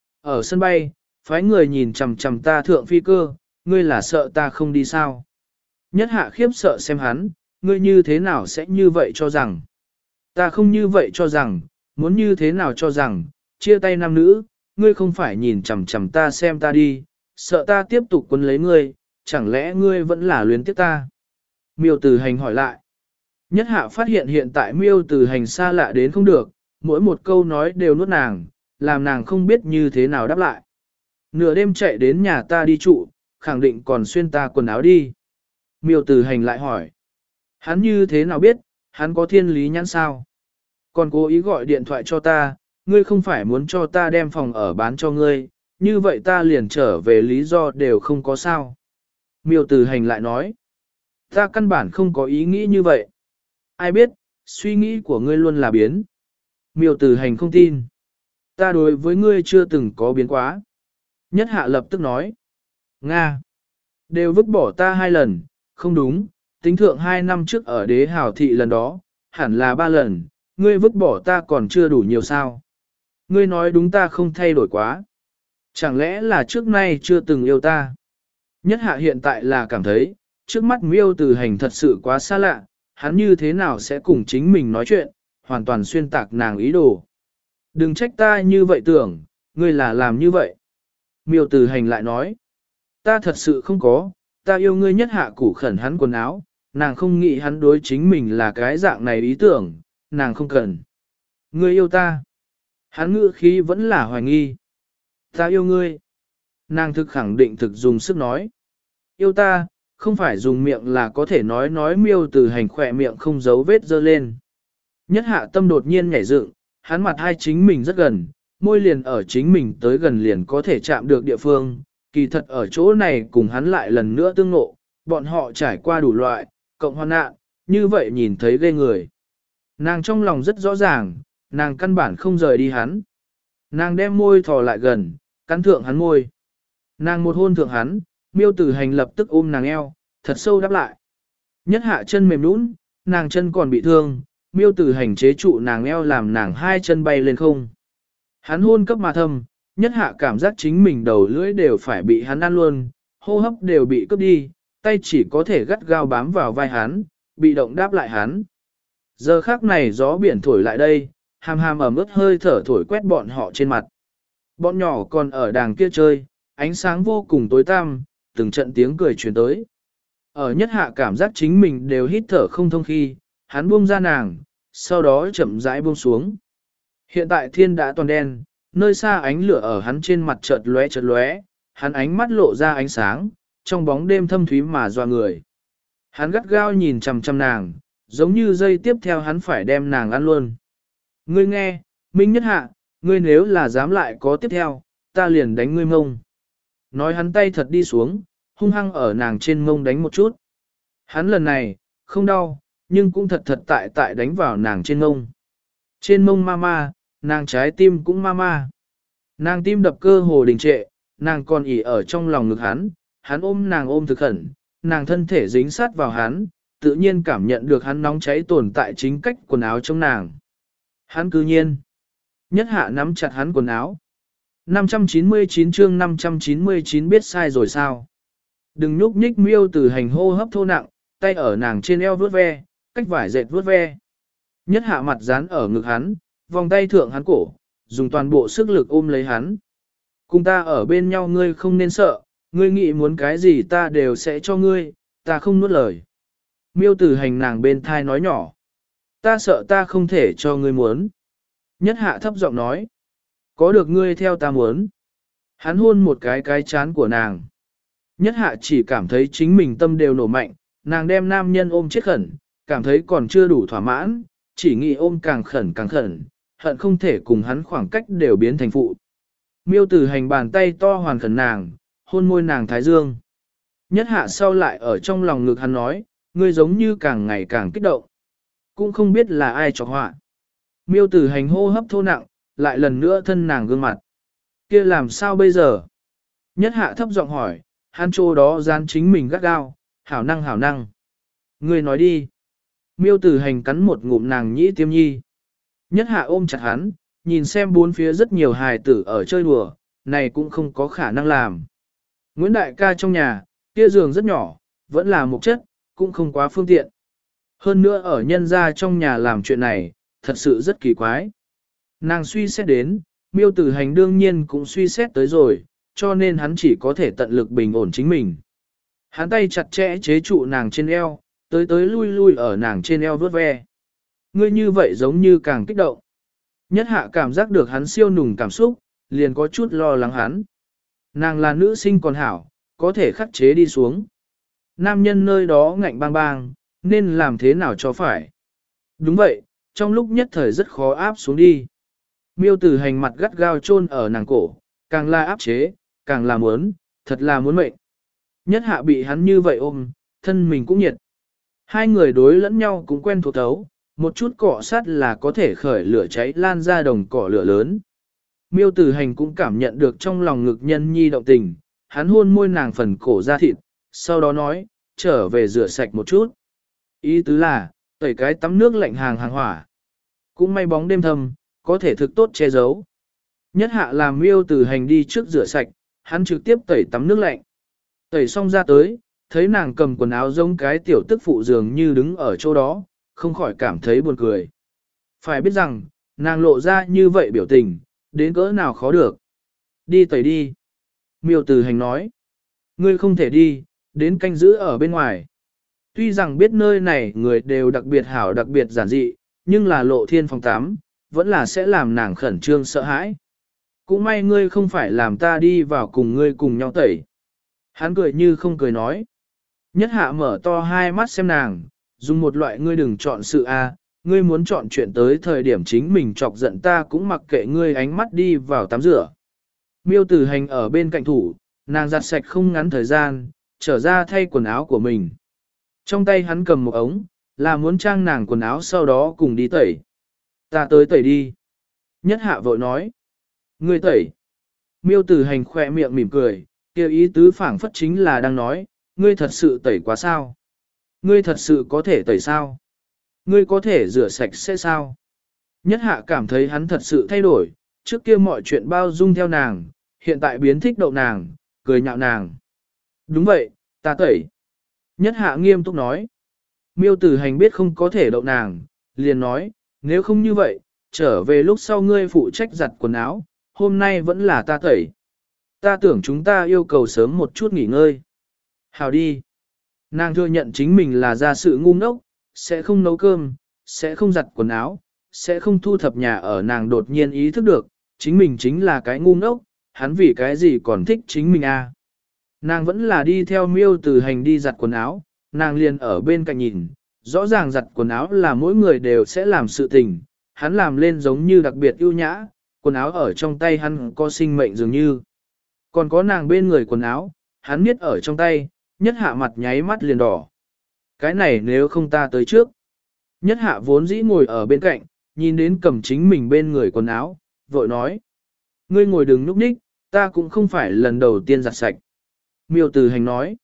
Ở sân bay, phái người nhìn chằm chằm ta thượng phi cơ, ngươi là sợ ta không đi sao. Nhất hạ khiếp sợ xem hắn, ngươi như thế nào sẽ như vậy cho rằng. Ta không như vậy cho rằng, muốn như thế nào cho rằng, chia tay nam nữ, ngươi không phải nhìn chằm chằm ta xem ta đi, sợ ta tiếp tục quấn lấy ngươi, chẳng lẽ ngươi vẫn là luyến tiếc ta. Miêu Tử Hành hỏi lại. Nhất hạ phát hiện hiện tại Miêu Tử Hành xa lạ đến không được, mỗi một câu nói đều nuốt nàng, làm nàng không biết như thế nào đáp lại. Nửa đêm chạy đến nhà ta đi trụ, khẳng định còn xuyên ta quần áo đi. Miêu Tử Hành lại hỏi. Hắn như thế nào biết, hắn có thiên lý nhãn sao? Còn cố ý gọi điện thoại cho ta, ngươi không phải muốn cho ta đem phòng ở bán cho ngươi, như vậy ta liền trở về lý do đều không có sao. Miêu Tử Hành lại nói. Ta căn bản không có ý nghĩ như vậy. Ai biết, suy nghĩ của ngươi luôn là biến. Miêu Tử Hành không tin. Ta đối với ngươi chưa từng có biến quá. Nhất hạ lập tức nói. Nga. Đều vứt bỏ ta hai lần, không đúng, tính thượng hai năm trước ở đế hào thị lần đó, hẳn là ba lần, ngươi vứt bỏ ta còn chưa đủ nhiều sao. Ngươi nói đúng ta không thay đổi quá. Chẳng lẽ là trước nay chưa từng yêu ta? Nhất hạ hiện tại là cảm thấy, trước mắt miêu từ hành thật sự quá xa lạ, hắn như thế nào sẽ cùng chính mình nói chuyện, hoàn toàn xuyên tạc nàng ý đồ. Đừng trách ta như vậy tưởng, ngươi là làm như vậy. Miêu từ hành lại nói, ta thật sự không có, ta yêu ngươi. Nhất hạ củ khẩn hắn quần áo, nàng không nghĩ hắn đối chính mình là cái dạng này ý tưởng, nàng không cần. Ngươi yêu ta. Hắn ngữ khí vẫn là hoài nghi. Ta yêu ngươi. Nàng thực khẳng định thực dùng sức nói. Yêu ta, không phải dùng miệng là có thể nói nói. Miêu từ hành khỏe miệng không giấu vết dơ lên. Nhất hạ tâm đột nhiên nhảy dựng, hắn mặt hai chính mình rất gần, môi liền ở chính mình tới gần liền có thể chạm được địa phương. Kỳ thật ở chỗ này cùng hắn lại lần nữa tương ngộ, bọn họ trải qua đủ loại, cộng hoạn nạn, như vậy nhìn thấy ghê người. Nàng trong lòng rất rõ ràng, nàng căn bản không rời đi hắn. Nàng đem môi thò lại gần, cắn thượng hắn môi. Nàng một hôn thượng hắn, miêu tử hành lập tức ôm nàng eo, thật sâu đáp lại. Nhất hạ chân mềm nũng, nàng chân còn bị thương, miêu tử hành chế trụ nàng eo làm nàng hai chân bay lên không. Hắn hôn cấp mà thâm, nhất hạ cảm giác chính mình đầu lưỡi đều phải bị hắn ăn luôn, hô hấp đều bị cướp đi, tay chỉ có thể gắt gao bám vào vai hắn, bị động đáp lại hắn. Giờ khắc này gió biển thổi lại đây, hàm hàm ẩm ướt hơi thở thổi quét bọn họ trên mặt. Bọn nhỏ còn ở đàng kia chơi, ánh sáng vô cùng tối tăm, từng trận tiếng cười truyền tới. Ở nhất hạ cảm giác chính mình đều hít thở không thông khi, hắn buông ra nàng, sau đó chậm rãi buông xuống. Hiện tại thiên đã toàn đen, nơi xa ánh lửa ở hắn trên mặt chợt lóe chợt lóe, hắn ánh mắt lộ ra ánh sáng, trong bóng đêm thâm thúy mà doa người. Hắn gắt gao nhìn chằm chằm nàng, giống như dây tiếp theo hắn phải đem nàng ăn luôn. Ngươi nghe, Minh Nhất Hạ, ngươi nếu là dám lại có tiếp theo, ta liền đánh ngươi mông. Nói hắn tay thật đi xuống, hung hăng ở nàng trên mông đánh một chút. Hắn lần này, không đau, nhưng cũng thật thật tại tại đánh vào nàng trên mông. Trên mông ma ma, nàng trái tim cũng ma ma. Nàng tim đập cơ hồ đình trệ, nàng còn ỉ ở trong lòng ngực hắn, hắn ôm nàng ôm thực khẩn, nàng thân thể dính sát vào hắn, tự nhiên cảm nhận được hắn nóng cháy tồn tại chính cách quần áo trong nàng. Hắn cư nhiên, nhất hạ nắm chặt hắn quần áo. năm trăm chín mươi chín chương năm trăm chín mươi chín biết sai rồi sao? Đừng nhúc nhích. Miêu từ hành hô hấp thô nặng, tay ở nàng trên eo vuốt ve, cách vải dệt vuốt ve. Nhất hạ mặt dán ở ngực hắn, vòng tay thượng hắn cổ, dùng toàn bộ sức lực ôm lấy hắn. Cùng ta ở bên nhau ngươi không nên sợ, ngươi nghĩ muốn cái gì ta đều sẽ cho ngươi, ta không nuốt lời. Miêu từ hành nàng bên thai nói nhỏ. Ta sợ ta không thể cho ngươi muốn. Nhất hạ thấp giọng nói. Có được ngươi theo ta muốn. Hắn hôn một cái cái chán của nàng. Nhất hạ chỉ cảm thấy chính mình tâm đều nổ mạnh, nàng đem nam nhân ôm chết khẩn, cảm thấy còn chưa đủ thỏa mãn, chỉ nghĩ ôm càng khẩn càng khẩn, hận không thể cùng hắn khoảng cách đều biến thành phụ. Miêu tử hành bàn tay to hoàn khẩn nàng, hôn môi nàng thái dương. Nhất hạ sau lại ở trong lòng ngực hắn nói, ngươi giống như càng ngày càng kích động. Cũng không biết là ai chọc họa. Miêu tử hành hô hấp thô nặng, lại lần nữa thân nàng gương mặt. Kia làm sao bây giờ? Nhất hạ thấp giọng hỏi, hắn chỗ đó dán chính mình gắt gao, hảo năng hảo năng. Ngươi nói đi. Miêu tử hành cắn một ngụm nàng nhĩ tiêm nhi. Nhất hạ ôm chặt hắn, nhìn xem bốn phía rất nhiều hài tử ở chơi đùa, này cũng không có khả năng làm. Nguyễn Đại ca trong nhà, kia giường rất nhỏ, vẫn là một chất, cũng không quá phương tiện. Hơn nữa ở nhân gia trong nhà làm chuyện này, thật sự rất kỳ quái. Nàng suy xét đến, miêu tử hành đương nhiên cũng suy xét tới rồi, cho nên hắn chỉ có thể tận lực bình ổn chính mình. Hắn tay chặt chẽ chế trụ nàng trên eo, tới tới lui lui ở nàng trên eo vuốt ve. Ngươi như vậy giống như càng kích động. Nhất hạ cảm giác được hắn siêu nùng cảm xúc, liền có chút lo lắng hắn. Nàng là nữ sinh còn hảo, có thể khắc chế đi xuống. Nam nhân nơi đó ngạnh bang bang, nên làm thế nào cho phải. Đúng vậy, trong lúc nhất thời rất khó áp xuống đi. Miêu tử hành mặt gắt gao chôn ở nàng cổ, càng là áp chế, càng là muốn, thật là muốn mệnh. Nhất hạ bị hắn như vậy ôm, thân mình cũng nhiệt. Hai người đối lẫn nhau cũng quen thuộc thấu, một chút cọ sát là có thể khởi lửa cháy lan ra đồng cỏ lửa lớn. Miêu tử hành cũng cảm nhận được trong lòng ngực nhân nhi động tình, hắn hôn môi nàng phần cổ ra thịt, sau đó nói, trở về rửa sạch một chút. Ý tứ là, tẩy cái tắm nước lạnh hàng hàng hỏa. Cũng may bóng đêm thầm, có thể thực tốt che giấu. Nhất hạ làm miêu từ hành đi trước rửa sạch, hắn trực tiếp tẩy tắm nước lạnh. Tẩy xong ra tới, thấy nàng cầm quần áo giống cái tiểu tức phụ dường như đứng ở chỗ đó, không khỏi cảm thấy buồn cười. Phải biết rằng, nàng lộ ra như vậy biểu tình, đến cỡ nào khó được. Đi tẩy đi. Miêu từ hành nói. Ngươi không thể đi, đến canh giữ ở bên ngoài. Tuy rằng biết nơi này người đều đặc biệt hảo đặc biệt giản dị, nhưng là lộ thiên phòng tắm, vẫn là sẽ làm nàng khẩn trương sợ hãi. Cũng may ngươi không phải làm ta đi vào cùng ngươi cùng nhau tẩy. Hắn cười như không cười nói. Nhất hạ mở to hai mắt xem nàng, dùng một loại ngươi đừng chọn sự a, ngươi muốn chọn chuyện tới thời điểm chính mình chọc giận ta cũng mặc kệ ngươi ánh mắt đi vào tắm rửa. Miêu tử hành ở bên cạnh thủ, nàng giặt sạch không ngắn thời gian, trở ra thay quần áo của mình. Trong tay hắn cầm một ống, là muốn trang nàng quần áo sau đó cùng đi tẩy. Ta tới tẩy đi. Nhất hạ vội nói. Ngươi tẩy. Miêu tử hành khỏe miệng mỉm cười, kêu ý tứ phảng phất chính là đang nói, ngươi thật sự tẩy quá sao? Ngươi thật sự có thể tẩy sao? Ngươi có thể rửa sạch sẽ sao? Nhất hạ cảm thấy hắn thật sự thay đổi, trước kia mọi chuyện bao dung theo nàng, hiện tại biến thích đậu nàng, cười nhạo nàng. Đúng vậy, ta tẩy. Nhất hạ nghiêm túc nói. Miêu tử hành biết không có thể đậu nàng, liền nói, nếu không như vậy, trở về lúc sau ngươi phụ trách giặt quần áo, hôm nay vẫn là ta tẩy. Ta tưởng chúng ta yêu cầu sớm một chút nghỉ ngơi. Hào đi. Nàng thừa nhận chính mình là gia sự ngu ngốc, sẽ không nấu cơm, sẽ không giặt quần áo, sẽ không thu thập nhà ở, nàng đột nhiên ý thức được, chính mình chính là cái ngu ngốc, hắn vì cái gì còn thích chính mình à. Nàng vẫn là đi theo miêu từ hành đi giặt quần áo, nàng liền ở bên cạnh nhìn, rõ ràng giặt quần áo là mỗi người đều sẽ làm sự tình, hắn làm lên giống như đặc biệt ưu nhã, quần áo ở trong tay hắn có sinh mệnh dường như. Còn có nàng bên người quần áo, hắn niết ở trong tay, nhất hạ mặt nháy mắt liền đỏ. Cái này nếu không ta tới trước. Nhất hạ vốn dĩ ngồi ở bên cạnh, nhìn đến cầm chính mình bên người quần áo, vội nói. Ngươi ngồi đừng núp ních, ta cũng không phải lần đầu tiên giặt sạch. Miêu từ hành nói.